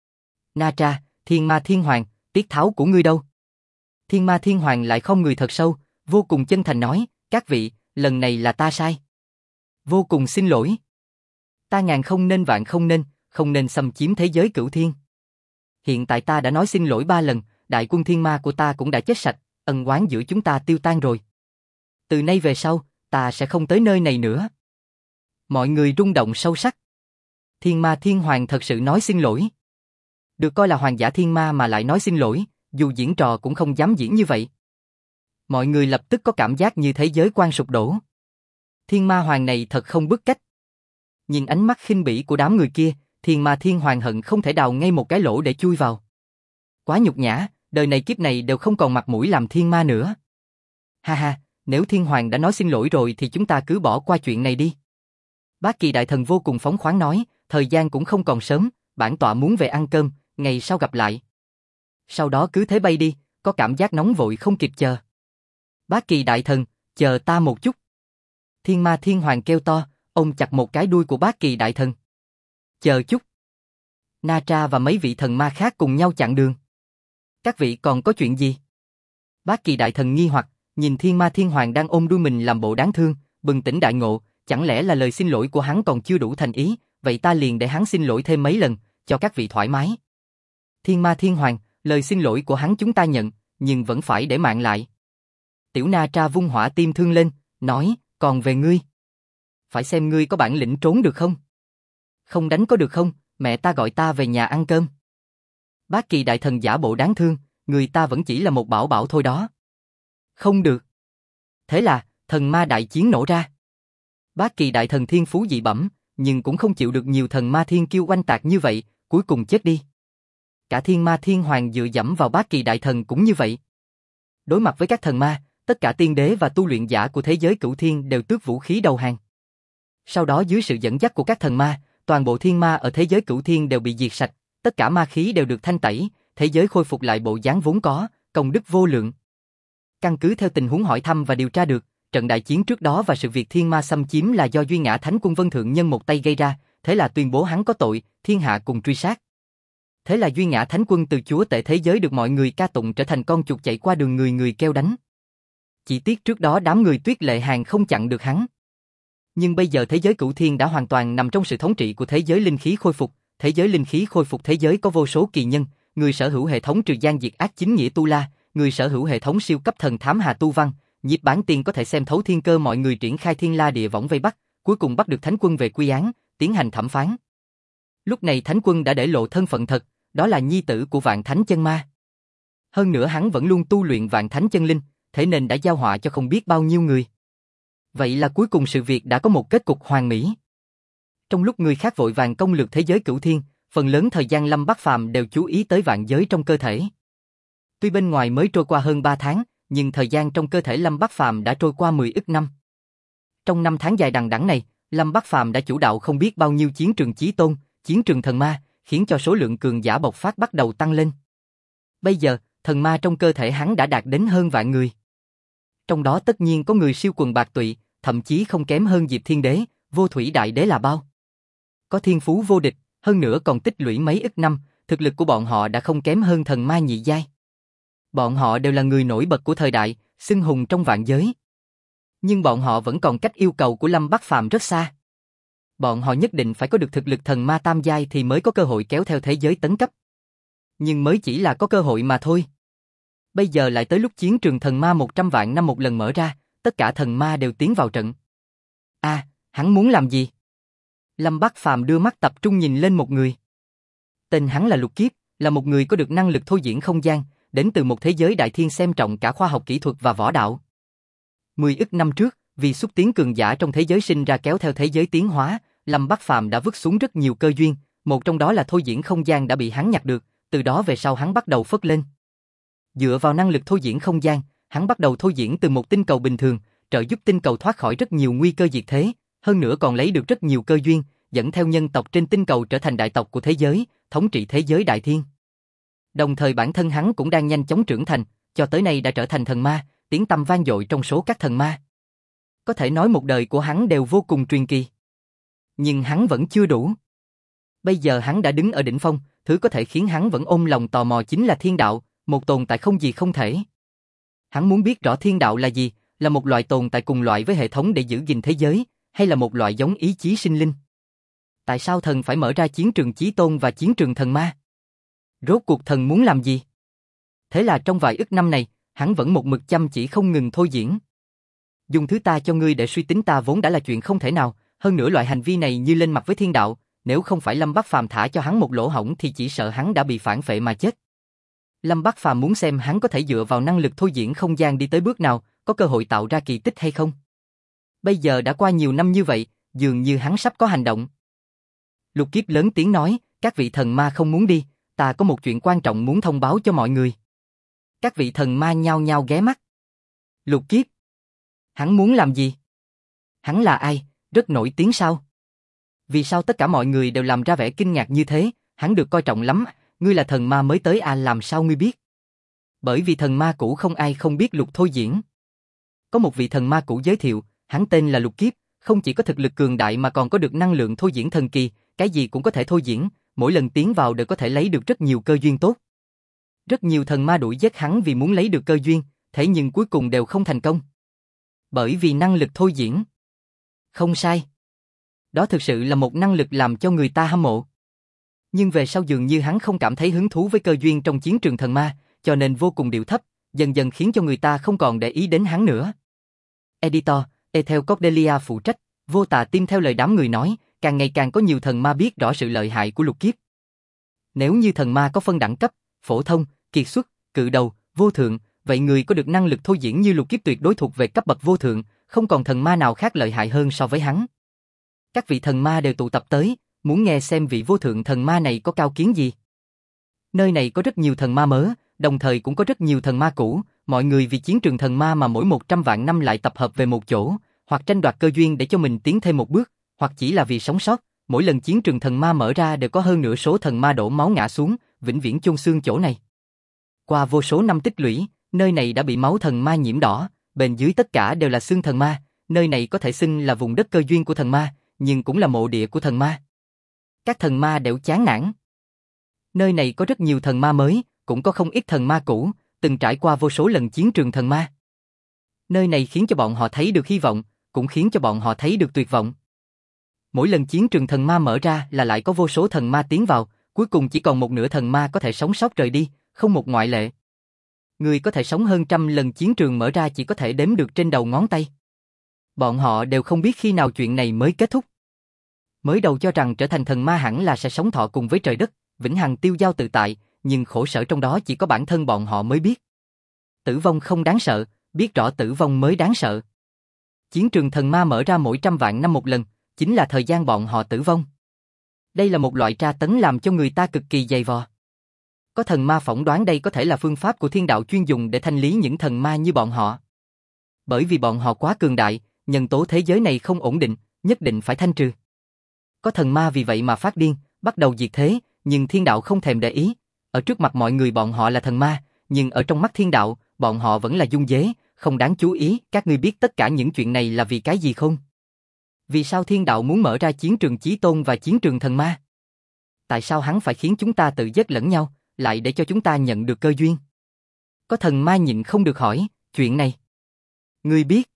Na Tra, Thiên Ma Thiên Hoàng, tiết tháo của ngươi đâu? Thiên Ma Thiên Hoàng lại không người thật sâu, vô cùng chân thành nói, các vị, lần này là ta sai. Vô cùng xin lỗi. Ta ngàn không nên vạn không nên xâm chiếm thế giới cửu thiên. Hiện tại ta đã nói xin lỗi 3 lần, đại quân thiên ma của ta cũng đã chết sạch, ân oán giữa chúng ta tiêu tan rồi. Từ nay về sau, ta sẽ không tới nơi này nữa. Mọi người rung động sâu sắc. Thiên Ma Thiên Hoàng thật sự nói xin lỗi. Được coi là hoàng giả thiên ma mà lại nói xin lỗi, dù diễn trò cũng không dám diễn như vậy. Mọi người lập tức có cảm giác như thế giới quan sụp đổ. Thiên Ma Hoàng này thật không bức cách. Nhìn ánh mắt khinh bỉ của đám người kia, Thiên Ma Thiên Hoàng hận không thể đào ngay một cái lỗ để chui vào. Quá nhục nhã, đời này kiếp này đều không còn mặt mũi làm thiên ma nữa. Ha ha, nếu Thiên Hoàng đã nói xin lỗi rồi thì chúng ta cứ bỏ qua chuyện này đi. Bát Kỳ Đại Thần vô cùng phóng khoáng nói, thời gian cũng không còn sớm, bản tọa muốn về ăn cơm, ngày sau gặp lại. Sau đó cứ thế bay đi, có cảm giác nóng vội không kịp chờ. Bát Kỳ Đại Thần, chờ ta một chút. Thiên Ma Thiên Hoàng kêu to, ôm chặt một cái đuôi của Bát Kỳ Đại Thần. Chờ chút. Na Tra và mấy vị thần ma khác cùng nhau chặn đường. Các vị còn có chuyện gì? Bát Kỳ Đại Thần nghi hoặc, nhìn Thiên Ma Thiên Hoàng đang ôm đuôi mình làm bộ đáng thương, bừng tỉnh đại ngộ, chẳng lẽ là lời xin lỗi của hắn còn chưa đủ thành ý, vậy ta liền để hắn xin lỗi thêm mấy lần, cho các vị thoải mái. Thiên Ma Thiên Hoàng, lời xin lỗi của hắn chúng ta nhận, nhưng vẫn phải để mạng lại. Tiểu Na Tra vung hỏa tim thương lên, nói, còn về ngươi. Phải xem ngươi có bản lĩnh trốn được không? Không đánh có được không, mẹ ta gọi ta về nhà ăn cơm. Bát Kỳ Đại Thần giả bộ đáng thương, người ta vẫn chỉ là một bảo bảo thôi đó. Không được. Thế là, thần ma đại chiến nổ ra. Bát Kỳ Đại Thần thiên phú dị bẩm, nhưng cũng không chịu được nhiều thần ma thiên kiêu oanh tạc như vậy, cuối cùng chết đi. Cả Thiên Ma Thiên Hoàng dựa dẫm vào Bát Kỳ Đại Thần cũng như vậy. Đối mặt với các thần ma, tất cả tiên đế và tu luyện giả của thế giới cửu thiên đều tước vũ khí đầu hàng. Sau đó dưới sự dẫn dắt của các thần ma, toàn bộ thiên ma ở thế giới cửu thiên đều bị diệt sạch, tất cả ma khí đều được thanh tẩy, thế giới khôi phục lại bộ dáng vốn có, công đức vô lượng. Căn cứ theo tình huống hỏi thăm và điều tra được, trận đại chiến trước đó và sự việc thiên ma xâm chiếm là do Duy Ngã Thánh Quân Vân Thượng Nhân một tay gây ra, thế là tuyên bố hắn có tội, thiên hạ cùng truy sát. Thế là Duy Ngã Thánh Quân từ chúa tể thế giới được mọi người ca tụng trở thành con chuột chạy qua đường người người kêu đánh. Chỉ tiếc trước đó đám người Tuyết Lệ Hàng không chặn được hắn. Nhưng bây giờ thế giới cửu thiên đã hoàn toàn nằm trong sự thống trị của thế giới linh khí khôi phục, thế giới linh khí khôi phục thế giới có vô số kỳ nhân, người sở hữu hệ thống trừ gian diệt ác chính nghĩa tu la, người sở hữu hệ thống siêu cấp thần thám hà tu văn, Nhiếp Bán Tiên có thể xem thấu thiên cơ mọi người triển khai thiên la địa võng vây bắt, cuối cùng bắt được Thánh Quân về quy án, tiến hành thẩm phán. Lúc này Thánh Quân đã để lộ thân phận thật, đó là nhi tử của Vạn Thánh Chân Ma. Hơn nữa hắn vẫn luôn tu luyện Vạn Thánh Chân Linh, thế nên đã giao họa cho không biết bao nhiêu người. Vậy là cuối cùng sự việc đã có một kết cục hoàn mỹ. Trong lúc người khác vội vàng công lược thế giới cửu thiên, phần lớn thời gian Lâm Bắc Phàm đều chú ý tới vạn giới trong cơ thể. Tuy bên ngoài mới trôi qua hơn 3 tháng, nhưng thời gian trong cơ thể Lâm Bắc Phàm đã trôi qua 10 ức năm. Trong 5 tháng dài đằng đẵng này, Lâm Bắc Phàm đã chủ đạo không biết bao nhiêu chiến trường chí tôn, chiến trường thần ma, khiến cho số lượng cường giả bộc phát bắt đầu tăng lên. Bây giờ, thần ma trong cơ thể hắn đã đạt đến hơn vạn người. Trong đó tất nhiên có người siêu quần bạc tụy, thậm chí không kém hơn Diệp Thiên Đế, Vô Thủy Đại Đế là bao. Có thiên phú vô địch, hơn nữa còn tích lũy mấy ức năm, thực lực của bọn họ đã không kém hơn thần ma nhị giai. Bọn họ đều là người nổi bật của thời đại, xưng hùng trong vạn giới. Nhưng bọn họ vẫn còn cách yêu cầu của Lâm Bắc Phàm rất xa. Bọn họ nhất định phải có được thực lực thần ma tam giai thì mới có cơ hội kéo theo thế giới tấn cấp. Nhưng mới chỉ là có cơ hội mà thôi. Bây giờ lại tới lúc chiến trường thần ma 100 vạn năm một lần mở ra, tất cả thần ma đều tiến vào trận. Hắn muốn làm gì? Lâm Bắc Phàm đưa mắt tập trung nhìn lên một người. Tên hắn là Lục Kiếp, là một người có được năng lực thôi diễn không gian, đến từ một thế giới đại thiên xem trọng cả khoa học kỹ thuật và võ đạo. 10 ức năm trước, vì xúc tiến cường giả trong thế giới sinh ra kéo theo thế giới tiến hóa, Lâm Bắc Phàm đã vứt xuống rất nhiều cơ duyên, một trong đó là thôi diễn không gian đã bị hắn nhặt được, từ đó về sau hắn bắt đầu phất lên. Dựa vào năng lực thôi diễn không gian, hắn bắt đầu thôi diễn từ một tinh cầu bình thường, trợ giúp tinh cầu thoát khỏi rất nhiều nguy cơ diệt thế, hơn nữa còn lấy được rất nhiều cơ duyên, dẫn theo nhân tộc trên tinh cầu trở thành đại tộc của thế giới, thống trị thế giới đại thiên. Đồng thời bản thân hắn cũng đang nhanh chóng trưởng thành, cho tới nay đã trở thành thần ma, tiếng tăm vang dội trong số các thần ma. Có thể nói một đời của hắn đều vô cùng truyền kỳ. nhưng hắn vẫn chưa đủ. Bây giờ hắn đã đứng ở đỉnh phong, thứ có thể khiến hắn vẫn ôm lòng tò mò chính là thiên đạo, một tồn tại không gì không thể. Hắn muốn biết rõ thiên đạo là gì, là một loại tồn tại cùng loại với hệ thống để giữ gìn thế giới, hay là một loại giống ý chí sinh linh. Tại sao thần phải mở ra chiến trường chí tôn và chiến trường thần ma? Rốt cuộc thần muốn làm gì? Thế là trong vài ức năm này, hắn vẫn một mực chăm chỉ không ngừng thôi diễn. Dùng thứ ta cho ngươi để suy tính ta vốn đã là chuyện không thể nào, hơn nữa loại hành vi này như lên mặt với thiên đạo, nếu không phải Lâm Bắc Phàm thả cho hắn một lỗ hổng thì chỉ sợ hắn đã bị phản phệ mà chết. Lâm Bắc Phàm muốn xem hắn có thể dựa vào năng lực thôi diễn không gian đi tới bước nào, có cơ hội tạo ra kỳ tích hay không. Bây giờ đã qua nhiều năm như vậy, dường như hắn sắp có hành động. Lục Kiếp lớn tiếng nói, các vị thần ma không muốn đi, ta có một chuyện quan trọng muốn thông báo cho mọi người. Các vị thần ma nhao nhao ghé mắt. Lục Kiếp? Hắn muốn làm gì? Hắn là ai? Rất nổi tiếng sao? Vì sao tất cả mọi người đều làm ra vẻ kinh ngạc như thế? Hắn được coi trọng lắm, ngươi là thần ma mới tới à, làm sao ngươi biết? Bởi vì thần ma cũ không ai không biết Lục thôi diễn. Có một vị thần ma cũ giới thiệu, hắn tên là Lục Kiếp, không chỉ có thực lực cường đại mà còn có được năng lượng thôi diễn thần kỳ, cái gì cũng có thể thôi diễn, mỗi lần tiến vào đều có thể lấy được rất nhiều cơ duyên tốt. Rất nhiều thần ma đuổi giết hắn vì muốn lấy được cơ duyên, thế nhưng cuối cùng đều không thành công. Bởi vì năng lực thôi diễn. Không sai. Đó thực sự là một năng lực làm cho người ta hâm mộ. Nhưng về sau dường như hắn không cảm thấy hứng thú với cơ duyên trong chiến trường thần ma, cho nên vô cùng điệu thấp, dần dần khiến cho người ta không còn để ý đến hắn nữa. Editor, Ethel Cordelia phụ trách, Vô Tà Tim theo lời đám người nói, càng ngày càng có nhiều thần ma biết rõ sự lợi hại của Lục Kiếp. Nếu như thần ma có phân đẳng cấp, phổ thông, kiệt xuất, cự đầu, vô thượng, vậy người có được năng lực thôi diễn như Lục Kiếp tuyệt đối thuộc về cấp bậc vô thượng, không còn thần ma nào khác lợi hại hơn so với hắn. Các vị thần ma đều tụ tập tới, muốn nghe xem vị vô thượng thần ma này có cao kiến gì. Nơi này có rất nhiều thần ma mới, đồng thời cũng có rất nhiều thần ma cũ, mọi người vì chiến trường thần ma mà mỗi 100 vạn năm lại tập hợp về một chỗ, hoặc tranh đoạt cơ duyên để cho mình tiến thêm một bước, hoặc chỉ là vì sống sót. Mỗi lần chiến trường thần ma mở ra đều có hơn nửa số thần ma đổ máu ngã xuống, vĩnh viễn chôn xương chỗ này. Qua vô số năm tích lũy, nơi này đã bị máu thần ma nhiễm đỏ, bên dưới tất cả đều là xương thần ma, nơi này có thể xưng là vùng đất cơ duyên của thần ma, nhưng cũng là mộ địa của thần ma. Các thần ma đều chán nản. Nơi này có rất nhiều thần ma mới, cũng có không ít thần ma cũ, từng trải qua vô số lần chiến trường thần ma. Nơi này khiến cho bọn họ thấy được hy vọng, cũng khiến cho bọn họ thấy được tuyệt vọng. Mỗi lần chiến trường thần ma mở ra là lại có vô số thần ma tiến vào, cuối cùng chỉ còn một nửa thần ma có thể sống sót rời đi, không một ngoại lệ. Người có thể sống hơn 100 lần chiến trường mở ra chỉ có thể đếm được trên đầu ngón tay. Bọn họ đều không biết khi nào chuyện này mới kết thúc. Mới đầu cho rằng trở thành thần ma hẳn là sẽ sống thọ cùng với trời đất, vĩnh hằng tiêu dao tự tại, nhưng khổ sở trong đó chỉ có bản thân bọn họ mới biết. Tử vong không đáng sợ, biết rõ tử vong mới đáng sợ. Chiến trường thần ma mở ra mỗi 100 vạn năm một lần, chính là thời gian bọn họ tử vong. Đây là một loại tra tấn làm cho người ta cực kỳ dày vò. Có thần ma phỏng đoán đây có thể là phương pháp của thiên đạo chuyên dùng để thanh lý những thần ma như bọn họ. Bởi vì bọn họ quá cường đại, nhân tố thế giới này không ổn định, nhất định phải thanh trừ. Có thần ma vì vậy mà phát điên, bắt đầu diệt thế, nhưng thiên đạo không thèm để ý. Ở trước mặt mọi người bọn họ là thần ma, nhưng ở trong mắt thiên đạo, bọn họ vẫn là dung dế, không đáng chú ý. Các ngươi biết tất cả những chuyện này là vì cái gì không? Vì sao thiên đạo muốn mở ra chiến trường chí tôn và chiến trường thần ma? Tại sao hắn phải khiến chúng ta tự giết lẫn nhau, lại để cho chúng ta nhận được cơ duyên? Có thần ma nhịn không được hỏi, chuyện này. Ngươi biết?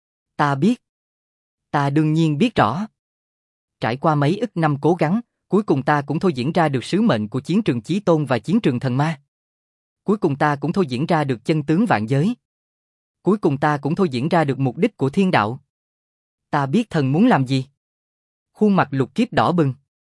Ta biết. Ta đương nhiên biết rõ. Trải qua mấy ức năm cố gắng, cuối cùng ta cũng thôi diễn ra được sứ mệnh của chiến trường chí tôn và chiến trường thần ma. Cuối cùng ta cũng thôi diễn ra được chân tướng vạn giới. Cuối cùng ta cũng thôi diễn ra được mục đích của thiên đạo. Ta biết thần muốn làm gì. Khuôn mặt Lục Kiếp đỏ bừng.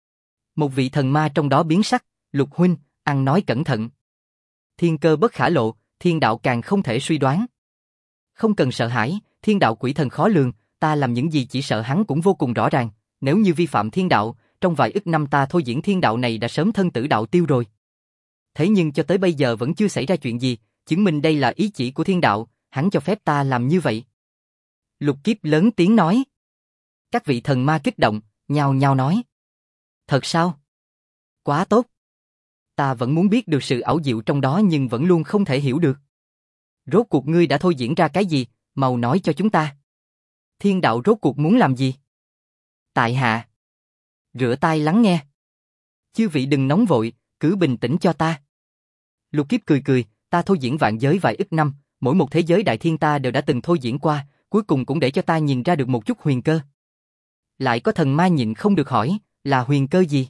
Một vị thần ma trong đó biến sắc, Lục huynh, ăn nói cẩn thận. Thiên cơ bất khả lộ, thiên đạo càng không thể suy đoán. Không cần sợ hãi, thiên đạo quỷ thần khó lường, ta làm những gì chỉ sợ hắn cũng vô cùng rõ ràng. Nếu như vi phạm thiên đạo, trong vài ức năm ta thôi diễn thiên đạo này đã sớm thân tử đạo tiêu rồi. Thế nhưng cho tới bây giờ vẫn chưa xảy ra chuyện gì, chứng minh đây là ý chỉ của thiên đạo, hắn cho phép ta làm như vậy. Lục Kiếp lớn tiếng nói. Các vị thần ma kích động, nhao nhao nói. Thật sao? Quá tốt. Ta vẫn muốn biết được sự ảo diệu trong đó nhưng vẫn luôn không thể hiểu được. Rốt cuộc ngươi đã thôi diễn ra cái gì, mau nói cho chúng ta. Thiên đạo rốt cuộc muốn làm gì? Tại hạ. Rửa tai lắng nghe. Chư vị đừng nóng vội, cứ bình tĩnh cho ta. Lục Kiếp cười cười, ta thôi diễn vạn giới vài ức năm, mỗi một thế giới đại thiên ta đều đã từng thôi diễn qua, cuối cùng cũng để cho ta nhìn ra được một chút huyền cơ. Lại có thần ma nhịn không được hỏi, là huyền cơ gì?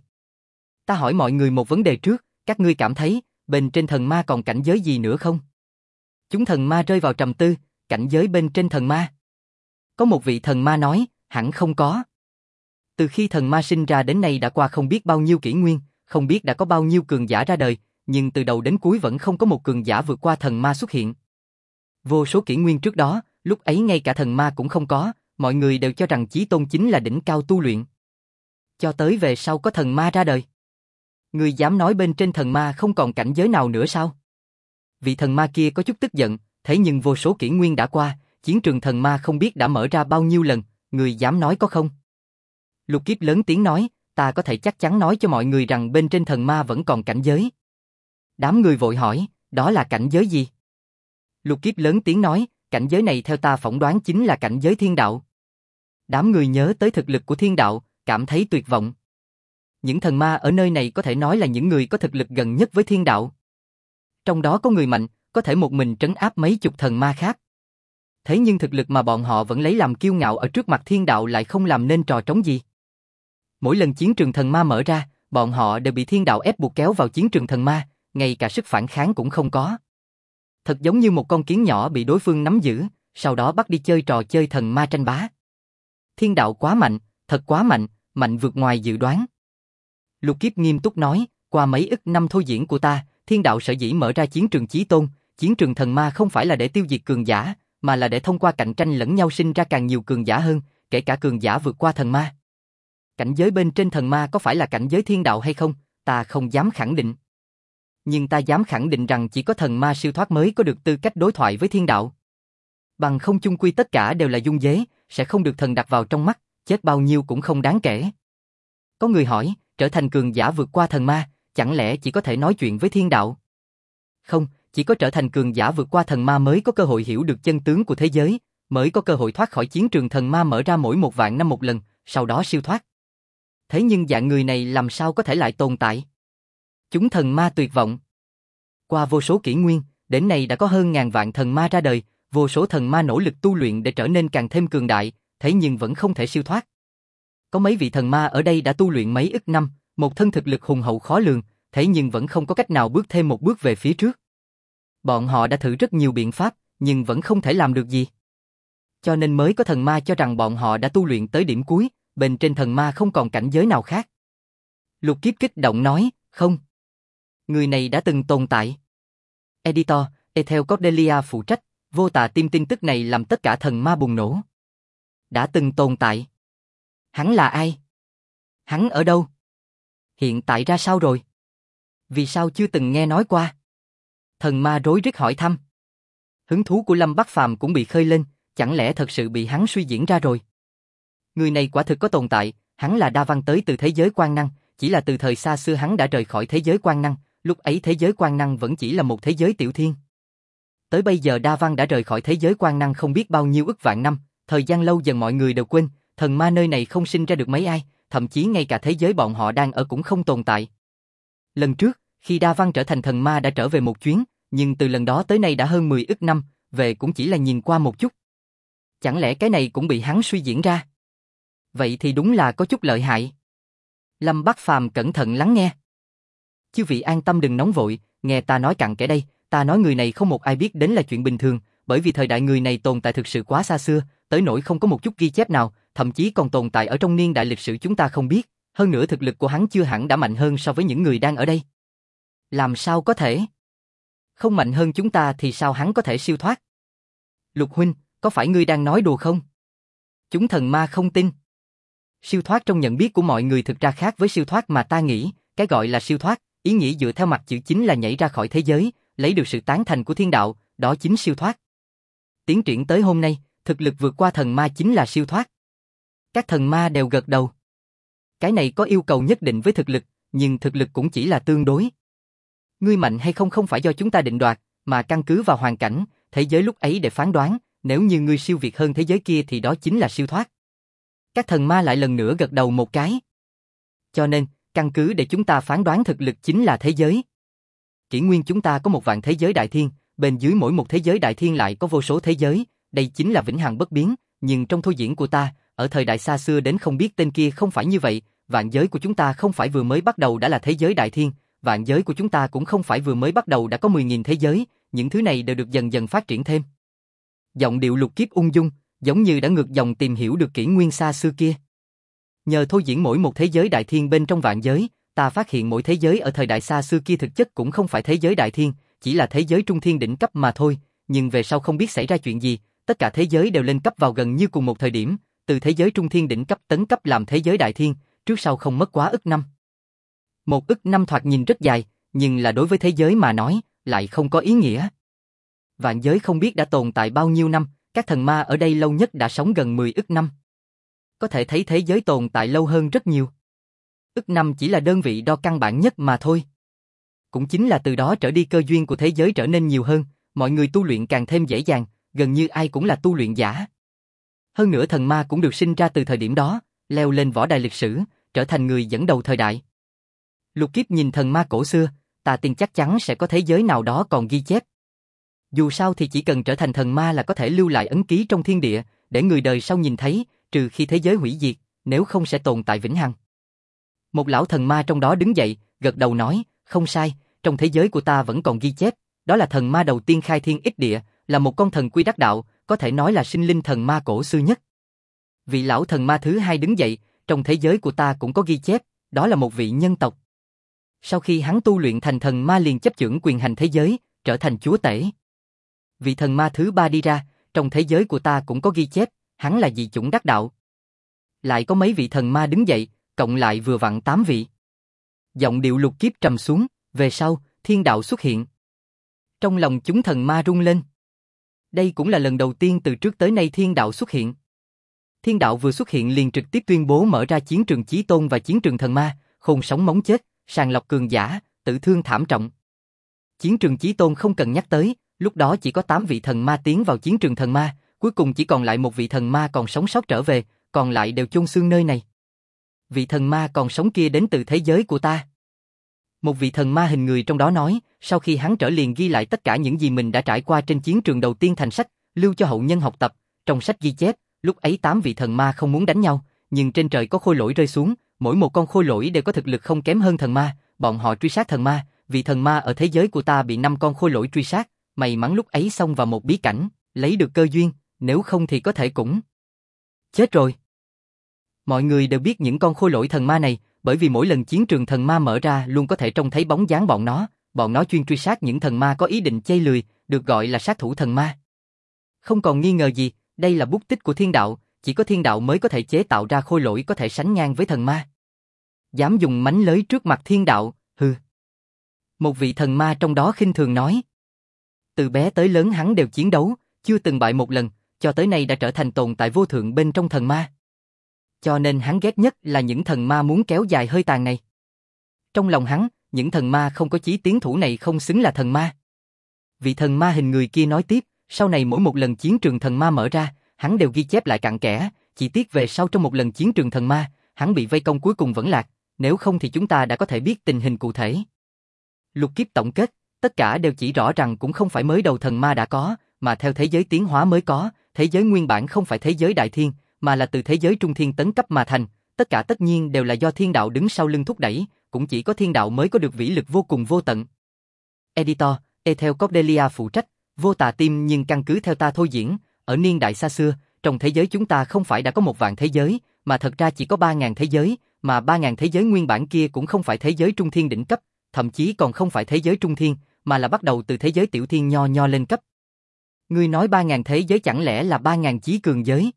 Ta hỏi mọi người một vấn đề trước, các ngươi cảm thấy, bên trên thần ma còn cảnh giới gì nữa không? Chúng thần ma rơi vào trầm tư, cảnh giới bên trên thần ma. Có một vị thần ma nói, hẳn không có. Từ khi thần ma sinh ra đến nay đã qua không biết bao nhiêu kỷ nguyên, không biết đã có bao nhiêu cường giả ra đời, nhưng từ đầu đến cuối vẫn không có một cường giả vượt qua thần ma xuất hiện. Vô số kỷ nguyên trước đó, lúc ấy ngay cả thần ma cũng không có, mọi người đều cho rằng Chí Tôn chính là đỉnh cao tu luyện. Cho tới về sau có thần ma ra đời. Người dám nói bên trên thần ma không còn cảnh giới nào nữa sao? Vị thần ma kia có chút tức giận, thế nhưng vô số kỷ nguyên đã qua, chiến trường thần ma không biết đã mở ra bao nhiêu lần, người dám nói có không? Lục Kiếp lớn tiếng nói, ta có thể chắc chắn nói cho mọi người rằng bên trên thần ma vẫn còn cảnh giới. Đám người vội hỏi, đó là cảnh giới gì? Lục Kiếp lớn tiếng nói, cảnh giới này theo ta phỏng đoán chính là cảnh giới thiên đạo. Đám người nhớ tới thực lực của thiên đạo, cảm thấy tuyệt vọng. Những thần ma ở nơi này có thể nói là những người có thực lực gần nhất với thiên đạo. Trong đó có người mạnh, có thể một mình trấn áp mấy chục thần ma khác. Thế nhưng thực lực mà bọn họ vẫn lấy làm kiêu ngạo ở trước mặt thiên đạo lại không làm nên trò trống gì. Mỗi lần chiến trường thần ma mở ra, bọn họ đều bị thiên đạo ép buộc kéo vào chiến trường thần ma, ngay cả sức phản kháng cũng không có. Thật giống như một con kiến nhỏ bị đối phương nắm giữ, sau đó bắt đi chơi trò chơi thần ma tranh bá. Thiên đạo quá mạnh, thật quá mạnh, mạnh vượt ngoài dự đoán. Lục Kiếp nghiêm túc nói, qua mấy ức năm thôi diễn của ta, thiên đạo sở dĩ mở ra chiến trường Chí Tôn, chiến trường thần ma không phải là để tiêu diệt cường giả, mà là để thông qua cạnh tranh lẫn nhau sinh ra càng nhiều cường giả hơn, kể cả cường giả vượt qua thần ma. Cảnh giới bên trên thần ma có phải là cảnh giới thiên đạo hay không, ta không dám khẳng định. Nhưng ta dám khẳng định rằng chỉ có thần ma siêu thoát mới có được tư cách đối thoại với thiên đạo. Bằng không chung quy tất cả đều là dung dế, sẽ không được thần đặt vào trong mắt, chết bao nhiêu cũng không đáng kể. Có người hỏi, trở thành cường giả vượt qua thần ma, chẳng lẽ chỉ có thể nói chuyện với thiên đạo? Không, chỉ có trở thành cường giả vượt qua thần ma mới có cơ hội hiểu được chân tướng của thế giới, mới có cơ hội thoát khỏi chiến trường thần ma mở ra mỗi 1.000 năm một lần, sau đó siêu thoát. Thế nhưng dạng người này làm sao có thể lại tồn tại? Chúng thần ma tuyệt vọng. Qua vô số kỷ nguyên, đến nay đã có hơn ngàn vạn thần ma ra đời, vô số thần ma nỗ lực tu luyện để trở nên càng thêm cường đại, thế nhưng vẫn không thể siêu thoát. Có mấy vị thần ma ở đây đã tu luyện mấy ức năm, một thân thực lực hùng hậu khó lường, thế nhưng vẫn không có cách nào bước thêm một bước về phía trước. Bọn họ đã thử rất nhiều biện pháp, nhưng vẫn không thể làm được gì. Cho nên mới có thần ma cho rằng bọn họ đã tu luyện tới điểm cuối, bên trên thần ma không còn cảnh giới nào khác. Lục Kiếp kích động nói, không. Người này đã từng tồn tại. Editor, Ethel Cordelia phụ trách, vô tà tim tin tức này làm tất cả thần ma bùng nổ. Đã từng tồn tại. Hắn là ai? Hắn ở đâu? Hiện tại ra sao rồi? Vì sao chưa từng nghe nói qua? Thần ma rối rít hỏi thăm. Hứng thú của Lâm Bắc Phàm cũng bị khơi lên, chẳng lẽ thật sự bị hắn suy diễn ra rồi? Người này quả thực có tồn tại, hắn là Đa Văn tới từ thế giới Quang Năng, chỉ là từ thời xa xưa hắn đã rời khỏi thế giới Quang Năng, lúc ấy thế giới Quang Năng vẫn chỉ là một thế giới tiểu thiên. Tới bây giờ Đa Văn đã rời khỏi thế giới Quang Năng không biết bao nhiêu ức vạn năm, thời gian lâu dần mọi người đều quên, thần ma nơi này không sinh ra được mấy ai, thậm chí ngay cả thế giới bọn họ đang ở cũng không tồn tại. Lần trước, khi Đa Văn trở thành thần ma đã trở về một chuyến, nhưng từ lần đó tới nay đã hơn 10 ức năm, về cũng chỉ là nhìn qua một chút. Chẳng lẽ cái này cũng bị hắn suy diễn ra? Vậy thì đúng là có chút lợi hại. Lâm Bắc Phàm cẩn thận lắng nghe. Chư vị an tâm đừng nóng vội, nghe ta nói cặn kẽ đây, ta nói người này không một ai biết đến là chuyện bình thường, bởi vì thời đại người này tồn tại thực sự quá xa xưa, tới nỗi không có một chút ghi chép nào, thậm chí còn tồn tại ở trong niên đại lịch sử chúng ta không biết, hơn nữa thực lực của hắn chưa hẳn đã mạnh hơn so với những người đang ở đây. Làm sao có thể? Không mạnh hơn chúng ta thì sao hắn có thể siêu thoát? Lục huynh, có phải ngươi đang nói đùa không? Chúng thần ma không tin. Siêu thoát trong nhận biết của mọi người thực ra khác với siêu thoát mà ta nghĩ, cái gọi là siêu thoát, ý nghĩa dựa theo mặt chữ chính là nhảy ra khỏi thế giới, lấy được sự tán thành của thiên đạo, đó chính siêu thoát. Tiến triển tới hôm nay, thực lực vượt qua thần ma chính là siêu thoát. Các thần ma đều gật đầu. Cái này có yêu cầu nhất định với thực lực, nhưng thực lực cũng chỉ là tương đối. Ngươi mạnh hay không không phải do chúng ta định đoạt, mà căn cứ vào hoàn cảnh, thế giới lúc ấy để phán đoán, nếu như ngươi siêu việt hơn thế giới kia thì đó chính là siêu thoát. Các thần ma lại lần nữa gật đầu một cái. Cho nên, căn cứ để chúng ta phán đoán thực lực chính là thế giới. Kỷ nguyên chúng ta có 1.000 thế giới đại thiên, bên dưới mỗi một thế giới đại thiên lại có vô số thế giới, đây chính là vĩnh hằng bất biến, nhưng trong thôi diễn của ta, ở thời đại xa xưa đến không biết tên kia không phải như vậy, vạn giới của chúng ta không phải vừa mới bắt đầu đã là thế giới đại thiên, vạn giới của chúng ta cũng không phải vừa mới bắt đầu đã có 10.000 thế giới, những thứ này đều được dần dần phát triển thêm. Giọng điệu Lục Kiếp ung dung, giống như đã ngược dòng tìm hiểu được kỷ nguyên xa xưa kia. Nhờ thôi diễn mỗi một thế giới đại thiên bên trong vạn giới, ta phát hiện mỗi thế giới ở thời đại xa xưa kia thực chất cũng không phải thế giới đại thiên, chỉ là thế giới trung thiên đỉnh cấp mà thôi, nhưng về sau không biết xảy ra chuyện gì, tất cả thế giới đều lên cấp vào gần như cùng một thời điểm, từ thế giới trung thiên đỉnh cấp tấn cấp làm thế giới đại thiên, trước sau không mất quá ức năm. Một ức năm thoạt nhìn rất dài, nhưng là đối với thế giới mà nói, lại không có ý nghĩa. Vạn giới không biết đã tồn tại bao nhiêu năm, các thần ma ở đây lâu nhất đã sống gần 10 ức năm. Có thể thấy thế giới tồn tại lâu hơn rất nhiều. Ức năm chỉ là đơn vị đo căn bản nhất mà thôi. Cũng chính là từ đó trở đi cơ duyên của thế giới trở nên nhiều hơn, mọi người tu luyện càng thêm dễ dàng, gần như ai cũng là tu luyện giả. Hơn nữa thần ma cũng được sinh ra từ thời điểm đó, leo lên võ đài lịch sử, trở thành người dẫn đầu thời đại. Lục Kiếp nhìn thần ma cổ xưa, ta tin chắc chắn sẽ có thế giới nào đó còn ghi chép. Dù sao thì chỉ cần trở thành thần ma là có thể lưu lại ấn ký trong thiên địa, để người đời sau nhìn thấy, trừ khi thế giới hủy diệt, nếu không sẽ tồn tại vĩnh hằng. Một lão thần ma trong đó đứng dậy, gật đầu nói, không sai, trong thế giới của ta vẫn còn ghi chép, đó là thần ma đầu tiên khai thiên ích địa, là một con thần quy đắc đạo, có thể nói là sinh linh thần ma cổ xưa nhất. Vị lão thần ma thứ hai đứng dậy, trong thế giới của ta cũng có ghi chép, đó là một vị nhân tộc. Sau khi hắn tu luyện thành thần ma liền chấp chưởng quyền hành thế giới, trở thành chúa tể. Vị thần ma thứ ba đi ra, trong thế giới của ta cũng có ghi chép, hắn là dị chủng đắc đạo. Lại có mấy vị thần ma đứng dậy, cộng lại vừa vặn 8 vị. Giọng điệu Lục Kiếp trầm xuống, về sau, thiên đạo xuất hiện. Trong lòng chúng thần ma rung lên. Đây cũng là lần đầu tiên từ trước tới nay thiên đạo xuất hiện. Thiên đạo vừa xuất hiện liền trực tiếp tuyên bố mở ra chiến trường chí tôn và chiến trường thần ma, khôn sống móng chết, sàng lọc cường giả, tử thương thảm trọng. Chiến trường chí tôn không cần nhắc tới, lúc đó chỉ có 8 vị thần ma tiến vào chiến trường thần ma, cuối cùng chỉ còn lại một vị thần ma còn sống sót trở về, còn lại đều chôn xương nơi này. Vị thần ma còn sống kia đến từ thế giới của ta. Một vị thần ma hình người trong đó nói, sau khi hắn trở liền ghi lại tất cả những gì mình đã trải qua trên chiến trường đầu tiên thành sách, lưu cho hậu nhân học tập. Trong sách ghi chép, lúc ấy 8 vị thần ma không muốn đánh nhau, nhưng trên trời có khôi lỗi rơi xuống, mỗi một con khôi lỗi đều có thực lực không kém hơn thần ma, bọn họ truy sát thần ma, vị thần ma ở thế giới của ta bị 5 con khôi lỗi truy sát, may mắn lúc ấy xông vào một bí cảnh, lấy được cơ duyên, nếu không thì có thể cũng chết rồi. Mọi người đều biết những con khôi lỗi thần ma này, bởi vì mỗi lần chiến trường thần ma mở ra luôn có thể trông thấy bóng dáng bọn nó chuyên truy sát những thần ma có ý định chây lười, được gọi là sát thủ thần ma. Không còn nghi ngờ gì, đây là bút tích của thiên đạo, chỉ có thiên đạo mới có thể chế tạo ra khôi lỗi có thể sánh ngang với thần ma. Dám dùng mánh lới trước mặt thiên đạo, hừ. Một vị thần ma trong đó khinh thường nói. Từ bé tới lớn hắn đều chiến đấu, chưa từng bại một lần, cho tới nay đã trở thành tồn tại vô thượng bên trong thần ma. Cho nên hắn ghét nhất là những thần ma muốn kéo dài hơi tàn này. Trong lòng hắn, những thần ma không có chí tiến thủ này không xứng là thần ma. Vị thần ma hình người kia nói tiếp, sau này mỗi một lần chiến trường thần ma mở ra, hắn đều ghi chép lại cặn kẽ, chỉ tiếc về sau trong một lần chiến trường thần ma, hắn bị vây công cuối cùng vẫn lạc, nếu không thì chúng ta đã có thể biết tình hình cụ thể. Lục Kiếp tổng kết, tất cả đều chỉ rõ rằng cũng không phải mới đầu thần ma đã có, mà theo thế giới tiến hóa mới có, thế giới nguyên bản không phải thế giới đại thiên, mà là từ thế giới trung thiên tấn cấp mà thành, tất cả tất nhiên đều là do thiên đạo đứng sau lưng thúc đẩy, cũng chỉ có thiên đạo mới có được vĩ lực vô cùng vô tận. Editor, Ethel Cordelia phụ trách, vô tà tim nhưng căn cứ theo ta thôi diễn, ở niên đại xa xưa, trong thế giới chúng ta không phải đã có 1.000 thế giới, mà thật ra chỉ có 3.000 thế giới, mà 3.000 thế giới nguyên bản kia cũng không phải thế giới trung thiên đỉnh cấp, thậm chí còn không phải thế giới trung thiên, mà là bắt đầu từ thế giới tiểu thiên nho nho lên cấp. Ngươi nói 3.000 thế giới chẳng lẽ là 3.000 chí cường giới?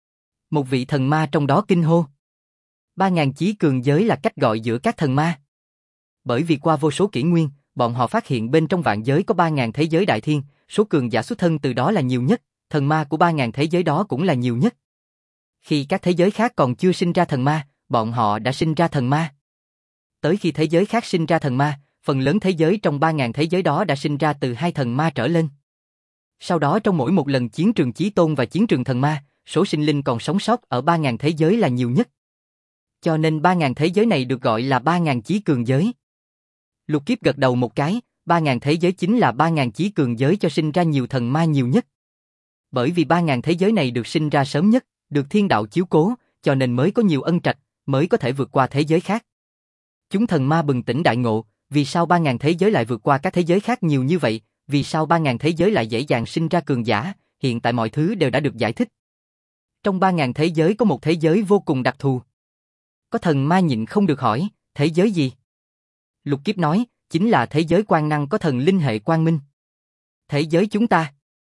Một vị thần ma trong đó kinh hô. 3.000 chí cường giới là cách gọi giữa các thần ma. Bởi vì qua vô số kỷ nguyên, bọn họ phát hiện bên trong vạn giới có 3.000 thế giới đại thiên, số cường giả xuất thân từ đó là nhiều nhất, thần ma của 3.000 thế giới đó cũng là nhiều nhất. Khi các thế giới khác còn chưa sinh ra thần ma, bọn họ đã sinh ra thần ma. Tới khi thế giới khác sinh ra thần ma, phần lớn thế giới trong 3.000 thế giới đó đã sinh ra từ 2 thần ma trở lên. Sau đó trong mỗi một lần chiến trường chí tôn và chiến trường thần ma, số sinh linh còn sống sót ở 3.000 thế giới là nhiều nhất. Cho nên 3.000 thế giới này được gọi là 3.000 chí cường giới. Lục Kiếp gật đầu một cái, 3.000 thế giới chính là 3.000 chí cường giới cho sinh ra nhiều thần ma nhiều nhất. Bởi vì 3.000 thế giới này được sinh ra sớm nhất, được thiên đạo chiếu cố, cho nên mới có nhiều ân trạch, mới có thể vượt qua thế giới khác. Chúng thần ma bừng tỉnh đại ngộ, vì sao 3.000 thế giới lại vượt qua các thế giới khác nhiều như vậy, vì sao 3.000 thế giới lại dễ dàng sinh ra cường giả, hiện tại mọi thứ đều đã được giải thích. Trong 3.000 thế giới có một thế giới vô cùng đặc thù. Có thần ma nhịn không được hỏi, thế giới gì? Lục Kiếp nói, chính là thế giới quang năng có thần linh hệ quang minh. Thế giới chúng ta.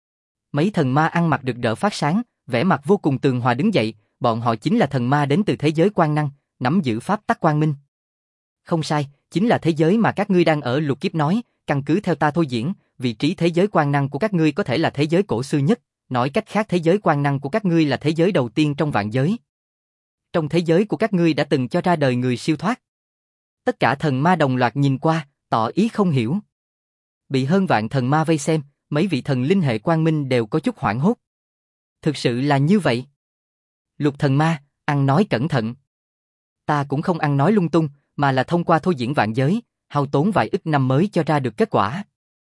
Mấy thần ma ăn mặc rực rỡ phát sáng, vẻ mặt vô cùng tường hòa đứng dậy, bọn họ chính là thần ma đến từ thế giới quang năng, nắm giữ pháp tắc quang minh. Không sai, chính là thế giới mà các ngươi đang ở. Lục Kiếp nói, căn cứ theo ta thôi diễn, vị trí thế giới quang năng của các ngươi có thể là thế giới cổ xưa nhất, nói cách khác thế giới quang năng của các ngươi là thế giới đầu tiên trong vạn giới. Trong thế giới của các ngươi đã từng cho ra đời người siêu thoát. Tất cả thần ma đồng loạt nhìn qua, tỏ ý không hiểu. Bị hơn vạn thần ma vây xem, mấy vị thần linh hệ quang minh đều có chút hoảng hốt. Thực sự là như vậy. Lục thần ma, ăn nói cẩn thận. Ta cũng không ăn nói lung tung, mà là thông qua thôi diễn vạn giới, hao tốn vài ức năm mới cho ra được kết quả.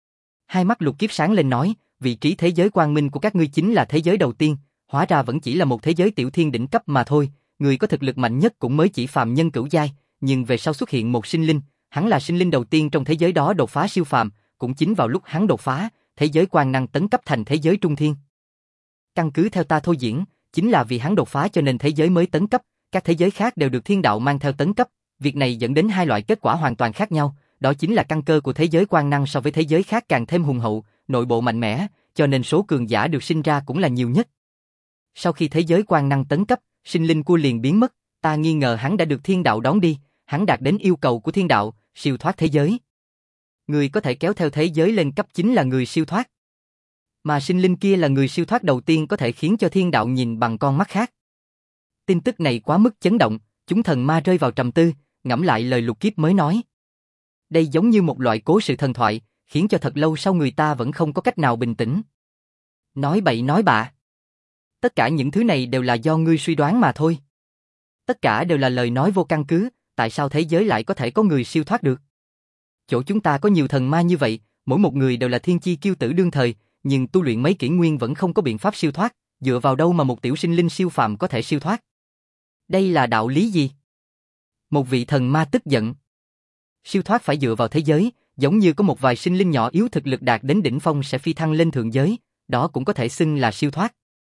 Hai mắt Lục Kiếp sáng lên nói, vị trí thế giới quang minh của các ngươi chính là thế giới đầu tiên, hóa ra vẫn chỉ là một thế giới tiểu thiên đỉnh cấp mà thôi, người có thực lực mạnh nhất cũng mới chỉ phàm nhân cửu giai, nhưng về sau xuất hiện một sinh linh, hắn là sinh linh đầu tiên trong thế giới đó đột phá siêu phàm, cũng chính vào lúc hắn đột phá, thế giới quang năng tấn cấp thành thế giới trung thiên. Căn cứ theo ta thôi diễn, chính là vì hắn đột phá cho nên thế giới mới tấn cấp, các thế giới khác đều được thiên đạo mang theo tấn cấp, việc này dẫn đến hai loại kết quả hoàn toàn khác nhau, đó chính là căn cơ của thế giới quang năng so với thế giới khác càng thêm hùng hậu, nội bộ mạnh mẽ, cho nên số cường giả được sinh ra cũng là nhiều nhất. Sau khi thế giới quang năng tấn cấp, sinh linh cua liền biến mất, ta nghi ngờ hắn đã được thiên đạo đón đi, hắn đạt đến yêu cầu của thiên đạo, siêu thoát thế giới. Người có thể kéo theo thế giới lên cấp chính là người siêu thoát. Mà sinh linh kia là người siêu thoát đầu tiên có thể khiến cho thiên đạo nhìn bằng con mắt khác. Tin tức này quá mức chấn động, chúng thần ma rơi vào trầm tư, ngẫm lại lời Lục Kiếp mới nói. Đây giống như một loại cố sự thần thoại, khiến cho thật lâu sau người ta vẫn không có cách nào bình tĩnh. Nói bậy nói bạ. Tất cả những thứ này đều là do ngươi suy đoán mà thôi. Tất cả đều là lời nói vô căn cứ, tại sao thế giới lại có thể có người siêu thoát được? Chỗ chúng ta có nhiều thần ma như vậy, mỗi một người đều là thiên chi kiêu tử đương thời, nhưng tu luyện mấy kỷ nguyên vẫn không có biện pháp siêu thoát, dựa vào đâu mà một tiểu sinh linh siêu phàm có thể siêu thoát? Đây là đạo lý gì? Một vị thần ma tức giận. Siêu thoát phải dựa vào thế giới, giống như có một vài sinh linh nhỏ yếu thực lực đạt đến đỉnh phong sẽ phi thăng lên thượng giới, đó cũng có thể xưng là siêu thoát.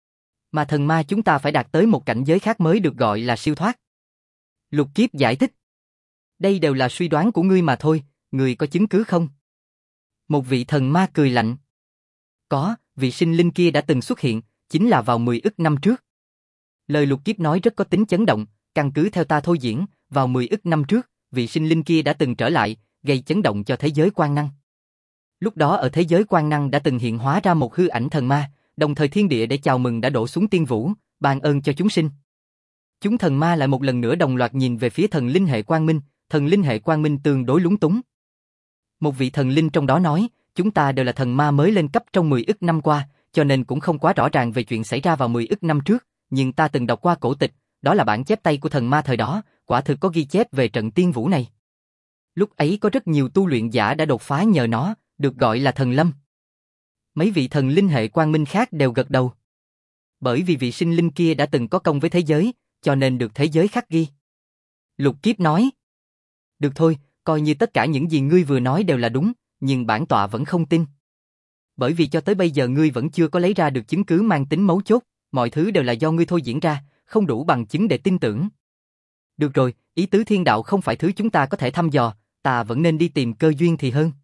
Mà thần ma chúng ta phải đạt tới một cảnh giới khác mới được gọi là siêu thoát. Lục Kiếp giải thích. Đây đều là suy đoán của ngươi mà thôi, ngươi có chứng cứ không? Một vị thần ma cười lạnh. Có, vị sinh linh kia đã từng xuất hiện, chính là vào 10 ức năm trước. Lời Lục Kiếp nói rất có tính chấn động, căn cứ theo ta thôi diễn, vào 10 ức năm trước, vị sinh linh kia đã từng trở lại, gây chấn động cho thế giới quang năng. Lúc đó ở thế giới quang năng đã từng hiện hóa ra một hư ảnh thần ma, đồng thời thiên địa để chào mừng đã đổ xuống tiên vũ, ban ơn cho chúng sinh. Chúng thần ma lại một lần nữa đồng loạt nhìn về phía thần linh hệ quang minh, thần linh hệ quang minh tương đối lúng túng. Một vị thần linh trong đó nói, chúng ta đều là thần ma mới lên cấp trong 10 ức năm qua, cho nên cũng không quá rõ ràng về chuyện xảy ra vào 10 ức năm trước, nhưng ta từng đọc qua cổ tịch, đó là bản chép tay của thần ma thời đó, quả thực có ghi chép về trận tiên vũ này. Lúc ấy có rất nhiều tu luyện giả đã đột phá nhờ nó, được gọi là thần lâm. Mấy vị thần linh hệ quang minh khác đều gật đầu. Bởi vì vị sinh linh kia đã từng có công với thế giới, cho nên được thế giới khắc ghi. Lục Kiếp nói. Được thôi, coi như tất cả những gì ngươi vừa nói đều là đúng, nhưng bản tọa vẫn không tin. Bởi vì cho tới bây giờ ngươi vẫn chưa có lấy ra được chứng cứ mang tính mấu chốt, mọi thứ đều là do ngươi thôi diễn ra, không đủ bằng chứng để tin tưởng. Được rồi, ý tứ thiên đạo không phải thứ chúng ta có thể thăm dò, ta vẫn nên đi tìm cơ duyên thì hơn.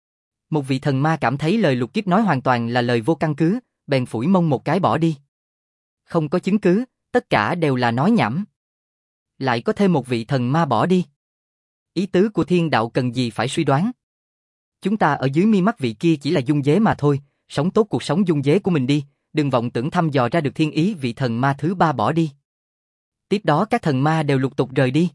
Một vị thần ma cảm thấy lời Lục Kiếp nói hoàn toàn là lời vô căn cứ, bèn phủi mông một cái bỏ đi. Không có chứng cứ, tất cả đều là nói nhảm. Lại có thêm một vị thần ma bỏ đi. Ý tứ của thiên đạo cần gì phải suy đoán. Chúng ta ở dưới mi mắt vị kia chỉ là dung dế mà thôi, sống tốt cuộc sống dung dế của mình đi, đừng vọng tưởng thăm dò ra được thiên ý. Vị thần ma thứ ba bỏ đi. Tiếp đó các thần ma đều lục tục rời đi.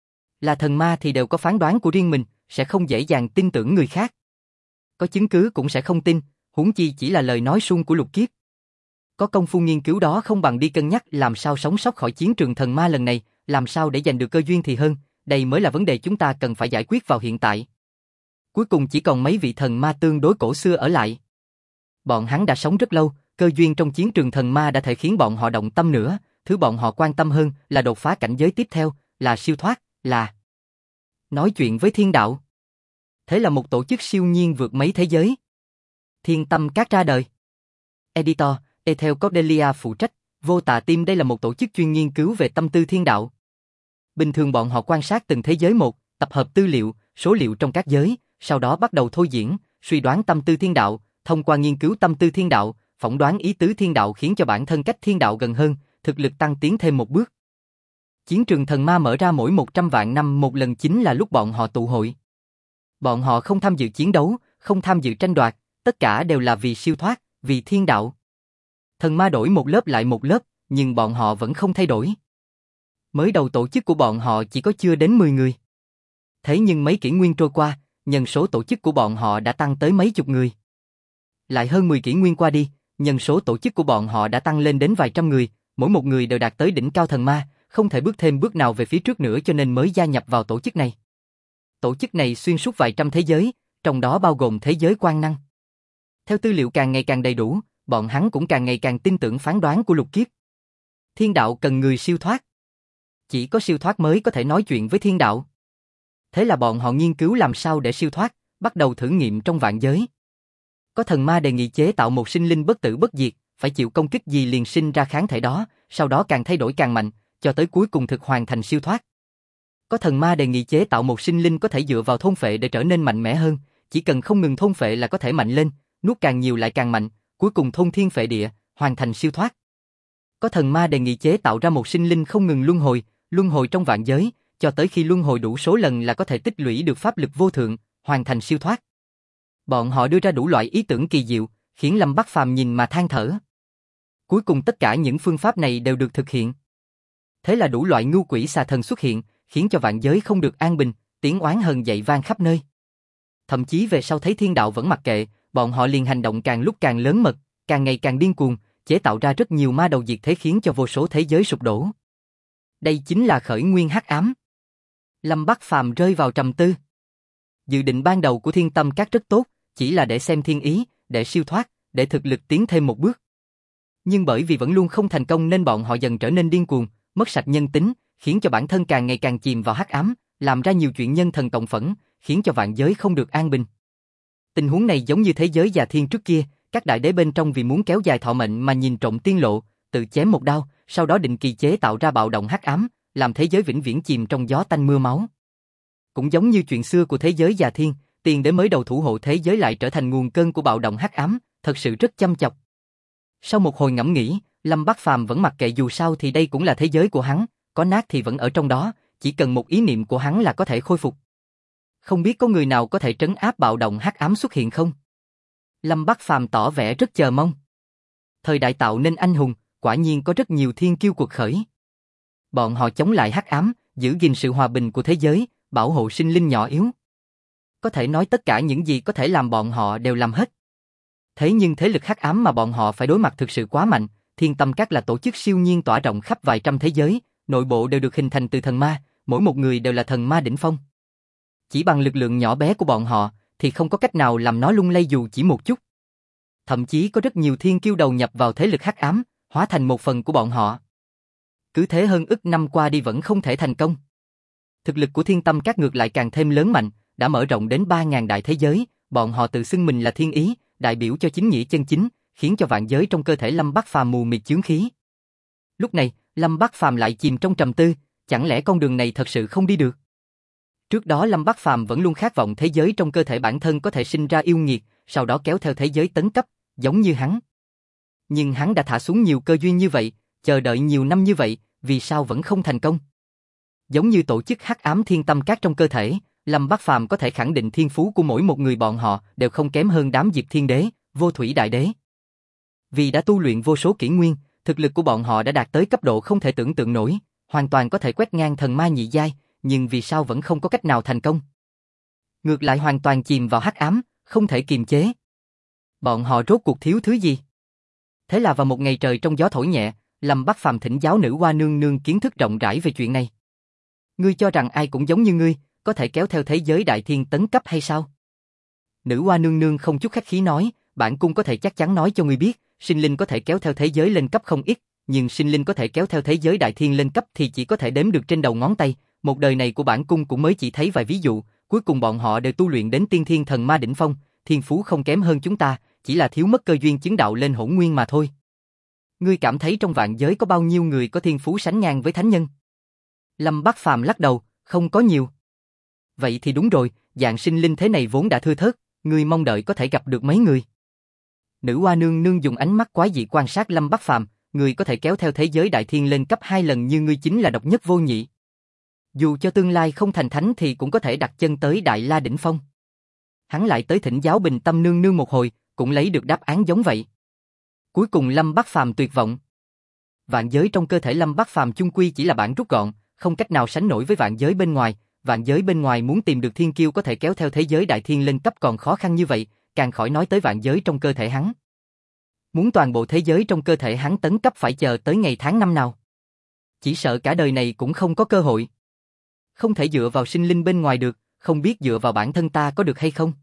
Là thần ma thì đều có phán đoán của riêng mình, sẽ không dễ dàng tin tưởng người khác. Có chứng cứ cũng sẽ không tin, huống chi chỉ là lời nói suông của Lục Kiếp. Có công phu nghiên cứu đó không bằng đi cân nhắc làm sao sống sót khỏi chiến trường thần ma lần này, làm sao để giành được cơ duyên thì hơn, đây mới là vấn đề chúng ta cần phải giải quyết vào hiện tại. Cuối cùng chỉ còn mấy vị thần ma tương đối cổ xưa ở lại. Bọn hắn đã sống rất lâu, cơ duyên trong chiến trường thần ma đã thể khiến bọn họ động tâm nữa, thứ bọn họ quan tâm hơn là đột phá cảnh giới tiếp theo, là siêu thoát, là nói chuyện với thiên đạo. Thế là một tổ chức siêu nhiên vượt mấy thế giới. Thiên Tâm Các ra đời. Editor, Ethel Cordelia phụ trách, Vô Tà Team đây là một tổ chức chuyên nghiên cứu về tâm tư thiên đạo. Bình thường bọn họ quan sát từng thế giới một, tập hợp tư liệu, số liệu trong các giới, sau đó bắt đầu thôi diễn, suy đoán tâm tư thiên đạo, thông qua nghiên cứu tâm tư thiên đạo, phỏng đoán ý tứ thiên đạo khiến cho bản thân cách thiên đạo gần hơn, thực lực tăng tiến thêm một bước. Chiến trường thần ma mở ra mỗi 100 vạn năm một lần chính là lúc bọn họ tụ hội. Bọn họ không tham dự chiến đấu, không tham dự tranh đoạt, tất cả đều là vì siêu thoát, vì thiên đạo. Thần ma đổi một lớp lại một lớp, nhưng bọn họ vẫn không thay đổi. Mới đầu tổ chức của bọn họ chỉ có chưa đến 10 người. Thế nhưng mấy kỷ nguyên trôi qua, nhân số tổ chức của bọn họ đã tăng tới mấy chục người. Lại hơn 10 kỷ nguyên qua đi, nhân số tổ chức của bọn họ đã tăng lên đến vài trăm người, mỗi một người đều đạt tới đỉnh cao thần ma, không thể bước thêm bước nào về phía trước nữa cho nên mới gia nhập vào tổ chức này. Tổ chức này xuyên suốt vài trăm thế giới, trong đó bao gồm thế giới Quan Năng. Theo tư liệu càng ngày càng đầy đủ, bọn hắn cũng càng ngày càng tin tưởng phán đoán của Lục Kiếp. Thiên đạo cần người siêu thoát. Chỉ có siêu thoát mới có thể nói chuyện với thiên đạo. Thế là bọn họ nghiên cứu làm sao để siêu thoát, bắt đầu thử nghiệm trong vạn giới. Có thần ma đề nghị chế tạo một sinh linh bất tử bất diệt, phải chịu công kích gì liền sinh ra kháng thể đó, sau đó càng thay đổi càng mạnh, cho tới cuối cùng thực hoàn thành siêu thoát. Có thần ma đề nghị chế tạo một sinh linh có thể dựa vào thôn phệ để trở nên mạnh mẽ hơn, chỉ cần không ngừng thôn phệ là có thể mạnh lên, nuốt càng nhiều lại càng mạnh, cuối cùng thôn thiên phệ địa, hoàn thành siêu thoát. Có thần ma đề nghị chế tạo ra một sinh linh không ngừng luân hồi trong vạn giới, cho tới khi luân hồi đủ số lần là có thể tích lũy được pháp lực vô thượng, hoàn thành siêu thoát. Bọn họ đưa ra đủ loại ý tưởng kỳ diệu, khiến Lâm Bắc Phàm nhìn mà than thở. Cuối cùng tất cả những phương pháp này đều được thực hiện. Thế là đủ loại ngưu quỷ xà thần xuất hiện, khiến cho vạn giới không được an bình, tiếng oán hờn dậy vang khắp nơi. Thậm chí về sau thấy thiên đạo vẫn mặc kệ, bọn họ liền hành động càng lúc càng lớn mật, càng ngày càng điên cuồng, chế tạo ra rất nhiều ma đầu diệt thế khiến cho vô số thế giới sụp đổ. Đây chính là khởi nguyên hắc ám. Lâm Bắc Phàm rơi vào trầm tư. Dự định ban đầu của Thiên Tâm Các rất tốt, chỉ là để xem thiên ý, để siêu thoát, để thực lực tiến thêm một bước. Nhưng bởi vì vẫn luôn không thành công nên bọn họ dần trở nên điên cuồng, mất sạch nhân tính, khiến cho bản thân càng ngày càng chìm vào hắc ám, làm ra nhiều chuyện nhân thần cộng phẫn, khiến cho vạn giới không được an bình. Tình huống này giống như thế giới già thiên trước kia, các đại đế bên trong vì muốn kéo dài thọ mệnh mà nhìn trộm tiên lộ, tự chém một đao, sau đó định kỳ chế tạo ra bạo động hắc ám, làm thế giới vĩnh viễn chìm trong gió tanh mưa máu. Cũng giống như chuyện xưa của thế giới già thiên, tiền đế mới đầu thủ hộ thế giới lại trở thành nguồn cơn của bạo động hắc ám, thật sự rất chăm chọc. Sau một hồi ngẫm nghĩ, Lâm Bắc Phàm vẫn mặc kệ dù sao thì đây cũng là thế giới của hắn, có nát thì vẫn ở trong đó, chỉ cần một ý niệm của hắn là có thể khôi phục. Không biết có người nào có thể trấn áp bạo động hắc ám xuất hiện không? Lâm Bắc Phàm tỏ vẻ rất chờ mong. Thời đại tạo nên anh hùng, quả nhiên có rất nhiều thiên kiêu cuộc khởi. Bọn họ chống lại hắc ám, giữ gìn sự hòa bình của thế giới, bảo hộ sinh linh nhỏ yếu. Có thể nói tất cả những gì có thể làm bọn họ đều làm hết. Thế nhưng thế lực hắc ám mà bọn họ phải đối mặt thực sự quá mạnh, Thiên Tâm Các là tổ chức siêu nhiên tỏa rộng khắp vài trăm thế giới, nội bộ đều được hình thành từ thần ma, mỗi một người đều là thần ma đỉnh phong. Chỉ bằng lực lượng nhỏ bé của bọn họ, thì không có cách nào làm nó lung lay dù chỉ một chút. Thậm chí có rất nhiều thiên kiêu đầu nhập vào thế lực hắc ám, hóa thành một phần của bọn họ. Cứ thế hơn ức năm qua đi vẫn không thể thành công. Thực lực của Thiên Tâm Các ngược lại càng thêm lớn mạnh, đã mở rộng đến 3.000 đại thế giới, bọn họ tự xưng mình là thiên ý, đại biểu cho chính nghĩa chân chính, khiến cho vạn giới trong cơ thể Lâm Bắc Phàm mù mịt chướng khí. Lúc này, Lâm Bắc Phàm lại chìm trong trầm tư, chẳng lẽ con đường này thật sự không đi được? Trước đó Lâm Bắc Phàm vẫn luôn khát vọng thế giới trong cơ thể bản thân có thể sinh ra yêu nghiệt, sau đó kéo theo thế giới tấn cấp, giống như hắn. Nhưng hắn đã thả xuống nhiều cơ duyên như vậy, chờ đợi nhiều năm như vậy, vì sao vẫn không thành công? Giống như tổ chức hắc ám Thiên Tâm Các trong cơ thể, Lâm Bắc Phàm có thể khẳng định thiên phú của mỗi một người bọn họ đều không kém hơn đám Diệp Thiên Đế, Vô Thủy Đại Đế. Vì đã tu luyện vô số kỷ nguyên, thực lực của bọn họ đã đạt tới cấp độ không thể tưởng tượng nổi, hoàn toàn có thể quét ngang thần ma nhị giai, nhưng vì sao vẫn không có cách nào thành công? Ngược lại hoàn toàn chìm vào hắc ám, không thể kiềm chế. Bọn họ rốt cuộc thiếu thứ gì? Thế là vào một ngày trời trong gió thổi nhẹ, Lâm Bắc Phàm thỉnh giáo nữ hoa nương nương kiến thức rộng rãi về chuyện này. Ngươi cho rằng ai cũng giống như ngươi, có thể kéo theo thế giới đại thiên tấn cấp hay sao? Nữ hoa nương nương không chút khách khí nói, bản cung có thể chắc chắn nói cho ngươi biết, sinh linh có thể kéo theo thế giới lên cấp không ít, nhưng sinh linh có thể kéo theo thế giới đại thiên lên cấp thì chỉ có thể đếm được trên đầu ngón tay, một đời này của bản cung cũng mới chỉ thấy vài ví dụ, cuối cùng bọn họ đều tu luyện đến tiên thiên thần ma đỉnh phong, thiên phú không kém hơn chúng ta, chỉ là thiếu mất cơ duyên chứng đạo lên hỗn nguyên mà thôi. Ngươi cảm thấy trong vạn giới có bao nhiêu người có thiên phú sánh ngang với thánh nhân? Lâm Bắc Phàm lắc đầu, không có nhiều. Vậy thì đúng rồi, dạng sinh linh thế này vốn đã thưa thớt, ngươi mong đợi có thể gặp được mấy người. Nữ hoa nương nương dùng ánh mắt quái dị quan sát Lâm Bắc Phàm, người có thể kéo theo thế giới đại thiên lên cấp 2 lần như ngươi chính là độc nhất vô nhị. Dù cho tương lai không thành thánh thì cũng có thể đặt chân tới Đại La đỉnh phong. Hắn lại tới thỉnh giáo Bình Tâm nương nương một hồi, cũng lấy được đáp án giống vậy. Cuối cùng Lâm Bắc Phàm tuyệt vọng. Vạn giới trong cơ thể Lâm Bắc Phàm chung quy chỉ là bản rút gọn, không cách nào sánh nổi với vạn giới bên ngoài. Vạn giới bên ngoài muốn tìm được thiên kiêu có thể kéo theo thế giới đại thiên lên cấp còn khó khăn như vậy, càng khỏi nói tới vạn giới trong cơ thể hắn. Muốn toàn bộ thế giới trong cơ thể hắn tấn cấp phải chờ tới ngày tháng năm nào. Chỉ sợ cả đời này cũng không có cơ hội. Không thể dựa vào sinh linh bên ngoài được, không biết dựa vào bản thân ta có được hay không.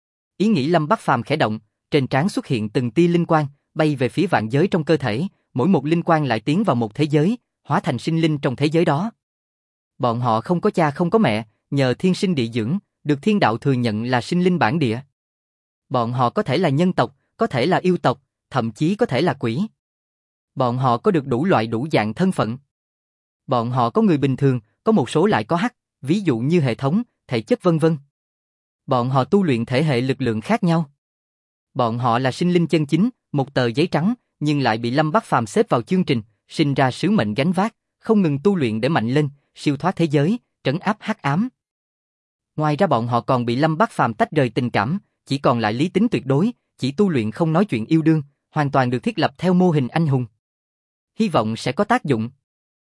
Ý nghĩ Lâm Bắc Phàm khẽ động, trên trán xuất hiện từng tia linh quang, bay về phía vạn giới trong cơ thể, mỗi một linh quang lại tiến vào một thế giới, hóa thành sinh linh trong thế giới đó. Bọn họ không có cha không có mẹ, nhờ thiên sinh địa dưỡng, được thiên đạo thừa nhận là sinh linh bản địa. Bọn họ có thể là nhân tộc, có thể là yêu tộc, thậm chí có thể là quỷ. Bọn họ có được đủ loại đủ dạng thân phận. Bọn họ có người bình thường, có một số lại có hắc, ví dụ như hệ thống, thể chất vân vân. Bọn họ tu luyện thể hệ lực lượng khác nhau. Bọn họ là sinh linh chân chính, một tờ giấy trắng, nhưng lại bị Lâm Bắc Phàm xếp vào chương trình, sinh ra sứ mệnh gánh vác, không ngừng tu luyện để mạnh lên, siêu thoát thế giới, trấn áp hắc ám. Ngoài ra bọn họ còn bị Lâm Bắc Phàm tách rời tình cảm, chỉ còn lại lý tính tuyệt đối, chỉ tu luyện không nói chuyện yêu đương, hoàn toàn được thiết lập theo mô hình anh hùng. Hy vọng sẽ có tác dụng.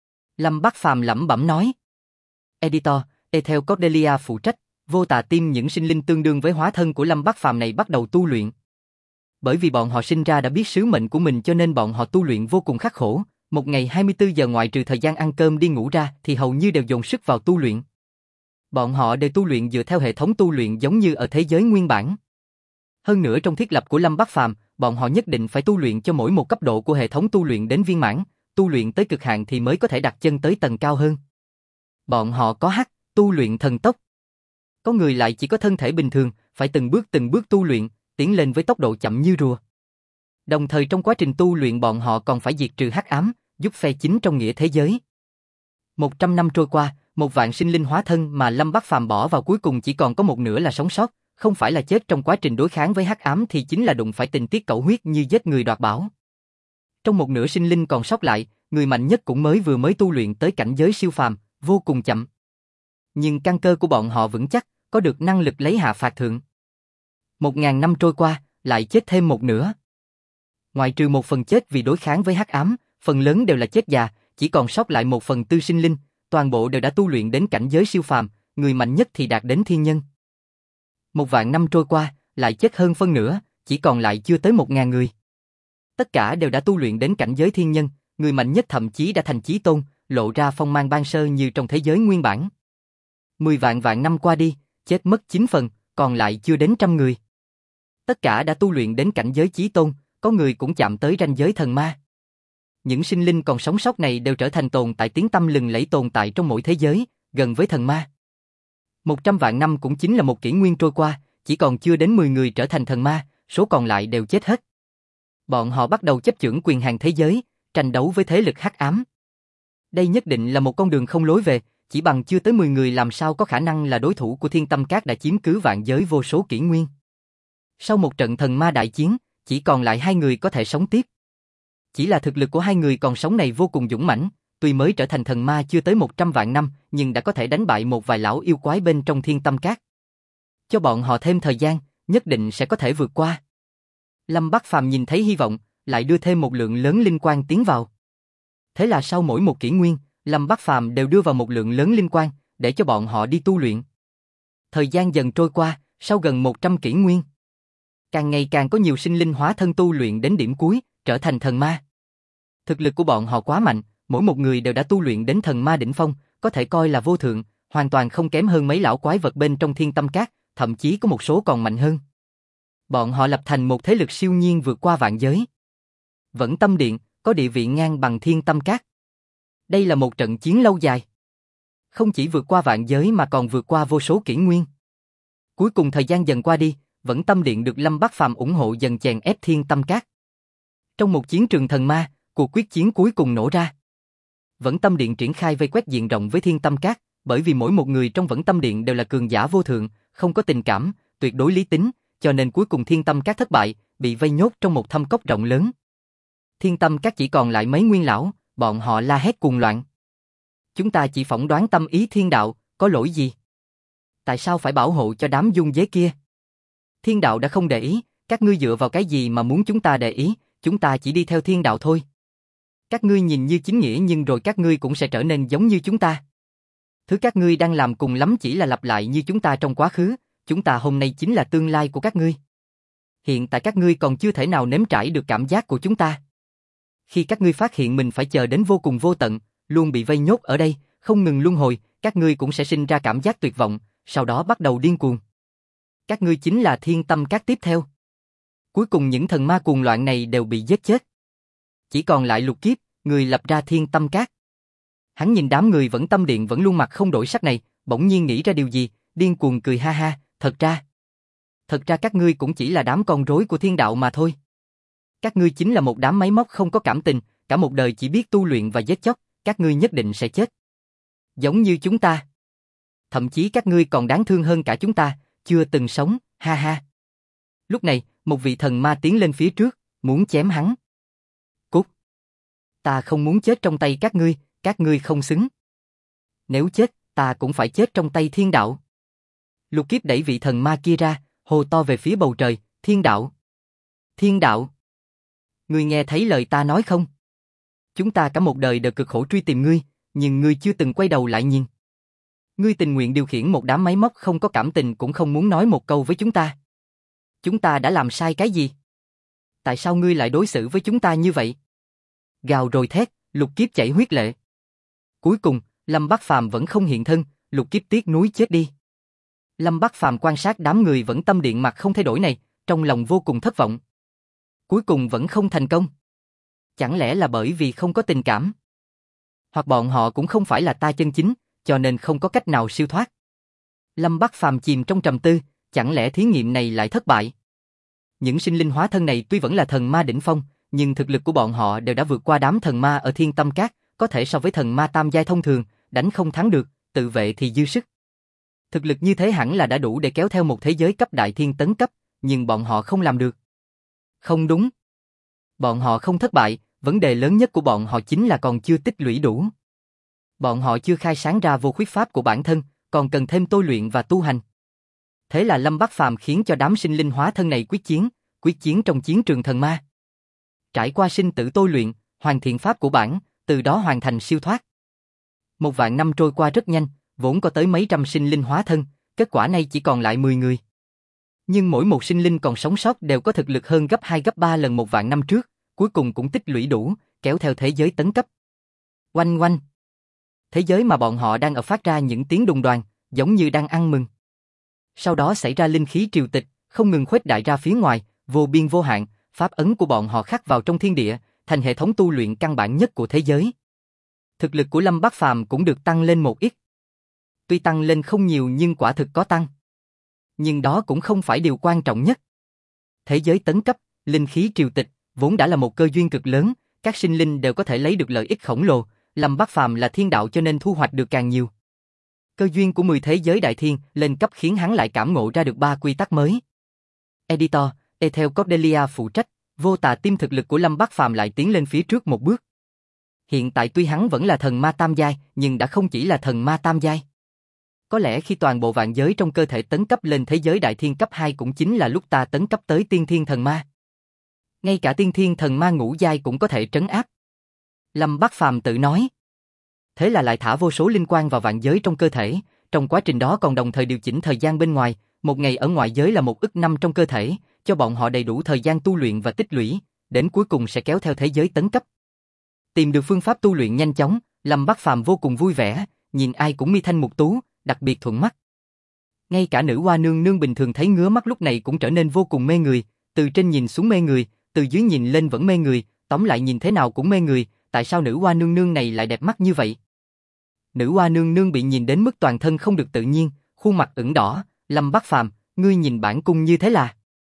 Lâm Bắc Phàm lẩm bẩm nói. Editor, Ethel Cordelia phụ trách, Vô Tà Tim những sinh linh tương đương với hóa thân của Lâm Bắc Phàm này bắt đầu tu luyện. Bởi vì bọn họ sinh ra đã biết sứ mệnh của mình cho nên bọn họ tu luyện vô cùng khắc khổ, một ngày 24 giờ ngoại trừ thời gian ăn cơm đi ngủ ra thì hầu như đều dồn sức vào tu luyện. Bọn họ đều tu luyện dựa theo hệ thống tu luyện giống như ở thế giới nguyên bản. Hơn nữa trong thiết lập của Lâm Bắc Phàm, bọn họ nhất định phải tu luyện cho mỗi một cấp độ của hệ thống tu luyện đến viên mãn, tu luyện tới cực hạn thì mới có thể đặt chân tới tầng cao hơn. Bọn họ có hắc, tu luyện thần tốc. Có người lại chỉ có thân thể bình thường, phải từng bước tu luyện, tiến lên với tốc độ chậm như rùa. Đồng thời trong quá trình tu luyện bọn họ còn phải diệt trừ hắc ám, giúp phe chính trong nghĩa thế giới. 100 năm trôi qua, một vạn sinh linh hóa thân mà Lâm Bắc Phàm bỏ vào cuối cùng chỉ còn có một nửa là sống sót, không phải là chết trong quá trình đối kháng với hắc ám thì chính là đụng phải tình tiết cẩu huyết như giết người đoạt bảo. Trong một nửa sinh linh còn sót lại, người mạnh nhất cũng vừa mới tu luyện tới cảnh giới siêu phàm, vô cùng chậm. Nhưng căn cơ của bọn họ vững chắc, có được năng lực lấy hạ phạt thượng. 1000 năm trôi qua, lại chết thêm một nửa. Ngoại trừ một phần chết vì đối kháng với hắc ám, phần lớn đều là chết già, chỉ còn sót lại 1/4 sinh linh, toàn bộ đều đã tu luyện đến cảnh giới siêu phàm, người mạnh nhất thì đạt đến thiên nhân. 1.000 năm trôi qua, lại chết hơn phân nửa, chỉ còn lại chưa tới 1000 người. Tất cả đều đã tu luyện đến cảnh giới thiên nhân, người mạnh nhất thậm chí đã thành chí tôn, lộ ra phong mang ban sơ như trong thế giới nguyên bản. 10 vạn năm qua đi, chết mất 9 phần, còn lại chưa đến 100 người. Tất cả đã tu luyện đến cảnh giới chí tôn, có người cũng chạm tới ranh giới thần ma. Những sinh linh còn sống sót này đều trở thành tồn tại tiếng tăm lừng lẫy tồn tại trong mỗi thế giới, gần với thần ma. 100 vạn năm cũng chính là một kỷ nguyên trôi qua, chỉ còn chưa đến 10 người trở thành thần ma, số còn lại đều chết hết. Bọn họ bắt đầu chấp chưởng quyền hành thế giới, tranh đấu với thế lực hắc ám. Đây nhất định là một con đường không lối về, chỉ bằng chưa tới 10 người làm sao có khả năng là đối thủ của Thiên Tâm Các đã chiếm cứ vạn giới vô số kỷ nguyên. Sau một trận thần ma đại chiến, chỉ còn lại 2 người có thể sống tiếp. Chỉ là thực lực của 2 người còn sống này vô cùng dũng mãnh, tuy mới trở thành thần ma chưa tới 100 vạn năm, nhưng đã có thể đánh bại một vài lão yêu quái bên trong Thiên Tâm Các. Cho bọn họ thêm thời gian, nhất định sẽ có thể vượt qua. Lâm Bắc Phàm nhìn thấy hy vọng, lại đưa thêm một lượng lớn linh quang tiến vào. Thế là sau mỗi một kỷ nguyên, Lâm Bắc Phàm đều đưa vào một lượng lớn linh quang, để cho bọn họ đi tu luyện. Thời gian dần trôi qua, sau gần 100 kỷ nguyên, càng ngày càng có nhiều sinh linh hóa thân tu luyện đến điểm cuối, trở thành thần ma. Thực lực của bọn họ quá mạnh, mỗi một người đều đã tu luyện đến thần ma đỉnh phong, có thể coi là vô thượng, hoàn toàn không kém hơn mấy lão quái vật bên trong Thiên Tâm Các, thậm chí có một số còn mạnh hơn. Bọn họ lập thành một thế lực siêu nhiên vượt qua vạn giới. Vẫn Tâm Điện có địa vị ngang bằng Thiên Tâm Các. Đây là một trận chiến lâu dài. Không chỉ vượt qua vạn giới mà còn vượt qua vô số kỷ nguyên. Cuối cùng thời gian dần qua đi, Vẫn Tâm Điện được Lâm Bắc Phàm ủng hộ dần chèn ép Thiên Tâm Các. Trong một chiến trường thần ma, cuộc quyết chiến cuối cùng nổ ra. Vẫn Tâm Điện triển khai vây quét diện rộng với Thiên Tâm Các, bởi vì mỗi một người trong Vẫn Tâm Điện đều là cường giả vô thượng, không có tình cảm, tuyệt đối lý tính, cho nên cuối cùng Thiên Tâm Các thất bại, bị vây nhốt trong một thâm cốc rộng lớn. Thiên Tâm Các chỉ còn lại mấy nguyên lão, bọn họ la hét cuồng loạn. Chúng ta chỉ phỏng đoán tâm ý thiên đạo, có lỗi gì? Tại sao phải bảo hộ cho đám dung dế kia? Thiên đạo đã không để ý, các ngươi dựa vào cái gì mà muốn chúng ta để ý, chúng ta chỉ đi theo thiên đạo thôi. Các ngươi nhìn như chính nghĩa nhưng rồi các ngươi cũng sẽ trở nên giống như chúng ta. Thứ các ngươi đang làm cùng lắm chỉ là lặp lại như chúng ta trong quá khứ, chúng ta hôm nay chính là tương lai của các ngươi. Hiện tại các ngươi còn chưa thể nào nếm trải được cảm giác của chúng ta. Khi các ngươi phát hiện mình phải chờ đến vô cùng vô tận, luôn bị vây nhốt ở đây, không ngừng luân hồi, các ngươi cũng sẽ sinh ra cảm giác tuyệt vọng, sau đó bắt đầu điên cuồng. Các ngươi chính là Thiên Tâm Các tiếp theo. Cuối cùng những thần ma cuồng loạn này đều bị giết chết. Chỉ còn lại Lục Kiếp, người lập ra Thiên Tâm Các. Hắn nhìn đám người Vẫn Tâm Điện vẫn luôn mặt không đổi sắc này, bỗng nhiên nghĩ ra điều gì, điên cuồng cười ha ha, thật ra các ngươi cũng chỉ là đám con rối của thiên đạo mà thôi. Các ngươi chính là một đám máy móc không có cảm tình, cả một đời chỉ biết tu luyện và giết chóc, các ngươi nhất định sẽ chết. Giống như chúng ta. Thậm chí các ngươi còn đáng thương hơn cả chúng ta, chưa từng sống, ha ha. Lúc này, một vị thần ma tiến lên phía trước, muốn chém hắn. Cút. Ta không muốn chết trong tay các ngươi không xứng. Nếu chết, ta cũng phải chết trong tay thiên đạo. Lục Kiếp đẩy vị thần ma kia ra, hô to về phía bầu trời, thiên đạo. Thiên đạo. Ngươi nghe thấy lời ta nói không? Chúng ta cả một đời đều cực khổ truy tìm ngươi, nhưng ngươi chưa từng quay đầu lại nhìn. Ngươi tình nguyện điều khiển một đám máy móc không có cảm tình cũng không muốn nói một câu với chúng ta. Chúng ta đã làm sai cái gì? Tại sao ngươi lại đối xử với chúng ta như vậy? Gào rồi thét, Lục Kiếp chảy huyết lệ. Cuối cùng, Lâm Bắc Phàm vẫn không hiện thân, Lục Kiếp tiếc nuối chết đi. Lâm Bắc Phàm quan sát đám người Vẫn Tâm Điện mặt không thay đổi này, trong lòng vô cùng thất vọng. Cuối cùng vẫn không thành công. Chẳng lẽ là bởi vì không có tình cảm? Hoặc bọn họ cũng không phải là ta chân chính, cho nên không có cách nào siêu thoát. Lâm Bắc Phàm chìm trong trầm tư, chẳng lẽ thí nghiệm này lại thất bại? Những sinh linh hóa thân này tuy vẫn là thần ma đỉnh phong, nhưng thực lực của bọn họ đều đã vượt qua đám thần ma ở Thiên Tâm Các, có thể so với thần ma tam giai thông thường, đánh không thắng được, tự vệ thì dư sức. Thực lực như thế hẳn là đã đủ để kéo theo một thế giới cấp đại thiên tấn cấp, nhưng bọn họ không làm được. Không đúng. Bọn họ không thất bại, vấn đề lớn nhất của bọn họ chính là còn chưa tích lũy đủ. Bọn họ chưa khai sáng ra vô khuyết pháp của bản thân, còn cần thêm tôi luyện và tu hành. Thế là Lâm Bắc Phàm khiến cho đám sinh linh hóa thân này quyết chiến trong chiến trường thần ma. Trải qua sinh tử tôi luyện, hoàn thiện pháp của bản, từ đó hoàn thành siêu thoát. 1.000 năm trôi qua rất nhanh, vốn có tới mấy trăm sinh linh hóa thân, kết quả này chỉ còn lại 10 người. Nhưng mỗi một sinh linh còn sống sót đều có thực lực hơn gấp 2 gấp 3 lần 1.000 năm trước, cuối cùng cũng tích lũy đủ, kéo theo thế giới tấn cấp. Oanh oanh. Thế giới mà bọn họ đang ở phát ra những tiếng đùng đoàng, giống như đang ăn mừng. Sau đó xảy ra linh khí triều tịch, không ngừng khuếch đại ra phía ngoài, vô biên vô hạn, pháp ấn của bọn họ khắc vào trong thiên địa, thành hệ thống tu luyện căn bản nhất của thế giới. Thực lực của Lâm Bắc Phàm cũng được tăng lên một ít. Tuy tăng lên không nhiều nhưng quả thực có tăng. Nhưng đó cũng không phải điều quan trọng nhất. Thế giới tấn cấp, linh khí triều tịch, vốn đã là một cơ duyên cực lớn, các sinh linh đều có thể lấy được lợi ích khổng lồ, Lâm Bắc Phàm là thiên đạo cho nên thu hoạch được càng nhiều. Cơ duyên của 10 thế giới đại thiên lên cấp khiến hắn lại cảm ngộ ra được 3 quy tắc mới. Editor, Ethel Cordelia phụ trách, vô tà tim thực lực của Lâm Bắc Phàm lại tiến lên phía trước một bước. Hiện tại tuy hắn vẫn là thần ma tam giai, nhưng đã không chỉ là thần ma tam giai. Có lẽ khi toàn bộ vạn giới trong cơ thể tấn cấp lên thế giới đại thiên cấp 2 cũng chính là lúc ta tấn cấp tới tiên thiên thần ma. Ngay cả tiên thiên thần ma ngũ giai cũng có thể trấn áp. Lâm Bắc Phàm tự nói. Thế là lại thả vô số linh quan vào vạn giới trong cơ thể, trong quá trình đó còn đồng thời điều chỉnh thời gian bên ngoài, một ngày ở ngoại giới là 1 ức năm trong cơ thể, cho bọn họ đầy đủ thời gian tu luyện và tích lũy, đến cuối cùng sẽ kéo theo thế giới tấn cấp. Tìm được phương pháp tu luyện nhanh chóng, Lâm Bắc Phàm vô cùng vui vẻ, nhìn ai cũng mi thanh mục tú, đặc biệt thuận mắt. Ngay cả nữ hoa nương nương bình thường thấy ngứa mắt lúc này cũng trở nên vô cùng mê người, từ trên nhìn xuống mê người, từ dưới nhìn lên vẫn mê người, tóm lại nhìn thế nào cũng mê người, tại sao nữ hoa nương nương này lại đẹp mắt như vậy? Nữ hoa nương nương bị nhìn đến mức toàn thân không được tự nhiên, khuôn mặt ửng đỏ, Lâm Bắc Phàm, ngươi nhìn bản cung như thế là?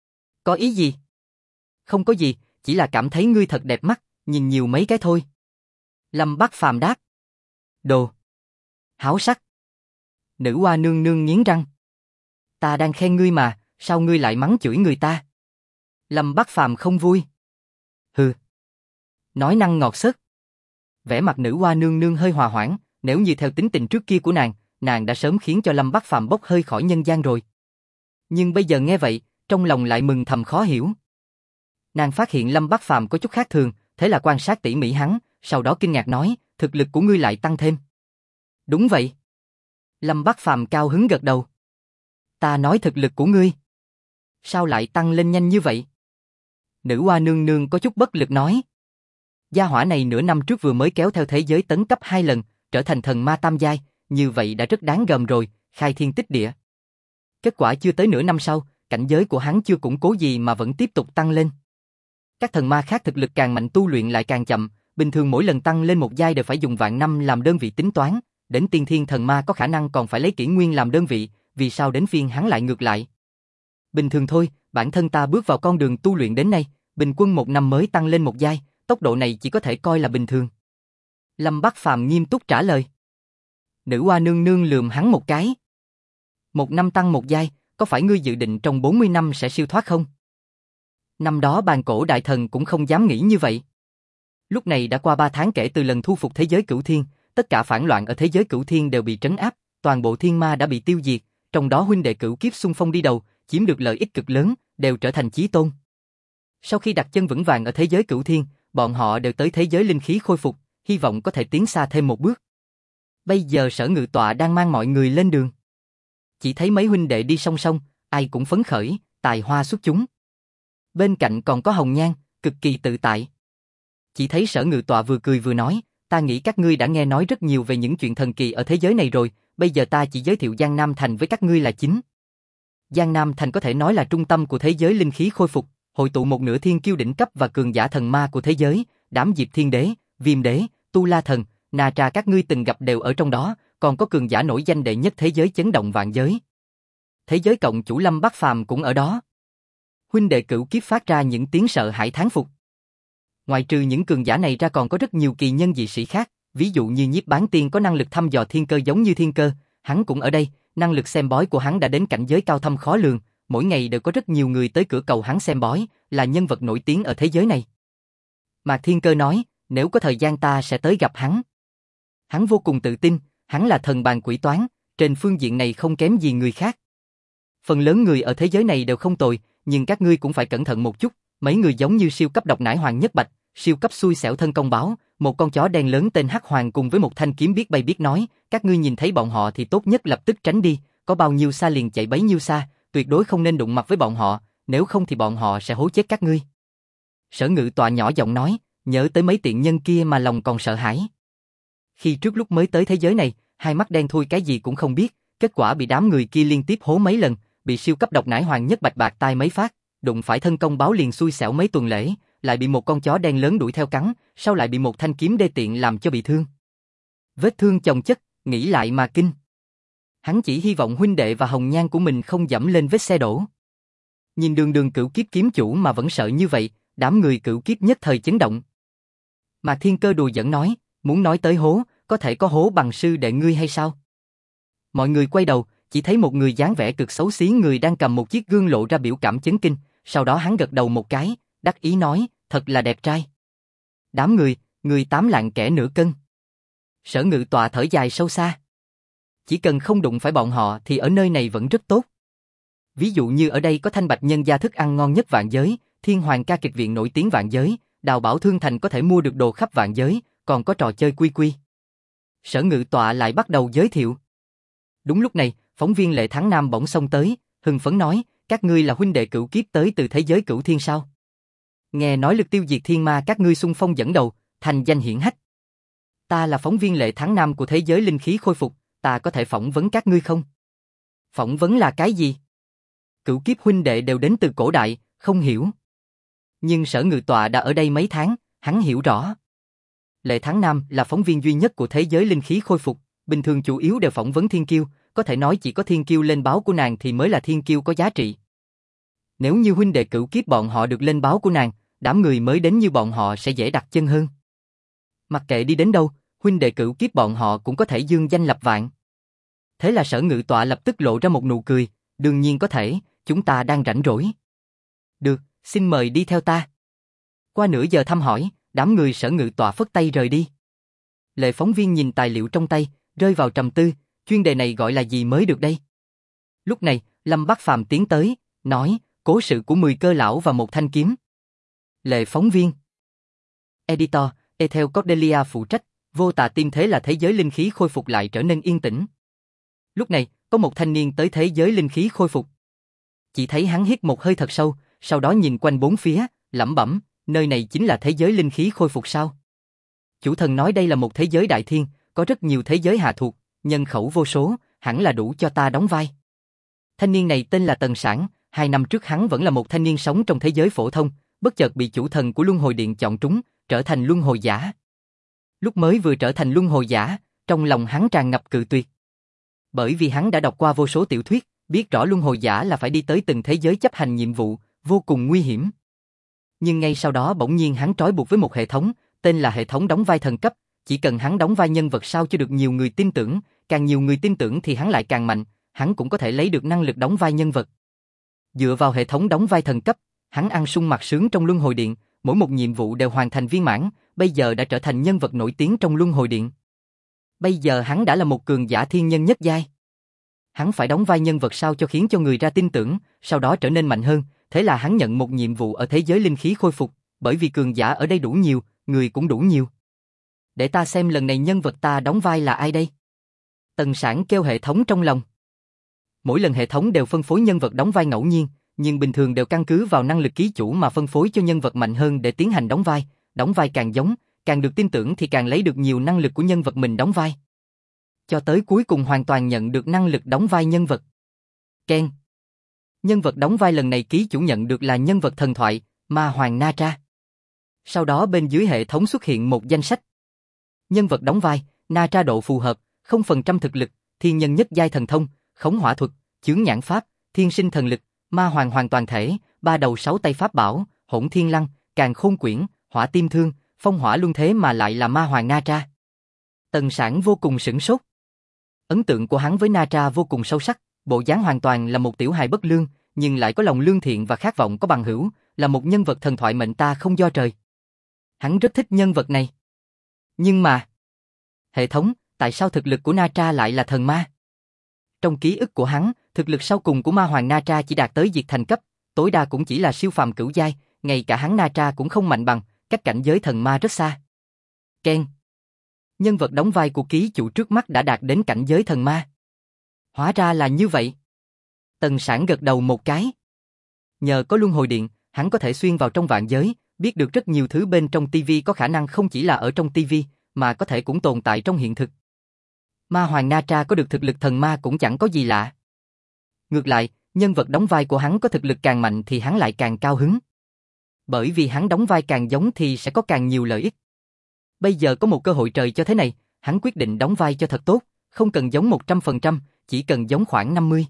Có ý gì? Không có gì, chỉ là cảm thấy ngươi thật đẹp mắt, nhìn nhiều mấy cái thôi. Lâm Bắc Phàm đáp. Đồ háo sắc. Nữ hoa nương nương nghiến răng. Ta đang khen ngươi mà, sao ngươi lại mắng chửi người ta? Lâm Bắc Phàm không vui. Hừ. Nói năng ngọt xớt. Vẻ mặt nữ hoa nương nương hơi hòa hoãn, nếu như theo tính tình trước kia của nàng đã sớm khiến cho Lâm Bắc Phàm bốc hơi khỏi nhân gian rồi. Nhưng bây giờ nghe vậy, trong lòng lại mừng thầm khó hiểu. Nàng phát hiện Lâm Bắc Phàm có chút khác thường, thế là quan sát tỉ mỉ hắn, sau đó kinh ngạc nói, thực lực của ngươi lại tăng thêm. Đúng vậy. Lâm Bắc Phàm cao hứng gật đầu. Ta nói thực lực của ngươi. Sao lại tăng lên nhanh như vậy? Nữ hoa nương nương có chút bất lực nói. Gia hỏa này nửa năm trước vừa mới kéo theo thế giới tấn cấp 2 lần, trở thành thần ma tam giai, như vậy đã rất đáng gờm rồi, khai thiên tích địa. Kết quả chưa tới nửa năm sau, cảnh giới của hắn chưa củng cố gì mà vẫn tiếp tục tăng lên. Các thần ma khác thực lực càng mạnh tu luyện lại càng chậm, bình thường mỗi lần tăng lên một giai đều phải dùng vạn năm làm đơn vị tính toán, đến tiên thiên thần ma có khả năng còn phải lấy kỷ nguyên làm đơn vị, vì sao đến phiên hắn lại ngược lại? Bình thường thôi, bản thân ta bước vào con đường tu luyện đến nay, bình quân một năm mới tăng lên một giai, tốc độ này chỉ có thể coi là bình thường. Lâm Bắc Phàm nghiêm túc trả lời. Nữ hoa nương nương lườm hắn một cái. Một năm tăng một giai, có phải ngươi dự định trong 40 năm sẽ siêu thoát không? Năm đó bàn cổ đại thần cũng không dám nghĩ như vậy. Lúc này đã qua 3 tháng kể từ lần thu phục thế giới cửu thiên, tất cả phản loạn ở thế giới cửu thiên đều bị trấn áp, toàn bộ thiên ma đã bị tiêu diệt, trong đó huynh đệ cửu kiếp xung phong đi đầu, chiếm được lợi ích cực lớn, đều trở thành chí tôn. Sau khi đặt chân vững vàng ở thế giới cửu thiên, bọn họ đều tới thế giới linh khí khôi phục, hy vọng có thể tiến xa thêm một bước. Bây giờ Sở Ngự Tọa đang mang mọi người lên đường. Chỉ thấy mấy huynh đệ đi song song, ai cũng phấn khởi, tài hoa xuất chúng. Bên cạnh còn có Hồng Nhan, cực kỳ tự tại. Chỉ thấy Sở Ngự Tọa vừa cười vừa nói, ta nghĩ các ngươi đã nghe nói rất nhiều về những chuyện thần kỳ ở thế giới này rồi, bây giờ ta chỉ giới thiệu Giang Nam Thành với các ngươi là chính. Giang Nam Thành có thể nói là trung tâm của thế giới linh khí khôi phục, hội tụ một nửa thiên kiêu đỉnh cấp và cường giả thần ma của thế giới, đám Diệp Thiên Đế, Viêm Đế, Tu La Thần, Na Tra các ngươi từng gặp đều ở trong đó, còn có cường giả nổi danh đệ nhất thế giới chấn động vạn giới. Thế giới cộng chủ Lâm Bắc Phàm cũng ở đó. Huynh đệ cửu kiếp phát ra những tiếng sợ hãi thán phục. Ngoài trừ những cường giả này ra còn có rất nhiều kỳ nhân dị sĩ khác, ví dụ như Nhiếp Bán Tiên có năng lực thăm dò thiên cơ giống như thiên cơ, hắn cũng ở đây, năng lực xem bói của hắn đã đến cảnh giới cao thâm khó lường, mỗi ngày đều có rất nhiều người tới cửa cầu hắn xem bói, là nhân vật nổi tiếng ở thế giới này. Mạc Thiên Cơ nói, nếu có thời gian ta sẽ tới gặp hắn. Hắn vô cùng tự tin, hắn là thần bàn quỷ toán, trên phương diện này không kém gì người khác. Phần lớn người ở thế giới này đều không tồi, nhưng các ngươi cũng phải cẩn thận một chút, mấy người giống như siêu cấp độc nải Hoàng Nhất Bạch, siêu cấp xui xẻo thân công báo, một con chó đen lớn tên Hắc Hoàng cùng với một thanh kiếm biết bay biết nói, các ngươi nhìn thấy bọn họ thì tốt nhất lập tức tránh đi, có bao nhiêu xa liền chạy bấy nhiêu xa, tuyệt đối không nên đụng mặt với bọn họ, nếu không thì bọn họ sẽ hố chết các ngươi. Sở Ngự Tọa nhỏ giọng nói, nhớ tới mấy tiện nhân kia mà lòng còn sợ hãi. Khi trước lúc mới tới thế giới này, hai mắt đen thui cái gì cũng không biết, kết quả bị đám người kia liên tiếp hố mấy lần, bị siêu cấp độc nải Hoàng Nhất Bạch bạc tai mấy phát, đụng phải thân công báo liền xui xẻo mấy tuần lễ, lại bị một con chó đen lớn đuổi theo cắn, sau lại bị một thanh kiếm đê tiện làm cho bị thương. Vết thương chồng chất, nghĩ lại mà kinh. Hắn chỉ hy vọng huynh đệ và Hồng Nhan của mình không dẫm lên vết xe đổ. Nhìn đường đường cửu kiếp kiếm chủ mà vẫn sợ như vậy, đám người cửu kiếp nhất thời chấn động. Mạc Thiên Cơ đùa giỡn nói, muốn nói tới hố, có thể có hố bằng sư đệ ngươi hay sao? Mọi người quay đầu, chỉ thấy một người dáng vẻ cực xấu xí người đang cầm một chiếc gương lộ ra biểu cảm chấn kinh, sau đó hắn gật đầu một cái, đắc ý nói, thật là đẹp trai. Đám người 8 lạng kẻ nửa cân. Sở Ngự Tọa thở dài sâu xa. Chỉ cần không đụng phải bọn họ thì ở nơi này vẫn rất tốt. Ví dụ như ở đây có Thanh Bạch Nhân gia thức ăn ngon nhất vạn giới, Thiên Hoàng ca kịch viện nổi tiếng vạn giới, Đào Bảo Thương Thành có thể mua được đồ khắp vạn giới, còn có trò chơi quy quy. Sở Ngự Tọa lại bắt đầu giới thiệu. Đúng lúc này, phóng viên Lệ Thắng Nam bỗng xông tới, hưng phấn nói, các ngươi là huynh đệ cửu kiếp tới từ thế giới cửu thiên sao? Nghe nói lực tiêu diệt thiên ma các ngươi xung phong dẫn đầu, thành danh hiển hách. Ta là phóng viên Lệ Thắng Nam của Thế giới Linh Khí Khôi Phục, ta có thể phỏng vấn các ngươi không? Phỏng vấn là cái gì? Cửu kiếp huynh đệ đều đến từ cổ đại, không hiểu. Nhưng Sở Ngự Tọa đã ở đây mấy tháng, hắn hiểu rõ. Lệ Thắng Nam là phóng viên duy nhất của Thế giới Linh Khí Khôi Phục, bình thường chủ yếu đều phỏng vấn thiên kiêu, có thể nói chỉ có thiên kiêu lên báo của nàng thì mới là thiên kiêu có giá trị. Nếu như huynh đệ cửu kiếp bọn họ được lên báo của nàng, đám người mới đến như bọn họ sẽ dễ đặt chân hơn. Mặc kệ đi đến đâu, huynh đệ cửu kiếp bọn họ cũng có thể dương danh lập vạn. Thế là Sở Ngự Tọa lập tức lộ ra một nụ cười, đương nhiên có thể, chúng ta đang rảnh rỗi. Được, xin mời đi theo ta. Qua nửa giờ thăm hỏi, đám người Sở Ngự Tọa phất tay rời đi. Lệ phóng viên nhìn tài liệu trong tay, rơi vào trầm tư, chuyên đề này gọi là gì mới được đây? Lúc này, Lâm Bắc Phàm tiến tới, nói, cố sự của 10 cơ lão và một thanh kiếm. Lệ phóng viên. Editor, Ethel Cordelia phụ trách, vô tà tim thế là thế giới linh khí khôi phục lại trở nên yên tĩnh. Lúc này, có một thanh niên tới thế giới linh khí khôi phục. Chỉ thấy hắn hít một hơi thật sâu, sau đó nhìn quanh bốn phía, lẩm bẩm, nơi này chính là thế giới linh khí khôi phục sao? Chủ thần nói đây là một thế giới đại thiên, có rất nhiều thế giới hạ thuộc, nhân khẩu vô số, hẳn là đủ cho ta đóng vai. Thanh niên này tên là Tần Sản, 2 năm trước hắn vẫn là một thanh niên sống trong thế giới phổ thông, bất chợt bị chủ thần của Luân Hồi Điện chọn trúng, trở thành Luân Hồi giả. Lúc mới vừa trở thành Luân Hồi giả, trong lòng hắn tràn ngập cự tuyệt. Bởi vì hắn đã đọc qua vô số tiểu thuyết, biết rõ Luân Hồi giả là phải đi tới từng thế giới chấp hành nhiệm vụ, vô cùng nguy hiểm. Nhưng ngay sau đó bỗng nhiên hắn trói buộc với một hệ thống, tên là hệ thống đóng vai thần cấp, chỉ cần hắn đóng vai nhân vật sao cho được nhiều người tin tưởng, càng nhiều người tin tưởng thì hắn lại càng mạnh, hắn cũng có thể lấy được năng lực đóng vai nhân vật. Dựa vào hệ thống đóng vai thần cấp, hắn ăn sung mặc sướng trong Luân Hồi Điện, mỗi một nhiệm vụ đều hoàn thành viên mãn, bây giờ đã trở thành nhân vật nổi tiếng trong Luân Hồi Điện. Bây giờ hắn đã là một cường giả thiên nhân nhất giai. Hắn phải đóng vai nhân vật sao cho khiến cho người ra tin tưởng, sau đó trở nên mạnh hơn, thế là hắn nhận một nhiệm vụ ở thế giới linh khí khôi phục, bởi vì cường giả ở đây đủ nhiều, người cũng đủ nhiều. Để ta xem lần này nhân vật ta đóng vai là ai đây? Tần Sản kêu hệ thống trong lòng. Mỗi lần hệ thống đều phân phối nhân vật đóng vai ngẫu nhiên, nhưng bình thường đều căn cứ vào năng lực ký chủ mà phân phối cho nhân vật mạnh hơn để tiến hành đóng vai càng giống, càng được tin tưởng thì càng lấy được nhiều năng lực của nhân vật mình đóng vai. Cho tới cuối cùng hoàn toàn nhận được năng lực đóng vai nhân vật. Ken. Nhân vật đóng vai lần này ký chủ nhận được là nhân vật thần thoại, Ma Hoàng Na Tra. Sau đó bên dưới hệ thống xuất hiện một danh sách. Nhân vật đóng vai, Na Tra độ phù hợp, 0% thực lực, thiên nhân nhất giai thần thông, khống hỏa thuật, chướng nhãn pháp, thiên sinh thần lực, Ma Hoàng hoàn toàn thể, 3 đầu 6 tay pháp bảo, hỗn thiên lăng, càn khôn quyển, hỏa tim thương, phong hỏa luân thế mà lại là Ma Hoàng Na Tra. Tần Sản vô cùng sửng sốt. Ấn tượng của hắn với Na Tra vô cùng sâu sắc, bộ dáng hoàn toàn là một tiểu hài bất lương, nhưng lại có lòng lương thiện và khát vọng có bằng hữu, là một nhân vật thần thoại mệnh ta không do trời. Hắn rất thích nhân vật này. Nhưng mà... Hệ thống, tại sao thực lực của Na Tra lại là thần ma? Trong ký ức của hắn, thực lực sau cùng của Ma Hoàng Na Tra chỉ đạt tới diệt thành cấp, tối đa cũng chỉ là siêu phàm cửu giai, ngay cả hắn Na Tra cũng không mạnh bằng, cách cảnh giới thần ma rất xa. Ken. Nhân vật đóng vai của ký chủ trước mắt đã đạt đến cảnh giới thần ma. Hóa ra là như vậy. Tần Sản gật đầu một cái. Nhờ có Luân Hồi Điện, hắn có thể xuyên vào trong vạn giới, biết được rất nhiều thứ bên trong TV có khả năng không chỉ là ở trong TV, mà có thể cũng tồn tại trong hiện thực. Ma Hoàng Na Tra có được thực lực thần ma cũng chẳng có gì lạ. Ngược lại, nhân vật đóng vai của hắn có thực lực càng mạnh thì hắn lại càng cao hứng. Bởi vì hắn đóng vai càng giống thì sẽ có càng nhiều lợi ích. Bây giờ có một cơ hội trời cho thế này, hắn quyết định đóng vai cho thật tốt, không cần giống 100%, chỉ cần giống khoảng 50.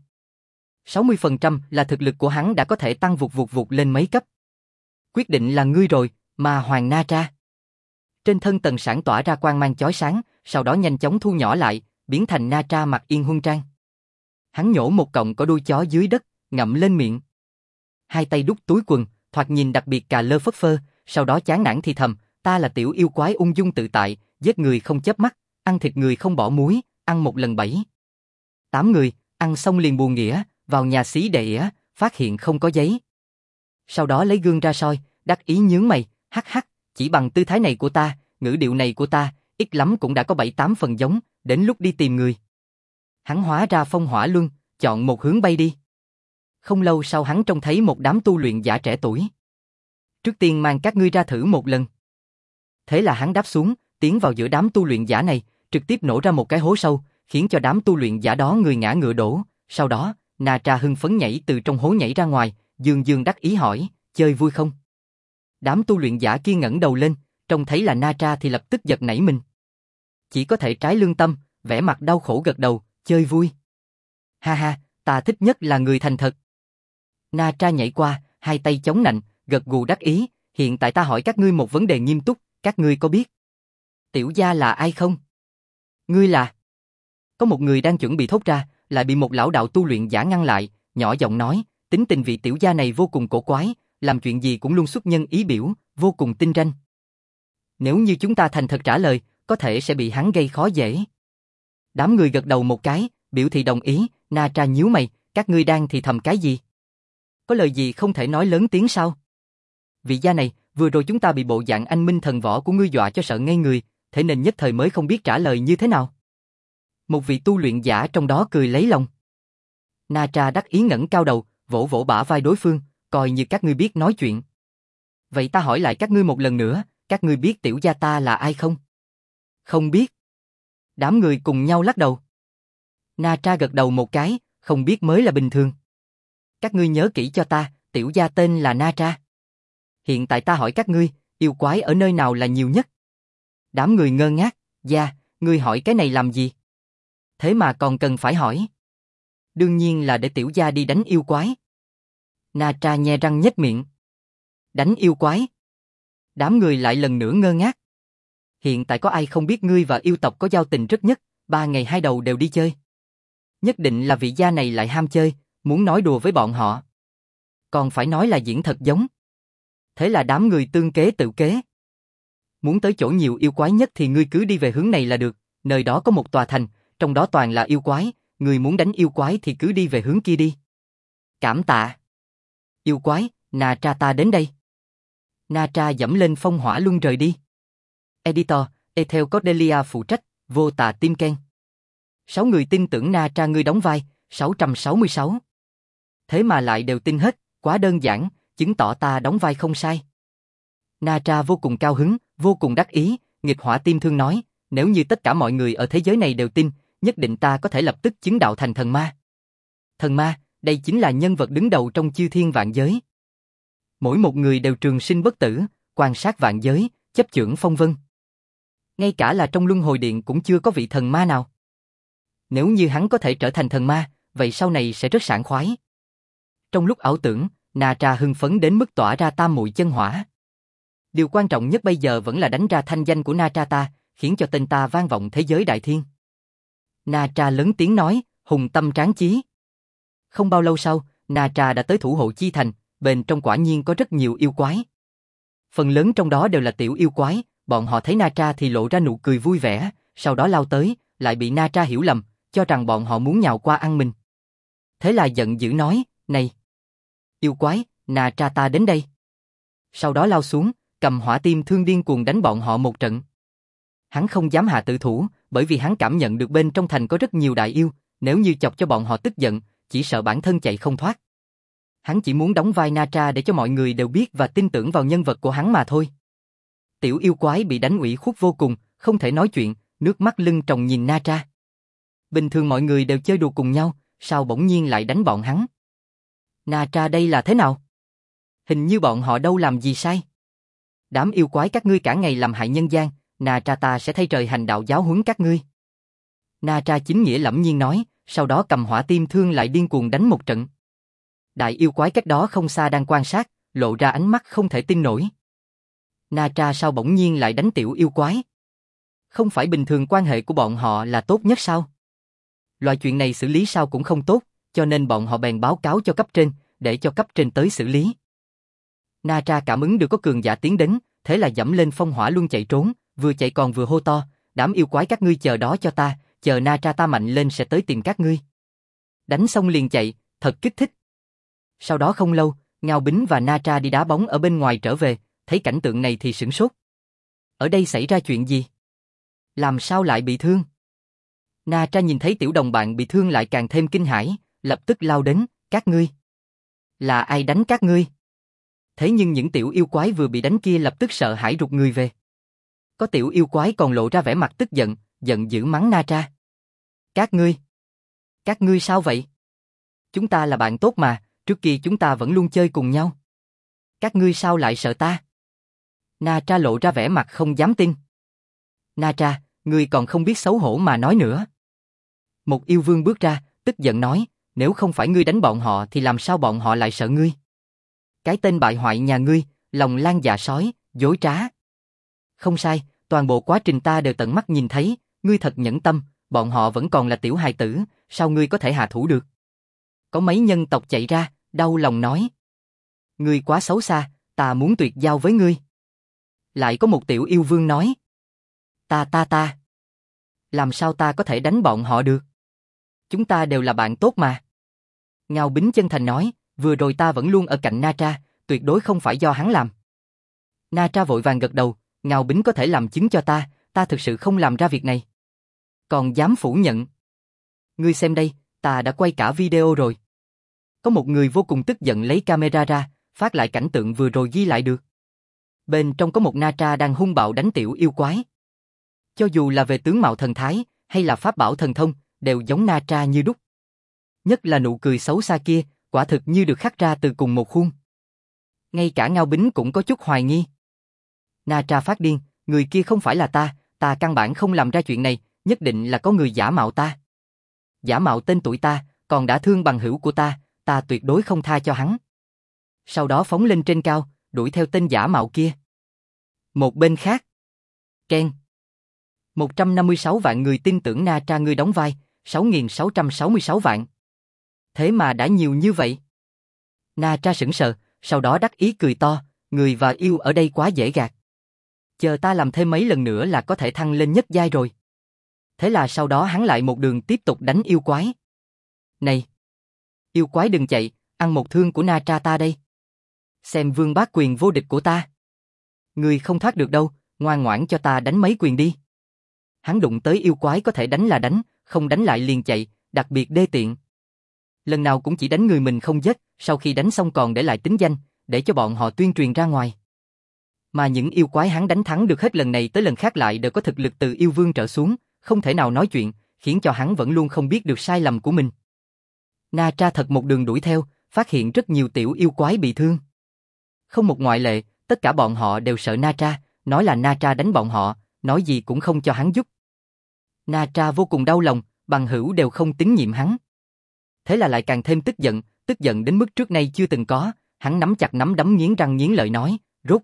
60% là thực lực của hắn đã có thể tăng vụt lên mấy cấp. Quyết định là ngươi rồi, Ma Hoàng Na Tra. Trên thân Tần Sản tỏa ra quang mang chói sáng, sau đó nhanh chóng thu nhỏ lại, biến thành Na Tra mặc Yên Huân Trang. Hắn nhổ một cọng có đuôi chó dưới đất, ngậm lên miệng. Hai tay đút túi quần, thoạt nhìn đặc biệt cà lơ phất phơ, sau đó chán nản thì thầm, ta là tiểu yêu quái ung dung tự tại, giết người không chớp mắt, ăn thịt người không bỏ muối, ăn một lần 7. 8 người, ăn xong liền buồn nghĩa, vào nhà xí đệ ỉa, phát hiện không có giấy. Sau đó lấy gương ra soi, đắc ý nhướng mày, hắc hắc, chỉ bằng tư thái này của ta, ngữ điệu này của ta, ít lắm cũng đã có 7-8 phần giống, đến lúc đi tìm người. Hắn hóa ra phong hỏa luân, chọn một hướng bay đi. Không lâu sau hắn trông thấy một đám tu luyện giả trẻ tuổi. Trước tiên mang các ngươi ra thử một lần. Thế là hắn đáp xuống, tiến vào giữa đám tu luyện giả này, trực tiếp nổ ra một cái hố sâu, khiến cho đám tu luyện giả đó người ngã ngựa đổ. Sau đó, Na Tra hưng phấn nhảy từ trong hố nhảy ra ngoài, dương dương đắc ý hỏi, chơi vui không? Đám tu luyện giả kia ngẩng đầu lên, trông thấy là Na Tra thì lập tức giật nảy mình. Chỉ có thể trái lương tâm, vẻ mặt đau khổ gật đầu, chơi vui. Ha ha, ta thích nhất là người thành thật. Na Tra nhảy qua, hai tay chống nạnh, gật gù đắc ý, hiện tại ta hỏi các ngươi một vấn đề nghiêm túc, các ngươi có biết Tiểu Gia là ai không? Ngươi là? Có một người đang chuẩn bị thốt ra, lại bị một lão đạo tu luyện giả ngăn lại, nhỏ giọng nói, tính tình vị Tiểu Gia này vô cùng cổ quái, làm chuyện gì cũng luôn xuất nhân ý biểu, vô cùng tinh ranh. Nếu như chúng ta thành thật trả lời, có thể sẽ bị hắn gây khó dễ. Đám người gật đầu một cái, biểu thị đồng ý. Na Tra nhíu mày, các ngươi đang thì thầm cái gì? Có lời gì không thể nói lớn tiếng sao? Vị gia này, vừa rồi chúng ta bị bộ dạng anh minh thần võ của ngươi dọa cho sợ ngây người, thế nên nhất thời mới không biết trả lời như thế nào. Một vị tu luyện giả trong đó cười lấy lòng. Na Tra đắc ý ngẩng cao đầu, vỗ vỗ bả vai đối phương, coi như các ngươi biết nói chuyện. Vậy ta hỏi lại các ngươi một lần nữa, các ngươi biết Tiểu Gia ta là ai không? Không biết. Đám người cùng nhau lắc đầu. Na Tra gật đầu một cái, không biết mới là bình thường. Các ngươi nhớ kỹ cho ta, Tiểu Gia tên là Na Tra. Hiện tại ta hỏi các ngươi, yêu quái ở nơi nào là nhiều nhất? Đám người ngơ ngác, Gia, ngươi hỏi cái này làm gì? Thế mà còn cần phải hỏi. Đương nhiên là để Tiểu Gia đi đánh yêu quái. Na Tra nhe răng nhếch miệng. Đánh yêu quái? Đám người lại lần nữa ngơ ngác. Hiện tại có ai không biết ngươi và yêu tộc có giao tình rất nhất, 3 ngày 2 đầu đều đi chơi. Nhất định là vị gia này lại ham chơi, muốn nói đùa với bọn họ. Còn phải nói là diễn thật giống. Thế là đám người tương kế tự kế. Muốn tới chỗ nhiều yêu quái nhất thì ngươi cứ đi về hướng này là được, nơi đó có một tòa thành, trong đó toàn là yêu quái, ngươi muốn đánh yêu quái thì cứ đi về hướng kia đi. Cảm tạ. Yêu quái, Na Tra ta đến đây. Na Tra dẫm lên phong hỏa luân rời đi. Editor, Ethel Cordelia phụ trách, vô tà tim Ken. 6 người tin tưởng Na Tra ngươi đóng vai, 666. Thế mà lại đều tin hết, quá đơn giản, chứng tỏ ta đóng vai không sai. Na Tra vô cùng cao hứng, vô cùng đắc ý, nghịch hỏa tim thương nói, nếu như tất cả mọi người ở thế giới này đều tin, nhất định ta có thể lập tức chứng đạo thành thần ma. Thần ma, đây chính là nhân vật đứng đầu trong chư thiên vạn giới. Mỗi một người đều trường sinh bất tử, quan sát vạn giới, chấp chưởng phong vân. Ngay cả là trong luân hồi điện cũng chưa có vị thần ma nào. Nếu như hắn có thể trở thành thần ma, vậy sau này sẽ rất sảng khoái. Trong lúc ảo tưởng, Na Tra hưng phấn đến mức tỏa ra tam muội chân hỏa. Điều quan trọng nhất bây giờ vẫn là đánh ra thanh danh của Na Tra ta, khiến cho tên ta vang vọng thế giới đại thiên. Na Tra lớn tiếng nói, hùng tâm tráng chí. Không bao lâu sau, Na Tra đã tới thủ hộ chi thành, bên trong quả nhiên có rất nhiều yêu quái. Phần lớn trong đó đều là tiểu yêu quái, bọn họ thấy Na Tra thì lộ ra nụ cười vui vẻ, sau đó lao tới, lại bị Na Tra hiểu lầm, cho rằng bọn họ muốn nhào qua ăn mình. Thế là giận dữ nói, này, yêu quái, Na Tra ta đến đây. Sau đó lao xuống, cầm hỏa tim thương điên cuồng đánh bọn họ một trận. Hắn không dám hạ tử thủ, bởi vì hắn cảm nhận được bên trong thành có rất nhiều đại yêu, nếu như chọc cho bọn họ tức giận, chỉ sợ bản thân chạy không thoát. Hắn chỉ muốn đóng vai Na Tra để cho mọi người đều biết và tin tưởng vào nhân vật của hắn mà thôi. Tiểu yêu quái bị đánh ủy khuất vô cùng, không thể nói chuyện, nước mắt lưng tròng nhìn Na Tra. Bình thường mọi người đều chơi đùa cùng nhau, sao bỗng nhiên lại đánh bọn hắn? Na Tra đây là thế nào? Hình như bọn họ đâu làm gì sai. Đám yêu quái các ngươi cả ngày làm hại nhân gian, Na Tra ta sẽ thay trời hành đạo giáo huấn các ngươi. Na Tra chính nghĩa lẫm nhiên nói, sau đó cầm hỏa tim thương lại điên cuồng đánh một trận. Đại yêu quái cách đó không xa đang quan sát, lộ ra ánh mắt không thể tin nổi. Na Tra sao bỗng nhiên lại đánh tiểu yêu quái? Không phải bình thường quan hệ của bọn họ là tốt nhất sao? Loại chuyện này xử lý sao cũng không tốt, cho nên bọn họ bèn báo cáo cho cấp trên, để cho cấp trên tới xử lý. Na Tra cảm ứng được có cường giả tiến đến, thế là dẫm lên phong hỏa luân chạy trốn, vừa chạy còn vừa hô to, đám yêu quái các ngươi chờ đó cho ta, chờ Na Tra ta mạnh lên sẽ tới tìm các ngươi. Đánh xong liền chạy, thật kích thích. Sau đó không lâu, Ngao Bính và Na Tra đi đá bóng ở bên ngoài trở về, thấy cảnh tượng này thì sửng sốt. Ở đây xảy ra chuyện gì? Làm sao lại bị thương? Na Tra nhìn thấy tiểu đồng bạn bị thương lại càng thêm kinh hãi, lập tức lao đến, các ngươi. Là ai đánh các ngươi? Thế nhưng những tiểu yêu quái vừa bị đánh kia lập tức sợ hãi rụt người về. Có tiểu yêu quái còn lộ ra vẻ mặt tức giận, giận dữ mắng Na Tra. Các ngươi sao vậy? Chúng ta là bạn tốt mà, trước kia chúng ta vẫn luôn chơi cùng nhau. Các ngươi sao lại sợ ta? Na Tra lộ ra vẻ mặt không dám tin. Na Tra, ngươi còn không biết xấu hổ mà nói nữa. Một yêu vương bước ra, tức giận nói, nếu không phải ngươi đánh bọn họ thì làm sao bọn họ lại sợ ngươi? Cái tên bại hoại nhà ngươi, lòng lan dạ sói, dối trá. Không sai, toàn bộ quá trình ta đều tận mắt nhìn thấy, ngươi thật nhẫn tâm, bọn họ vẫn còn là tiểu hài tử, sao ngươi có thể hạ thủ được? Có mấy nhân tộc chạy ra, đau lòng nói. Ngươi quá xấu xa, ta muốn tuyệt giao với ngươi. Lại có một tiểu yêu vương nói. Ta. Làm sao ta có thể đánh bọn họ được? Chúng ta đều là bạn tốt mà. Ngao Bính chân thành nói, vừa rồi ta vẫn luôn ở cạnh Na Tra, tuyệt đối không phải do hắn làm. Na Tra vội vàng gật đầu, Ngao Bính có thể làm chứng cho ta thực sự không làm ra việc này. Còn dám phủ nhận. Ngươi xem đây, ta đã quay cả video rồi. Có một người vô cùng tức giận lấy camera ra, phát lại cảnh tượng vừa rồi ghi lại được. Bên trong có một Na Tra đang hung bạo đánh tiểu yêu quái. Cho dù là về tướng mạo thần thái, hay là pháp bảo thần thông, đều giống Na Tra như đúc. Nhất là nụ cười xấu xa kia, quả thực như được khắc ra từ cùng một khuôn. Ngay cả Ngao Bính cũng có chút hoài nghi. Na Tra phát điên, người kia không phải là ta căn bản không làm ra chuyện này, nhất định là có người giả mạo ta. Giả mạo tên tuổi ta, còn đã thương bằng hữu của ta tuyệt đối không tha cho hắn. Sau đó phóng lên trên cao, đuổi theo tên giả mạo kia. Một bên khác. Ken. 156 vạn người tin tưởng Na Tra ngươi đóng vai, 6.666 vạn. Thế mà đã nhiều như vậy. Na Tra sững sờ, sau đó đắc ý cười to, người và yêu ở đây quá dễ gạt. Chờ ta làm thêm mấy lần nữa là có thể thăng lên nhất giai rồi. Thế là sau đó hắn lại một đường tiếp tục đánh yêu quái. Này! Yêu quái đừng chạy, ăn một thương của Na Tra ta đây. Xem vương bá quyền vô địch của ta. Ngươi không thoát được đâu, ngoan ngoãn cho ta đánh mấy quyền đi. Hắn đụng tới yêu quái có thể đánh là đánh, không đánh lại liền chạy, đặc biệt đê tiện. Lần nào cũng chỉ đánh người mình không giết, sau khi đánh xong còn để lại tính danh, để cho bọn họ tuyên truyền ra ngoài. Mà những yêu quái hắn đánh thắng được hết lần này tới lần khác lại đều có thực lực từ yêu vương trở xuống, không thể nào nói chuyện, khiến cho hắn vẫn luôn không biết được sai lầm của mình. Na Tra thật một đường đuổi theo, phát hiện rất nhiều tiểu yêu quái bị thương. Không một ngoại lệ, tất cả bọn họ đều sợ Na Tra, nói là Na Tra đánh bọn họ, nói gì cũng không cho hắn giúp. Na Tra vô cùng đau lòng, bằng hữu đều không tín nhiệm hắn. Thế là lại càng thêm tức giận đến mức trước nay chưa từng có, hắn nắm chặt nắm đấm nghiến răng nghiến lợi nói,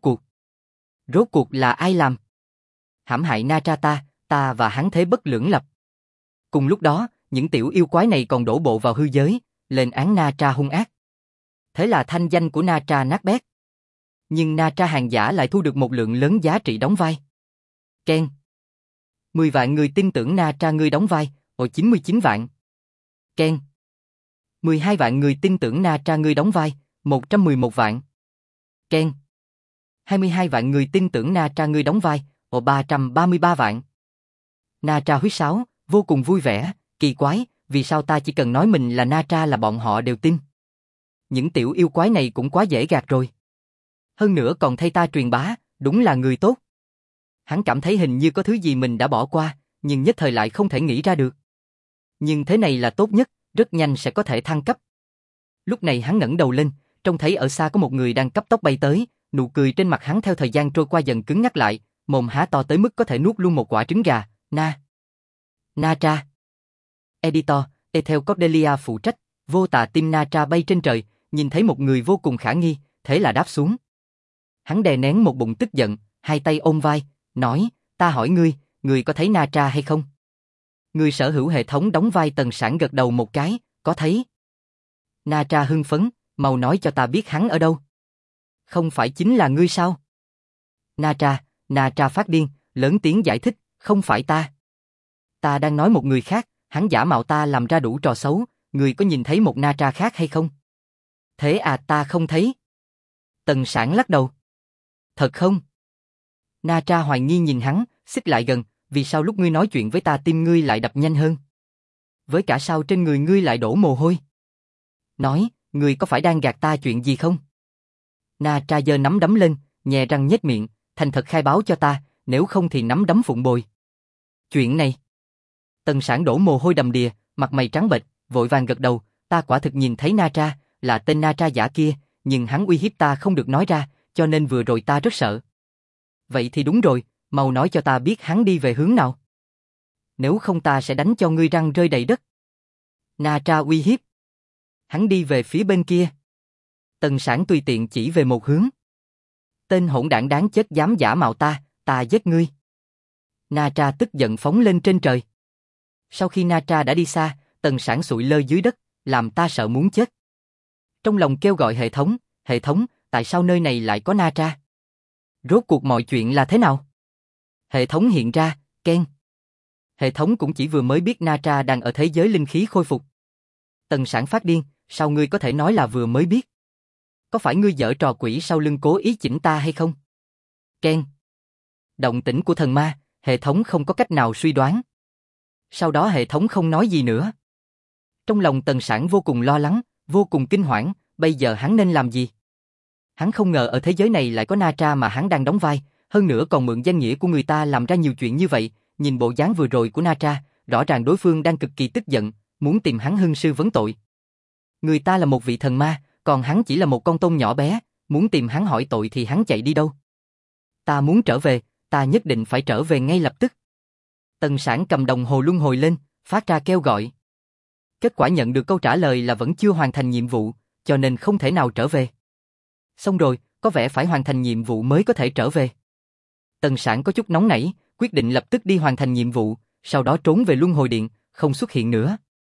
rốt cuộc là ai làm? Hãm hại Na Tra ta và hắn thế bất lưỡng lập. Cùng lúc đó, những tiểu yêu quái này còn đổ bộ vào hư giới, lên án Na Tra hung ác. Thế là thanh danh của Na Tra nát bét. Nhưng Na Tra hàng giả lại thu được một lượng lớn giá trị đóng vai. Ken. 10 vạn người tin tưởng Na Tra ngươi đóng vai, 99 vạn. Ken. 12 vạn người tin tưởng Na Tra ngươi đóng vai, 111 vạn. Ken. 22 vạn người tin tưởng Na Tra ngươi đóng vai, 333 vạn. Na Tra huýt sáo, vô cùng vui vẻ, kỳ quái, vì sao ta chỉ cần nói mình là Na Tra là bọn họ đều tin. Những tiểu yêu quái này cũng quá dễ gạt rồi. Hơn nữa còn thay ta truyền bá, đúng là người tốt. Hắn cảm thấy hình như có thứ gì mình đã bỏ qua, nhưng nhất thời lại không thể nghĩ ra được. Nhưng thế này là tốt nhất, rất nhanh sẽ có thể thăng cấp. Lúc này hắn ngẩng đầu lên, trông thấy ở xa có một người đang cấp tốc bay tới, nụ cười trên mặt hắn theo thời gian trôi qua dần cứng ngắc lại, mồm há to tới mức có thể nuốt luôn một quả trứng gà. Na Tra. Editor, Ethel Cordelia phụ trách, vô tà tim Na Tra bay trên trời, nhìn thấy một người vô cùng khả nghi, thế là đáp xuống. Hắn đè nén một bụng tức giận, hai tay ôm vai, nói, ta hỏi ngươi có thấy Na Tra hay không? Người sở hữu hệ thống đóng vai Tần Sản gật đầu một cái, có thấy. Na Tra hưng phấn, mau nói cho ta biết hắn ở đâu. Không phải chính là ngươi sao? Na Tra phát điên, lớn tiếng giải thích, không phải ta. Ta đang nói một người khác, hắn giả mạo ta làm ra đủ trò xấu, ngươi có nhìn thấy một Na Tra khác hay không? Thế à, ta không thấy. Tần Sản lắc đầu. Thật không? Na Tra hoài nghi nhìn hắn, xích lại gần, vì sao lúc ngươi nói chuyện với ta tim ngươi lại đập nhanh hơn? Với cả sao trên người ngươi lại đổ mồ hôi? Nói, ngươi có phải đang gạt ta chuyện gì không? Na Tra giơ nắm đấm lên, nhè răng nhếch miệng, thành thật khai báo cho ta, nếu không thì nắm đấm phụng bồi. Chuyện này. Tần Sảng đổ mồ hôi đầm đìa, mặt mày trắng bệch, vội vàng gật đầu, ta quả thực nhìn thấy Na Tra, là tên Na Tra giả kia, nhưng hắn uy hiếp ta không được nói ra, cho nên vừa rồi ta rất sợ. Vậy thì đúng rồi, mau nói cho ta biết hắn đi về hướng nào. Nếu không ta sẽ đánh cho ngươi răng rơi đầy đất. Na Tra uy hiếp. Hắn đi về phía bên kia. Tần Sảng tùy tiện chỉ về một hướng. Tên hỗn đản đáng chết dám giả mạo ta giết ngươi. Na Tra tức giận phóng lên trên trời. Sau khi Na Tra đã đi xa, Tần Sảng sụi lơ dưới đất, làm ta sợ muốn chết. Trong lòng kêu gọi hệ thống, tại sao nơi này lại có Na Tra? Rốt cuộc mọi chuyện là thế nào? Hệ thống hiện ra, Ken. Hệ thống cũng chỉ vừa mới biết Na Tra đang ở thế giới linh khí khôi phục. Tần Sảng phát điên, sao ngươi có thể nói là vừa mới biết? Có phải ngươi giở trò quỷ sau lưng cố ý chỉnh ta hay không? Ken. Động tĩnh của thần ma, hệ thống không có cách nào suy đoán. Sau đó hệ thống không nói gì nữa. Trong lòng Tần Sảng vô cùng lo lắng, vô cùng kinh hoảng, bây giờ hắn nên làm gì? Hắn không ngờ ở thế giới này lại có Na Tra mà hắn đang đóng vai, hơn nữa còn mượn danh nghĩa của người ta làm ra nhiều chuyện như vậy, nhìn bộ dáng vừa rồi của Na Tra, rõ ràng đối phương đang cực kỳ tức giận, muốn tìm hắn hưng sư vấn tội. Người ta là một vị thần ma, còn hắn chỉ là một con tôm nhỏ bé, muốn tìm hắn hỏi tội thì hắn chạy đi đâu? Ta muốn trở về, ta nhất định phải trở về ngay lập tức. Tần Sảng cầm đồng hồ luân hồi lên, phát ra kêu gọi. Kết quả nhận được câu trả lời là vẫn chưa hoàn thành nhiệm vụ, cho nên không thể nào trở về. Xong rồi, có vẻ phải hoàn thành nhiệm vụ mới có thể trở về. Tần Sảng có chút nóng nảy, quyết định lập tức đi hoàn thành nhiệm vụ, sau đó trốn về luân hồi điện, không xuất hiện nữa.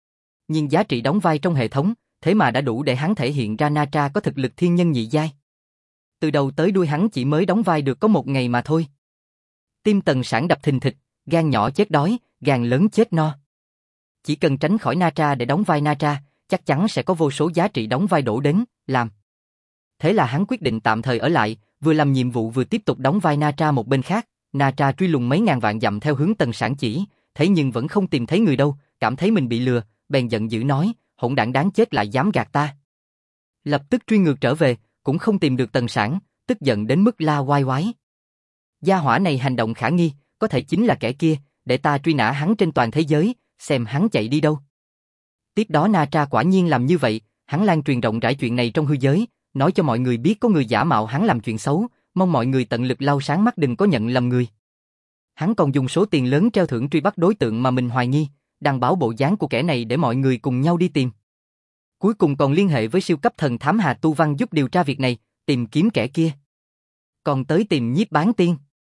Nhưng giá trị đóng vai trong hệ thống, thế mà đã đủ để hắn thể hiện ra Na Tra có thực lực thiên nhân nhị giai. Từ đầu tới đuôi hắn chỉ mới đóng vai được có một ngày mà thôi. Tim Tần Sảng đập thình thịch, gan nhỏ chết đói, gan lớn chết no. Chỉ cần tránh khỏi Na Tra để đóng vai Na Tra, chắc chắn sẽ có vô số giá trị đóng vai đổ đến, làm. Thế là hắn quyết định tạm thời ở lại, vừa làm nhiệm vụ vừa tiếp tục đóng vai Na Tra một bên khác. Na Tra truy lùng mấy ngàn vạn dặm theo hướng Tần Sảng chỉ, thế nhưng vẫn không tìm thấy người đâu, cảm thấy mình bị lừa, bèn giận dữ nói, hỗn đản đáng chết lại dám gạt ta. Lập tức truy ngược trở về, cũng không tìm được Tần Sảng, tức giận đến mức la oai oái. Gia hỏa này hành động khả nghi, có thể chính là kẻ kia, để ta truy nã hắn trên toàn thế giới, xem hắn chạy đi đâu. Tiếp đó Na Tra quả nhiên làm như vậy, hắn lan truyền rộng rãi chuyện này trong hư giới, nói cho mọi người biết có người giả mạo hắn làm chuyện xấu, mong mọi người tận lực lau sáng mắt đừng có nhận lầm người. Hắn còn dùng số tiền lớn treo thưởng truy bắt đối tượng mà mình hoài nghi, đăng báo bộ dáng của kẻ này để mọi người cùng nhau đi tìm. Cuối cùng còn liên hệ với siêu cấp thần thám Hà Tu Văn giúp điều tra việc này, tìm kiếm kẻ kia. Còn tới tìm Nhiếp Bán Tiên.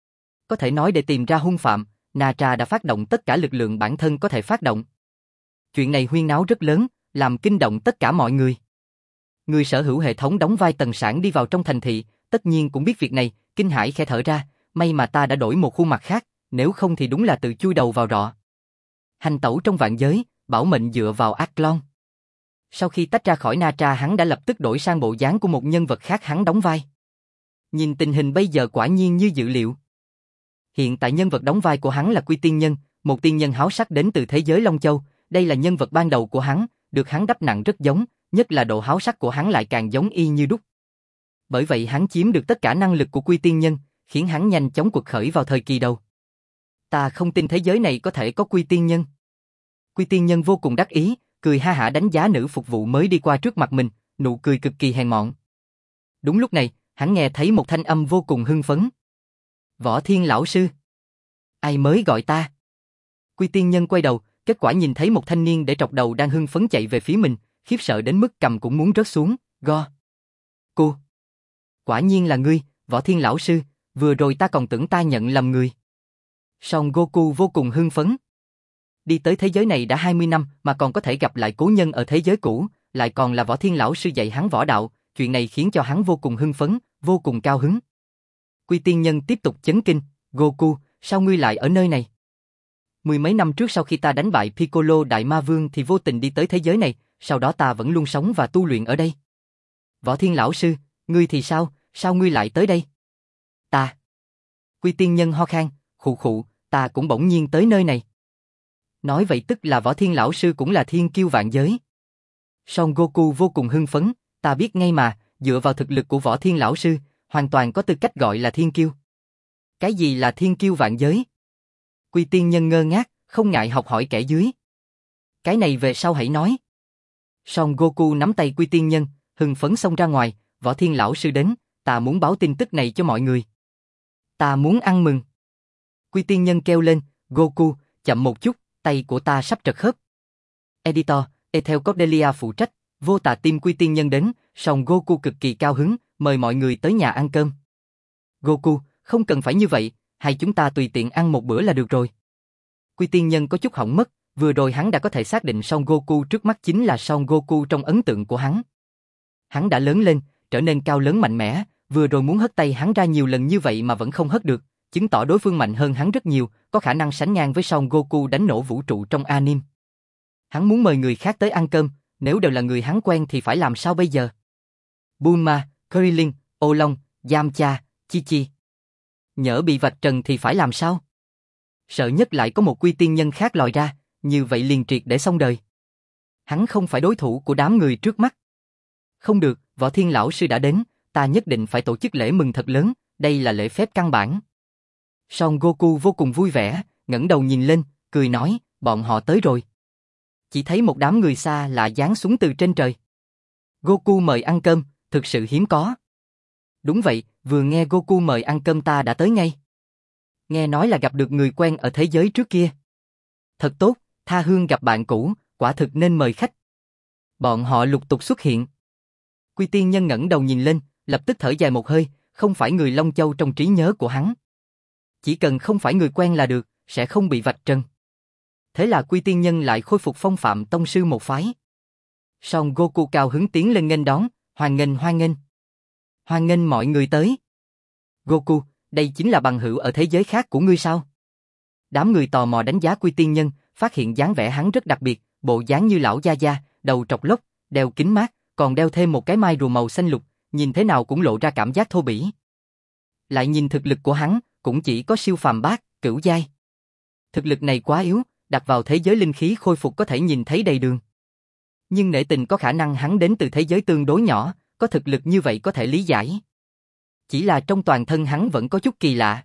Có thể nói để tìm ra hung phạm, Na Tra đã phát động tất cả lực lượng bản thân có thể phát động. Chuyện này huyên náo rất lớn, làm kinh động tất cả mọi người. Người sở hữu hệ thống đóng vai Tần Sảng đi vào trong thành thị, tất nhiên cũng biết việc này, kinh hãi khẽ thở ra, may mà ta đã đổi một khuôn mặt khác, nếu không thì đúng là tự chui đầu vào rọ. Hành tẩu trong vạn giới, bảo mệnh dựa vào Athlon. Sau khi tách ra khỏi Na Tra hắn đã lập tức đổi sang bộ dáng của một nhân vật khác hắn đóng vai. Nhìn tình hình bây giờ quả nhiên như dự liệu. Hiện tại nhân vật đóng vai của hắn là Quy Tiên Nhân, một tiên nhân háo sắc đến từ thế giới Long Châu, đây là nhân vật ban đầu của hắn, được hắn đắp nặng rất giống, nhất là độ háo sắc của hắn lại càng giống y như đúc. Bởi vậy hắn chiếm được tất cả năng lực của Quy Tiên Nhân, khiến hắn nhanh chóng quật khởi vào thời kỳ đầu. Ta không tin thế giới này có thể có Quy Tiên Nhân. Quy Tiên Nhân vô cùng đắc ý, cười ha hả đánh giá nữ phục vụ mới đi qua trước mặt mình, nụ cười cực kỳ hèn mọn. Đúng lúc này, hắn nghe thấy một thanh âm vô cùng hưng phấn. Võ Thiên lão sư. Ai mới gọi ta? Quy Tiên Nhân quay đầu, kết quả nhìn thấy một thanh niên để trọc đầu đang hưng phấn chạy về phía mình, khiếp sợ đến mức cầm cũng muốn rớt xuống, go. Cô. Quả nhiên là ngươi, Võ Thiên lão sư, vừa rồi ta còn tưởng ta nhận lầm người. Son Goku vô cùng hưng phấn. Đi tới thế giới này đã 20 năm mà còn có thể gặp lại cố nhân ở thế giới cũ, lại còn là Võ Thiên lão sư dạy hắn võ đạo, chuyện này khiến cho hắn vô cùng hưng phấn, vô cùng cao hứng. Quy Tiên Nhân tiếp tục chấn kinh, Goku, sao ngươi lại ở nơi này? Mười mấy năm trước sau khi ta đánh bại Piccolo Đại Ma Vương thì vô tình đi tới thế giới này, sau đó ta vẫn luôn sống và tu luyện ở đây. Võ Thiên lão sư, ngươi thì sao, sao ngươi lại tới đây? Ta. Quy Tiên Nhân ho khan, khụ khụ, ta cũng bỗng nhiên tới nơi này. Nói vậy tức là Võ Thiên lão sư cũng là thiên kiêu vạn giới. Son Goku vô cùng hưng phấn, ta biết ngay mà, dựa vào thực lực của Võ Thiên lão sư, hoàn toàn có tư cách gọi là thiên kiêu. Cái gì là thiên kiêu vạn giới? Quy tiên nhân ngơ ngác, không ngại học hỏi kẻ dưới. Cái này về sau hãy nói. Son Goku nắm tay Quy tiên nhân, hưng phấn xông ra ngoài, Võ Thiên lão sư đến, ta muốn báo tin tức này cho mọi người. Ta muốn ăn mừng. Quy tiên nhân kêu lên, Goku, chậm một chút, tay của ta sắp trật khớp. Editor, Ethel Cordelia phụ trách, vô tà tim Quy tiên nhân đến, Son Goku cực kỳ cao hứng, mời mọi người tới nhà ăn cơm. Goku, không cần phải như vậy, hai chúng ta tùy tiện ăn một bữa là được rồi. Quy tiên nhân có chút hỏng mất, vừa rồi hắn đã có thể xác định Son Goku trước mắt chính là Son Goku trong ấn tượng của hắn. Hắn đã lớn lên, trở nên cao lớn mạnh mẽ, vừa rồi muốn hất tay hắn ra nhiều lần như vậy mà vẫn không hất được, chứng tỏ đối phương mạnh hơn hắn rất nhiều, có khả năng sánh ngang với Son Goku đánh nổ vũ trụ trong anime. Hắn muốn mời người khác tới ăn cơm, nếu đều là người hắn quen thì phải làm sao bây giờ? Bulma, Krillin, Ô Long, Yamcha, Chi Chi. Nhỡ bị vạch trần thì phải làm sao? Sợ nhất lại có một quy tiên nhân khác lòi ra, như vậy liền triệt để xong đời. Hắn không phải đối thủ của đám người trước mắt. Không được, Võ Thiên lão sư đã đến, ta nhất định phải tổ chức lễ mừng thật lớn, đây là lễ phép căn bản. Son Goku vô cùng vui vẻ, ngẩng đầu nhìn lên, cười nói, bọn họ tới rồi. Chỉ thấy một đám người xa lạ giáng xuống từ trên trời. Goku mời ăn cơm, thực sự hiếm có. Đúng vậy, vừa nghe Goku mời ăn cơm ta đã tới ngay. Nghe nói là gặp được người quen ở thế giới trước kia. Thật tốt, tha hương gặp bạn cũ, quả thực nên mời khách. Bọn họ lục tục xuất hiện. Quy tiên nhân ngẩng đầu nhìn lên, lập tức thở dài một hơi, không phải người Long Châu trong trí nhớ của hắn. Chỉ cần không phải người quen là được, sẽ không bị vạch trần. Thế là Quy tiên nhân lại khôi phục phong phạm tông sư một phái. Son Goku cao hứng tiến lên nghênh đón, hoan nghênh hoan nghênh. Hoan nghênh mọi người tới. Goku, đây chính là bằng hữu ở thế giới khác của ngươi sao? Đám người tò mò đánh giá Quy tiên nhân, phát hiện dáng vẻ hắn rất đặc biệt, bộ dáng như lão gia gia, đầu trọc lốc, đeo kính mát, còn đeo thêm một cái mai rùa màu xanh lục, nhìn thế nào cũng lộ ra cảm giác thô bỉ. Lại nhìn thực lực của hắn, cũng chỉ có siêu phàm bát, cửu giai. Thực lực này quá yếu, đặt vào thế giới linh khí khôi phục có thể nhìn thấy đầy đường. Nhưng nể tình có khả năng hắn đến từ thế giới tương đối nhỏ, có thực lực như vậy có thể lý giải. Chỉ là trong toàn thân hắn vẫn có chút kỳ lạ.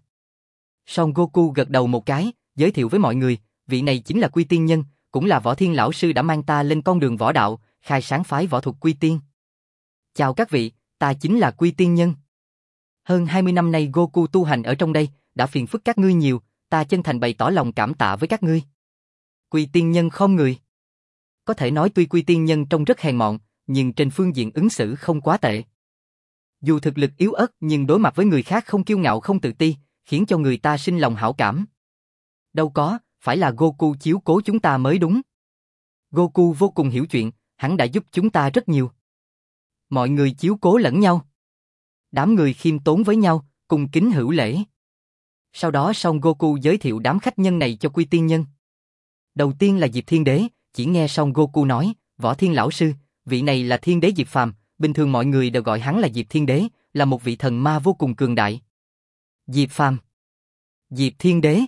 Son Goku gật đầu một cái, giới thiệu với mọi người, vị này chính là Quy tiên nhân, cũng là Võ Thiên lão sư đã mang ta lên con đường võ đạo, khai sáng phái võ thuật Quy tiên. Chào các vị, ta chính là Quy tiên nhân. Hơn 20 năm nay Goku tu hành ở trong đây, đã phiền phức các ngươi nhiều, ta chân thành bày tỏ lòng cảm tạ với các ngươi. Quy tiên nhân khom người. Có thể nói tuy Quy tiên nhân trông rất hèn mọn, nhưng trên phương diện ứng xử không quá tệ. Dù thực lực yếu ớt nhưng đối mặt với người khác không kiêu ngạo không tự ti, khiến cho người ta sinh lòng hảo cảm. Đâu có, phải là Goku chiếu cố chúng ta mới đúng. Goku vô cùng hiểu chuyện, hắn đã giúp chúng ta rất nhiều. Mọi người chiếu cố lẫn nhau. Đám người khiêm tốn với nhau, cùng kính hữu lễ. Sau đó Son Goku giới thiệu đám khách nhân này cho Quy tiên nhân. Đầu tiên là Diệp Thiên Đế, chỉ nghe Son Goku nói, Võ Thiên lão sư, vị này là Thiên Đế Diệp Phàm, bình thường mọi người đều gọi hắn là Diệp Thiên Đế, là một vị thần ma vô cùng cường đại. Diệp Phàm, Diệp Thiên Đế.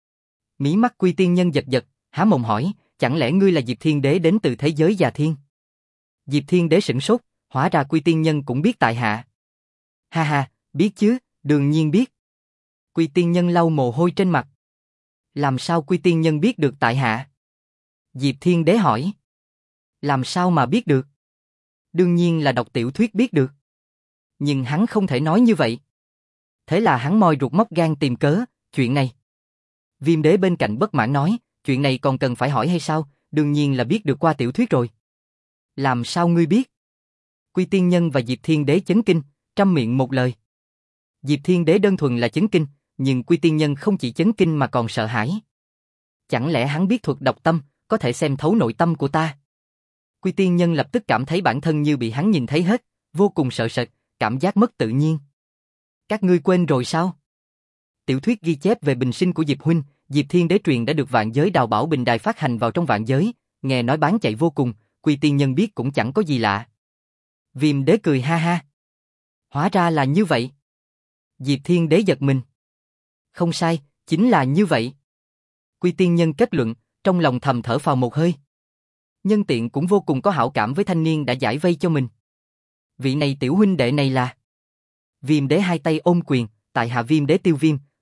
Mí mắt Quy tiên nhân giật giật, há mồm hỏi, chẳng lẽ ngươi là Diệp Thiên Đế đến từ thế giới già thiên? Diệp Thiên Đế sửng sốt, hóa ra Quy tiên nhân cũng biết tại hạ. Ha ha, biết chứ, đương nhiên biết. Quy tiên nhân lau mồ hôi trên mặt. Làm sao Quy tiên nhân biết được tại hạ? Diệp Thiên Đế hỏi. Làm sao mà biết được? Đương nhiên là đọc tiểu thuyết biết được. Nhưng hắn không thể nói như vậy. Thế là hắn moi ruột móc gan tìm cớ, chuyện này. Viêm Đế bên cạnh bất mãn nói, chuyện này còn cần phải hỏi hay sao, đương nhiên là biết được qua tiểu thuyết rồi. Làm sao ngươi biết? Quy tiên nhân và Diệp Thiên Đế chấn kinh, trăm miệng một lời. Diệp Thiên Đế đơn thuần là chấn kinh, nhưng Quy tiên nhân không chỉ chấn kinh mà còn sợ hãi. Chẳng lẽ hắn biết thuật đọc tâm, có thể xem thấu nội tâm của ta? Quy tiên nhân lập tức cảm thấy bản thân như bị hắn nhìn thấy hết, vô cùng sợ sệt, cảm giác mất tự nhiên. Các ngươi quên rồi sao? Tiểu thuyết ghi chép về bình sinh của Diệp huynh, Diệp Thiên Đế truyền đã được vạn giới đào bảo bình đài phát hành vào trong vạn giới, nghe nói bán chạy vô cùng, Quy tiên nhân biết cũng chẳng có gì lạ. Viêm Đế cười ha ha. Hóa ra là như vậy. Diệp Thiên Đế giật mình. Không sai, chính là như vậy. Quy tiên nhân kết luận, trong lòng thầm thở phào một hơi. Nhân tiện cũng vô cùng có hảo cảm với thanh niên đã giải vây cho mình. Vị này tiểu huynh đệ này là... Viêm Đế hai tay ôm quyền, tại hạ Viêm Đế Tiêu Viêm,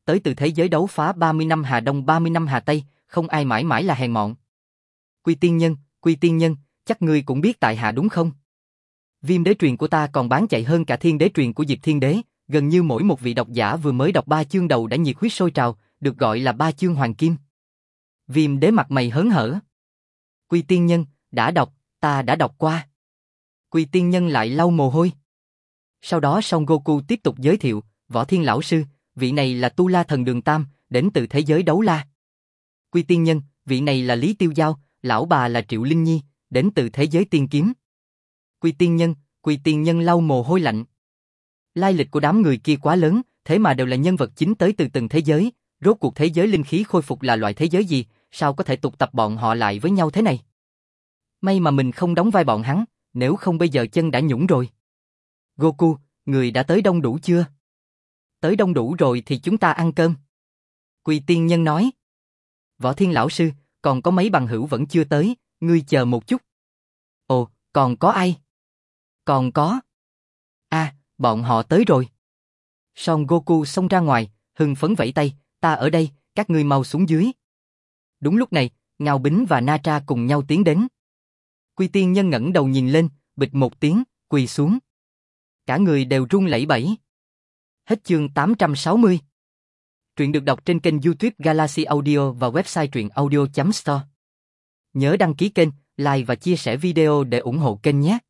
tới từ thế giới đấu phá 30 năm Hà Đông 30 năm Hà Tây, không ai mãi mãi là hèn mọn. Quy tiên nhân, chắc ngươi cũng biết tại hạ đúng không? Viêm đế truyền của ta còn bán chạy hơn cả thiên đế truyền của Diệp Thiên Đế, gần như mỗi một vị độc giả vừa mới đọc 3 chương đầu đã nhiệt huyết sôi trào, được gọi là 3 chương hoàng kim. Viêm đế mặt mày hớn hở. Quy tiên nhân, đã đọc, ta đã đọc qua. Quy tiên nhân lại lau mồ hôi. Sau đó Son Goku tiếp tục giới thiệu, Võ Thiên lão sư, vị này là Tu La Thần Đường Tam, đến từ thế giới đấu la. Quy tiên nhân, vị này là Lý Tiêu Giao, lão bà là Triệu Linh Nhi, đến từ thế giới tiên kiếm. Quy tiên nhân lau mồ hôi lạnh. Lai lịch của đám người kia quá lớn, thế mà đều là nhân vật chính tới từ từng thế giới, rốt cuộc thế giới linh khí khôi phục là loại thế giới gì, sao có thể tụ tập bọn họ lại với nhau thế này? May mà mình không đóng vai bọn hắn, nếu không bây giờ chân đã nhũn rồi. Goku, người đã tới đông đủ chưa? Tới đông đủ rồi thì chúng ta ăn cơm. Quy tiên nhân nói. Võ Thiên lão sư, còn có mấy bằng hữu vẫn chưa tới, ngươi chờ một chút. Ồ, còn có ai? Còn có. Bọn họ tới rồi. Son Goku xông ra ngoài, hưng phấn vẫy tay, ta ở đây, các ngươi mau xuống dưới. Đúng lúc này, Ngao Bính và Na Tra cùng nhau tiến đến. Quy tiên nhân ngẩng đầu nhìn lên, bịch một tiếng, quỳ xuống. Cả người đều run lẩy bẩy. Hết chương 860. Truyện được đọc trên kênh YouTube Galaxy Audio và website truyệnaudio.store. Nhớ đăng ký kênh, like và chia sẻ video để ủng hộ kênh nhé.